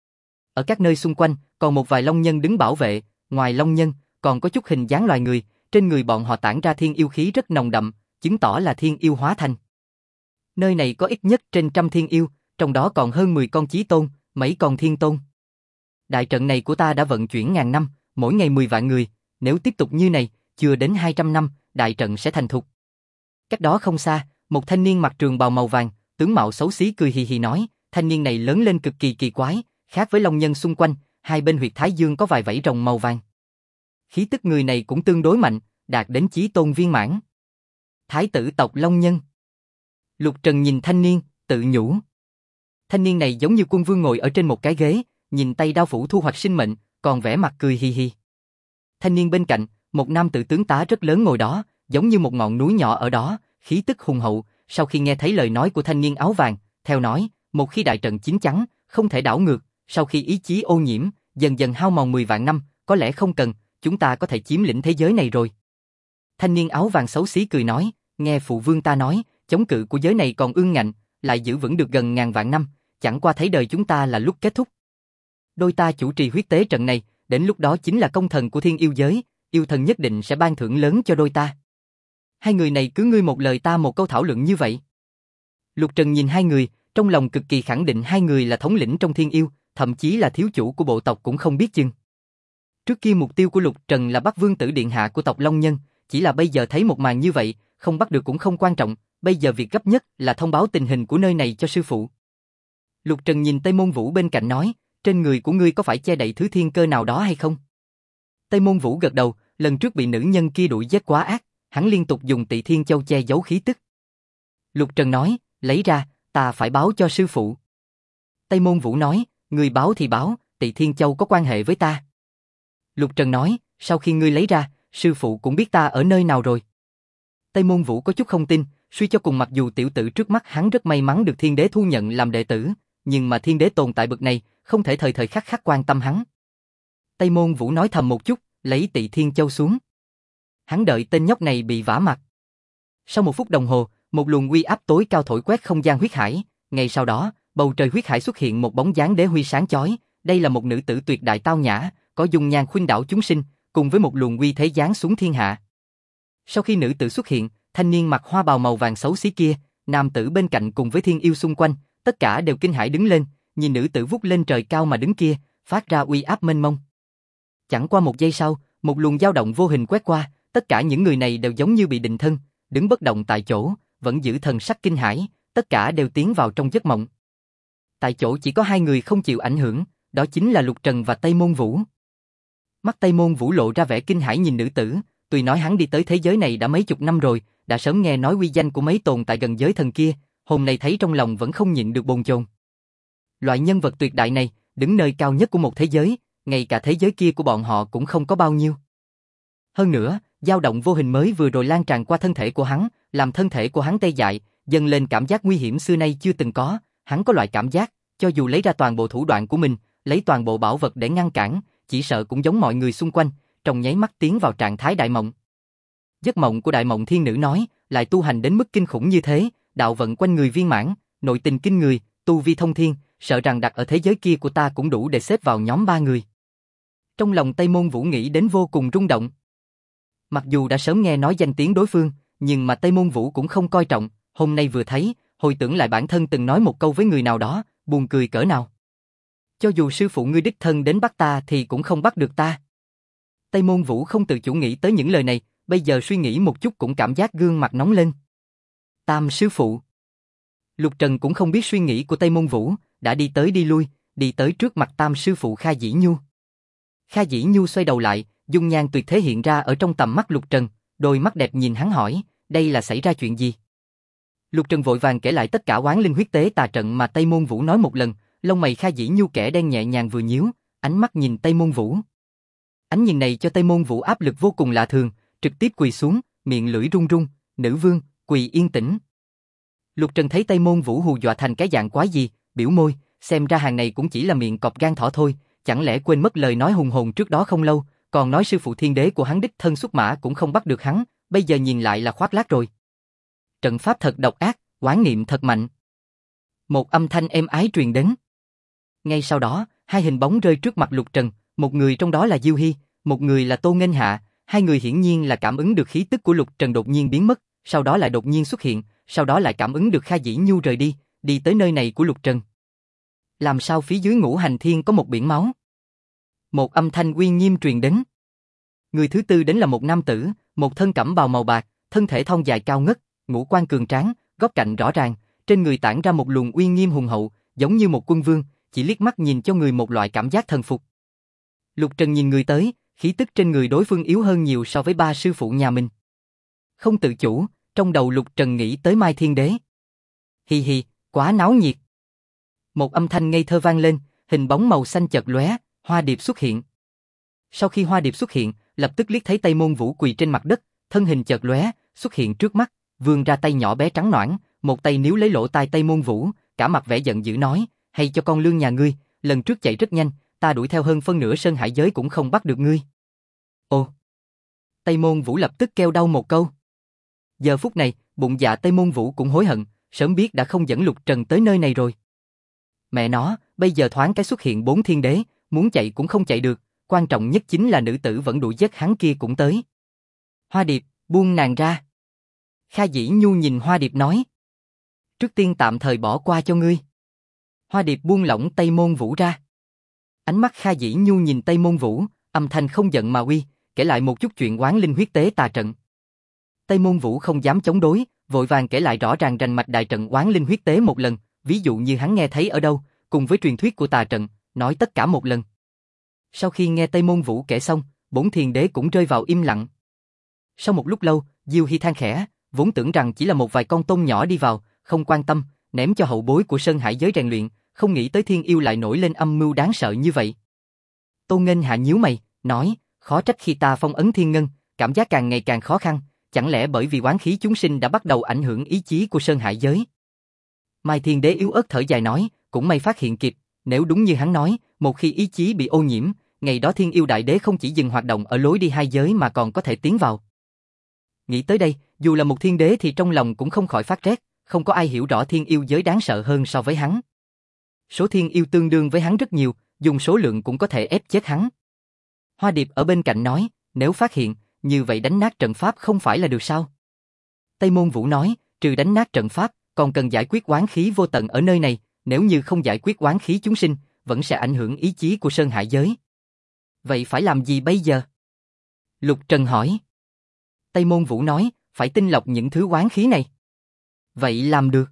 Speaker 1: Ở các nơi xung quanh, còn một vài long nhân đứng bảo vệ, ngoài long nhân, còn có chút hình dáng loài người, trên người bọn họ tản ra thiên yêu khí rất nồng đậm, chứng tỏ là thiên yêu hóa thành. Nơi này có ít nhất trên 100 thiên yêu, trong đó còn hơn 10 con chí tôn, mấy con thiên tôn. Đại trận này của ta đã vận chuyển ngàn năm, mỗi ngày 10 vạn người, nếu tiếp tục như này, chưa đến 200 năm, đại trận sẽ thành thục. Cách đó không xa, một thanh niên mặc trường bào màu vàng, tướng mạo xấu xí cười hì hì nói, thanh niên này lớn lên cực kỳ kỳ quái, khác với long nhân xung quanh, hai bên huyệt thái dương có vài vảy rồng màu vàng. Khí tức người này cũng tương đối mạnh, đạt đến chí tôn viên mãn. Thái tử tộc long nhân. Lục Trần nhìn thanh niên, tự nhủ. Thanh niên này giống như quân vương ngồi ở trên một cái ghế, nhìn tay đao phủ thu hoạch sinh mệnh, còn vẻ mặt cười hì hì. Thanh niên bên cạnh, một nam tử tướng tá rất lớn ngồi đó, giống như một ngọn núi nhỏ ở đó, khí tức hùng hậu. Sau khi nghe thấy lời nói của thanh niên áo vàng, theo nói, một khi đại trận chín chắn, không thể đảo ngược, sau khi ý chí ô nhiễm, dần dần hao mòn 10 vạn năm, có lẽ không cần, chúng ta có thể chiếm lĩnh thế giới này rồi. Thanh niên áo vàng xấu xí cười nói, nghe phụ vương ta nói, chống cự của giới này còn ương ngạnh, lại giữ vững được gần ngàn vạn năm, chẳng qua thấy đời chúng ta là lúc kết thúc. Đôi ta chủ trì huyết tế trận này, đến lúc đó chính là công thần của thiên yêu giới, yêu thần nhất định sẽ ban thưởng lớn cho đôi ta. Hai người này cứ ngươi một lời ta một câu thảo luận như vậy. Lục Trần nhìn hai người, trong lòng cực kỳ khẳng định hai người là thống lĩnh trong thiên yêu, thậm chí là thiếu chủ của bộ tộc cũng không biết chừng. Trước kia mục tiêu của Lục Trần là bắt vương tử điện hạ của tộc Long Nhân, chỉ là bây giờ thấy một màn như vậy, không bắt được cũng không quan trọng, bây giờ việc gấp nhất là thông báo tình hình của nơi này cho sư phụ. Lục Trần nhìn Tây Môn Vũ bên cạnh nói, trên người của ngươi có phải che đậy thứ thiên cơ nào đó hay không? Tây Môn Vũ gật đầu, lần trước bị nữ nhân kia đuổi giết quá ác, hắn liên tục dùng Tị Thiên Châu che giấu khí tức. Lục Trần nói, lấy ra, ta phải báo cho sư phụ. Tây Môn Vũ nói, ngươi báo thì báo, Tị Thiên Châu có quan hệ với ta. Lục Trần nói, sau khi ngươi lấy ra, sư phụ cũng biết ta ở nơi nào rồi. Tây Môn Vũ có chút không tin, suy cho cùng mặc dù tiểu tử trước mắt hắn rất may mắn được Thiên Đế thu nhận làm đệ tử, nhưng mà Thiên Đế tồn tại bậc này, không thể thời thời khắc khắc quan tâm hắn. Tây Môn Vũ nói thầm một chút, lấy Tị Thiên Châu xuống. Hắn đợi tên nhóc này bị vả mặt. Sau 1 phút đồng hồ, một luồng uy áp tối cao thổi quét không gian huyết hải, ngay sau đó, bầu trời huyết hải xuất hiện một bóng dáng đế huy sáng chói, đây là một nữ tử tuyệt đại tao nhã, có dung nhan khuynh đảo chúng sinh, cùng với một luồng uy thế giáng xuống thiên hạ. Sau khi nữ tử xuất hiện, thanh niên mặc hoa bào màu vàng xấu xí kia, nam tử bên cạnh cùng với thiên yêu xung quanh, tất cả đều kinh hãi đứng lên, nhìn nữ tử vút lên trời cao mà đứng kia, phát ra uy áp mênh mông. Chẳng qua một giây sau, một luồng dao động vô hình quét qua, tất cả những người này đều giống như bị định thân, đứng bất động tại chỗ, vẫn giữ thần sắc kinh hãi, tất cả đều tiến vào trong giấc mộng. Tại chỗ chỉ có hai người không chịu ảnh hưởng, đó chính là Lục Trần và Tây Môn Vũ. Mắt Tây Môn Vũ lộ ra vẻ kinh hãi nhìn nữ tử, tuy nói hắn đi tới thế giới này đã mấy chục năm rồi, đã sớm nghe nói uy danh của mấy tồn tại gần giới thần kia, hôm nay thấy trong lòng vẫn không nhịn được bồn chồn. Loại nhân vật tuyệt đại này, đứng nơi cao nhất của một thế giới, ngay cả thế giới kia của bọn họ cũng không có bao nhiêu. Hơn nữa, dao động vô hình mới vừa rồi lan tràn qua thân thể của hắn, làm thân thể của hắn tê dại, dâng lên cảm giác nguy hiểm xưa nay chưa từng có, hắn có loại cảm giác, cho dù lấy ra toàn bộ thủ đoạn của mình, lấy toàn bộ bảo vật để ngăn cản, chỉ sợ cũng giống mọi người xung quanh, trong nháy mắt tiến vào trạng thái đại mộng. Giấc mộng của Đại Mộng Thiên Nữ nói, lại tu hành đến mức kinh khủng như thế, đạo vận quanh người viên mãn, nội tình kinh người, tu vi thông thiên, sợ rằng đặt ở thế giới kia của ta cũng đủ để xếp vào nhóm 3 người. Trong lòng Tây Môn Vũ nghĩ đến vô cùng rung động. Mặc dù đã sớm nghe nói danh tiếng đối phương, nhưng mà Tây Môn Vũ cũng không coi trọng, hôm nay vừa thấy, hồi tưởng lại bản thân từng nói một câu với người nào đó, buồn cười cỡ nào. Cho dù sư phụ ngươi đích thân đến bắt ta thì cũng không bắt được ta. Tây Môn Vũ không tự chủ nghĩ tới những lời này, bây giờ suy nghĩ một chút cũng cảm giác gương mặt nóng lên. Tam sư phụ. Lục Trần cũng không biết suy nghĩ của Tây Môn Vũ, đã đi tới đi lui, đi tới trước mặt Tam sư phụ Kha Dĩ Nhu. Kha Dĩ Nhu xoay đầu lại, dung nhan tuyệt thế hiện ra ở trong tầm mắt Lục Trần, đôi mắt đẹp nhìn hắn hỏi, đây là xảy ra chuyện gì? Lục Trần vội vàng kể lại tất cả oán linh huyết tế tà trận mà Tây Môn Vũ nói một lần, lông mày Kha Dĩ Nhu kẻ đen nhẹ nhàng vừa nhíu, ánh mắt nhìn Tây Môn Vũ. Ánh nhìn này cho Tây Môn Vũ áp lực vô cùng lạ thường, trực tiếp quỳ xuống, miệng lưỡi run run, nữ vương, quỳ yên tĩnh. Lục Trần thấy Tây Môn Vũ hù dọa thành cái dạng quái gì, biểu môi, xem ra hàng này cũng chỉ là miệng cọp gan thỏ thôi, chẳng lẽ quên mất lời nói hùng hồn trước đó không lâu, còn nói sư phụ thiên đế của hắn đích thân xuất mã cũng không bắt được hắn, bây giờ nhìn lại là khoác lác rồi. Trận pháp thật độc ác, oán niệm thật mạnh. Một âm thanh êm ái truyền đến. Ngay sau đó, hai hình bóng rơi trước mặt Lục Trần, một người trong đó là Diêu Hy, một người là Tô Nghênh Hạ, hai người hiển nhiên là cảm ứng được khí tức của Lục Trần đột nhiên biến mất, sau đó lại đột nhiên xuất hiện, sau đó lại cảm ứng được Kha Dĩ Nhu rời đi, đi tới nơi này của Lục Trần. Làm sao phía dưới Ngũ Hành Thiên có một biển máu? Một âm thanh uy nghiêm truyền đến. Người thứ tư đến là một nam tử, một thân cẩm bào màu bạc, thân thể thon dài cao ngất, ngũ quan cường tráng, góc cạnh rõ ràng, trên người tản ra một luồng uy nghiêm hùng hậu, giống như một quân vương, chỉ liếc mắt nhìn cho người một loại cảm giác thần phục. Lục Trần nhìn người tới, khí tức trên người đối phương yếu hơn nhiều so với ba sư phụ nhà mình. Không tự chủ, trong đầu Lục Trần nghĩ tới Mai Thiên Đế. Hi hi, quá náo nhiệt. Một âm thanh ngây thơ vang lên, hình bóng màu xanh chợt lóe, Hoa Điệp xuất hiện. Sau khi Hoa Điệp xuất hiện, lập tức liếc thấy Tây Môn Vũ quỳ trên mặt đất, thân hình chợt lóe, xuất hiện trước mắt, vươn ra tay nhỏ bé trắng nõn, một tay níu lấy lỗ tai Tây Môn Vũ, cả mặt vẻ giận dữ nói, hay cho con lương nhà ngươi, lần trước chạy rất nhanh, ta đuổi theo hơn phân nửa sơn hải giới cũng không bắt được ngươi. Ồ! Tây Môn Vũ lập tức kêu đau một câu. Giờ phút này, bụng dạ Tây Môn Vũ cũng hối hận, sớm biết đã không dẫn Lục Trần tới nơi này rồi. Mẹ nó, bây giờ thoáng cái xuất hiện 4 thiên đế, muốn chạy cũng không chạy được, quan trọng nhất chính là nữ tử vẫn đuổi giết hắn kia cũng tới. Hoa Điệp, buông nàng ra. Kha Dĩ Nhu nhìn Hoa Điệp nói. Trước tiên tạm thời bỏ qua cho ngươi. Hoa Điệp buông lỏng Tây Môn Vũ ra. Ánh mắt Kha Dĩ Nhu nhìn Tây Môn Vũ, âm thanh không giận mà uy, kể lại một chút chuyện oán linh huyết tế tà trận. Tây Môn Vũ không dám chống đối, vội vàng kể lại rõ ràng rành mạch đại trận oán linh huyết tế một lần, ví dụ như hắn nghe thấy ở đâu, cùng với truyền thuyết của tà trận, nói tất cả một lần. Sau khi nghe Tây Môn Vũ kể xong, 4 thiên đế cũng rơi vào im lặng. Sau một lúc lâu, Diêu Hy than khẽ, vốn tưởng rằng chỉ là một vài con tôm nhỏ đi vào, không quan tâm, ném cho hậu bối của Sơn Hải giới rèn luyện, không nghĩ tới thiên yêu lại nổi lên âm mưu đáng sợ như vậy. Tô Nghênh Hạ nhíu mày, nói, khó trách khi ta phong ấn thiên ngân, cảm giác càng ngày càng khó khăn, chẳng lẽ bởi vì oán khí chúng sinh đã bắt đầu ảnh hưởng ý chí của Sơn Hải giới? Mai Thiên Đế yếu ớt thở dài nói, cũng may phát hiện kịp, nếu đúng như hắn nói, một khi ý chí bị ô nhiễm, ngày đó Thiên Yêu Đại Đế không chỉ dừng hoạt động ở lối đi hai giới mà còn có thể tiến vào. Nghĩ tới đây, dù là một thiên đế thì trong lòng cũng không khỏi phát rét, không có ai hiểu rõ thiên yêu giới đáng sợ hơn so với hắn. Số thiên yêu tương đương với hắn rất nhiều, dùng số lượng cũng có thể ép chết hắn. Hoa Điệp ở bên cạnh nói, nếu phát hiện, như vậy đánh nát trận pháp không phải là được sao? Tây Môn Vũ nói, trừ đánh nát trận pháp, còn cần giải quyết oán khí vô tận ở nơi này, nếu như không giải quyết oán khí chúng sinh, vẫn sẽ ảnh hưởng ý chí của Sơn Hải giới. Vậy phải làm gì bây giờ? Lục Trần hỏi. Tây Môn Vũ nói, phải tinh lọc những thứ oán khí này. Vậy làm được.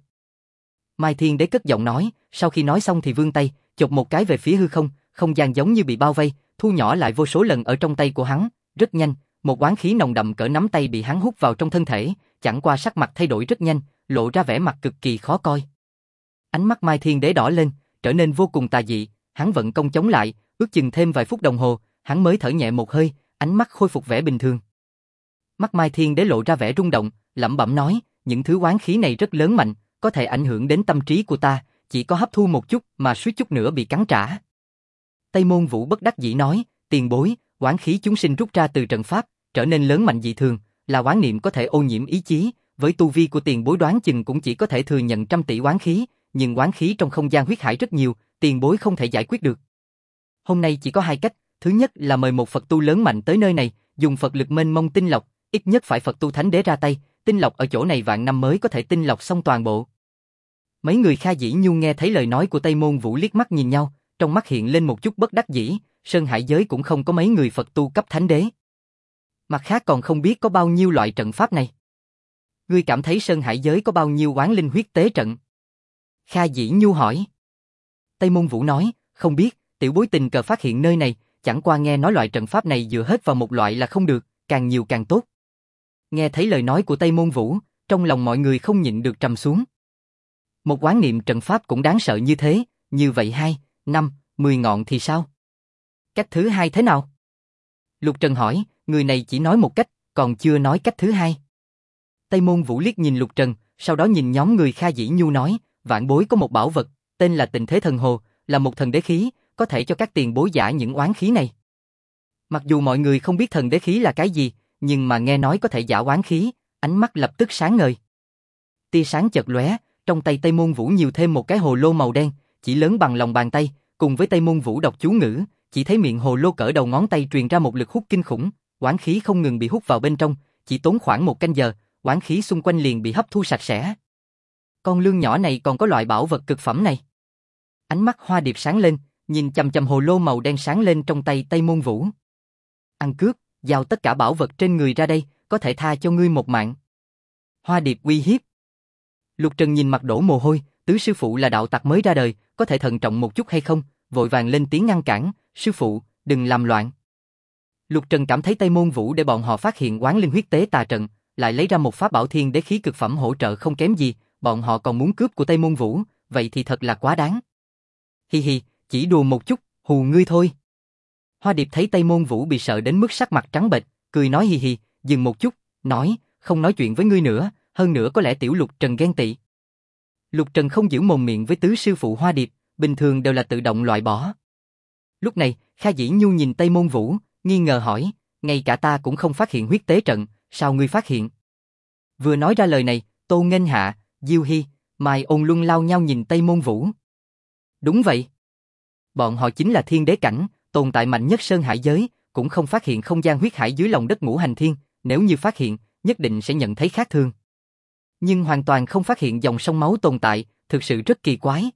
Speaker 1: Mai Thiên Đế cất giọng nói, sau khi nói xong thì vươn tay, chộp một cái về phía hư không, không gian giống như bị bao vây, thu nhỏ lại vô số lần ở trong tay của hắn, rất nhanh, một oán khí nồng đậm cỡ nắm tay bị hắn hút vào trong thân thể, chẳng qua sắc mặt thay đổi rất nhanh, lộ ra vẻ mặt cực kỳ khó coi. Ánh mắt Mai Thiên Đế đỏ lên, trở nên vô cùng tà dị, hắn vận công chống lại, ước chừng thêm vài phút đồng hồ, hắn mới thở nhẹ một hơi, ánh mắt khôi phục vẻ bình thường. Mắt Mai Thiên Đế lộ ra vẻ rung động, lẩm bẩm nói, những thứ oán khí này rất lớn mạnh, có thể ảnh hưởng đến tâm trí của ta, chỉ có hấp thu một chút mà suýt chút nữa bị cắn trả. Tây Môn Vũ bất đắc dĩ nói, tiền bối, oán khí chúng sinh rút ra từ trận pháp, trở nên lớn mạnh dị thường, là oán niệm có thể ô nhiễm ý chí, với tu vi của tiền bối đoán chừng cũng chỉ có thể thừa nhận 100 tỷ oán khí, nhưng oán khí trong không gian huyết hải rất nhiều, tiền bối không thể giải quyết được. Hôm nay chỉ có hai cách, thứ nhất là mời một Phật tu lớn mạnh tới nơi này, dùng Phật lực mênh mông tinh lọc, ít nhất phải Phật tu thánh đế ra tay, tinh lọc ở chỗ này vạn năm mới có thể tinh lọc xong toàn bộ. Mấy người Kha Dĩ Nhu nghe thấy lời nói của Tây Môn Vũ liếc mắt nhìn nhau, trong mắt hiện lên một chút bất đắc dĩ, Sơn Hải giới cũng không có mấy người Phật tu cấp thánh đế. Mặt khác còn không biết có bao nhiêu loại trận pháp này. Ngươi cảm thấy Sơn Hải giới có bao nhiêu oán linh huyết tế trận? Kha Dĩ Nhu hỏi. Tây Môn Vũ nói, không biết, tiểu bối tình cờ phát hiện nơi này, chẳng qua nghe nói loại trận pháp này dựa hết vào một loại là không được, càng nhiều càng tốt. Nghe thấy lời nói của Tây Môn Vũ, trong lòng mọi người không nhịn được trầm xuống. Một oán niệm trận pháp cũng đáng sợ như thế, như vậy 2, 5, 10 ngọn thì sao? Cách thứ hai thế nào? Lục Trần hỏi, người này chỉ nói một cách, còn chưa nói cách thứ hai. Tây Môn Vũ liếc nhìn Lục Trần, sau đó nhìn nhóm người Kha Dĩ Nhu nói, vạn bối có một bảo vật, tên là Tịnh Thế Thần Hồ, là một thần đế khí, có thể cho các tiền bối giả những oán khí này. Mặc dù mọi người không biết thần đế khí là cái gì, nhưng mà nghe nói có thể giả oán khí, ánh mắt lập tức sáng ngời. Tia sáng chợt lóe, trong tay Tây Môn Vũ nhiều thêm một cái hồ lô màu đen, chỉ lớn bằng lòng bàn tay, cùng với Tây Môn Vũ đọc chú ngữ, chỉ thấy miệng hồ lô cỡ đầu ngón tay truyền ra một lực hút kinh khủng, oán khí không ngừng bị hút vào bên trong, chỉ tốn khoảng 1 canh giờ, oán khí xung quanh liền bị hấp thu sạch sẽ. Con lương nhỏ này còn có loại bảo vật cực phẩm này. Ánh mắt Hoa Điệp sáng lên, nhìn chằm chằm hồ lô màu đen sáng lên trong tay Tây Môn Vũ. Ăn cướp, giao tất cả bảo vật trên người ra đây, có thể tha cho ngươi một mạng. Hoa Điệp uy hiếp. Lục Trần nhìn mặt đổ mồ hôi, tứ sư phụ là đạo tặc mới ra đời, có thể thận trọng một chút hay không, vội vàng lên tiếng ngăn cản, sư phụ, đừng làm loạn. Lục Trần cảm thấy Tây Môn Vũ để bọn họ phát hiện oán linh huyết tế tà trận, lại lấy ra một pháp bảo thiên đế khí cực phẩm hỗ trợ không kém gì, bọn họ còn muốn cướp của Tây Môn Vũ, vậy thì thật là quá đáng. Hi hi, chỉ đùa một chút, hù ngươi thôi. Hoa Điệp thấy Tây Môn Vũ bị sợ đến mức sắc mặt trắng bệch, cười nói hi hi, dừng một chút, nói, không nói chuyện với ngươi nữa, hơn nữa có lẽ tiểu Lục Trần ghen tị. Lục Trần không giữ mồm miệng với tứ sư phụ Hoa Điệp, bình thường đều là tự động loại bỏ. Lúc này, Kha Dĩ Nhu nhìn Tây Môn Vũ, nghi ngờ hỏi, ngay cả ta cũng không phát hiện huyết tế trận, sao ngươi phát hiện? Vừa nói ra lời này, Tô Nghênh Hạ, Diêu Hy, Mai Ôn Luân lao nhau nhìn Tây Môn Vũ. Đúng vậy. Bọn họ chính là thiên đế cảnh, tồn tại mạnh nhất sơn hải giới, cũng không phát hiện không gian huyết hải dưới lòng đất ngũ hành thiên, nếu như phát hiện, nhất định sẽ nhận thấy khác thường. Nhưng hoàn toàn không phát hiện dòng sông máu tồn tại, thực sự rất kỳ quái.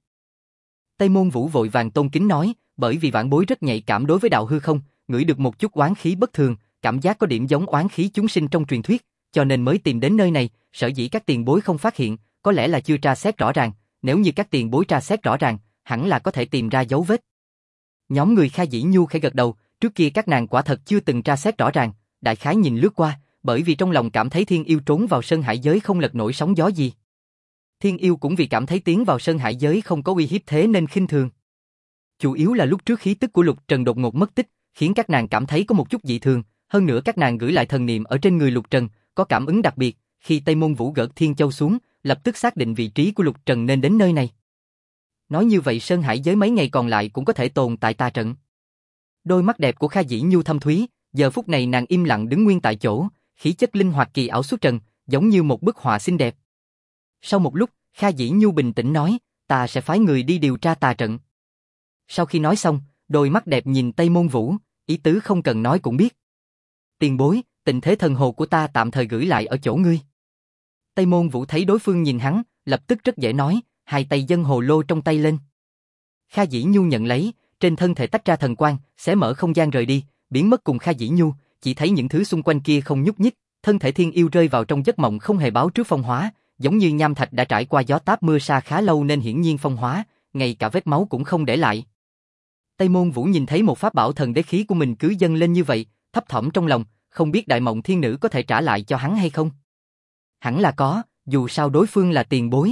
Speaker 1: Tây Môn Vũ vội vàng tôn kính nói, bởi vì vãn bối rất nhạy cảm đối với đạo hư không, ngửi được một chút oán khí bất thường, cảm giác có điểm giống oán khí chúng sinh trong truyền thuyết, cho nên mới tìm đến nơi này, sở dĩ các tiền bối không phát hiện, có lẽ là chưa tra xét rõ ràng, nếu như các tiền bối tra xét rõ ràng, hẳn là có thể tìm ra dấu vết. Nhóm người Kha Dĩ Nhu khẽ gật đầu, trước kia các nàng quả thật chưa từng tra xét rõ ràng, đại khái nhìn lướt qua, bởi vì trong lòng cảm thấy Thiên Yêu trốn vào sơn hải giới không lật nổi sóng gió gì. Thiên Yêu cũng vì cảm thấy tiến vào sơn hải giới không có uy hiếp thế nên khinh thường. Chủ yếu là lúc trước khí tức của Lục Trần đột ngột mất tích, khiến các nàng cảm thấy có một chút dị thường, hơn nữa các nàng gửi lại thần niệm ở trên người Lục Trần, có cảm ứng đặc biệt, khi Tây Môn Vũ gỡ Thiên Châu xuống, lập tức xác định vị trí của Lục Trần nên đến nơi này. Nói như vậy sơn hải giới mấy ngày còn lại cũng có thể tồn tại tà trận. Đôi mắt đẹp của Kha Dĩ Nhu thâm thúy, giờ phút này nàng im lặng đứng nguyên tại chỗ, khí chất linh hoạt kỳ ảo xuất trần, giống như một bức họa xinh đẹp. Sau một lúc, Kha Dĩ Nhu bình tĩnh nói, ta sẽ phái người đi điều tra tà trận. Sau khi nói xong, đôi mắt đẹp nhìn Tây Môn Vũ, ý tứ không cần nói cũng biết. Tiền bối, tịnh thế thần hồ của ta tạm thời gửi lại ở chỗ ngươi. Tây Môn Vũ thấy đối phương nhìn hắn, lập tức rất dễ nói, hai tay dâng hồ lô trong tay lên. Kha Dĩ Nhu nhận lấy, trên thân thể tách ra thần quang, xé mở không gian rời đi, biến mất cùng Kha Dĩ Nhu, chỉ thấy những thứ xung quanh kia không nhúc nhích, thân thể Thiên Yêu rơi vào trong giấc mộng không hề báo trước phong hóa, giống như nham thạch đã trải qua gió táp mưa sa khá lâu nên hiển nhiên phong hóa, ngay cả vết máu cũng không để lại. Tây Môn Vũ nhìn thấy một pháp bảo thần đế khí của mình cứ dâng lên như vậy, thấp thỏm trong lòng, không biết Đại Mộng Thiên Nữ có thể trả lại cho hắn hay không. Hẳn là có, dù sao đối phương là tiền bối.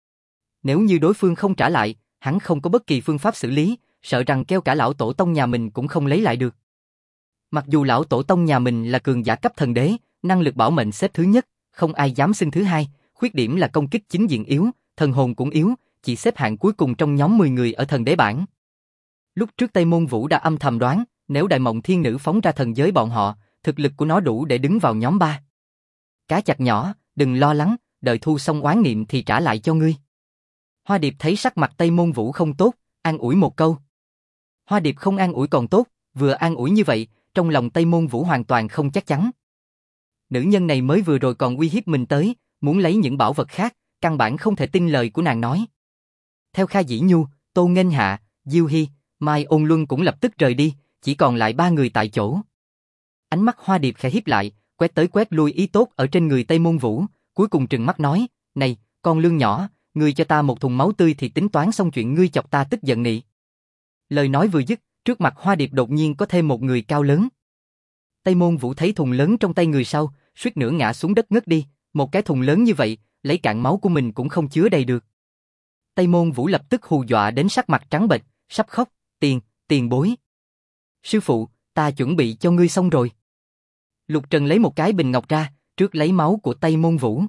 Speaker 1: Nếu như đối phương không trả lại, hắn không có bất kỳ phương pháp xử lý, sợ rằng kêu cả lão tổ tông nhà mình cũng không lấy lại được. Mặc dù lão tổ tông nhà mình là cường giả cấp thần đế, năng lực bảo mệnh xếp thứ nhất, không ai dám xưng thứ hai, khuyết điểm là công kích chính diện yếu, thần hồn cũng yếu, chỉ xếp hạng cuối cùng trong nhóm 10 người ở thần đế bảng. Lúc trước Tây Môn Vũ đã âm thầm đoán, nếu Đại Mộng Thiên Nữ phóng ra thần giới bọn họ, thực lực của nó đủ để đứng vào nhóm 3. Cá chạch nhỏ, đừng lo lắng, đợi thu xong oán niệm thì trả lại cho ngươi. Hoa Điệp thấy sắc mặt Tây Môn Vũ không tốt, an ủi một câu. Hoa Điệp không an ủi còn tốt, vừa an ủi như vậy, trong lòng Tây Môn Vũ hoàn toàn không chắc chắn. Nữ nhân này mới vừa rồi còn uy hiếp mình tới, muốn lấy những bảo vật khác, căn bản không thể tin lời của nàng nói. Theo Kha Dĩ Nhu, Tô Nghênh Hạ, Diêu Hy, Mai Ôn Luân cũng lập tức rời đi, chỉ còn lại 3 người tại chỗ. Ánh mắt Hoa Điệp khẽ híp lại, quét tới quét lui ý tốt ở trên người Tây Môn Vũ, cuối cùng trừng mắt nói, này, con lương nhỏ, ngươi cho ta một thùng máu tươi thì tính toán xong chuyện ngươi chọc ta tức giận nị. Lời nói vừa dứt, trước mặt Hoa Điệp đột nhiên có thêm một người cao lớn. Tây Môn Vũ thấy thùng lớn trong tay người sau, suýt nữa ngã xuống đất ngất đi, một cái thùng lớn như vậy, lấy cạn máu của mình cũng không chứa đầy được. Tây Môn Vũ lập tức hù dọa đến sắc mặt trắng bệch, sắp khóc, tiền bối. Sư phụ, ta chuẩn bị cho ngươi xong rồi. Lục Trần lấy một cái bình ngọc ra, trước lấy máu của Tây Môn Vũ.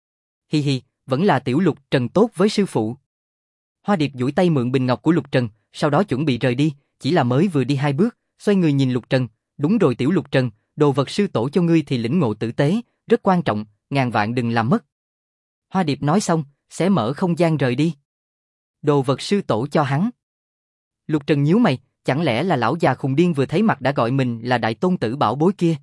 Speaker 1: Hi hi, vẫn là tiểu Lục Trần tốt với sư phụ. Hoa Điệp duỗi tay mượn bình ngọc của Lục Trần, sau đó chuẩn bị rời đi, chỉ là mới vừa đi 2 bước, xoay người nhìn Lục Trần, Đúng rồi Tiểu Lục Trần, đồ vật sư tổ cho ngươi thì lĩnh ngộ tử tế, rất quan trọng, ngàn vạn đừng làm mất. Hoa Điệp nói xong, xé mở không gian rời đi. Đồ vật sư tổ cho hắn. Lục Trần nhíu mày, chẳng lẽ là lão già khùng điên vừa thấy mặt đã gọi mình là đại tôn tử bảo bối kia?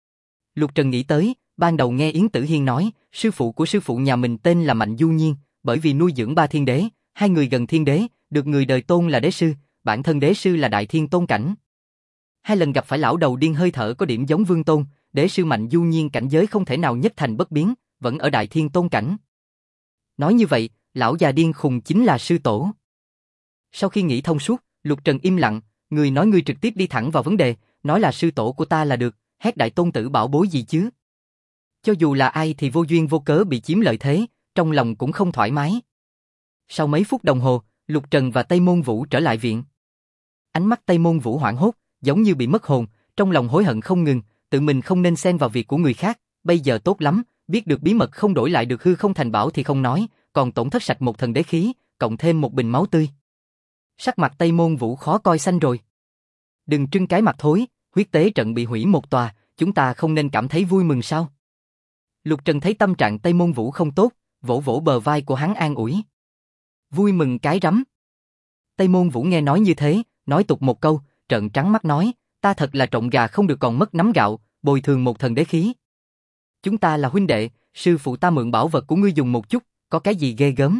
Speaker 1: Lục Trần nghĩ tới, ban đầu nghe Yến Tử Hiên nói, sư phụ của sư phụ nhà mình tên là Mạnh Du Nhiên, bởi vì nuôi dưỡng ba thiên đế, hai người gần thiên đế, được người đời tôn là đế sư, bản thân đế sư là đại thiên tôn cảnh. Hai lần gặp phải lão đầu điên hơi thở có điểm giống vương tôn, đế sư Mạnh Du Nhiên cảnh giới không thể nào nhất thành bất biến, vẫn ở đại thiên tôn cảnh. Nói như vậy, lão già điên khùng chính là sư tổ. Sau khi nghĩ thông suốt, Lục Trần im lặng, người nói ngươi trực tiếp đi thẳng vào vấn đề, nói là sư tổ của ta là được, hét đại tôn tử bảo bối gì chứ? Cho dù là ai thì vô duyên vô cớ bị chiếm lợi thế, trong lòng cũng không thoải mái. Sau mấy phút đồng hồ, Lục Trần và Tây Môn Vũ trở lại viện. Ánh mắt Tây Môn Vũ hoảng hốt, giống như bị mất hồn, trong lòng hối hận không ngừng, tự mình không nên xen vào việc của người khác, bây giờ tốt lắm, biết được bí mật không đổi lại được hư không thành bảo thì không nói, còn tổn thất sạch một thần đế khí, cộng thêm một bình máu tươi. Sắc mặt Tây Môn Vũ khó coi xanh rồi. Đừng trưng cái mặt thối, huyết tế trận bị hủy một tòa, chúng ta không nên cảm thấy vui mừng sao? Lục Trần thấy tâm trạng Tây Môn Vũ không tốt, vỗ vỗ bờ vai của hắn an ủi. Vui mừng cái rắm. Tây Môn Vũ nghe nói như thế, nói tục một câu, trợn trắng mắt nói, ta thật là trộn gà không được còn mất nắm gạo, bồi thường một thần đế khí. Chúng ta là huynh đệ, sư phụ ta mượn bảo vật của ngươi dùng một chút, có cái gì ghê gớm?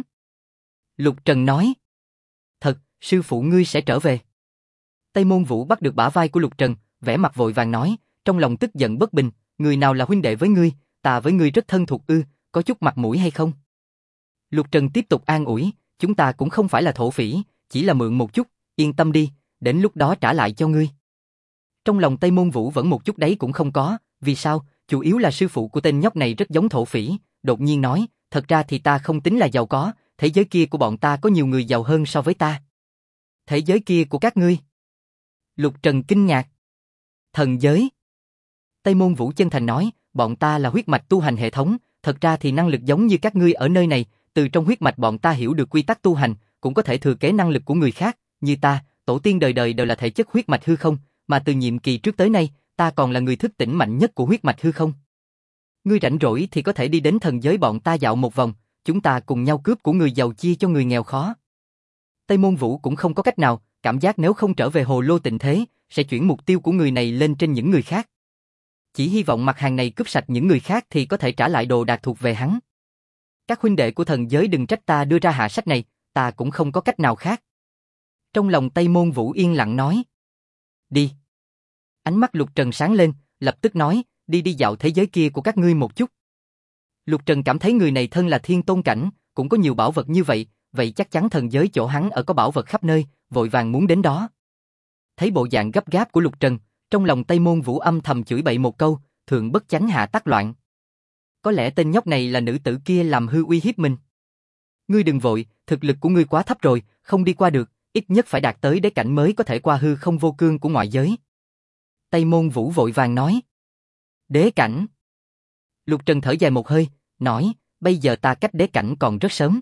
Speaker 1: Lục Trần nói. Thật, sư phụ ngươi sẽ trở về. Tây Môn Vũ bắt được bả vai của Lục Trần, vẻ mặt vội vàng nói, trong lòng tức giận bất bình, người nào là huynh đệ với ngươi, ta với ngươi rất thân thuộc ư, có chút mặt mũi hay không? Lục Trần tiếp tục an ủi, chúng ta cũng không phải là thổ phỉ, chỉ là mượn một chút, yên tâm đi, đến lúc đó trả lại cho ngươi. Trong lòng Tây Môn Vũ vẫn một chút đấy cũng không có, vì sao? Chủ yếu là sư phụ của tên nhóc này rất giống thổ phỉ, đột nhiên nói, thật ra thì ta không tính là giàu có, thế giới kia của bọn ta có nhiều người giàu hơn so với ta. Thế giới kia của các ngươi? Lục Trần kinh ngạc. Thần giới. Tây Môn Vũ chân thành nói, bọn ta là huyết mạch tu hành hệ thống, thật ra thì năng lực giống như các ngươi ở nơi này, từ trong huyết mạch bọn ta hiểu được quy tắc tu hành, cũng có thể thừa kế năng lực của người khác, như ta, tổ tiên đời đời đều là thể chất huyết mạch hư không, mà từ nhiệm kỳ trước tới nay, ta còn là người thức tỉnh mạnh nhất của huyết mạch hư không. Ngươi rảnh rỗi thì có thể đi đến thần giới bọn ta dạo một vòng, chúng ta cùng nhau cướp của người giàu chia cho người nghèo khó. Tây Môn Vũ cũng không có cách nào, cảm giác nếu không trở về hồ lô tịnh thế, sẽ chuyển mục tiêu của người này lên trên những người khác. Chỉ hy vọng mặt hàng này cướp sạch những người khác thì có thể trả lại đồ đạc thuộc về hắn. Các huynh đệ của thần giới đừng trách ta đưa ra hạ sách này, ta cũng không có cách nào khác. Trong lòng Tây Môn Vũ yên lặng nói. Đi. Ánh mắt Lục Trần sáng lên, lập tức nói, đi dạo thế giới kia của các ngươi một chút. Lục Trần cảm thấy người này thân là thiên tôn cảnh, cũng có nhiều bảo vật như vậy, vậy chắc chắn thần giới chỗ hắn ở có bảo vật khắp nơi, vội vàng muốn đến đó. Thấy bộ dạng gấp gáp của Lục Trần, trong lòng Tây Môn Vũ âm thầm chửi bậy một câu, thượng bất chánh hạ tắc loạn. Có lẽ tên nhóc này là nữ tử kia làm hư uy hiếp mình. Ngươi đừng vội, thực lực của ngươi quá thấp rồi, không đi qua được, ít nhất phải đạt tới đế cảnh mới có thể qua hư không vô cương của ngoại giới. Tây Môn Vũ vội vàng nói. Đế cảnh. Lục Trần thở dài một hơi, nói, bây giờ ta cách đế cảnh còn rất sớm.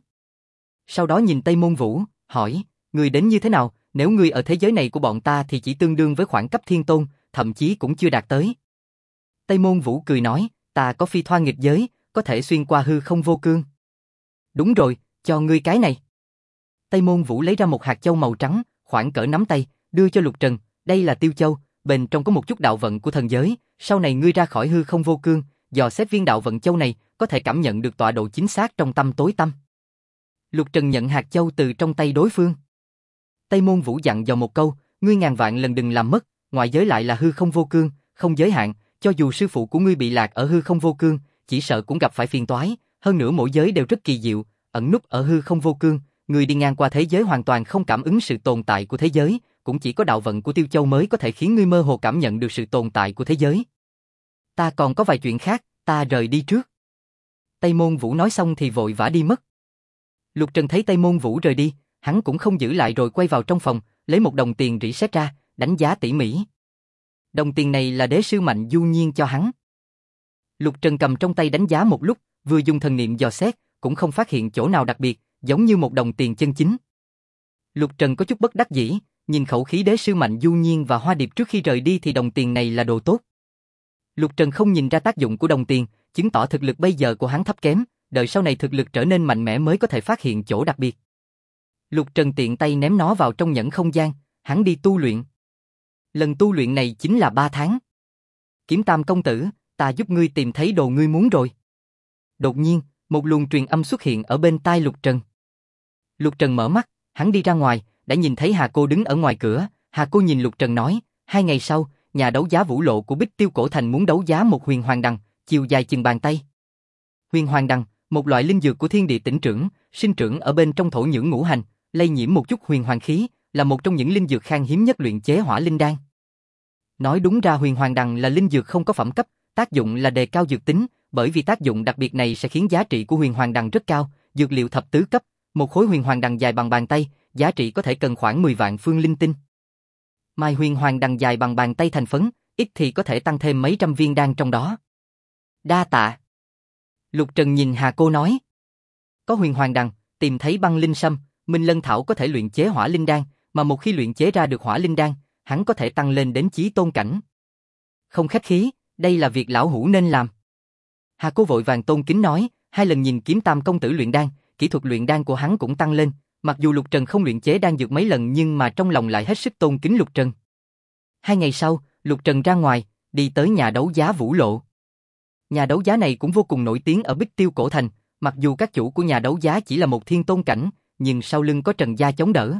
Speaker 1: Sau đó nhìn Tây Môn Vũ, hỏi, ngươi đến như thế nào, nếu ngươi ở thế giới này của bọn ta thì chỉ tương đương với khoảng cấp thiên tôn, thậm chí cũng chưa đạt tới. Tây Môn Vũ cười nói, ta có phi thoa nghịch giới, có thể xuyên qua hư không vô cương. Đúng rồi, cho ngươi cái này. Tây Môn Vũ lấy ra một hạt châu màu trắng, khoảng cỡ nắm tay, đưa cho Lục Trần, đây là tiêu châu, bên trong có một chút đạo vận của thần giới, sau này ngươi ra khỏi hư không vô cương, dò xét viên đạo vận châu này, có thể cảm nhận được tọa độ chính xác trong tâm tối tâm. Lục Trần nhận hạt châu từ trong tay đối phương. Tây Môn Vũ dặn dò một câu, ngươi ngàn vạn lần đừng làm mất, ngoại giới lại là hư không vô cương, không giới hạn, cho dù sư phụ của ngươi bị lạc ở hư không vô cương, chỉ sợ cũng gặp phải phiền toái, hơn nữa mỗi giới đều rất kỳ diệu, ẩn núp ở hư không vô cương, người đi ngang qua thế giới hoàn toàn không cảm ứng sự tồn tại của thế giới, cũng chỉ có đạo vận của Tiêu Châu mới có thể khiến ngươi mơ hồ cảm nhận được sự tồn tại của thế giới. Ta còn có vài chuyện khác, ta rời đi trước. Tây Môn Vũ nói xong thì vội vã đi mất. Lục Trần thấy Tây Môn Vũ rời đi, hắn cũng không giữ lại rồi quay vào trong phòng, lấy một đồng tiền rỉ sét ra, đánh giá tỉ mỉ. Đồng tiền này là đế sư Mạnh Du Nhiên cho hắn. Lục Trần cầm trong tay đánh giá một lúc, vừa dùng thần niệm dò xét, cũng không phát hiện chỗ nào đặc biệt, giống như một đồng tiền chân chính. Lục Trần có chút bất đắc dĩ, nhìn khẩu khí đế sư Mạnh Du Nhiên và Hoa Điệp trước khi rời đi thì đồng tiền này là đồ tốt. Lục Trần không nhìn ra tác dụng của đồng tiền, chứng tỏ thực lực bây giờ của hắn thấp kém, đợi sau này thực lực trở nên mạnh mẽ mới có thể phát hiện chỗ đặc biệt. Lục Trần tiện tay ném nó vào trong nhẫn không gian, hắn đi tu luyện. Lần tu luyện này chính là 3 tháng. Kiếm Tam công tử, ta giúp ngươi tìm thấy đồ ngươi muốn rồi. Đột nhiên, một luồng truyền âm xuất hiện ở bên tai Lục Trần. Lục Trần mở mắt, hắn đi ra ngoài, đã nhìn thấy Hà Cô đứng ở ngoài cửa. Hà Cô nhìn Lục Trần nói, 2 ngày sau, nhà đấu giá Vũ Lộ của Bích Tiêu Cổ Thành muốn đấu giá một huyền hoàng đằng, chiều dài chừng bàn tay. Huyền hoàng đằng, một loại linh dược của thiên địa tĩnh trưởng, sinh trưởng ở bên trong thổ nhưỡng ngũ hành, lây nhiễm một chút huyền hoàng khí, là một trong những linh dược khan hiếm nhất luyện chế hỏa linh đan. Nói đúng ra huyền hoàng đằng là linh dược không có phẩm cấp, tác dụng là đề cao dược tính, bởi vì tác dụng đặc biệt này sẽ khiến giá trị của huyền hoàng đằng rất cao, dược liệu thập tứ cấp, một khối huyền hoàng đằng dài bằng bàn tay, giá trị có thể cần khoảng 10 vạn phương linh tinh. Mai huyền hoàng đằng dài bằng bàn tay thành phấn, ít thì có thể tăng thêm mấy trăm viên đan trong đó. Đa tạ. Lục Trần nhìn Hà Cô nói. Có huyền hoàng đằng, tìm thấy băng linh sâm, Minh Lân Thảo có thể luyện chế hỏa linh đan, mà một khi luyện chế ra được hỏa linh đan, hắn có thể tăng lên đến chí tôn cảnh. Không khách khí, đây là việc lão hủ nên làm. Hà Cô vội vàng tôn kính nói, 2 lần nhìn Kiếm Tam công tử luyện đan, kỹ thuật luyện đan của hắn cũng tăng lên, mặc dù Lục Trần không luyện chế đan dược mấy lần nhưng mà trong lòng lại hết sức tôn kính Lục Trần. 2 ngày sau, Lục Trần ra ngoài, đi tới nhà đấu giá Vũ Lộ. Nhà đấu giá này cũng vô cùng nổi tiếng ở Bích Tiêu Cổ Thành, mặc dù các chủ của nhà đấu giá chỉ là một thiên tôn cảnh, nhưng sau lưng có Trần gia chống đỡ.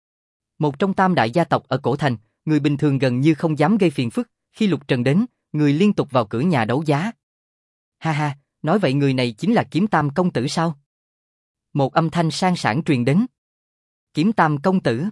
Speaker 1: Một trong 3 đại gia tộc ở Cổ Thành, người bình thường gần như không dám gây phiền phức, khi Lục Trần đến, người liên tục vào cửa nhà đấu giá. Ha ha, nói vậy người này chính là Kiếm Tam công tử sao? Một âm thanh sang sảng truyền đến. Kiếm Tam công tử.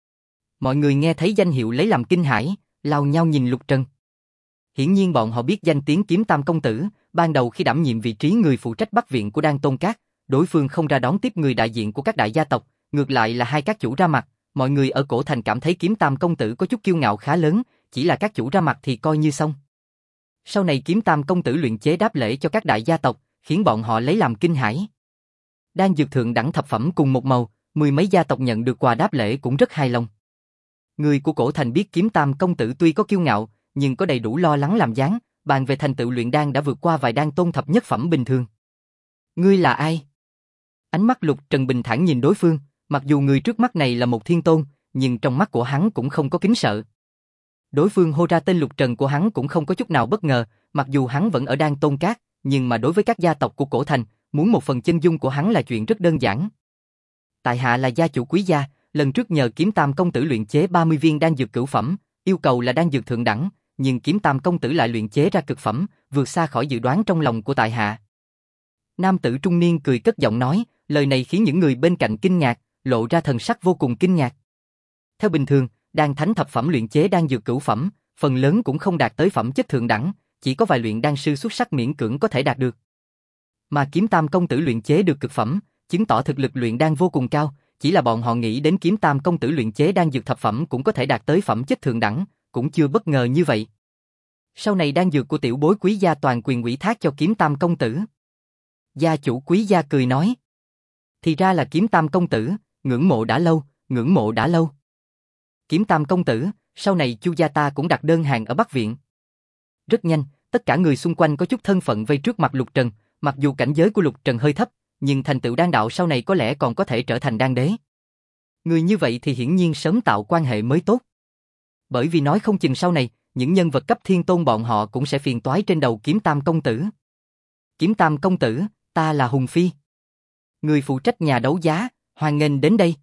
Speaker 1: Mọi người nghe thấy danh hiệu lấy làm kinh hãi, lao nhau nhìn Lục Trần. Hiển nhiên bọn họ biết danh tiếng Kiếm Tam công tử, ban đầu khi đảm nhiệm vị trí người phụ trách Bắc viện của Đan Tôn Các, đối phương không ra đón tiếp người đại diện của các đại gia tộc, ngược lại là 2 các chủ ra mặt, mọi người ở Cổ Thành cảm thấy Kiếm Tam công tử có chút kiêu ngạo khá lớn, chỉ là các chủ ra mặt thì coi như xong. Sau này Kiếm Tam công tử luyện chế đáp lễ cho các đại gia tộc, khiến bọn họ lấy làm kinh hãi. Đan dược thượng đẳng thập phẩm cùng một màu, 10 mấy gia tộc nhận được quà đáp lễ cũng rất hài lòng. Người của Cổ Thành biết Kiếm Tam công tử tuy có kiêu ngạo, nhưng có đầy đủ lo lắng làm dáng, bàn về thành tựu luyện đan đã vượt qua vài đan tôn thập nhất phẩm bình thường. Ngươi là ai? Ánh mắt Lục Trần bình thản nhìn đối phương, mặc dù người trước mắt này là một thiên tôn, nhưng trong mắt của hắn cũng không có kính sợ. Đối phương hô ra tên Lục Trần của hắn cũng không có chút nào bất ngờ, mặc dù hắn vẫn ở Đan Tôn Các, nhưng mà đối với các gia tộc của Cổ Thành, muốn một phần chân dung của hắn là chuyện rất đơn giản. Tại hạ là gia chủ Quý gia, lần trước nhờ Kiếm Tam công tử luyện chế 30 viên đan dược cửu phẩm, yêu cầu là đan dược thượng đẳng, nhưng Kiếm Tam công tử lại luyện chế ra cực phẩm, vượt xa khỏi dự đoán trong lòng của tại hạ. Nam tử trung niên cười cất giọng nói, lời này khiến những người bên cạnh kinh ngạc, lộ ra thần sắc vô cùng kinh ngạc. Theo bình thường, đan thánh thập phẩm luyện chế đan dược cửu phẩm, phần lớn cũng không đạt tới phẩm chất thượng đẳng, chỉ có vài luyện đan sư xuất sắc miễn cưỡng có thể đạt được. Mà Kiếm Tam công tử luyện chế được cực phẩm, chứng tỏ thực lực luyện đan vô cùng cao, chỉ là bọn họ nghĩ đến Kiếm Tam công tử luyện chế đan dược thập phẩm cũng có thể đạt tới phẩm chất thượng đẳng, cũng chưa bất ngờ như vậy. Sau này đan dược của tiểu bối Quý gia toàn quyền ủy thác cho Kiếm Tam công tử. Gia chủ Quý gia cười nói. Thì ra là Kiếm Tam công tử, ngưỡng mộ đã lâu, ngưỡng mộ đã lâu. Kiếm Tam công tử, sau này Chu gia ta cũng đặt đơn hàng ở Bắc viện. Rất nhanh, tất cả người xung quanh có chút thân phận vây trước mặt Lục Trần, mặc dù cảnh giới của Lục Trần hơi thấp, nhưng thành tựu đan đạo sau này có lẽ còn có thể trở thành đan đế. Người như vậy thì hiển nhiên sớm tạo quan hệ mới tốt. Bởi vì nói không chừng sau này, những nhân vật cấp thiên tôn bọn họ cũng sẽ phiền toái trên đầu Kiếm Tam công tử. Kiếm Tam công tử, ta là Hùng Phi. Người phụ trách nhà đấu giá, hoan nghênh đến đây.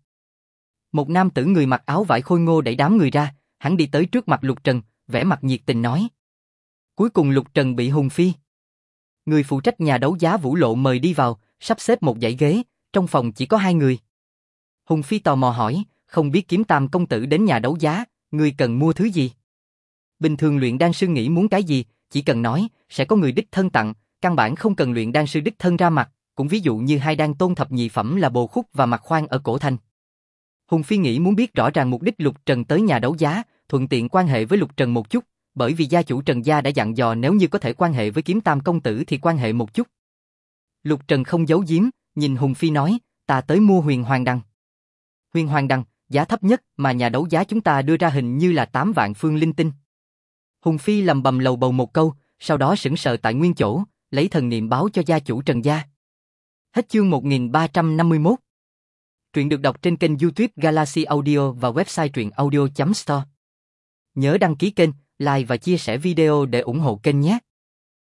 Speaker 1: Một nam tử người mặc áo vải khôi ngô đẩy đám người ra, hắn đi tới trước mặt Lục Trần, vẻ mặt nhiệt tình nói. Cuối cùng Lục Trần bị Hùng Phi, người phụ trách nhà đấu giá Vũ Lộ mời đi vào, sắp xếp một dãy ghế, trong phòng chỉ có 2 người. Hùng Phi tò mò hỏi, không biết Kiếm Tam công tử đến nhà đấu giá, ngươi cần mua thứ gì? Bình thường luyện đan sư nghĩ muốn cái gì, chỉ cần nói, sẽ có người đích thân tặng, căn bản không cần luyện đan sư đích thân ra mặt, cũng ví dụ như 2 đan tôn thập nhị phẩm là Bồ Khúc và Mạc Khoan ở Cổ Thành. Hùng Phi nghĩ muốn biết rõ ràng mục đích Lục Trần tới nhà đấu giá, thuận tiện quan hệ với Lục Trần một chút, bởi vì gia chủ Trần gia đã dặn dò nếu như có thể quan hệ với Kiếm Tam công tử thì quan hệ một chút. Lục Trần không giấu giếm, nhìn Hùng Phi nói, ta tới mua huyền hoàng đằng. Huyền hoàng đằng, Giá thấp nhất mà nhà đấu giá chúng ta đưa ra hình như là 8 vạn phương linh tinh. Hùng Phi lầm bầm lầu bầu một câu, sau đó sững sờ tại nguyên chỗ, lấy thần niệm báo cho gia chủ Trần gia. Hết chương 1351. Truyện được đọc trên kênh YouTube Galaxy Audio và website truyện audio.store. Nhớ đăng ký kênh, like và chia sẻ video để ủng hộ kênh nhé.